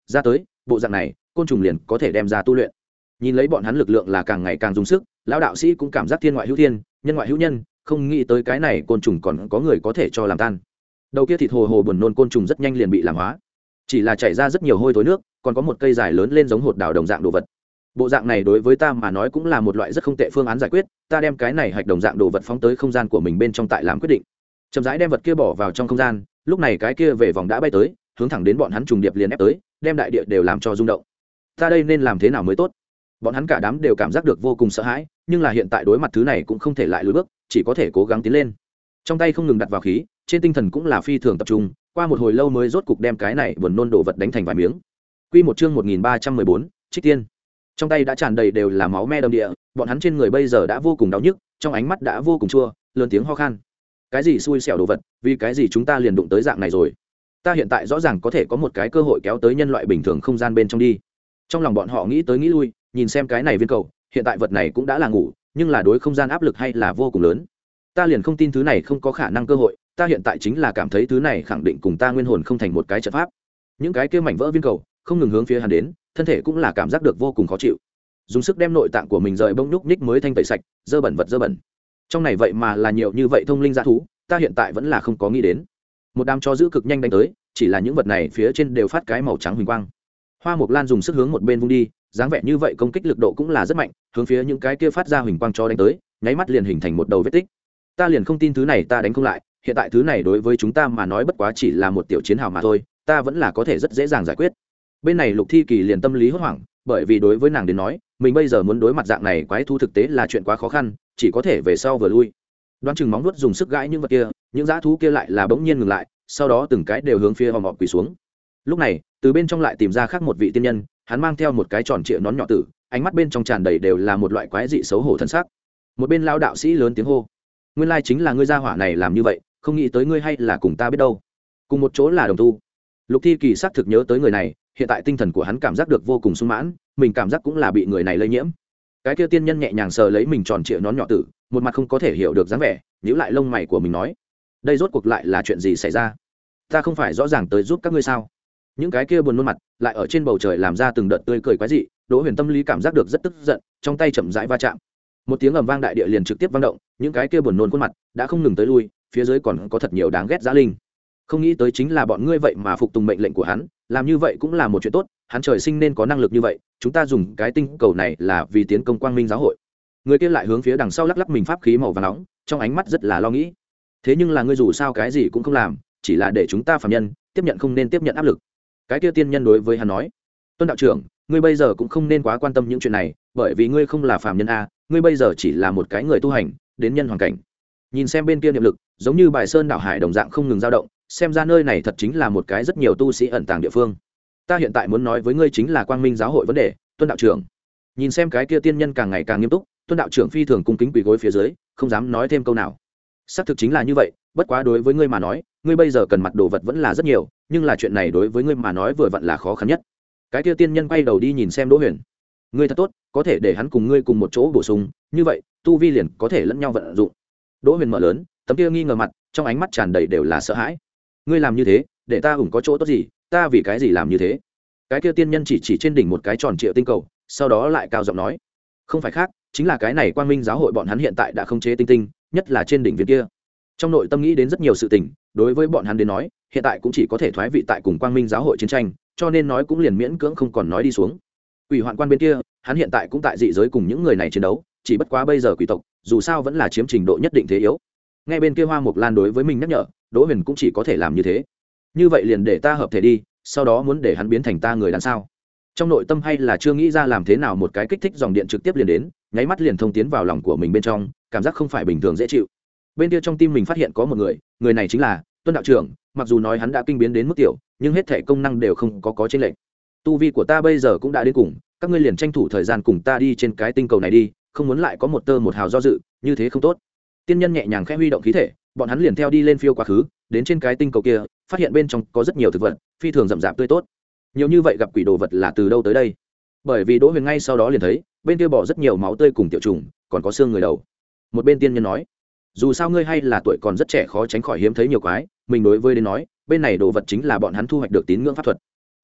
Speaker 1: ra tới bộ dạng này côn trùng liền có thể đem ra tu luyện. Nhìn lấy bọn hắn lực lượng là càng ngày càng dùng sức, lão đạo sĩ cũng cảm giác thiên ngoại hữu thiên, nhân ngoại hữu nhân, không nghĩ tới cái này côn trùng còn có người có thể cho làm tan. Đầu kia thịt hồ hồ buồn nôn côn trùng rất nhanh liền bị làm hóa, chỉ là chảy ra rất nhiều hôi thối nước, còn có một cây dài lớn lên giống hột đào đồng dạng đồ vật. Bộ dạng này đối với ta mà nói cũng là một loại rất không tệ phương án giải quyết, ta đem cái này hạch đồng dạng đồ vật phóng tới không gian của mình bên trong tại làm quyết định. Chậm rãi đem vật kia bỏ vào trong không gian, lúc này cái kia về vòng đã bay tới, hướng thẳng đến bọn hắn trùng điệp liền ép tới, đem đại địa đều làm cho rung động. Ta đây nên làm thế nào mới tốt? Bọn hắn cả đám đều cảm giác được vô cùng sợ hãi, nhưng là hiện tại đối mặt thứ này cũng không thể lại lùi bước, chỉ có thể cố gắng tiến lên. Trong tay không ngừng đặt vào khí, trên tinh thần cũng là phi thường tập trung, qua một hồi lâu mới rốt cục đem cái này buồn nôn đồ vật đánh thành vài miếng. Quy một chương một nghìn ba trăm mười bốn, Trích Tiên. Trong tay đã tràn đầy đều là máu me đầm địa, bọn hắn trên người bây giờ đã vô cùng đau nhức, trong ánh mắt đã vô cùng chua, lớn tiếng ho khan. Cái gì xui xẻo đồ vật, vì cái gì chúng ta liền đụng tới dạng này rồi? Ta hiện tại rõ ràng có thể có một cái cơ hội kéo tới nhân loại bình thường không gian bên trong đi. Trong lòng bọn họ nghĩ tới nghĩ lui, nhìn xem cái này viên cầu, hiện tại vật này cũng đã là ngủ, nhưng là đối không gian áp lực hay là vô cùng lớn. Ta liền không tin thứ này không có khả năng cơ hội, ta hiện tại chính là cảm thấy thứ này khẳng định cùng ta nguyên hồn không thành một cái trận pháp. Những cái kia mảnh vỡ viên cầu không ngừng hướng phía hắn đến, thân thể cũng là cảm giác được vô cùng khó chịu. Dùng sức đem nội tạng của mình rời bông nhúc nhích mới thanh tẩy sạch, dơ bẩn vật dơ bẩn. Trong này vậy mà là nhiều như vậy thông linh dã thú, ta hiện tại vẫn là không có nghĩ đến. Một đám chó giữ cực nhanh đánh tới, chỉ là những vật này phía trên đều phát cái màu trắng huỳnh quang. Hoa Mộc Lan dùng sức hướng một bên vung đi, dáng vẻ như vậy công kích lực độ cũng là rất mạnh, hướng phía những cái kia phát ra huỳnh quang cho đánh tới, nháy mắt liền hình thành một đầu vết tích. Ta liền không tin thứ này ta đánh không lại, hiện tại thứ này đối với chúng ta mà nói bất quá chỉ là một tiểu chiến hào mà thôi, ta vẫn là có thể rất dễ dàng giải quyết. Bên này Lục Thi Kỳ liền tâm lý hốt hoảng, bởi vì đối với nàng đến nói, mình bây giờ muốn đối mặt dạng này quái thú thực tế là chuyện quá khó khăn, chỉ có thể về sau vừa lui. Đoán chừng móng vuốt dùng sức gãi những vật kia, những dã thú kia lại là bỗng nhiên ngừng lại, sau đó từng cái đều hướng phía hòm họp quỳ xuống. Lúc này, từ bên trong lại tìm ra khác một vị tiên nhân, hắn mang theo một cái tròn trịa nón nhỏ tử, ánh mắt bên trong tràn đầy đều là một loại quái dị xấu hổ thân sắc. Một bên lão đạo sĩ lớn tiếng hô: "Nguyên lai chính là ngươi gia hỏa này làm như vậy, không nghĩ tới ngươi hay là cùng ta biết đâu." Cùng một chỗ là đồng tu. Lục Thi Kỳ xác thực nhớ tới người này, hiện tại tinh thần của hắn cảm giác được vô cùng sung mãn, mình cảm giác cũng là bị người này lây nhiễm. Cái kia tiên nhân nhẹ nhàng sờ lấy mình tròn trịa nón nhỏ tử, một mặt không có thể hiểu được dáng vẻ, nhíu lại lông mày của mình nói: "Đây rốt cuộc lại là chuyện gì xảy ra? Ta không phải rõ ràng tới giúp các ngươi sao?" Những cái kia buồn nôn mặt lại ở trên bầu trời làm ra từng đợt tươi cười quái dị, Đỗ Huyền tâm lý cảm giác được rất tức giận, trong tay chậm rãi va chạm. Một tiếng ầm vang đại địa liền trực tiếp vang động, những cái kia buồn nôn khuôn mặt đã không ngừng tới lui, phía dưới còn có thật nhiều đáng ghét dã linh. Không nghĩ tới chính là bọn ngươi vậy mà phục tùng mệnh lệnh của hắn, làm như vậy cũng là một chuyện tốt, hắn trời sinh nên có năng lực như vậy, chúng ta dùng cái tinh cầu này là vì tiến công Quang Minh giáo hội. Người kia lại hướng phía đằng sau lắc lắc mình pháp khí màu vàng nóng, trong ánh mắt rất là lo nghĩ. Thế nhưng là ngươi dù sao cái gì cũng không làm, chỉ là để chúng ta phàm nhân tiếp nhận không nên tiếp nhận áp lực. Cái kia tiên nhân đối với hắn nói: "Tuân đạo trưởng, ngươi bây giờ cũng không nên quá quan tâm những chuyện này, bởi vì ngươi không là phàm nhân a, ngươi bây giờ chỉ là một cái người tu hành, đến nhân hoàn cảnh." Nhìn xem bên kia niệm lực, giống như bài sơn đảo hải đồng dạng không ngừng dao động, xem ra nơi này thật chính là một cái rất nhiều tu sĩ ẩn tàng địa phương. Ta hiện tại muốn nói với ngươi chính là Quang Minh giáo hội vấn đề, Tuân đạo trưởng. Nhìn xem cái kia tiên nhân càng ngày càng nghiêm túc, Tuân đạo trưởng phi thường cung kính quỳ gối phía dưới, không dám nói thêm câu nào. Xác thực chính là như vậy, bất quá đối với ngươi mà nói, ngươi bây giờ cần mặt đồ vật vẫn là rất nhiều, nhưng là chuyện này đối với ngươi mà nói vừa vặn là khó khăn nhất. Cái kia tiên nhân quay đầu đi nhìn xem Đỗ Huyền. Ngươi thật tốt, có thể để hắn cùng ngươi cùng một chỗ bổ sung, như vậy, tu vi liền có thể lẫn nhau vận dụng. Đỗ Huyền mở lớn, tấm kia nghi ngờ mặt, trong ánh mắt tràn đầy đều là sợ hãi. Ngươi làm như thế, để ta hùng có chỗ tốt gì, ta vì cái gì làm như thế? Cái kia tiên nhân chỉ chỉ trên đỉnh một cái tròn trịa tinh cầu, sau đó lại cao giọng nói: "Không phải khác, chính là cái này Quang Minh giáo hội bọn hắn hiện tại đã khống chế tinh tinh, nhất là trên đỉnh viên kia." Trong nội tâm nghĩ đến rất nhiều sự tình, đối với bọn hắn đến nói, hiện tại cũng chỉ có thể thoái vị tại cùng Quang Minh giáo hội chiến tranh, cho nên nói cũng liền miễn cưỡng không còn nói đi xuống. Quỷ Hoạn Quan bên kia, hắn hiện tại cũng tại dị giới cùng những người này chiến đấu, chỉ bất quá bây giờ quỷ tộc, dù sao vẫn là chiếm trình độ nhất định thế yếu. Ngay bên kia Hoa Mộc Lan đối với mình nhắc nhở, Đỗ Huyền cũng chỉ có thể làm như thế. Như vậy liền để ta hợp thể đi, sau đó muốn để hắn biến thành ta người đàn sao? Trong nội tâm hay là chưa nghĩ ra làm thế nào một cái kích thích dòng điện trực tiếp liền đến, nháy mắt liền thông tiến vào lòng của mình bên trong, cảm giác không phải bình thường dễ chịu. Bên kia trong tim mình phát hiện có một người, người này chính là Tuân đạo trưởng, mặc dù nói hắn đã kinh biến đến mức tiểu, nhưng hết thể công năng đều không có có chênh lệch. Tu vi của ta bây giờ cũng đã đến cùng, các ngươi liền tranh thủ thời gian cùng ta đi trên cái tinh cầu này đi, không muốn lại có một tơ một hào do dự, như thế không tốt. Tiên nhân nhẹ nhàng khẽ huy động khí thể, bọn hắn liền theo đi lên phiêu quá khứ, đến trên cái tinh cầu kia, phát hiện bên trong có rất nhiều thực vật, phi thường rậm rạp tươi tốt. Nhiều như vậy gặp quỷ đồ vật là từ đâu tới đây? Bởi vì Đỗ Huyền ngay sau đó liền thấy, bên kia bỏ rất nhiều máu tươi cùng tiểu trùng, còn có xương người đầu. Một bên tiên nhân nói: "Dù sao ngươi hay là tuổi còn rất trẻ, khó tránh khỏi hiếm thấy nhiều quái, mình đối với đến nói, bên này đồ vật chính là bọn hắn thu hoạch được tín ngưỡng pháp thuật."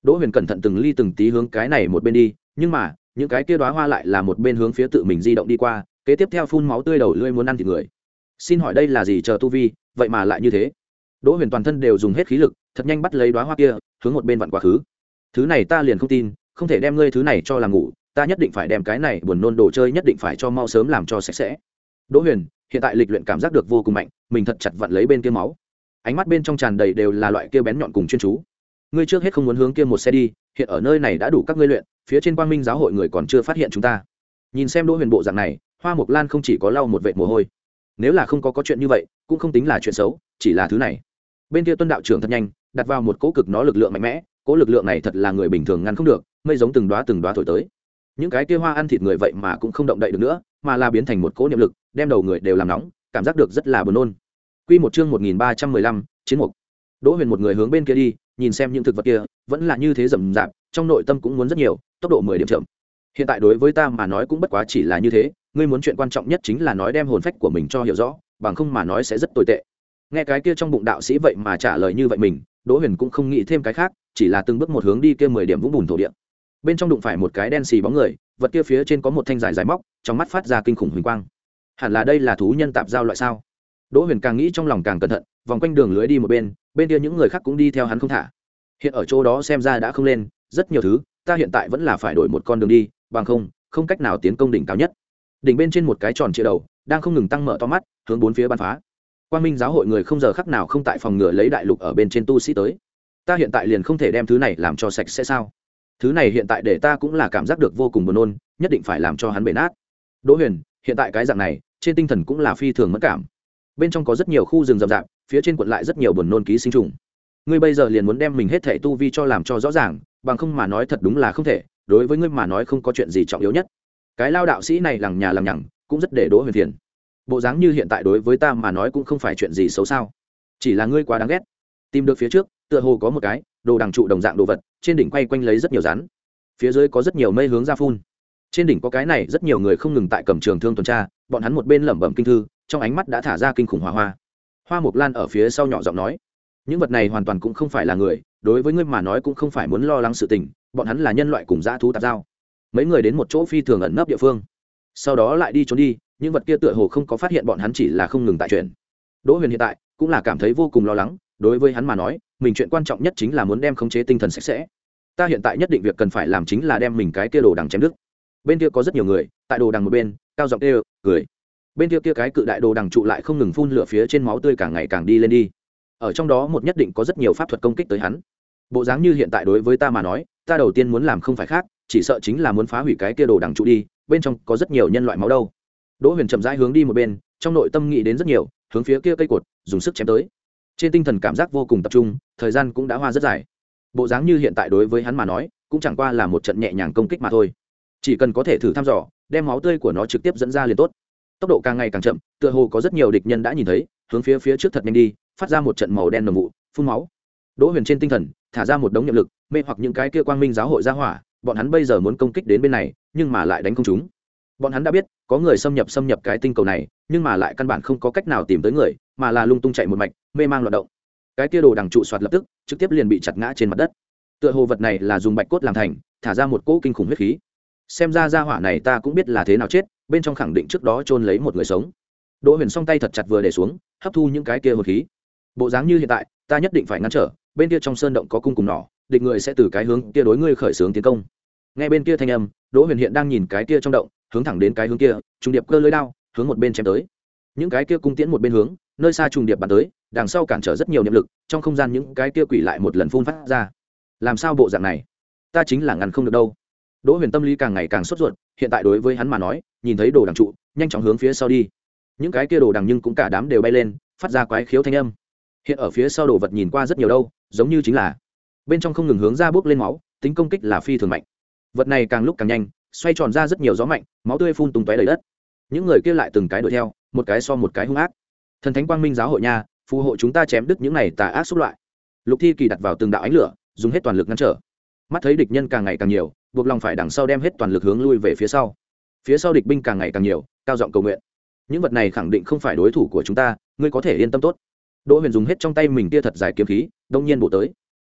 Speaker 1: Đỗ Huyền cẩn thận từng ly từng tí hướng cái này một bên đi, nhưng mà những cái kia đóa hoa lại là một bên hướng phía tự mình di động đi qua, kế tiếp theo phun máu tươi đầu lưỡi muốn ăn thịt người. Xin hỏi đây là gì chờ tu vi, vậy mà lại như thế? Đỗ Huyền toàn thân đều dùng hết khí lực, thật nhanh bắt lấy đóa hoa kia, hướng một bên vặn quá khứ. Thứ này ta liền không tin, không thể đem ngươi thứ này cho làm ngủ, ta nhất định phải đem cái này buồn nôn đồ chơi nhất định phải cho mau sớm làm cho sạch sẽ. Đỗ Huyền hiện tại lịch luyện cảm giác được vô cùng mạnh, mình thật chặt vặn lấy bên kia máu, ánh mắt bên trong tràn đầy đều là loại kia bén nhọn cùng chuyên chú. Ngươi trước hết không muốn hướng kia một xe đi, hiện ở nơi này đã đủ các ngươi luyện, phía trên Quang Minh giáo hội người còn chưa phát hiện chúng ta. Nhìn xem Đỗ Huyền bộ dạng này, Hoa Mộc Lan không chỉ có lau một vệt mồ hôi. Nếu là không có có chuyện như vậy, cũng không tính là chuyện xấu, chỉ là thứ này. Bên kia Tuân đạo trưởng thật nhanh, đặt vào một cỗ cực nó lực lượng mạnh mẽ, cỗ lực lượng này thật là người bình thường ngăn không được, mây giống từng đóa từng đóa thổi tới. Những cái kia hoa ăn thịt người vậy mà cũng không động đậy được nữa, mà là biến thành một cỗ niệm lực, đem đầu người đều làm nóng, cảm giác được rất là buồn nôn. Quy một chương một nghìn ba trăm mười lăm, chiến mục. Đỗ Huyền một người hướng bên kia đi, nhìn xem những thực vật kia, vẫn là như thế rậm rạp, trong nội tâm cũng muốn rất nhiều, tốc độ mười điểm chậm. Hiện tại đối với ta mà nói cũng bất quá chỉ là như thế, ngươi muốn chuyện quan trọng nhất chính là nói đem hồn phách của mình cho hiểu rõ, bằng không mà nói sẽ rất tồi tệ. Nghe cái kia trong bụng đạo sĩ vậy mà trả lời như vậy mình, Đỗ Huyền cũng không nghĩ thêm cái khác, chỉ là từng bước một hướng đi kia mười điểm vũng bùn thổ địa. Bên trong đụng phải một cái đen xì bóng người, vật kia phía trên có một thanh dài dài móc, trong mắt phát ra kinh khủng huỳnh quang. Hẳn là đây là thú nhân tạp giao loại sao? Đỗ Huyền càng nghĩ trong lòng càng cẩn thận, vòng quanh đường lưới đi một bên, bên kia những người khác cũng đi theo hắn không thả. Hiện ở chỗ đó xem ra đã không lên rất nhiều thứ, ta hiện tại vẫn là phải đổi một con đường đi, bằng không không cách nào tiến công đỉnh cao nhất. Đỉnh bên trên một cái tròn trịa đầu đang không ngừng tăng mở to mắt, hướng bốn phía bắn phá. Quang Minh giáo hội người không giờ khắc nào không tại phòng ngừa lấy đại lục ở bên trên tu sĩ tới. Ta hiện tại liền không thể đem thứ này làm cho sạch sẽ sao? Thứ này hiện tại để ta cũng là cảm giác được vô cùng buồn nôn, nhất định phải làm cho hắn bể nát. Đỗ Huyền hiện tại cái dạng này trên tinh thần cũng là phi thường mất cảm. Bên trong có rất nhiều khu rừng rậm rạp, phía trên cuộn lại rất nhiều buồn nôn ký sinh trùng. Ngươi bây giờ liền muốn đem mình hết thảy tu vi cho làm cho rõ ràng, bằng không mà nói thật đúng là không thể, đối với ngươi mà nói không có chuyện gì trọng yếu nhất. Cái lao đạo sĩ này lằng nhà lằng nhằng, cũng rất để Đỗ Huyền phiền. Bộ dáng như hiện tại đối với ta mà nói cũng không phải chuyện gì xấu sao? Chỉ là ngươi quá đáng ghét. Tìm được phía trước, tựa hồ có một cái đồ đằng trụ đồng dạng đồ vật, trên đỉnh quay quanh lấy rất nhiều rắn. Phía dưới có rất nhiều mây hướng ra phun. Trên đỉnh có cái này rất nhiều người không ngừng tại cầm trường thương tuần tra, bọn hắn một bên lẩm bẩm kinh thư, trong ánh mắt đã thả ra kinh khủng hỏa hoa. Hoa Mộc Lan ở phía sau nhỏ giọng nói, những vật này hoàn toàn cũng không phải là người, đối với ngươi mà nói cũng không phải muốn lo lắng sự tình, bọn hắn là nhân loại cùng dã thú tạp giao. Mấy người đến một chỗ phi thường ẩn nấp địa phương, sau đó lại đi trốn đi, những vật kia tựa hồ không có phát hiện bọn hắn, chỉ là không ngừng tại chuyện. Đỗ Huyền hiện tại cũng là cảm thấy vô cùng lo lắng, đối với hắn mà nói, mình chuyện quan trọng nhất chính là muốn đem khống chế tinh thần sạch sẽ. Ta hiện tại nhất định việc cần phải làm chính là đem mình cái kia đồ đằng chém đứt. Bên kia có rất nhiều người, tại đồ đằng một bên, cao giọng kêu, cười. Bên kia kia cái cự đại đồ đằng trụ lại không ngừng phun lửa, phía trên máu tươi càng ngày càng đi lên đi. Ở trong đó một nhất định có rất nhiều pháp thuật công kích tới hắn. Bộ dáng như hiện tại đối với ta mà nói, ta đầu tiên muốn làm không phải khác, chỉ sợ chính là muốn phá hủy cái kia đồ đằng trụ đi, bên trong có rất nhiều nhân loại máu đâu. Đỗ Huyền chậm rãi hướng đi một bên, trong nội tâm nghĩ đến rất nhiều, hướng phía kia cây cột dùng sức chém tới. Trên tinh thần cảm giác vô cùng tập trung, thời gian cũng đã hoa rất dài. Bộ dáng như hiện tại đối với hắn mà nói, cũng chẳng qua là một trận nhẹ nhàng công kích mà thôi. Chỉ cần có thể thử thăm dò, đem máu tươi của nó trực tiếp dẫn ra liền tốt. Tốc độ càng ngày càng chậm, tựa hồ có rất nhiều địch nhân đã nhìn thấy, hướng phía phía trước thật nhanh đi, phát ra một trận màu đen nồng vụ, phun máu. Đỗ Huyền trên tinh thần thả ra một đống niệm lực, mê hoặc những cái kia Quang Minh giáo hội ra hỏa, bọn hắn bây giờ muốn công kích đến bên này, nhưng mà lại đánh không trúng. Bọn hắn đã biết có người xâm nhập xâm nhập cái tinh cầu này, nhưng mà lại căn bản không có cách nào tìm tới người, mà là lung tung chạy một mạch, mê mang loạn động. Cái kia đồ đằng trụ soạt lập tức trực tiếp liền bị chặt ngã trên mặt đất. Tựa hồ vật này là dùng bạch cốt làm thành, thả ra một cỗ kinh khủng huyết khí. Xem ra gia hỏa này ta cũng biết là thế nào chết, bên trong khẳng định trước đó chôn lấy một người sống. Đỗ Huyền song tay thật chặt vừa để xuống, hấp thu những cái kia hồn khí. Bộ dáng như hiện tại, ta nhất định phải ngăn trở, bên kia trong sơn động có cung cùng nỏ, địch người sẽ từ cái hướng kia đối ngươi khởi xướng tiến công. Nghe bên kia thanh âm, Đỗ Huyền hiện đang nhìn cái kia trong động, hướng thẳng đến cái hướng kia, trùng điệp cơ lưỡi đao, hướng một bên chém tới. Những cái kia cung tiễn một bên hướng, nơi xa trùng điệp bắn tới, đằng sau cản trở rất nhiều niệm lực, trong không gian những cái kia quỷ lại một lần phun phát ra. Làm sao bộ dạng này? Ta chính là ngăn không được đâu. Đỗ Huyền tâm lý càng ngày càng sốt ruột, hiện tại đối với hắn mà nói, nhìn thấy đồ đằng trụ, nhanh chóng hướng phía sau đi. Những cái kia đồ đằng nhưng cũng cả đám đều bay lên, phát ra quái khiếu thanh âm. Hiện ở phía sau đồ vật nhìn qua rất nhiều đâu, giống như chính là bên trong không ngừng hướng ra bốc lên máu, tính công kích là phi thường mạnh. Vật này càng lúc càng nhanh, xoay tròn ra rất nhiều gió mạnh, máu tươi phun tung tóe đầy đất. Những người kia lại từng cái đuổi theo, một cái so một cái hung ác. Thần Thánh Quang Minh giáo hội nha, phù hộ chúng ta chém đứt những này tà ác xúc loại. Lục Thi Kỳ đặt vào từng đạo ánh lửa, dùng hết toàn lực ngăn trở. Mắt thấy địch nhân càng ngày càng nhiều, buộc lòng phải đằng sau đem hết toàn lực hướng lui về phía sau. Phía sau địch binh càng ngày càng nhiều, cao giọng cầu nguyện. Những vật này khẳng định không phải đối thủ của chúng ta, ngươi có thể yên tâm tốt. Đỗ Huyền dùng hết trong tay mình kia thật dài kiếm khí, đông nhiên bổ tới.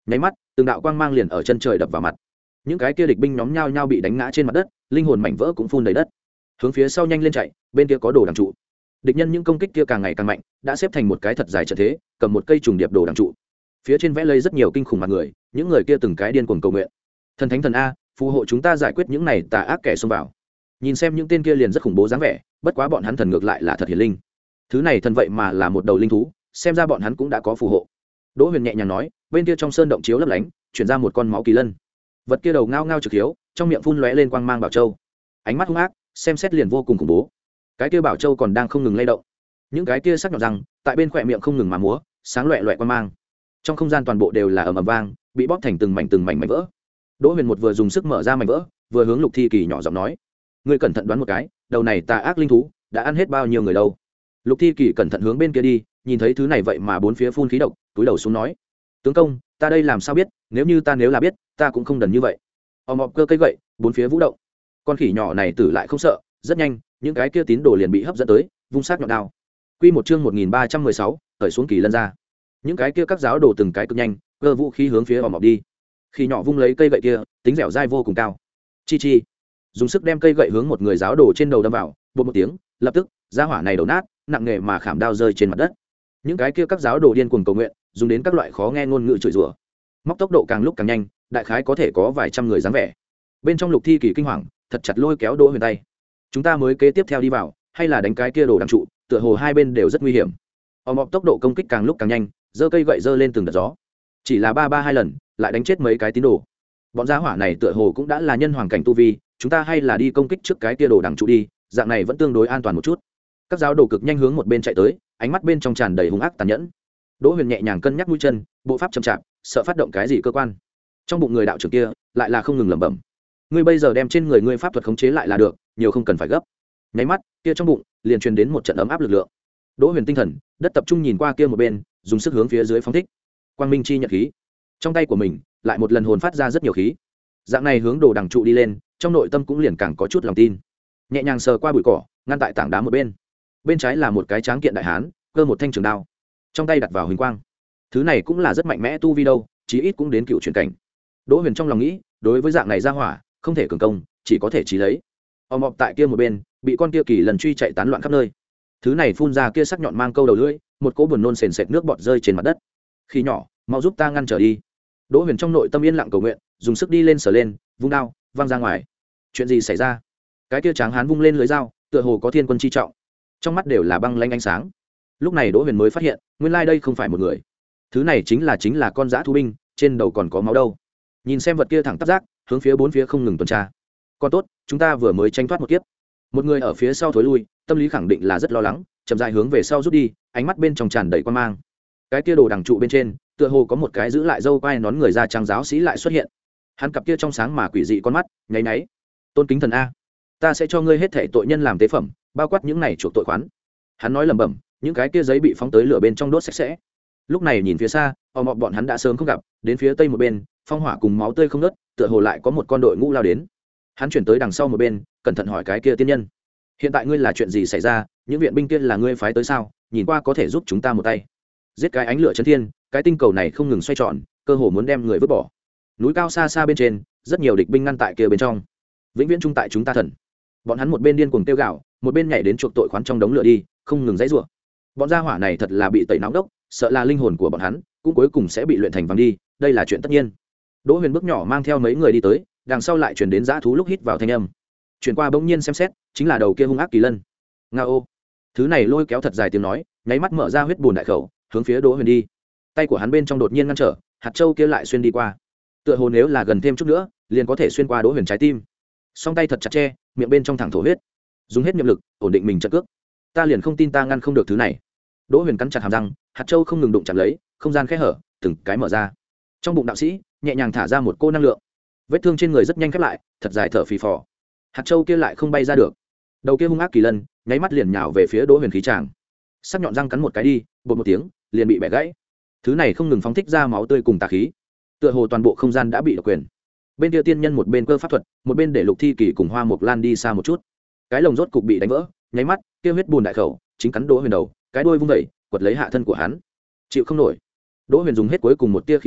Speaker 1: nháy mắt từng đạo quang mang liền ở chân trời đập vào mặt, những cái kia địch binh nhóm nhao nhao bị đánh ngã trên mặt đất, linh hồn mảnh vỡ cũng phun đầy đất, hướng phía sau nhanh lên chạy. Bên kia có đồ đằng trụ, địch nhân những công kích kia càng ngày càng mạnh, đã xếp thành một cái thật dài trận thế, cầm một cây trùng điệp đồ đằng trụ, phía trên vẽ lấy rất nhiều kinh khủng mặt người, những người kia từng cái điên cuồng cầu nguyện: thần thánh thần a, phù hộ chúng ta giải quyết những này tà ác kẻ xông vào. Nhìn xem những tên kia liền rất khủng bố dáng vẻ, bất quá bọn hắn thần ngược lại là thật hiển linh. Thứ này thần vậy mà là một đầu linh thú, xem ra bọn hắn cũng đã có phù hộ. Đỗ Huyền nhẹ nhàng nói, bên kia trong sơn động chiếu lấp lánh, chuyển ra một con máu kỳ lân. Vật kia đầu ngao ngao trực hiếu, trong miệng phun lóe lên quang mang bảo châu, ánh mắt hung ác, xem xét liền vô cùng khủng bố. Cái kia bảo châu còn đang không ngừng lay động, những cái kia sắc nhọn răng tại bên khỏe miệng không ngừng mà múa, sáng loẹt loẹt quang mang. Trong không gian toàn bộ đều là ầm ầm vang, bị bóp thành từng mảnh từng mảnh mảnh vỡ. Đỗ Huyền một vừa dùng sức mở ra mảnh vỡ, vừa hướng Lục Thi Kỳ nhỏ giọng nói: ngươi cẩn thận đoán một cái, đầu này tà ác linh thú đã ăn hết bao nhiêu người đâu? Lục Thi Kỳ cẩn thận hướng bên kia đi, nhìn thấy thứ này vậy mà bốn phía phun khí độc, túi đầu xuống nói: tướng công, ta đây làm sao biết, nếu như ta nếu là biết, ta cũng không đần như vậy. Ò mọp cơ cây gậy, bốn phía vũ động. Con khỉ nhỏ này tử lại không sợ, rất nhanh, những cái kia tín đồ liền bị hấp dẫn tới, vung sát nhọn đao. Quy một chương một nghìn ba trăm mười sáu, cởi xuống kỳ lân ra. Những cái kia các giáo đồ từng cái cực nhanh, cơ vũ khí hướng phía ò mọp đi. Khỉ nhỏ vung lấy cây gậy kia, tính dẻo dai vô cùng cao. Chi chi, dùng sức đem cây gậy hướng một người giáo đồ trên đầu đâm vào, bột một tiếng, lập tức gia hỏa này đầu nát, nặng nghề mà khảm đao rơi trên mặt đất. Những cái kia các giáo đồ điên cuồng cầu nguyện, dùng đến các loại khó nghe ngôn ngữ chửi rủa, móc tốc độ càng lúc càng nhanh, đại khái có thể có vài trăm người dáng vẻ. Bên trong Lục Thi Kỳ kinh hoàng, thật chặt lôi kéo Đỗ Huyền tay: chúng ta mới kế tiếp theo đi vào, hay là đánh cái kia đồ đằng trụ, tựa hồ hai bên đều rất nguy hiểm. Ò mọp tốc độ công kích càng lúc càng nhanh, giơ cây gậy giơ lên từng đợt gió, chỉ là ba ba hai lần, lại đánh chết mấy cái tín đồ. Bọn gia hỏa này tựa hồ cũng đã là nhân hoàng cảnh tu vi, chúng ta hay là đi công kích trước cái kia đồ đằng trụ đi, dạng này vẫn tương đối an toàn một chút. Các giáo đồ cực nhanh hướng một bên chạy tới, ánh mắt bên trong tràn đầy hung ác tàn nhẫn. Đỗ Huyền nhẹ nhàng cân nhắc mũi chân, bộ pháp chậm chạp, sợ phát động cái gì cơ quan. Trong bụng người đạo trưởng kia lại là không ngừng lẩm bẩm: ngươi bây giờ đem trên người ngươi pháp thuật khống chế lại là được, nhiều không cần phải gấp. Nháy mắt, kia trong bụng liền truyền đến một trận ấm áp lực lượng. Đỗ Huyền tinh thần đất tập trung nhìn qua kia một bên, dùng sức hướng phía dưới phóng thích quang minh chi nhật khí. Trong tay của mình lại một lần hồn phát ra rất nhiều khí. Dạng này hướng đồ đằng trụ đi lên, trong nội tâm cũng liền càng có chút lòng tin. Nhẹ nhàng sờ qua bụi cỏ, ngăn tại tảng đá một bên. Bên trái là một cái tráng kiện đại hán, cơ một thanh trường đao, trong tay đặt vào huỳnh quang. Thứ này cũng là rất mạnh mẽ tu vi đâu, chí ít cũng đến cựu truyền cảnh. Đỗ Huyền trong lòng nghĩ, đối với dạng này ra hỏa, không thể cường công, chỉ có thể chí lấy. Ò mọp tại kia một bên, bị con kia kỳ lần truy chạy tán loạn khắp nơi. Thứ này phun ra kia sắc nhọn mang câu đầu lưỡi, một cỗ buồn nôn sền sệt nước bọt rơi trên mặt đất. Khi nhỏ, mau giúp ta ngăn trở đi. Đỗ Huyền trong nội tâm yên lặng cầu nguyện, dùng sức đi lên sờ lên, vung đao, văng ra ngoài. Chuyện gì xảy ra? Cái kia tráng hán vung lên lưới dao, tựa hồ có thiên quân chi trọng, trong mắt đều là băng lanh ánh sáng. Lúc này Đỗ Huyền mới phát hiện, nguyên lai đây không phải một người. Thứ này chính là chính là con dã thú binh, trên đầu còn có máu đâu. Nhìn xem vật kia thẳng tắp giác, hướng phía bốn phía không ngừng tuần tra. Còn tốt, chúng ta vừa mới tranh thoát một kiếp. Một người ở phía sau thối lui, tâm lý khẳng định là rất lo lắng, chậm rãi hướng về sau rút đi, ánh mắt bên trong tràn đầy quan mang. Cái kia đồ đằng trụ bên trên, tựa hồ có một cái giữ lại râu quai nón người da trắng giáo sĩ lại xuất hiện. Hắn cặp kia trong sáng mà quỷ dị con mắt, nháy nháy. Tôn kính thần a, ta sẽ cho ngươi hết thảy tội nhân làm tế phẩm, bao quát những này chuộc tội khoán. Hắn nói lẩm bẩm, những cái kia giấy bị phóng tới lửa bên trong đốt sạch sẽ. Lúc này nhìn phía xa, ò mọp bọn hắn đã sớm không gặp, đến phía tây một bên, phong hỏa cùng máu tươi không ngớt, tựa hồ lại có một con đội ngũ lao đến. Hắn chuyển tới đằng sau một bên, cẩn thận hỏi cái kia tiên nhân: hiện tại ngươi là chuyện gì xảy ra, những viện binh kia là ngươi phái tới sao, nhìn qua có thể giúp chúng ta một tay. Giết cái ánh lửa chấn thiên, cái tinh cầu này không ngừng xoay tròn, cơ hồ muốn đem người vứt bỏ. Núi cao xa xa bên trên, rất nhiều địch binh ngăn tại kia bên trong, vĩnh viễn trung tại chúng ta thần. Bọn hắn một bên điên cuồng tiêu gạo, một bên nhảy đến chuộc tội khoán trong đống lửa đi, không ngừng dãy rủa. Bọn gia hỏa này thật là bị tẩy não đốc, sợ là linh hồn của bọn hắn cũng cuối cùng sẽ bị luyện thành vàng đi, đây là chuyện tất nhiên. Đỗ Huyền bước nhỏ mang theo mấy người đi tới, đằng sau lại truyền đến dã thú lúc hít vào thanh âm. Chuyển qua bỗng nhiên xem xét, chính là đầu kia hung ác kỳ lân. Ngao. Thứ này lôi kéo thật dài tiếng nói, nháy mắt mở ra huyết bùn đại khẩu, hướng phía Đỗ Huyền đi. Tay của hắn bên trong đột nhiên ngăn trở, hạt châu kia lại xuyên đi qua. Tựa hồ nếu là gần thêm chút nữa, liền có thể xuyên qua Đỗ Huyền trái tim. Song tay thật chặt che, miệng bên trong thẳng thổ huyết. Dùng hết niệm lực, ổn định mình trận cước. Ta liền không tin ta ngăn không được thứ này. Đỗ Huyền cắn chặt hàm răng, hạt châu không ngừng đụng chạm lấy, không gian khẽ hở, từng cái mở ra. Trong bụng đạo sĩ, nhẹ nhàng thả ra một cô năng lượng. Vết thương trên người rất nhanh khép lại, thật dài thở phì phò. Hạt châu kia lại không bay ra được. Đầu kia hung ác kỳ lân, nháy mắt liền nhào về phía Đỗ Huyền khí tràng. Sắc nhọn răng cắn một cái đi, bột một tiếng, liền bị bẻ gãy. Thứ này không ngừng phóng thích ra máu tươi cùng tà khí, tựa hồ toàn bộ không gian đã bị độc quyền. Bên kia tiên nhân một bên cơ pháp thuật, một bên để Lục Thi Kỳ cùng Hoa Mộc Lan đi xa một chút. Cái lồng rốt cục bị đánh vỡ, nháy mắt, kia huyết bùn đại khẩu, chính cắn Đỗ Huyền đầu, cái đuôi vung dậy, quật lấy hạ thân của hắn. Chịu không nổi. Đỗ Huyền dùng hết cuối cùng một tia khí tức,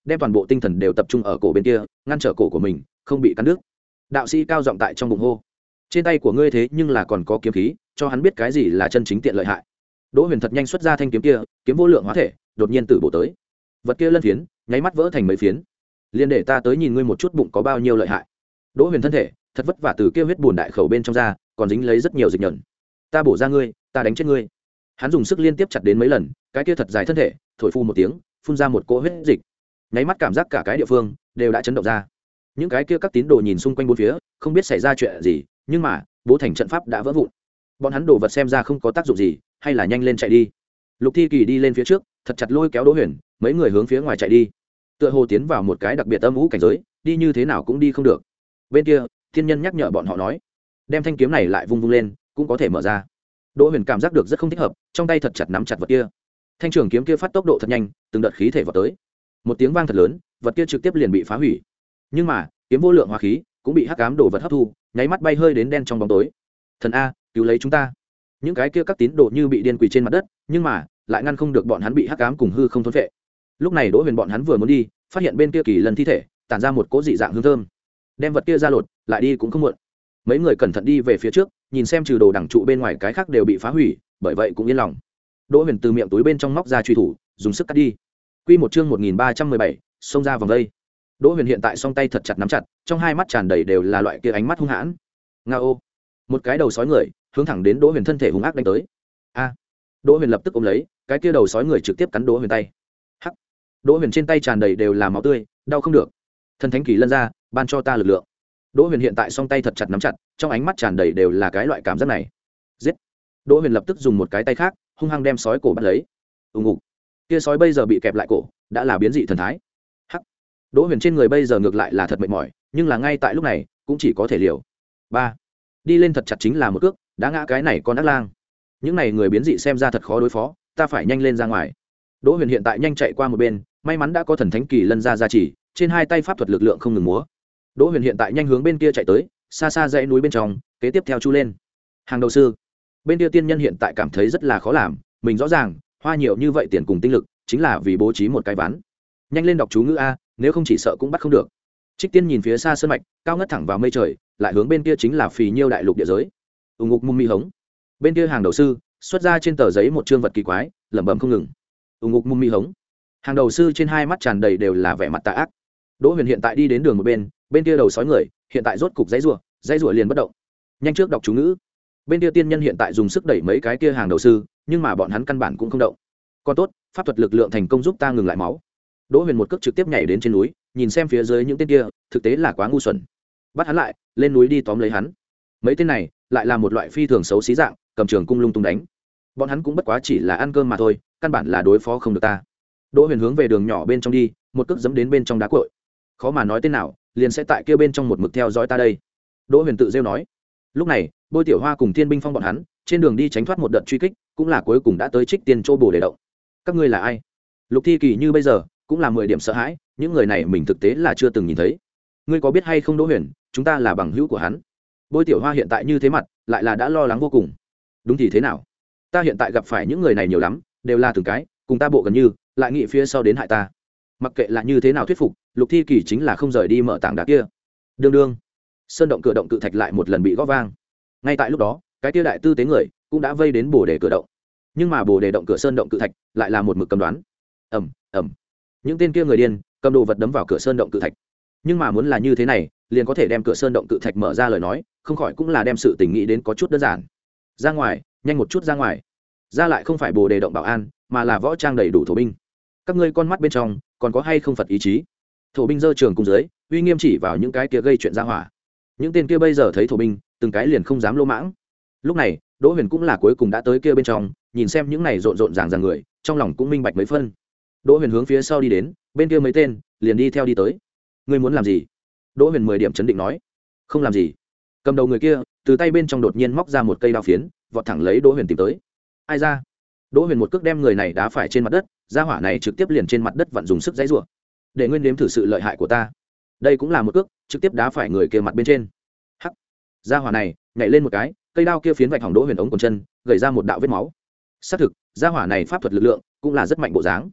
Speaker 1: đem toàn bộ tinh thần đều tập trung ở cổ bên kia ngăn trở cổ của mình không bị cắn đứt. Đạo sĩ cao giọng tại trong bụng hô, trên tay của ngươi thế nhưng là còn có kiếm khí, cho hắn biết cái gì là chân chính tiện lợi hại. Đỗ Huyền thật nhanh xuất ra thanh kiếm kia, kiếm vô lượng hóa thể đột nhiên tử bổ tới, vật kia lân phiến nháy mắt vỡ thành mấy phiến. Liên để ta tới nhìn ngươi một chút bụng có bao nhiêu lợi hại. Đỗ Huyền thân thể thật vất vả từ kia huyết bùn đại khẩu bên trong ra, còn dính lấy rất nhiều dịch nhẫn. Ta bổ ra ngươi, ta đánh chết ngươi. Hắn dùng sức liên tiếp chặt đến mấy lần, cái kia thật dài thân thể thổi phu một tiếng, phun ra một cỗ huyết dịch. Nháy mắt cảm giác cả cái địa phương đều đã chấn động ra. Những cái kia các tín đồ nhìn xung quanh bốn phía, không biết xảy ra chuyện gì, nhưng mà bố thành trận pháp đã vỡ vụn. Bọn hắn đồ vật xem ra không có tác dụng gì, hay là nhanh lên chạy đi. Lục Thi Kỳ đi lên phía trước, thật chặt lôi kéo Đỗ Huyền, mấy người hướng phía ngoài chạy đi. Tựa hồ tiến vào một cái đặc biệt âm u cảnh giới, đi như thế nào cũng đi không được. Bên kia, thiên nhân nhắc nhở bọn họ nói, đem thanh kiếm này lại vung vung lên, cũng có thể mở ra. Đỗ Huyền cảm giác được rất không thích hợp, trong tay thật chặt nắm chặt vật kia. Thanh trường kiếm kia phát tốc độ thật nhanh, từng đợt khí thể vọt tới. Một tiếng vang thật lớn, vật kia trực tiếp liền bị phá hủy. Nhưng mà, kiếm vô lượng hóa khí cũng bị hắc ám đồ vật hấp thu, nháy mắt bay hơi đến đen trong bóng tối. Thần a, cứu lấy chúng ta! Những cái kia các tín đồ như bị điên quỳ trên mặt đất, nhưng mà lại ngăn không được bọn hắn bị hắc ám cùng hư không thôn phệ. Lúc này Đỗ Huyền bọn hắn vừa muốn đi, phát hiện bên kia kỳ lân thi thể tản ra một cỗ dị dạng hương thơm, đem vật kia ra lột lại đi cũng không muộn. Mấy người cẩn thận đi về phía trước, nhìn xem trừ đồ đẳng trụ bên ngoài cái khác đều bị phá hủy, bởi vậy cũng yên lòng. Đỗ Huyền từ miệng túi bên trong móc ra truy thủ, dùng sức cắt đi. Quy một chương một nghìn ba trăm mười bảy, xông ra vòng đây. Đỗ Huyền hiện tại song tay thật chặt nắm chặt, trong hai mắt tràn đầy đều là loại kia ánh mắt hung hãn. Ngao! Một cái đầu sói người hướng thẳng đến Đỗ Huyền thân thể hung ác đánh tới. A! Đỗ Huyền lập tức ôm lấy, cái kia đầu sói người trực tiếp cắn Đỗ Huyền tay. Hắc! Đỗ Huyền trên tay tràn đầy đều là máu tươi, đau không được. Thần thánh kỳ lân ra, ban cho ta lực lượng. Đỗ Huyền hiện tại song tay thật chặt nắm chặt, trong ánh mắt tràn đầy đều là cái loại cảm giác này. Giết! Đỗ Huyền lập tức dùng một cái tay khác, hung hăng đem sói cổ bắt lấy. Ùng ục! Kia sói bây giờ bị kẹp lại cổ, đã là biến dị thần thái. Hắc! Đỗ Huyền trên người bây giờ ngược lại là thật mệt mỏi, nhưng là ngay tại lúc này, cũng chỉ có thể liều. Ba! Đi lên thật chặt chính là một cước, đã ngã cái này con ác lang. Những này người biến dị xem ra thật khó đối phó, ta phải nhanh lên ra ngoài. Đỗ Huyền hiện tại nhanh chạy qua một bên, may mắn đã có thần thánh kỳ lân ra gia trì, trên hai tay pháp thuật lực lượng không ngừng múa. Đỗ Huyền hiện tại nhanh hướng bên kia chạy tới, xa xa dãy núi bên trong, kế tiếp theo chu lên. Hàng đầu sư, bên kia tiên nhân hiện tại cảm thấy rất là khó làm, mình rõ ràng hoa nhiều như vậy tiền cùng tinh lực, chính là vì bố trí một cái ván. Nhanh lên đọc chú ngữ a, nếu không chỉ sợ cũng bắt không được. Trích Tiên nhìn phía xa sơn mạch, cao ngất thẳng vào mây trời, lại hướng bên kia chính là phì nhiêu đại lục địa giới. Ùng ục mum mi hống. Bên kia hàng đầu sư xuất ra trên tờ giấy một chương vật kỳ quái, lẩm bẩm không ngừng. Ùng ục mum mi hống. Hàng đầu sư trên hai mắt tràn đầy đều là vẻ mặt tà ác. Đỗ Huyền hiện tại đi đến đường một bên, bên kia đầu sói người hiện tại rốt cục dãy rủa, dãy rủa liền bất động. Nhanh trước đọc chú ngữ. Bên kia tiên nhân hiện tại dùng sức đẩy mấy cái kia hàng đầu sư, nhưng mà bọn hắn căn bản cũng không động. Còn tốt, pháp thuật lực lượng thành công giúp ta ngừng lại máu. Đỗ Huyền một cước trực tiếp nhảy đến trên núi, nhìn xem phía dưới những tên kia, thực tế là quá ngu xuẩn. Bắt hắn lại, lên núi đi tóm lấy hắn. Mấy tên này lại là một loại phi thường xấu xí dạng, cầm trường cung lung tung đánh. Bọn hắn cũng bất quá chỉ là ăn cơm mà thôi, căn bản là đối phó không được ta. Đỗ Huyền hướng về đường nhỏ bên trong đi, một cước giẫm đến bên trong đá cuội. Khó mà nói tên nào, liền sẽ tại kia bên trong một mực theo dõi ta đây. Đỗ Huyền tự rêu nói. Lúc này, Bôi Tiểu Hoa cùng Thiên Binh Phong bọn hắn, trên đường đi tránh thoát một đợt truy kích, cũng là cuối cùng đã tới Trích Tiên Châu Bồ Đề động. Các ngươi là ai? Lục Thi Kỳ như bây giờ, cũng là mười điểm sợ hãi, những người này mình thực tế là chưa từng nhìn thấy. Ngươi có biết hay không Đỗ Huyền, chúng ta là bằng hữu của hắn. Bôi Tiểu Hoa hiện tại như thế mặt, lại là đã lo lắng vô cùng. Đúng thì thế nào? Ta hiện tại gặp phải những người này nhiều lắm, đều là từng cái, cùng ta bộ gần như, lại nghĩ phía sau đến hại ta. Mặc kệ là như thế nào thuyết phục, Lục Thi Kỳ chính là không rời đi mở tảng đá kia. Đương đương, sơn động cửa động cự thạch lại một lần bị gõ vang. Ngay tại lúc đó, cái kia đại tư tế người cũng đã vây đến Bồ Đề cửa động. Nhưng mà Bồ Đề động cửa sơn động cự thạch lại là một mực cầm đoán. Ầm, ầm. Những tên kia người điên, cầm đồ vật đấm vào cửa sơn động cự thạch. Nhưng mà muốn là như thế này, liền có thể đem cửa sơn động cự thạch mở ra lời nói, không khỏi cũng là đem sự tình nghĩ đến có chút đơn giản. Ra ngoài, nhanh một chút ra ngoài. Ra lại không phải Bồ Đề động bảo an, mà là võ trang đầy đủ thổ binh. Các ngươi con mắt bên trong còn có hay không Phật ý chí? Thổ binh giơ trường cung dưới, uy nghiêm chỉ vào những cái kia gây chuyện ra hỏa. Những tên kia bây giờ thấy thổ binh, từng cái liền không dám lô mãng. Lúc này, Đỗ Huyền cũng là cuối cùng đã tới kia bên trong, nhìn xem những này rộn rộn ràng ràng người, trong lòng cũng minh bạch mấy phân. Đỗ Huyền hướng phía sau đi đến, bên kia mấy tên liền đi theo đi tới. Ngươi muốn làm gì? Đỗ Huyền mười điểm chấn định nói. Không làm gì. Cầm đầu người kia, từ tay bên trong đột nhiên móc ra một cây đao phiến, vọt thẳng lấy Đỗ Huyền tìm tới. Ai ra? Đỗ Huyền một cước đem người này đá phải trên mặt đất, gia hỏa này trực tiếp liền trên mặt đất vặn dùng sức giãy giụa. Để nguyên nếm thử sự lợi hại của ta. Đây cũng là một cước, trực tiếp đá phải người kia mặt bên trên. Hắc. Gia hỏa này nhảy lên một cái, cây đao kia phiến vạch hỏng Đỗ Huyền ống quần chân, gầy ra một đạo vết máu. Xác thực, gia hỏa này pháp thuật lực lượng cũng là rất mạnh bộ dáng.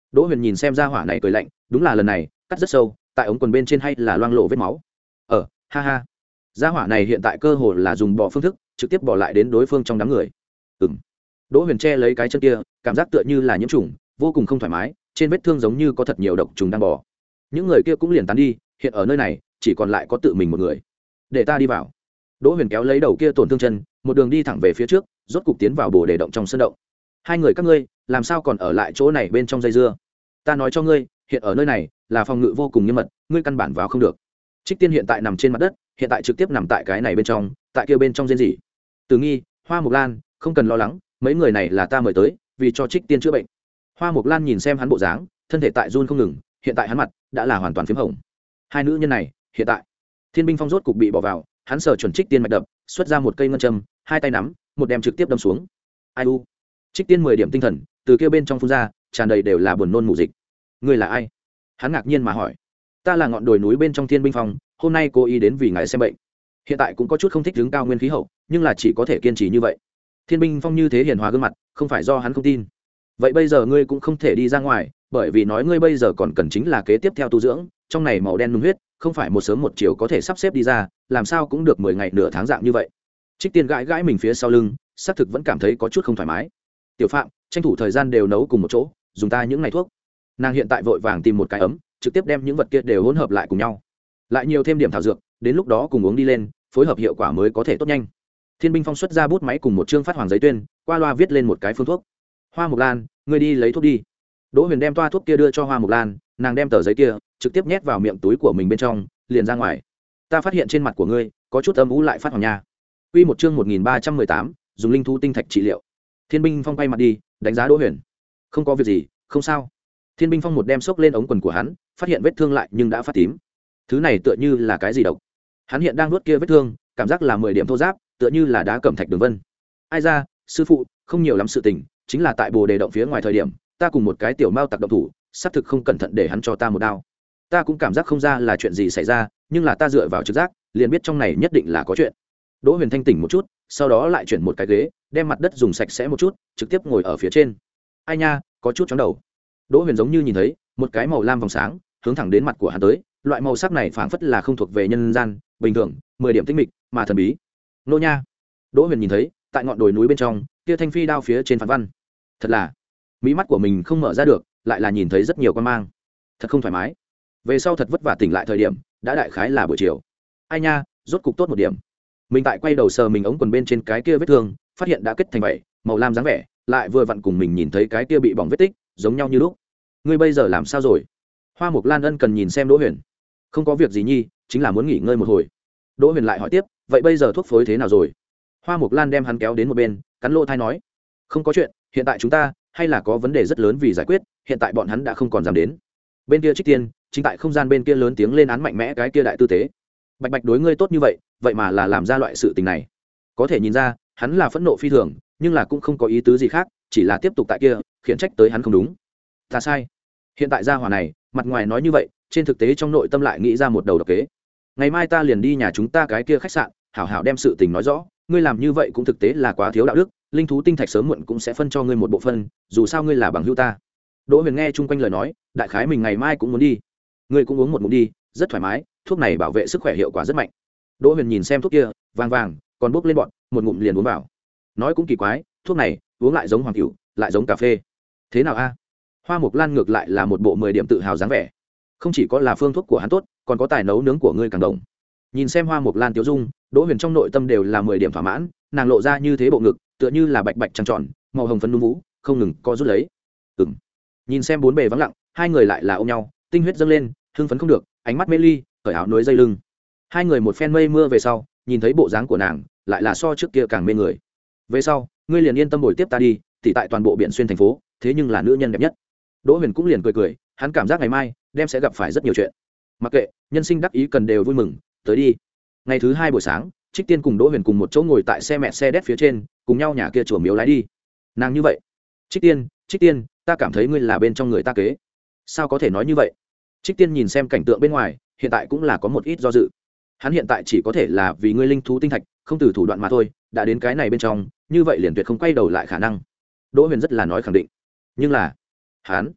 Speaker 1: Đỗ Huyền nhìn xem ra hỏa này cười lạnh, đúng là lần này cắt rất sâu, tại ống quần bên trên hay là loang lộ vết máu. Ờ, ha ha. Gia hỏa này hiện tại cơ hồ là dùng bỏ phương thức, trực tiếp bỏ lại đến đối phương trong đám người. Ừm. Đỗ Huyền che lấy cái chân kia, cảm giác tựa như là nhiễm trùng, vô cùng không thoải mái, trên vết thương giống như có thật nhiều độc trùng đang bò. Những người kia cũng liền tán đi, hiện ở nơi này chỉ còn lại có tự mình một người. Để ta đi vào. Đỗ Huyền kéo lấy đầu kia tổn thương chân, một đường đi thẳng về phía trước, rốt cục tiến vào bồ đề động trong sân động. Hai người các ngươi, làm sao còn ở lại chỗ này bên trong dây dưa? Ta nói cho ngươi, hiện ở nơi này là phòng ngự vô cùng nghiêm mật, ngươi căn bản vào không được. Trích Tiên hiện tại nằm trên mặt đất, hiện tại trực tiếp nằm tại cái này bên trong, tại kia bên trong diên gì? Từ Nghi, Hoa Mộc Lan, không cần lo lắng, mấy người này là ta mời tới, vì cho Trích Tiên chữa bệnh. Hoa Mộc Lan nhìn xem hắn bộ dáng, thân thể tại run không ngừng, hiện tại hắn mặt đã là hoàn toàn phím hồng. Hai nữ nhân này, hiện tại Thiên binh phong rốt cục bị bỏ vào, hắn sờ chuẩn Trích Tiên mạch đập, xuất ra một cây ngân châm, hai tay nắm, một đem trực tiếp đâm xuống. Ai u? Trích Tiên mười điểm tinh thần, từ kia bên trong phun ra, tràn đầy đều là buồn nôn mù dịch. Ngươi là ai? Hắn ngạc nhiên mà hỏi. Ta là ngọn đồi núi bên trong Thiên binh phong, hôm nay cô ý đến vì ngài xem bệnh. Hiện tại cũng có chút không thích đứng cao nguyên khí hậu, nhưng là chỉ có thể kiên trì như vậy. Thiên binh phong như thế hiền hòa gương mặt, không phải do hắn không tin. Vậy bây giờ ngươi cũng không thể đi ra ngoài, bởi vì nói ngươi bây giờ còn cần chính là kế tiếp theo tu dưỡng, trong này màu đen nung huyết, không phải một sớm một chiều có thể sắp xếp đi ra, làm sao cũng được mười ngày nửa tháng dạng như vậy. Trích Tiên gãi gãi mình phía sau lưng, xác thực vẫn cảm thấy có chút không thoải mái. Tiểu Phạm, tranh thủ thời gian đều nấu cùng một chỗ, dùng ta những ngày thuốc. Nàng hiện tại vội vàng tìm một cái ấm, trực tiếp đem những vật kia đều hỗn hợp lại cùng nhau, lại nhiều thêm điểm thảo dược, đến lúc đó cùng uống đi lên, phối hợp hiệu quả mới có thể tốt nhanh. Thiên binh phong xuất ra bút máy cùng một chương phát hoàng giấy tuyên, qua loa viết lên một cái phương thuốc. Hoa Mộc Lan, ngươi đi lấy thuốc đi. Đỗ Huyền đem toa thuốc kia đưa cho Hoa Mộc Lan, nàng đem tờ giấy kia trực tiếp nhét vào miệng túi của mình bên trong, liền ra ngoài. Ta phát hiện trên mặt của ngươi có chút âm u lại phát hoàng nha. Quy một chương một nghìn ba trăm mười tám, dùng linh thú tinh thạch trị liệu. Thiên binh phong quay mặt đi, đánh giá Đỗ Huyền. Không có việc gì, không sao. Thiên binh phong một đem xốc lên ống quần của hắn, phát hiện vết thương lại nhưng đã phát tím. Thứ này tựa như là cái gì độc. Hắn hiện đang nuốt kia vết thương, cảm giác là mười điểm thô ráp, tựa như là đá cẩm thạch đường vân. Ai ra, sư phụ, không nhiều lắm sự tình, chính là tại bồ đề động phía ngoài thời điểm, ta cùng một cái tiểu mao tặc động thủ, xác thực không cẩn thận để hắn cho ta một đao. Ta cũng cảm giác không ra là chuyện gì xảy ra, nhưng là ta dựa vào trực giác, liền biết trong này nhất định là có chuyện. Đỗ Huyền thanh tỉnh một chút, sau đó lại chuyển một cái ghế, đem mặt đất dùng sạch sẽ một chút, trực tiếp ngồi ở phía trên. Ai nha, có chút chóng đầu. Đỗ Huyền giống như nhìn thấy một cái màu lam vòng sáng hướng thẳng đến mặt của hắn tới, loại màu sắc này phảng phất là không thuộc về nhân gian, bình thường, mười điểm tinh mịch mà thần bí. Nô nha. Đỗ Huyền nhìn thấy, tại ngọn đồi núi bên trong, kia thanh phi đao phía trên phán văn. Thật là, mí mắt của mình không mở ra được, lại là nhìn thấy rất nhiều quan mang. Thật không thoải mái. Về sau thật vất vả tỉnh lại thời điểm, đã đại khái là buổi chiều. Ai nha, rốt cục tốt một điểm. Mình tại quay đầu sờ mình ống quần bên trên cái kia vết thương, phát hiện đã kết thành vậy, màu lam dáng vẻ, lại vừa vặn cùng mình nhìn thấy cái kia bị bỏng vết tích, giống nhau như lúc. Ngươi bây giờ làm sao rồi? Hoa Mộc Lan ân cần nhìn xem Đỗ Huyền. Không có việc gì nhi, chính là muốn nghỉ ngơi một hồi. Đỗ Huyền lại hỏi tiếp, vậy bây giờ thuốc phối thế nào rồi? Hoa Mộc Lan đem hắn kéo đến một bên, cắn lỗ tai nói, không có chuyện, hiện tại chúng ta hay là có vấn đề rất lớn vì giải quyết, hiện tại bọn hắn đã không còn dám đến. Bên kia Trích Tiên, chính tại không gian bên kia lớn tiếng lên án mạnh mẽ cái kia đại tư tế. Bạch Bạch đối ngươi tốt như vậy, vậy mà là làm ra loại sự tình này. Có thể nhìn ra, hắn là phẫn nộ phi thường, nhưng là cũng không có ý tứ gì khác, chỉ là tiếp tục tại kia, khiển trách tới hắn không đúng. Ta sai. Hiện tại gia hỏa này, mặt ngoài nói như vậy, trên thực tế trong nội tâm lại nghĩ ra một đầu độc kế. Ngày mai ta liền đi nhà chúng ta cái kia khách sạn, hảo hảo đem sự tình nói rõ, ngươi làm như vậy cũng thực tế là quá thiếu đạo đức, linh thú tinh thạch sớm muộn cũng sẽ phân cho ngươi một bộ phân, dù sao ngươi là bằng hữu ta. Đỗ Huyền nghe chung quanh lời nói, đại khái mình ngày mai cũng muốn đi. Ngươi cũng uống một ngụm đi, rất thoải mái, thuốc này bảo vệ sức khỏe hiệu quả rất mạnh. Đỗ Huyền nhìn xem thuốc kia, vàng vàng, còn bốc lên bọn, một ngụm liền uống vào. Nói cũng kỳ quái, thuốc này uống lại giống hoàng cửu, lại giống cà phê. Thế nào a? Hoa Mộc Lan ngược lại là một bộ mười điểm tự hào dáng vẻ. Không chỉ có là phương thuốc của hắn tốt, còn có tài nấu nướng của ngươi càng đồng. Nhìn xem Hoa Mộc Lan tiêu dung, Đỗ Huyền trong nội tâm đều là mười điểm thỏa mãn, nàng lộ ra như thế bộ ngực, tựa như là bạch bạch trăng tròn, màu hồng phấn núm vũ, không ngừng co rút lấy. Ừm. Nhìn xem bốn bề vắng lặng, hai người lại là ôm nhau, tinh huyết dâng lên, hưng phấn không được, ánh mắt mê ly, cởi áo núi dây lưng. Hai người một phen mây mưa về sau, nhìn thấy bộ dáng của nàng, lại là so trước kia càng mê người. Về sau, ngươi liền yên tâm bồi tiếp ta đi, thì tại toàn bộ biển xuyên thành phố, thế nhưng là nữ nhân đẹp nhất. Đỗ Huyền cũng liền cười cười, hắn cảm giác ngày mai đem sẽ gặp phải rất nhiều chuyện. Mặc kệ, nhân sinh đắc ý cần đều vui mừng, tới đi. Ngày thứ hai buổi sáng, Trích Tiên cùng Đỗ Huyền cùng một chỗ ngồi tại xe mẹ xe đét phía trên, cùng nhau nhà kia chùa miếu lái đi. Nàng như vậy, Trích Tiên, Trích Tiên, ta cảm thấy ngươi là bên trong người ta kế. Sao có thể nói như vậy? Trích Tiên nhìn xem cảnh tượng bên ngoài, hiện tại cũng là có một ít do dự. Hắn hiện tại chỉ có thể là vì ngươi linh thú tinh thạch, không từ thủ đoạn mà thôi, đã đến cái này bên trong, như vậy liền tuyệt không quay đầu lại khả năng. Đỗ Huyền rất là nói khẳng định. Nhưng là, hắn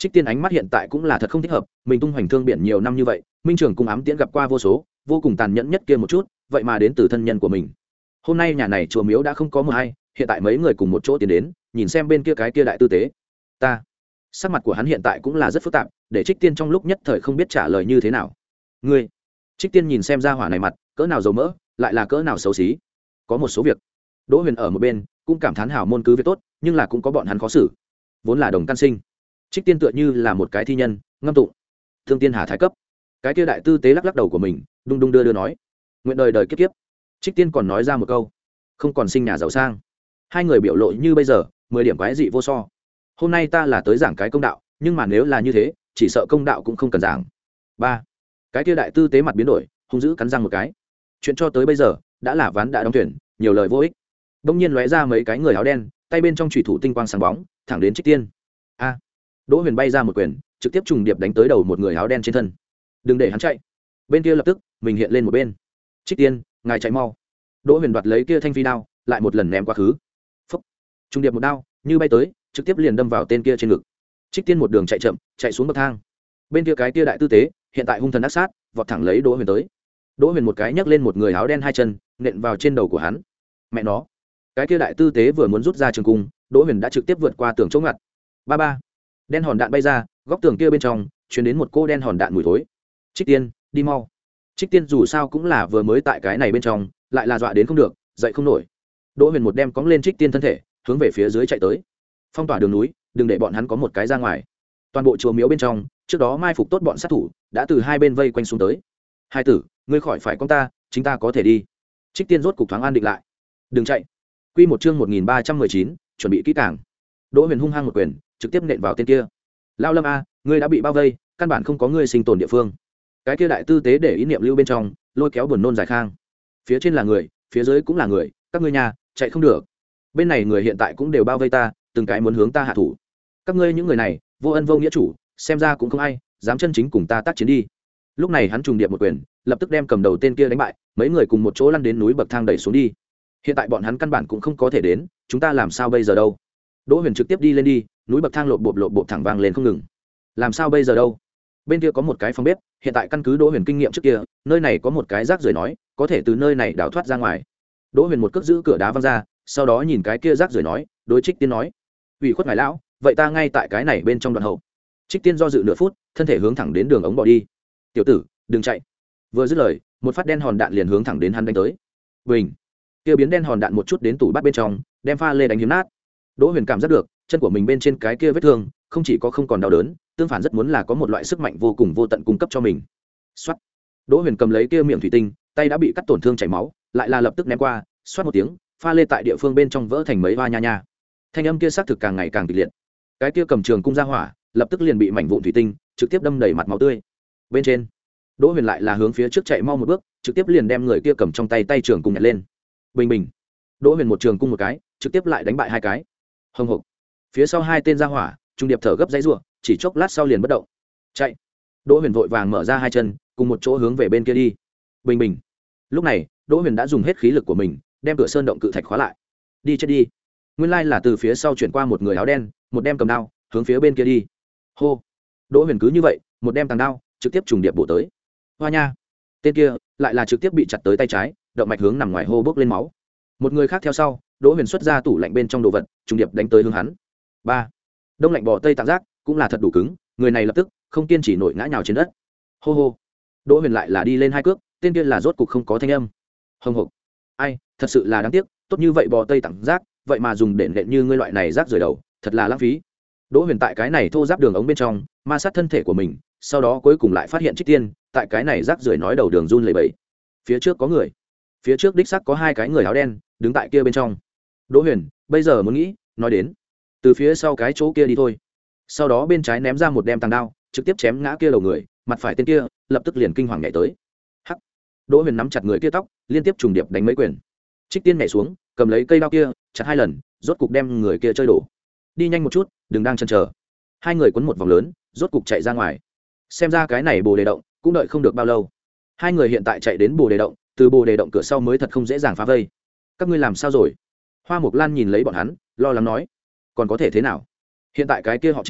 Speaker 1: Trích Tiên ánh mắt hiện tại cũng là thật không thích hợp, mình tung hoành thương biển nhiều năm như vậy, Minh Trường cùng ám tiễn gặp qua vô số, vô cùng tàn nhẫn nhất kia một chút, vậy mà đến từ thân nhân của mình. Hôm nay nhà này chùa miếu đã không có một ai, hiện tại mấy người cùng một chỗ tiến đến, nhìn xem bên kia cái kia đại tư tế. Ta, sắc mặt của hắn hiện tại cũng là rất phức tạp, để Trích Tiên trong lúc nhất thời không biết trả lời như thế nào. Ngươi, Trích Tiên nhìn xem ra hỏa này mặt, cỡ nào dầu mỡ, lại là cỡ nào xấu xí. Có một số việc, Đỗ Huyền ở một bên, cũng cảm thán hảo môn cứ việc tốt, nhưng là cũng có bọn hắn khó xử. Vốn là đồng căn sinh, Trích Tiên tựa như là một cái thi nhân, ngâm tụng. Thương Tiên Hà thái cấp. Cái kia đại tư tế lắc lắc đầu của mình, đung đung đưa đưa nói, nguyện đời đời kiếp kiếp. Trích Tiên còn nói ra một câu, không còn sinh nhà giàu sang. Hai người biểu lộ như bây giờ, mười điểm quái dị vô so. Hôm nay ta là tới giảng cái công đạo, nhưng mà nếu là như thế, chỉ sợ công đạo cũng không cần giảng. Ba, cái kia đại tư tế mặt biến đổi, hung dữ cắn răng một cái. Chuyện cho tới bây giờ, đã là ván đã đóng thuyền, nhiều lời vô ích. Đông nhiên lóe ra mấy cái người áo đen, tay bên trong chủy thủ tinh quang sáng bóng, thẳng đến Trích Tiên. A, Đỗ Huyền bay ra một quyền, trực tiếp trùng điệp đánh tới đầu một người áo đen trên thân. Đừng để hắn chạy. Bên kia lập tức, mình hiện lên một bên. Trích Tiên, ngài chạy mau. Đỗ Huyền đoạt lấy kia thanh phi đao, lại một lần ném quá khứ. Phốc, trùng điệp một đao, như bay tới, trực tiếp liền đâm vào tên kia trên ngực. Trích Tiên một đường chạy chậm, chạy xuống bậc thang. Bên kia cái kia đại tư tế, hiện tại hung thần ác sát, vọt thẳng lấy Đỗ Huyền tới. Đỗ Huyền một cái nhấc lên một người áo đen hai chân, nện vào trên đầu của hắn. Mẹ nó, cái kia đại tư tế vừa muốn rút ra trường cung, Đỗ Huyền đã trực tiếp vượt qua tường chỗ ngặt. Ba ba, đen hòn đạn bay ra, góc tường kia bên trong truyền đến một cô đen hòn đạn mùi thối. Trích Tiên, đi mau. Trích Tiên dù sao cũng là vừa mới tại cái này bên trong, lại là dọa đến không được, dậy không nổi. Đỗ Huyền một đem cóng lên Trích Tiên thân thể, hướng về phía dưới chạy tới. Phong tỏa đường núi, đừng để bọn hắn có một cái ra ngoài. Toàn bộ chùa miếu bên trong, trước đó mai phục tốt bọn sát thủ, đã từ hai bên vây quanh xuống tới. Hai tử, ngươi khỏi phải con ta, chính ta có thể đi. Trích Tiên rốt cục thoáng an định lại. Đừng chạy. Quy một chương một nghìn ba trăm mười chín, chuẩn bị kỹ càng. Đỗ Huyền hung hăng một quyền, trực tiếp nện vào tên kia. Lao Lâm a, ngươi đã bị bao vây, căn bản không có ngươi sinh tồn địa phương. Cái kia đại tư tế để ý niệm lưu bên trong, lôi kéo buồn nôn giải khang. Phía trên là người, phía dưới cũng là người, các ngươi nhà, chạy không được. Bên này người hiện tại cũng đều bao vây ta, từng cái muốn hướng ta hạ thủ. Các ngươi những người này, vô ân vô nghĩa chủ, xem ra cũng không ai dám chân chính cùng ta tác chiến đi. Lúc này hắn trùng điệp một quyền, lập tức đem cầm đầu tên kia đánh bại, mấy người cùng một chỗ lăn đến núi bậc thang đẩy xuống đi. Hiện tại bọn hắn căn bản cũng không có thể đến, chúng ta làm sao bây giờ đâu? Đỗ Huyền trực tiếp đi lên đi, núi bậc thang lộp bộp lộp bộp thẳng vang lên không ngừng. Làm sao bây giờ đâu? Bên kia có một cái phòng bếp, hiện tại căn cứ Đỗ Huyền kinh nghiệm trước kia, nơi này có một cái rác rưởi nói, có thể từ nơi này đào thoát ra ngoài. Đỗ Huyền một cước giữ cửa đá văng ra, sau đó nhìn cái kia rác rưởi nói, đối Trích Tiên nói, ủy khuất ngài lão, vậy ta ngay tại cái này bên trong đoạn hậu. Trích Tiên do dự nửa phút, thân thể hướng thẳng đến đường ống bỏ đi. Tiểu tử, đừng chạy. Vừa dứt lời, một phát đen hòn đạn liền hướng thẳng đến hắn đánh tới. Bình, kia biến đen hòn đạn một chút đến tủ bát bên trong, đem pha lê đánh hiếm nát. Đỗ Huyền cảm giác được, chân của mình bên trên cái kia vết thương, không chỉ có không còn đau đớn, tương phản rất muốn là có một loại sức mạnh vô cùng vô tận cung cấp cho mình. Soát. Đỗ Huyền cầm lấy kia miệng thủy tinh, tay đã bị cắt tổn thương chảy máu, lại là lập tức ném qua, xoát một tiếng, pha lê tại địa phương bên trong vỡ thành mấy hoa nha nha. Thanh âm kia xác thực càng ngày càng kịch liệt. Cái kia cầm trường cung ra hỏa, lập tức liền bị mảnh vụn thủy tinh trực tiếp đâm đầy mặt máu tươi. Bên trên, Đỗ Huyền lại là hướng phía trước chạy mau một bước, trực tiếp liền đem người kia cầm trong tay tay trường cung nhặt lên. Bình bình. Đỗ Huyền một trường cung một cái, trực tiếp lại đánh bại hai cái. Hồng hộc. Phía sau hai tên ra hỏa, trung điệp thở gấp dãy rủa, chỉ chốc lát sau liền bất động. Chạy. Đỗ Huyền vội vàng mở ra hai chân, cùng một chỗ hướng về bên kia đi. Bình bình. Lúc này, Đỗ Huyền đã dùng hết khí lực của mình, đem cửa sơn động cự thạch khóa lại. Đi chết đi. Nguyên lai là từ phía sau chuyển qua một người áo đen, một đem cầm đao, hướng phía bên kia đi. Hô. Đỗ Huyền cứ như vậy, một đem tàng đao, trực tiếp trùng điệp bổ tới. Hoa nha. Tên kia lại là trực tiếp bị chặt tới tay trái, động mạch hướng nằm ngoài hô bốc lên máu. Một người khác theo sau, Đỗ Huyền xuất ra tủ lạnh bên trong đồ vật, trùng điệp đánh tới hướng hắn. Ba. Đông lạnh bò tây tạng giác, cũng là thật đủ cứng, người này lập tức không kiên trì nổi ngã nhào trên đất. Hô hô. Đỗ Huyền lại là đi lên hai cước, tên kia là rốt cục không có thanh âm. Hồng hộc. Ai, thật sự là đáng tiếc, tốt như vậy bò tây tạng giác, vậy mà dùng để nện như ngươi loại này rác rời đầu, thật là lãng phí. Đỗ Huyền tại cái này thô giáp đường ống bên trong, ma sát thân thể của mình, sau đó cuối cùng lại phát hiện Trích Tiên, tại cái này rác rưởi nói đầu đường run lẩy bẩy. Phía trước có người. Phía trước đích xác có hai cái người áo đen, đứng tại kia bên trong. Đỗ Huyền, bây giờ muốn nghĩ, nói đến, từ phía sau cái chỗ kia đi thôi. Sau đó bên trái ném ra một đem tàng đao, trực tiếp chém ngã kia đầu người, mặt phải tên kia, lập tức liền kinh hoàng nhảy tới. Hắc. Đỗ Huyền nắm chặt người kia tóc, liên tiếp trùng điệp đánh mấy quyền. Trích Tiên nhảy xuống, cầm lấy cây đao kia, chặt hai lần, rốt cục đem người kia chơi đổ. Đi nhanh một chút, đừng đang chần chờ. Hai người quấn một vòng lớn, rốt cục chạy ra ngoài. Xem ra cái này Bồ Đề động cũng đợi không được bao lâu. Hai người hiện tại chạy đến Bồ Đề động, từ Bồ Đề động cửa sau mới thật không dễ dàng phá vây. Các ngươi làm sao rồi? Hoa Mộc Lan nhìn lấy bọn hắn, lo lắng nói. Còn có thể thế nào? Hiện tại cái kia họ Trình,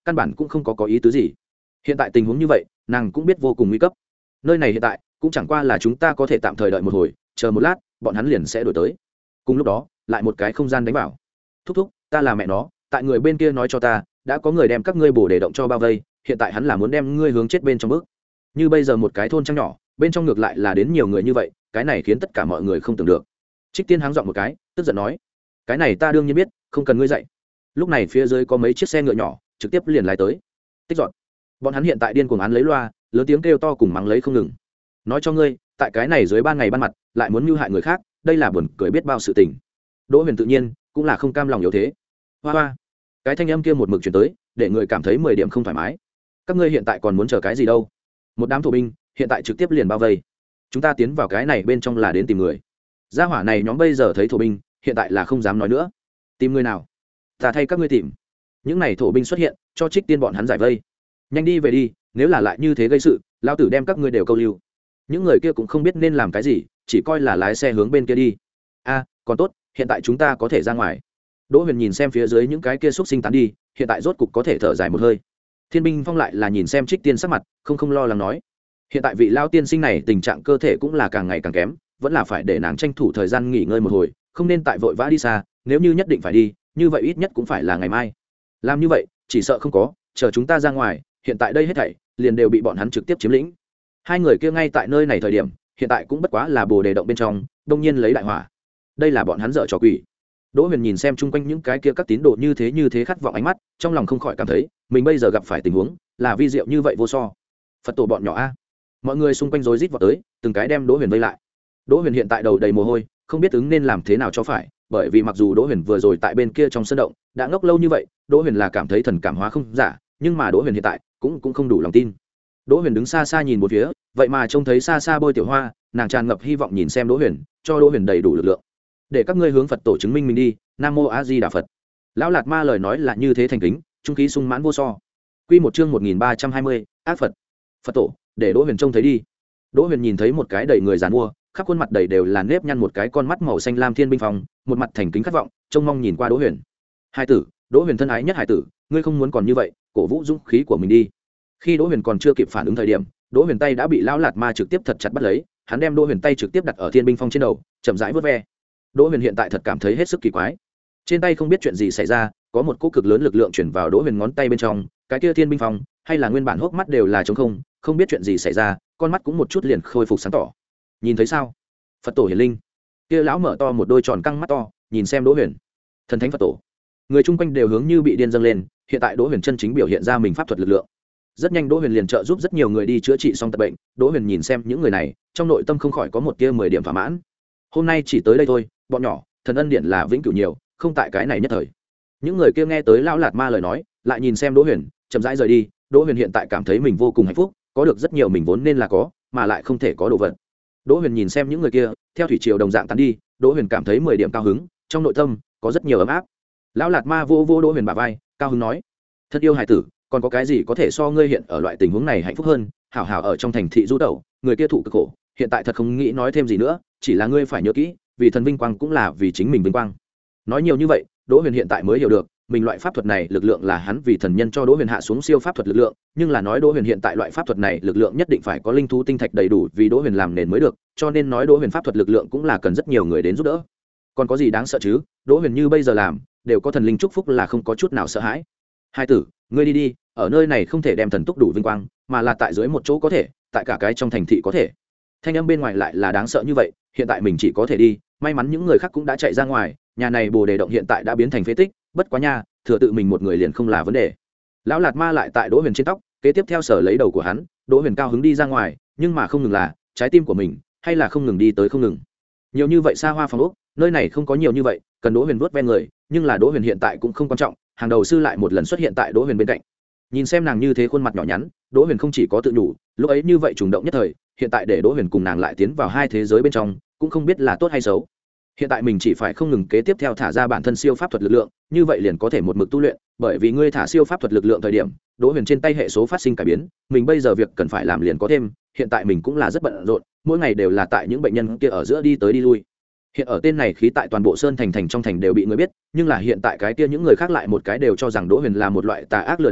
Speaker 1: căn bản cũng không có có ý tứ gì. Hiện tại tình huống như vậy nàng cũng biết vô cùng nguy cấp. Nơi này hiện tại cũng chẳng qua là chúng ta có thể tạm thời đợi một hồi, chờ một lát bọn hắn liền sẽ đổi tới. Cùng lúc đó lại một cái không gian đánh vào. Thúc thúc, ta là mẹ nó, tại người bên kia nói cho ta đã có người đem các ngươi bổ để động cho bao vây, hiện tại hắn là muốn đem ngươi hướng chết bên trong bước. Như bây giờ một cái thôn trăng nhỏ bên trong ngược lại là đến nhiều người như vậy, cái này khiến tất cả mọi người không tưởng được. Trích Tiên háng giọng một cái, tức giận nói, cái này ta đương nhiên biết, không cần ngươi dạy. Lúc này phía dưới có mấy chiếc xe ngựa nhỏ trực tiếp liền lái tới. Tích dọn, bọn hắn hiện tại điên cuồng án lấy loa, lớn tiếng kêu to cùng mắng lấy không ngừng. Nói cho ngươi, tại cái này dưới ban ngày ban mặt lại muốn mưu hại người khác, đây là buồn cười biết bao sự tình. Đỗ Huyền tự nhiên cũng là không cam lòng yếu thế. Hoa hoa, cái thanh âm kia một mực truyền tới, để người cảm thấy mười điểm không thoải mái. Các ngươi hiện tại còn muốn chờ cái gì đâu? Một đám thổ binh hiện tại trực tiếp liền bao vây, chúng ta tiến vào cái này bên trong là đến tìm người. Gia hỏa này nhóm bây giờ thấy thổ binh hiện tại là không dám nói nữa. Tìm người nào? Ta thay các ngươi tìm. Những này thổ binh xuất hiện cho Trích Tiên bọn hắn giải vây. Nhanh đi về đi, nếu là lại như thế gây sự, lão tử đem các ngươi đều câu lưu. Những người kia cũng không biết nên làm cái gì, chỉ coi là lái xe hướng bên kia đi. A, còn tốt, hiện tại chúng ta có thể ra ngoài. Đỗ Huyền nhìn xem phía dưới những cái kia xúc sinh tán đi, hiện tại rốt cục có thể thở dài một hơi. Thiên binh Phong lại là nhìn xem Trích Tiên sắc mặt, không không lo lắng nói, hiện tại vị lao tiên sinh này tình trạng cơ thể cũng là càng ngày càng kém, vẫn là phải để nàng tranh thủ thời gian nghỉ ngơi một hồi, không nên tại vội vã đi xa, nếu như nhất định phải đi, như vậy ít nhất cũng phải là ngày mai. Làm như vậy, chỉ sợ không có, chờ chúng ta ra ngoài, hiện tại đây hết thảy liền đều bị bọn hắn trực tiếp chiếm lĩnh. Hai người kia ngay tại nơi này thời điểm, hiện tại cũng bất quá là bồ đề động bên trong, đông nhiên lấy đại hỏa. Đây là bọn hắn dở trò quỷ. Đỗ Huyền nhìn xem chung quanh những cái kia các tín đồ như thế như thế khát vọng ánh mắt, trong lòng không khỏi cảm thấy, mình bây giờ gặp phải tình huống là vi diệu như vậy vô so. Phật tổ bọn nhỏ a. Mọi người xung quanh rối rít vào tới, từng cái đem Đỗ Huyền vây lại. Đỗ Huyền hiện tại đầu đầy mồ hôi, không biết ứng nên làm thế nào cho phải, bởi vì mặc dù Đỗ Huyền vừa rồi tại bên kia trong sân động đã ngốc lâu như vậy, Đỗ Huyền là cảm thấy thần cảm hóa không giả, nhưng mà Đỗ Huyền hiện tại cũng cũng không đủ lòng tin. Đỗ Huyền đứng xa xa nhìn một phía, vậy mà trông thấy xa xa Bôi Tiểu Hoa, nàng tràn ngập hy vọng nhìn xem Đỗ Huyền, cho Đỗ Huyền đầy đủ lực lượng. Để các ngươi hướng Phật tổ chứng minh mình đi, Nam Mô A Di Đà Phật. Lão Lạt Ma lời nói là như thế thành kính, trung khí sung mãn vô so. Quy một chương một nghìn ba trăm hai mươi, ác Phật. Phật tổ, để Đỗ Huyền trông thấy đi. Đỗ Huyền nhìn thấy một cái đầy người giàn mua, khắp khuôn mặt đầy đều là nếp nhăn một cái con mắt màu xanh lam Thiên binh Phong, một mặt thành kính khát vọng, trông mong nhìn qua Đỗ Huyền. Hai tử, Đỗ Huyền thân ái nhất hải tử, ngươi không muốn còn như vậy, cổ vũ dũng khí của mình đi. Khi Đỗ Huyền còn chưa kịp phản ứng thời điểm, Đỗ Huyền tay đã bị Lão Lạt Ma trực tiếp thật chặt bắt lấy, hắn đem Đỗ Huyền tay trực tiếp đặt ở Thiên binh Phong trên đầu, chậm rãi vuốt ve. Đỗ Huyền hiện tại thật cảm thấy hết sức kỳ quái. Trên tay không biết chuyện gì xảy ra, có một cỗ cực lớn lực lượng chuyển vào Đỗ Huyền ngón tay bên trong, cái kia Thiên binh Phong hay là nguyên bản hốc mắt đều là trống không, không biết chuyện gì xảy ra, con mắt cũng một chút liền khôi phục sáng tỏ. Nhìn thấy sao? Phật tổ hiển linh. Kia lão mở to một đôi tròn căng mắt to, nhìn xem Đỗ Huyền. Thần thánh Phật tổ. Người chung quanh đều hướng như bị điên dâng lên, hiện tại Đỗ Huyền chân chính biểu hiện ra mình pháp thuật lực lượng. Rất nhanh Đỗ Huyền liền trợ giúp rất nhiều người đi chữa trị xong tật bệnh, Đỗ Huyền nhìn xem những người này, trong nội tâm không khỏi có một tia mười điểm thỏa mãn. Hôm nay chỉ tới đây thôi, bọn nhỏ, thần ân điển là vĩnh cửu nhiều, không tại cái này nhất thời. Những người kia nghe tới Lão Lạt Ma lời nói, lại nhìn xem Đỗ Huyền, chậm rãi rời đi. Đỗ Huyền hiện tại cảm thấy mình vô cùng hạnh phúc, có được rất nhiều mình vốn nên là có, mà lại không thể có đồ vật. Đỗ Huyền nhìn xem những người kia, theo thủy triều đồng dạng tán đi, Đỗ Huyền cảm thấy mười điểm cao hứng, trong nội tâm có rất nhiều ấm áp. Lão Lạt Ma vô vô Đỗ Huyền bả vai, cao hứng nói: "Thật yêu hài tử, còn có cái gì có thể so ngươi hiện ở loại tình huống này hạnh phúc hơn, hảo hảo ở trong thành thị du tẩu, người kia thụ cực khổ, hiện tại thật không nghĩ nói thêm gì nữa, chỉ là ngươi phải nhớ kỹ, vì thần vinh quang cũng là vì chính mình vinh quang." Nói nhiều như vậy, Đỗ Huyền hiện tại mới hiểu được, mình loại pháp thuật này lực lượng là hắn vì thần nhân cho Đỗ Huyền hạ xuống siêu pháp thuật lực lượng, nhưng là nói Đỗ Huyền hiện tại loại pháp thuật này lực lượng nhất định phải có linh thú tinh thạch đầy đủ vì Đỗ Huyền làm nền mới được, cho nên nói Đỗ Huyền pháp thuật lực lượng cũng là cần rất nhiều người đến giúp đỡ. Còn có gì đáng sợ chứ? Đỗ Huyền như bây giờ làm, đều có thần linh chúc phúc là không có chút nào sợ hãi. Hai tử, ngươi đi đi, ở nơi này không thể đem thần túc đủ vinh quang, mà là tại dưới một chỗ có thể, tại cả cái trong thành thị có thể. Thanh âm bên ngoài lại là đáng sợ như vậy, hiện tại mình chỉ có thể đi, may mắn những người khác cũng đã chạy ra ngoài, nhà này Bồ Đề động hiện tại đã biến thành phế tích, bất quá nha, thừa tự mình một người liền không là vấn đề. Lão Lạt Ma lại tại Đỗ Huyền trên tóc, kế tiếp theo sở lấy đầu của hắn, Đỗ Huyền cao hứng đi ra ngoài, nhưng mà không ngừng là, trái tim của mình hay là không ngừng đi tới không ngừng. Nhiều như vậy xa hoa phòng ốc, nơi này không có nhiều như vậy, cần Đỗ Huyền vuốt ve người, nhưng là Đỗ Huyền hiện tại cũng không quan trọng, hàng đầu sư lại một lần xuất hiện tại Đỗ Huyền bên cạnh. Nhìn xem nàng như thế khuôn mặt nhỏ nhắn, Đỗ Huyền không chỉ có tự nhủ, lúc ấy như vậy trùng động nhất thời, hiện tại để Đỗ Huyền cùng nàng lại tiến vào hai thế giới bên trong, cũng không biết là tốt hay xấu. Hiện tại mình chỉ phải không ngừng kế tiếp theo thả ra bản thân siêu pháp thuật lực lượng, như vậy liền có thể một mực tu luyện, bởi vì ngươi thả siêu pháp thuật lực lượng thời điểm, Đỗ Huyền trên tay hệ số phát sinh cải biến, mình bây giờ việc cần phải làm liền có thêm, hiện tại mình cũng là rất bận rộn, mỗi ngày đều là tại những bệnh nhân kia ở giữa đi tới đi lui. Hiện ở tên này khí tại toàn bộ sơn thành thành trong thành đều bị người biết, nhưng là hiện tại cái kia những người khác lại một cái đều cho rằng Đỗ Huyền là một loại tà ác lừa đảo,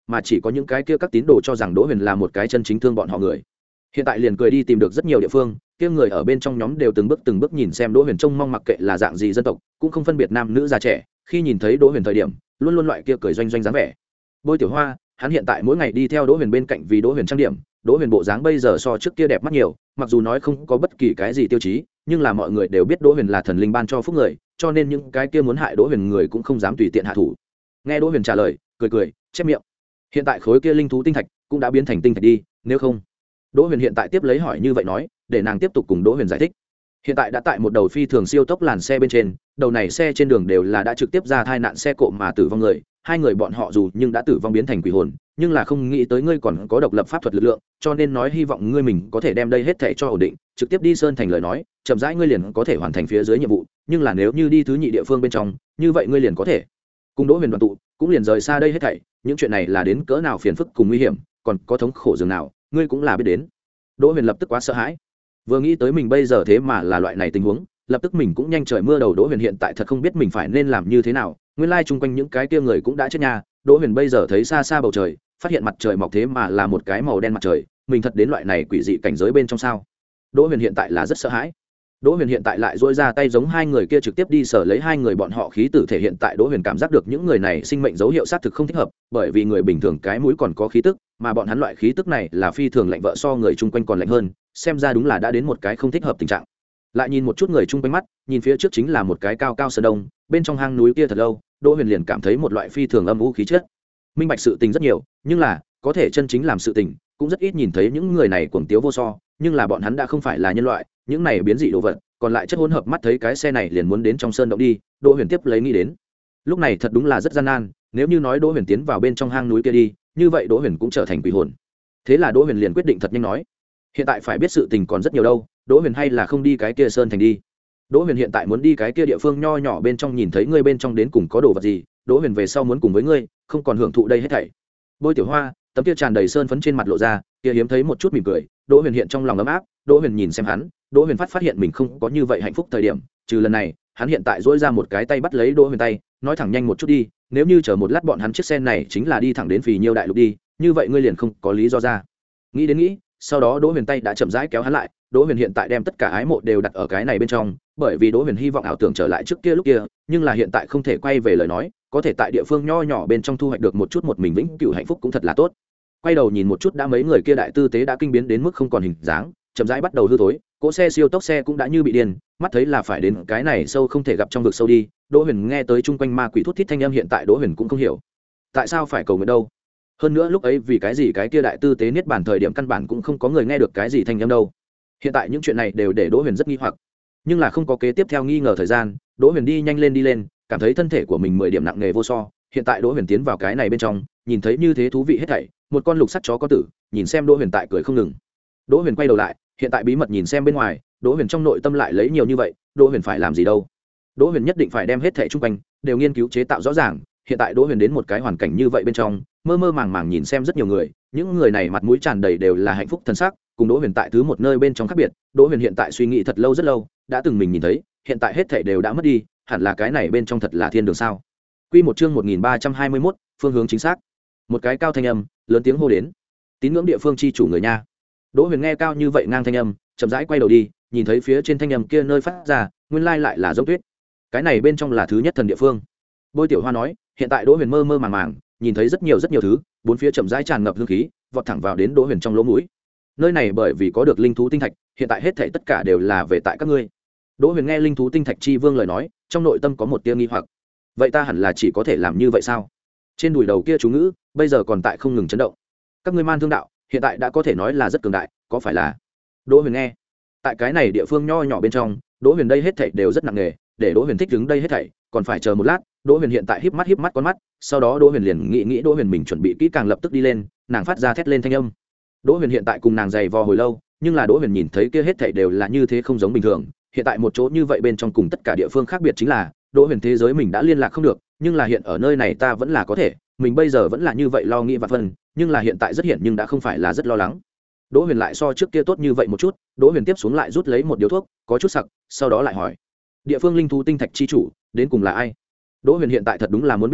Speaker 1: mà chỉ có những cái kia các tín đồ cho rằng Đỗ Huyền là một cái chân chính thương bọn họ người. Hiện tại liền cười đi tìm được rất nhiều địa phương, kia người ở bên trong nhóm đều từng bước từng bước nhìn xem Đỗ Huyền, trông mong mặc kệ là dạng gì dân tộc, cũng không phân biệt nam nữ già trẻ, khi nhìn thấy Đỗ Huyền thời điểm, luôn luôn loại kia cười doanh doanh dáng vẻ. Bôi Tiểu Hoa, hắn hiện tại mỗi ngày đi theo Đỗ Huyền bên cạnh vì Đỗ Huyền trang điểm, Đỗ Huyền bộ dáng bây giờ so trước kia đẹp mắt nhiều, mặc dù nói không có bất kỳ cái gì tiêu chí, nhưng là mọi người đều biết Đỗ Huyền là thần linh ban cho phúc người, cho nên những cái kia muốn hại Đỗ Huyền người cũng không dám tùy tiện hạ thủ. Nghe Đỗ Huyền trả lời, cười cười, chép miệng. Hiện tại khối kia linh thú tinh thạch cũng đã biến thành tinh thạch đi, nếu không. Đỗ Huyền hiện tại tiếp lấy hỏi như vậy nói, để nàng tiếp tục cùng Đỗ Huyền giải thích. Hiện tại đã tại một đầu phi thường siêu tốc làn xe bên trên, đầu này xe trên đường đều là đã trực tiếp ra tai nạn xe cộ mà tử vong người, hai người bọn họ dù nhưng đã tử vong biến thành quỷ hồn, nhưng là không nghĩ tới ngươi còn có độc lập pháp thuật lực lượng, cho nên nói hy vọng ngươi mình có thể đem đây hết thảy cho ổn định, trực tiếp đi sơn thành lời nói, chậm rãi ngươi liền có thể hoàn thành phía dưới nhiệm vụ, nhưng là nếu như đi thứ nhị địa phương bên trong, như vậy ngươi liền có thể cùng Đỗ Huyền đoàn tụ, cũng liền rời xa đây hết thảy, những chuyện này là đến cỡ nào phiền phức cùng nguy hiểm, còn có thống khổ dường nào, ngươi cũng là biết đến. Đỗ Huyền lập tức quá sợ hãi, vừa nghĩ tới mình bây giờ thế mà là loại này tình huống, lập tức mình cũng nhanh trời mưa đầu. Đỗ Huyền hiện tại thật không biết mình phải nên làm như thế nào, nguyên lai chung quanh những cái kia người cũng đã chết nha. Đỗ Huyền bây giờ thấy xa xa bầu trời, phát hiện mặt trời mọc thế mà là một cái màu đen mặt trời, mình thật đến loại này quỷ dị cảnh giới bên trong sao? Đỗ Huyền hiện tại là rất sợ hãi. Đỗ Huyền hiện tại lại duỗi ra tay giống hai người kia trực tiếp đi sở lấy hai người bọn họ khí tử thể hiện tại. Đỗ Huyền cảm giác được những người này sinh mệnh dấu hiệu xác thực không thích hợp, bởi vì người bình thường cái mũi còn có khí tức, mà bọn hắn loại khí tức này là phi thường lạnh vợ so người chung quanh còn lạnh hơn, xem ra đúng là đã đến một cái không thích hợp tình trạng. Lại nhìn một chút người chung quanh mắt, nhìn phía trước chính là một cái cao cao sơn đông, bên trong hang núi kia thật lâu, Đỗ Huyền liền cảm thấy một loại phi thường âm u khí chất. Minh bạch sự tình rất nhiều, nhưng là có thể chân chính làm sự tình cũng rất ít. Nhìn thấy những người này cuồng tiếu vô so, nhưng là bọn hắn đã không phải là nhân loại, những này biến dị đồ vật, còn lại chất hỗn hợp. Mắt thấy cái xe này liền muốn đến trong sơn động đi, Đỗ Huyền tiếp lấy nghĩ đến, lúc này thật đúng là rất gian nan, nếu như nói Đỗ Huyền tiến vào bên trong hang núi kia đi, như vậy Đỗ Huyền cũng trở thành quỷ hồn. Thế là Đỗ Huyền liền quyết định thật nhanh nói, hiện tại phải biết sự tình còn rất nhiều đâu, Đỗ Huyền hay là không đi cái kia sơn thành đi. Đỗ Huyền hiện tại muốn đi cái kia địa phương nho nhỏ bên trong, nhìn thấy ngươi bên trong đến cùng có đồ vật gì, Đỗ Huyền về sau muốn cùng với ngươi, không còn hưởng thụ đây hết thảy. Bôi Tiểu Hoa, tấm kia tràn đầy sơn phấn trên mặt lộ ra, kia hiếm thấy một chút mỉm cười. Đỗ Huyền hiện trong lòng ấm áp. Đỗ Huyền nhìn xem hắn, Đỗ Huyền phát phát hiện mình không có như vậy hạnh phúc thời điểm, trừ lần này, hắn hiện tại duỗi ra một cái tay bắt lấy Đỗ Huyền tay, nói thẳng nhanh một chút đi, nếu như chờ một lát bọn hắn chiếc xe này chính là đi thẳng đến Phì Nhiêu đại lục đi, như vậy ngươi liền không có lý do ra. Nghĩ đến nghĩ, sau đó Đỗ Huyền tay đã chậm rãi kéo hắn lại. Đỗ Huyền hiện tại đem tất cả ái mộ đều đặt ở cái này bên trong, bởi vì Đỗ Huyền hy vọng ảo tưởng trở lại trước kia lúc kia, nhưng là hiện tại không thể quay về lời nói, có thể tại địa phương nho nhỏ bên trong thu hoạch được một chút một mình vĩnh cửu hạnh phúc cũng thật là tốt. Quay đầu nhìn một chút, đã mấy người kia đại tư tế đã kinh biến đến mức không còn hình dáng, chậm rãi bắt đầu hư thối, cỗ xe siêu tốc xe cũng đã như bị điên, mắt thấy là phải đến cái này sâu không thể gặp trong vực sâu đi. Đỗ Huyền nghe tới chung quanh ma quỷ thút thít thanh âm, hiện tại Đỗ Huyền cũng không hiểu tại sao phải cầu nguyện đâu. Hơn nữa lúc ấy vì cái gì cái kia đại tư tế niết bàn thời điểm căn bản cũng không có người nghe được cái gì thanh âm đâu. Hiện tại những chuyện này đều để Đỗ Huyền rất nghi hoặc, nhưng là không có kế tiếp theo nghi ngờ thời gian. Đỗ Huyền đi nhanh lên đi lên, cảm thấy thân thể của mình mười điểm nặng nề vô so. Hiện tại Đỗ Huyền tiến vào cái này bên trong, nhìn thấy như thế thú vị hết thảy, một con lục sắt chó có tử, nhìn xem Đỗ Huyền tại cười không ngừng. Đỗ Huyền quay đầu lại, hiện tại bí mật nhìn xem bên ngoài, Đỗ Huyền trong nội tâm lại lấy nhiều như vậy, Đỗ Huyền phải làm gì đâu? Đỗ Huyền nhất định phải đem hết thảy chung quanh đều nghiên cứu chế tạo rõ ràng. Hiện tại Đỗ Huyền đến một cái hoàn cảnh như vậy bên trong, mơ mơ màng màng nhìn xem rất nhiều người, những người này mặt mũi tràn đầy đều là hạnh phúc thân sắc, cùng Đỗ Huyền tại thứ một nơi bên trong khác biệt. Đỗ Huyền hiện tại suy nghĩ thật lâu rất lâu, đã từng mình nhìn thấy, hiện tại hết thảy đều đã mất đi, hẳn là cái này bên trong thật là thiên đường sao? Quy một chương một nghìn ba trăm hai mươi mốt, phương hướng chính xác. Một cái cao thanh âm, lớn tiếng hô đến. Tín ngưỡng địa phương chi chủ người nha. Đỗ Huyền nghe cao như vậy ngang thanh âm, chậm rãi quay đầu đi, nhìn thấy phía trên thanh âm kia nơi phát ra, nguyên lai lại là giống tuyết. Cái này bên trong là thứ nhất thần địa phương. Bôi Tiểu Hoa nói, hiện tại Đỗ Huyền mơ mơ màng màng, nhìn thấy rất nhiều rất nhiều thứ, bốn phía chậm rãi tràn ngập hương khí, vọt thẳng vào đến Đỗ Huyền trong lỗ mũi. Nơi này bởi vì có được linh thú tinh thạch, hiện tại hết thảy tất cả đều là về tại các ngươi. Đỗ Huyền nghe linh thú tinh thạch chi vương lời nói, trong nội tâm có một tia nghi hoặc. Vậy ta hẳn là chỉ có thể làm như vậy sao? Trên đùi đầu kia chú ngữ, bây giờ còn tại không ngừng chấn động. Các ngươi man thương đạo, hiện tại đã có thể nói là rất cường đại, có phải là? Đỗ Huyền nghe, tại cái này địa phương nho nhỏ bên trong, Đỗ Huyền đây hết thảy đều rất nặng nề, để Đỗ Huyền thích ứng đây hết thảy, còn phải chờ một lát. Đỗ Huyền hiện tại híp mắt híp mắt con mắt, sau đó Đỗ Huyền liền nghĩ nghĩ Đỗ Huyền mình chuẩn bị kỹ càng lập tức đi lên, nàng phát ra thét lên thanh âm. Đỗ Huyền hiện tại cùng nàng giày vò hồi lâu, nhưng là Đỗ Huyền nhìn thấy kia hết thảy đều là như thế không giống bình thường. Hiện tại một chỗ như vậy bên trong cùng tất cả địa phương khác biệt chính là, Đỗ Huyền thế giới mình đã liên lạc không được, nhưng là hiện ở nơi này ta vẫn là có thể, mình bây giờ vẫn là như vậy lo nghĩ vạn phần, nhưng là hiện tại rất hiện nhưng đã không phải là rất lo lắng. Đỗ Huyền lại so trước kia tốt như vậy một chút. Đỗ Huyền tiếp xuống lại rút lấy một điếu thuốc, có chút sặc, sau đó lại hỏi, địa phương linh thú tinh thạch chi chủ đến cùng là ai? Đỗ Huyền hiện tại thật đúng là muốn biết đâu,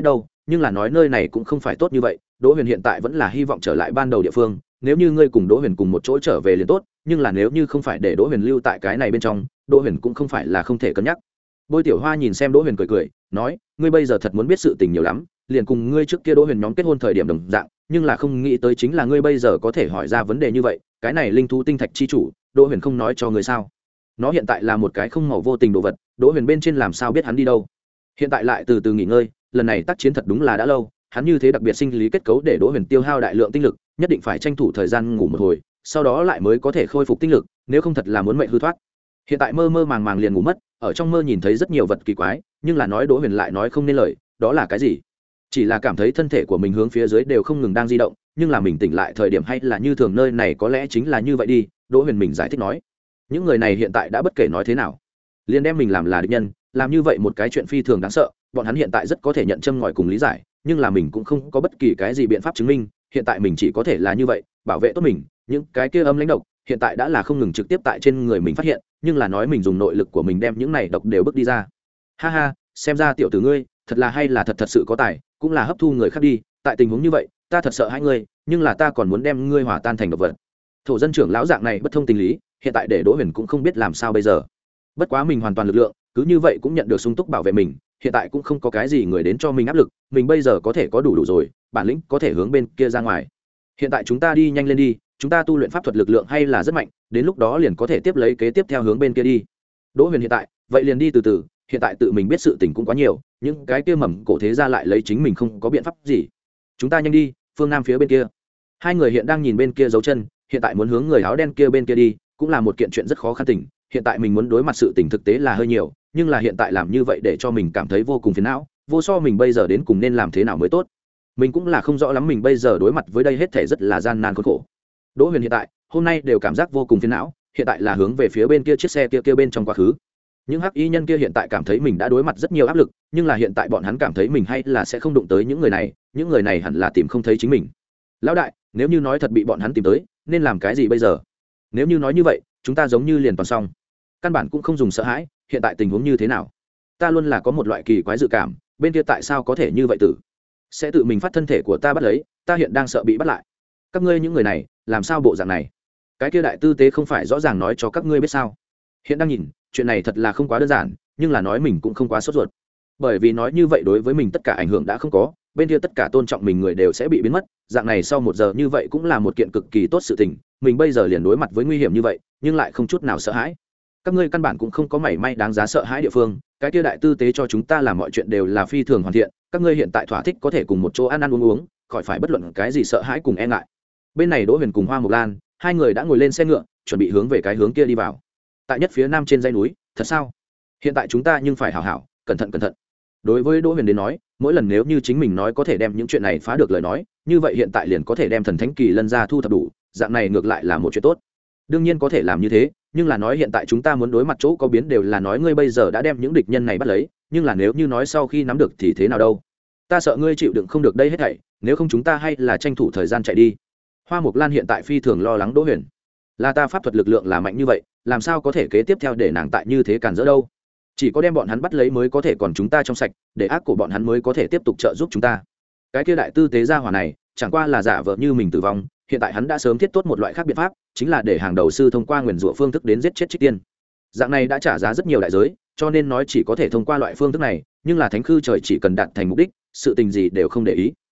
Speaker 1: nhưng là nói nơi này cũng không phải tốt như vậy. Đỗ Huyền hiện tại vẫn là hy vọng trở lại ban đầu địa phương, nếu như ngươi cùng Đỗ Huyền cùng một chỗ trở về liền tốt, nhưng là nếu như không phải để Đỗ Huyền lưu tại cái này bên trong, Đỗ Huyền cũng không phải là không thể cân nhắc. Bôi Tiểu Hoa nhìn xem Đỗ Huyền cười cười, nói, ngươi bây giờ thật muốn biết sự tình nhiều lắm, liền cùng ngươi trước kia Đỗ Huyền nhóm kết hôn thời điểm đồng dạng, nhưng là không nghĩ tới chính là ngươi bây giờ có thể hỏi ra vấn đề như vậy, cái này linh thú tinh thạch chi chủ, Đỗ Huyền không nói cho ngươi sao? Nó hiện tại là một cái không màu vô tình đồ vật, Đỗ Huyền bên trên làm sao biết hắn đi đâu? Hiện tại lại từ từ nghỉ ngơi, lần này tác chiến thật đúng là đã lâu, hắn như thế đặc biệt sinh lý kết cấu để Đỗ Huyền tiêu hao đại lượng tinh lực, nhất định phải tranh thủ thời gian ngủ một hồi, sau đó lại mới có thể khôi phục tinh lực, nếu không thật là muốn mệnh hư thoát. Hiện tại mơ mơ màng màng liền ngủ mất, ở trong mơ nhìn thấy rất nhiều vật kỳ quái, nhưng là nói Đỗ Huyền lại nói không nên lời, đó là cái gì? Chỉ là cảm thấy thân thể của mình hướng phía dưới đều không ngừng đang di động, nhưng là mình tỉnh lại thời điểm hay là như thường, nơi này có lẽ chính là như vậy đi. Đỗ Huyền mình giải thích nói, những người này hiện tại đã bất kể nói thế nào, liền đem mình làm là địch nhân, làm như vậy một cái chuyện phi thường đáng sợ. Bọn hắn hiện tại rất có thể nhận châm ngòi cùng lý giải, nhưng là mình cũng không có bất kỳ cái gì biện pháp chứng minh. Hiện tại mình chỉ có thể là như vậy, bảo vệ tốt mình. Những cái kia âm lãnh độc hiện tại đã là không ngừng trực tiếp tại trên người mình phát hiện, nhưng là nói mình dùng nội lực của mình đem những này độc đều bước đi ra. Ha ha, xem ra tiểu tử ngươi thật là hay là thật thật sự có tài, cũng là hấp thu người khác đi. Tại tình huống như vậy, ta thật sợ hai ngươi, nhưng là ta còn muốn đem ngươi hòa tan thành độc vật. Thổ dân trưởng lão dạng này bất thông tình lý, hiện tại để Đỗ Huyền cũng không biết làm sao bây giờ. Bất quá mình hoàn toàn lực lượng, cứ như vậy cũng nhận được sung túc bảo vệ mình, hiện tại cũng không có cái gì người đến cho mình áp lực, mình bây giờ có thể có đủ đủ rồi, bản lĩnh có thể hướng bên kia ra ngoài. Hiện tại chúng ta đi nhanh lên đi, chúng ta tu luyện pháp thuật lực lượng hay là rất mạnh, đến lúc đó liền có thể tiếp lấy kế tiếp theo hướng bên kia đi. Đỗ Huyền hiện tại, vậy liền đi từ từ, hiện tại tự mình biết sự tình cũng quá nhiều, những cái kia mầm cổ thế ra lại lấy chính mình không có biện pháp gì. Chúng ta nhanh đi, phương nam phía bên kia. Hai người hiện đang nhìn bên kia dấu chân, hiện tại muốn hướng người áo đen kia bên kia đi, cũng là một kiện chuyện rất khó khăn tình. Hiện tại mình muốn đối mặt sự tình thực tế là hơi nhiều, nhưng là hiện tại làm như vậy để cho mình cảm thấy vô cùng phiền não, vô so mình bây giờ đến cùng nên làm thế nào mới tốt. Mình cũng là không rõ lắm mình bây giờ đối mặt với đây hết thể rất là gian nan khốn khổ. Đỗ Huyền hiện tại hôm nay đều cảm giác vô cùng phiền não, hiện tại là hướng về phía bên kia chiếc xe kia kia bên trong quá khứ. Những hắc y nhân kia hiện tại cảm thấy mình đã đối mặt rất nhiều áp lực, nhưng là hiện tại bọn hắn cảm thấy mình hay là sẽ không đụng tới những người này, những người này hẳn là tìm không thấy chính mình. Lão đại, nếu như nói thật bị bọn hắn tìm tới, nên làm cái gì bây giờ? Nếu như nói như vậy, chúng ta giống như liền toàn xong, căn bản cũng không dùng sợ hãi. Hiện tại tình huống như thế nào? Ta luôn là có một loại kỳ quái dự cảm, bên kia tại sao có thể như vậy tử sẽ tự mình phát thân thể của ta bắt lấy, ta hiện đang sợ bị bắt lại. Các ngươi những người này làm sao bộ dạng này? Cái kia đại tư tế không phải rõ ràng nói cho các ngươi biết sao? Hiện đang nhìn chuyện này thật là không quá đơn giản, nhưng là nói mình cũng không quá sốt ruột, bởi vì nói như vậy đối với mình tất cả ảnh hưởng đã không có, bên kia tất cả tôn trọng mình người đều sẽ bị biến mất. Dạng này sau một giờ như vậy cũng là một kiện cực kỳ tốt sự tình, mình bây giờ liền đối mặt với nguy hiểm như vậy nhưng lại không chút nào sợ hãi. Các ngươi căn bản cũng không có mảy may đáng giá sợ hãi địa phương, cái kia đại tư tế cho chúng ta làm mọi chuyện đều là phi thường hoàn thiện, các ngươi hiện tại thỏa thích có thể cùng một chỗ ăn ăn uống uống, khỏi phải bất luận cái gì sợ hãi cùng e ngại. Bên này Đỗ Huyền cùng Hoa Mộc Lan hai người đã ngồi lên xe ngựa, chuẩn bị hướng về cái hướng kia đi vào. Tại nhất phía nam trên dãy núi, thật sao? Hiện tại chúng ta nhưng phải hảo hảo cẩn thận cẩn thận. Đối với Đỗ Huyền đến nói, mỗi lần nếu như chính mình nói có thể đem những chuyện này phá được lời nói, như vậy hiện tại liền có thể đem thần thánh kỳ lân ra thu thập đủ, dạng này ngược lại là một chuyện tốt. Đương nhiên có thể làm như thế, nhưng là nói hiện tại chúng ta muốn đối mặt chỗ có biến đều là nói ngươi bây giờ đã đem những địch nhân này bắt lấy, nhưng là nếu như nói sau khi nắm được thì thế nào đâu? Ta sợ ngươi chịu đựng không được đây hết thảy, nếu không chúng ta hay là tranh thủ thời gian chạy đi. Hoa Mộc Lan hiện tại phi thường lo lắng Đỗ Huyền, là ta pháp thuật lực lượng là mạnh như vậy, làm sao có thể kế tiếp theo để nàng tại như thế cản rỡ đâu? Chỉ có đem bọn hắn bắt lấy mới có thể còn chúng ta trong sạch, để ác của bọn hắn mới có thể tiếp tục trợ giúp chúng ta. Cái kia đại tư tế gia hỏa này chẳng qua là giả vờ như mình tử vong, hiện tại hắn đã sớm thiết tốt một loại khác biện pháp, chính là để hàng đầu sư thông qua nguyền rủa phương thức đến giết chết Trích Tiên. Dạng này đã trả giá rất nhiều đại giới, cho nên nói chỉ có thể thông qua loại phương thức này, nhưng là thánh khư trời chỉ cần đạt thành mục đích, sự tình gì đều không để ý.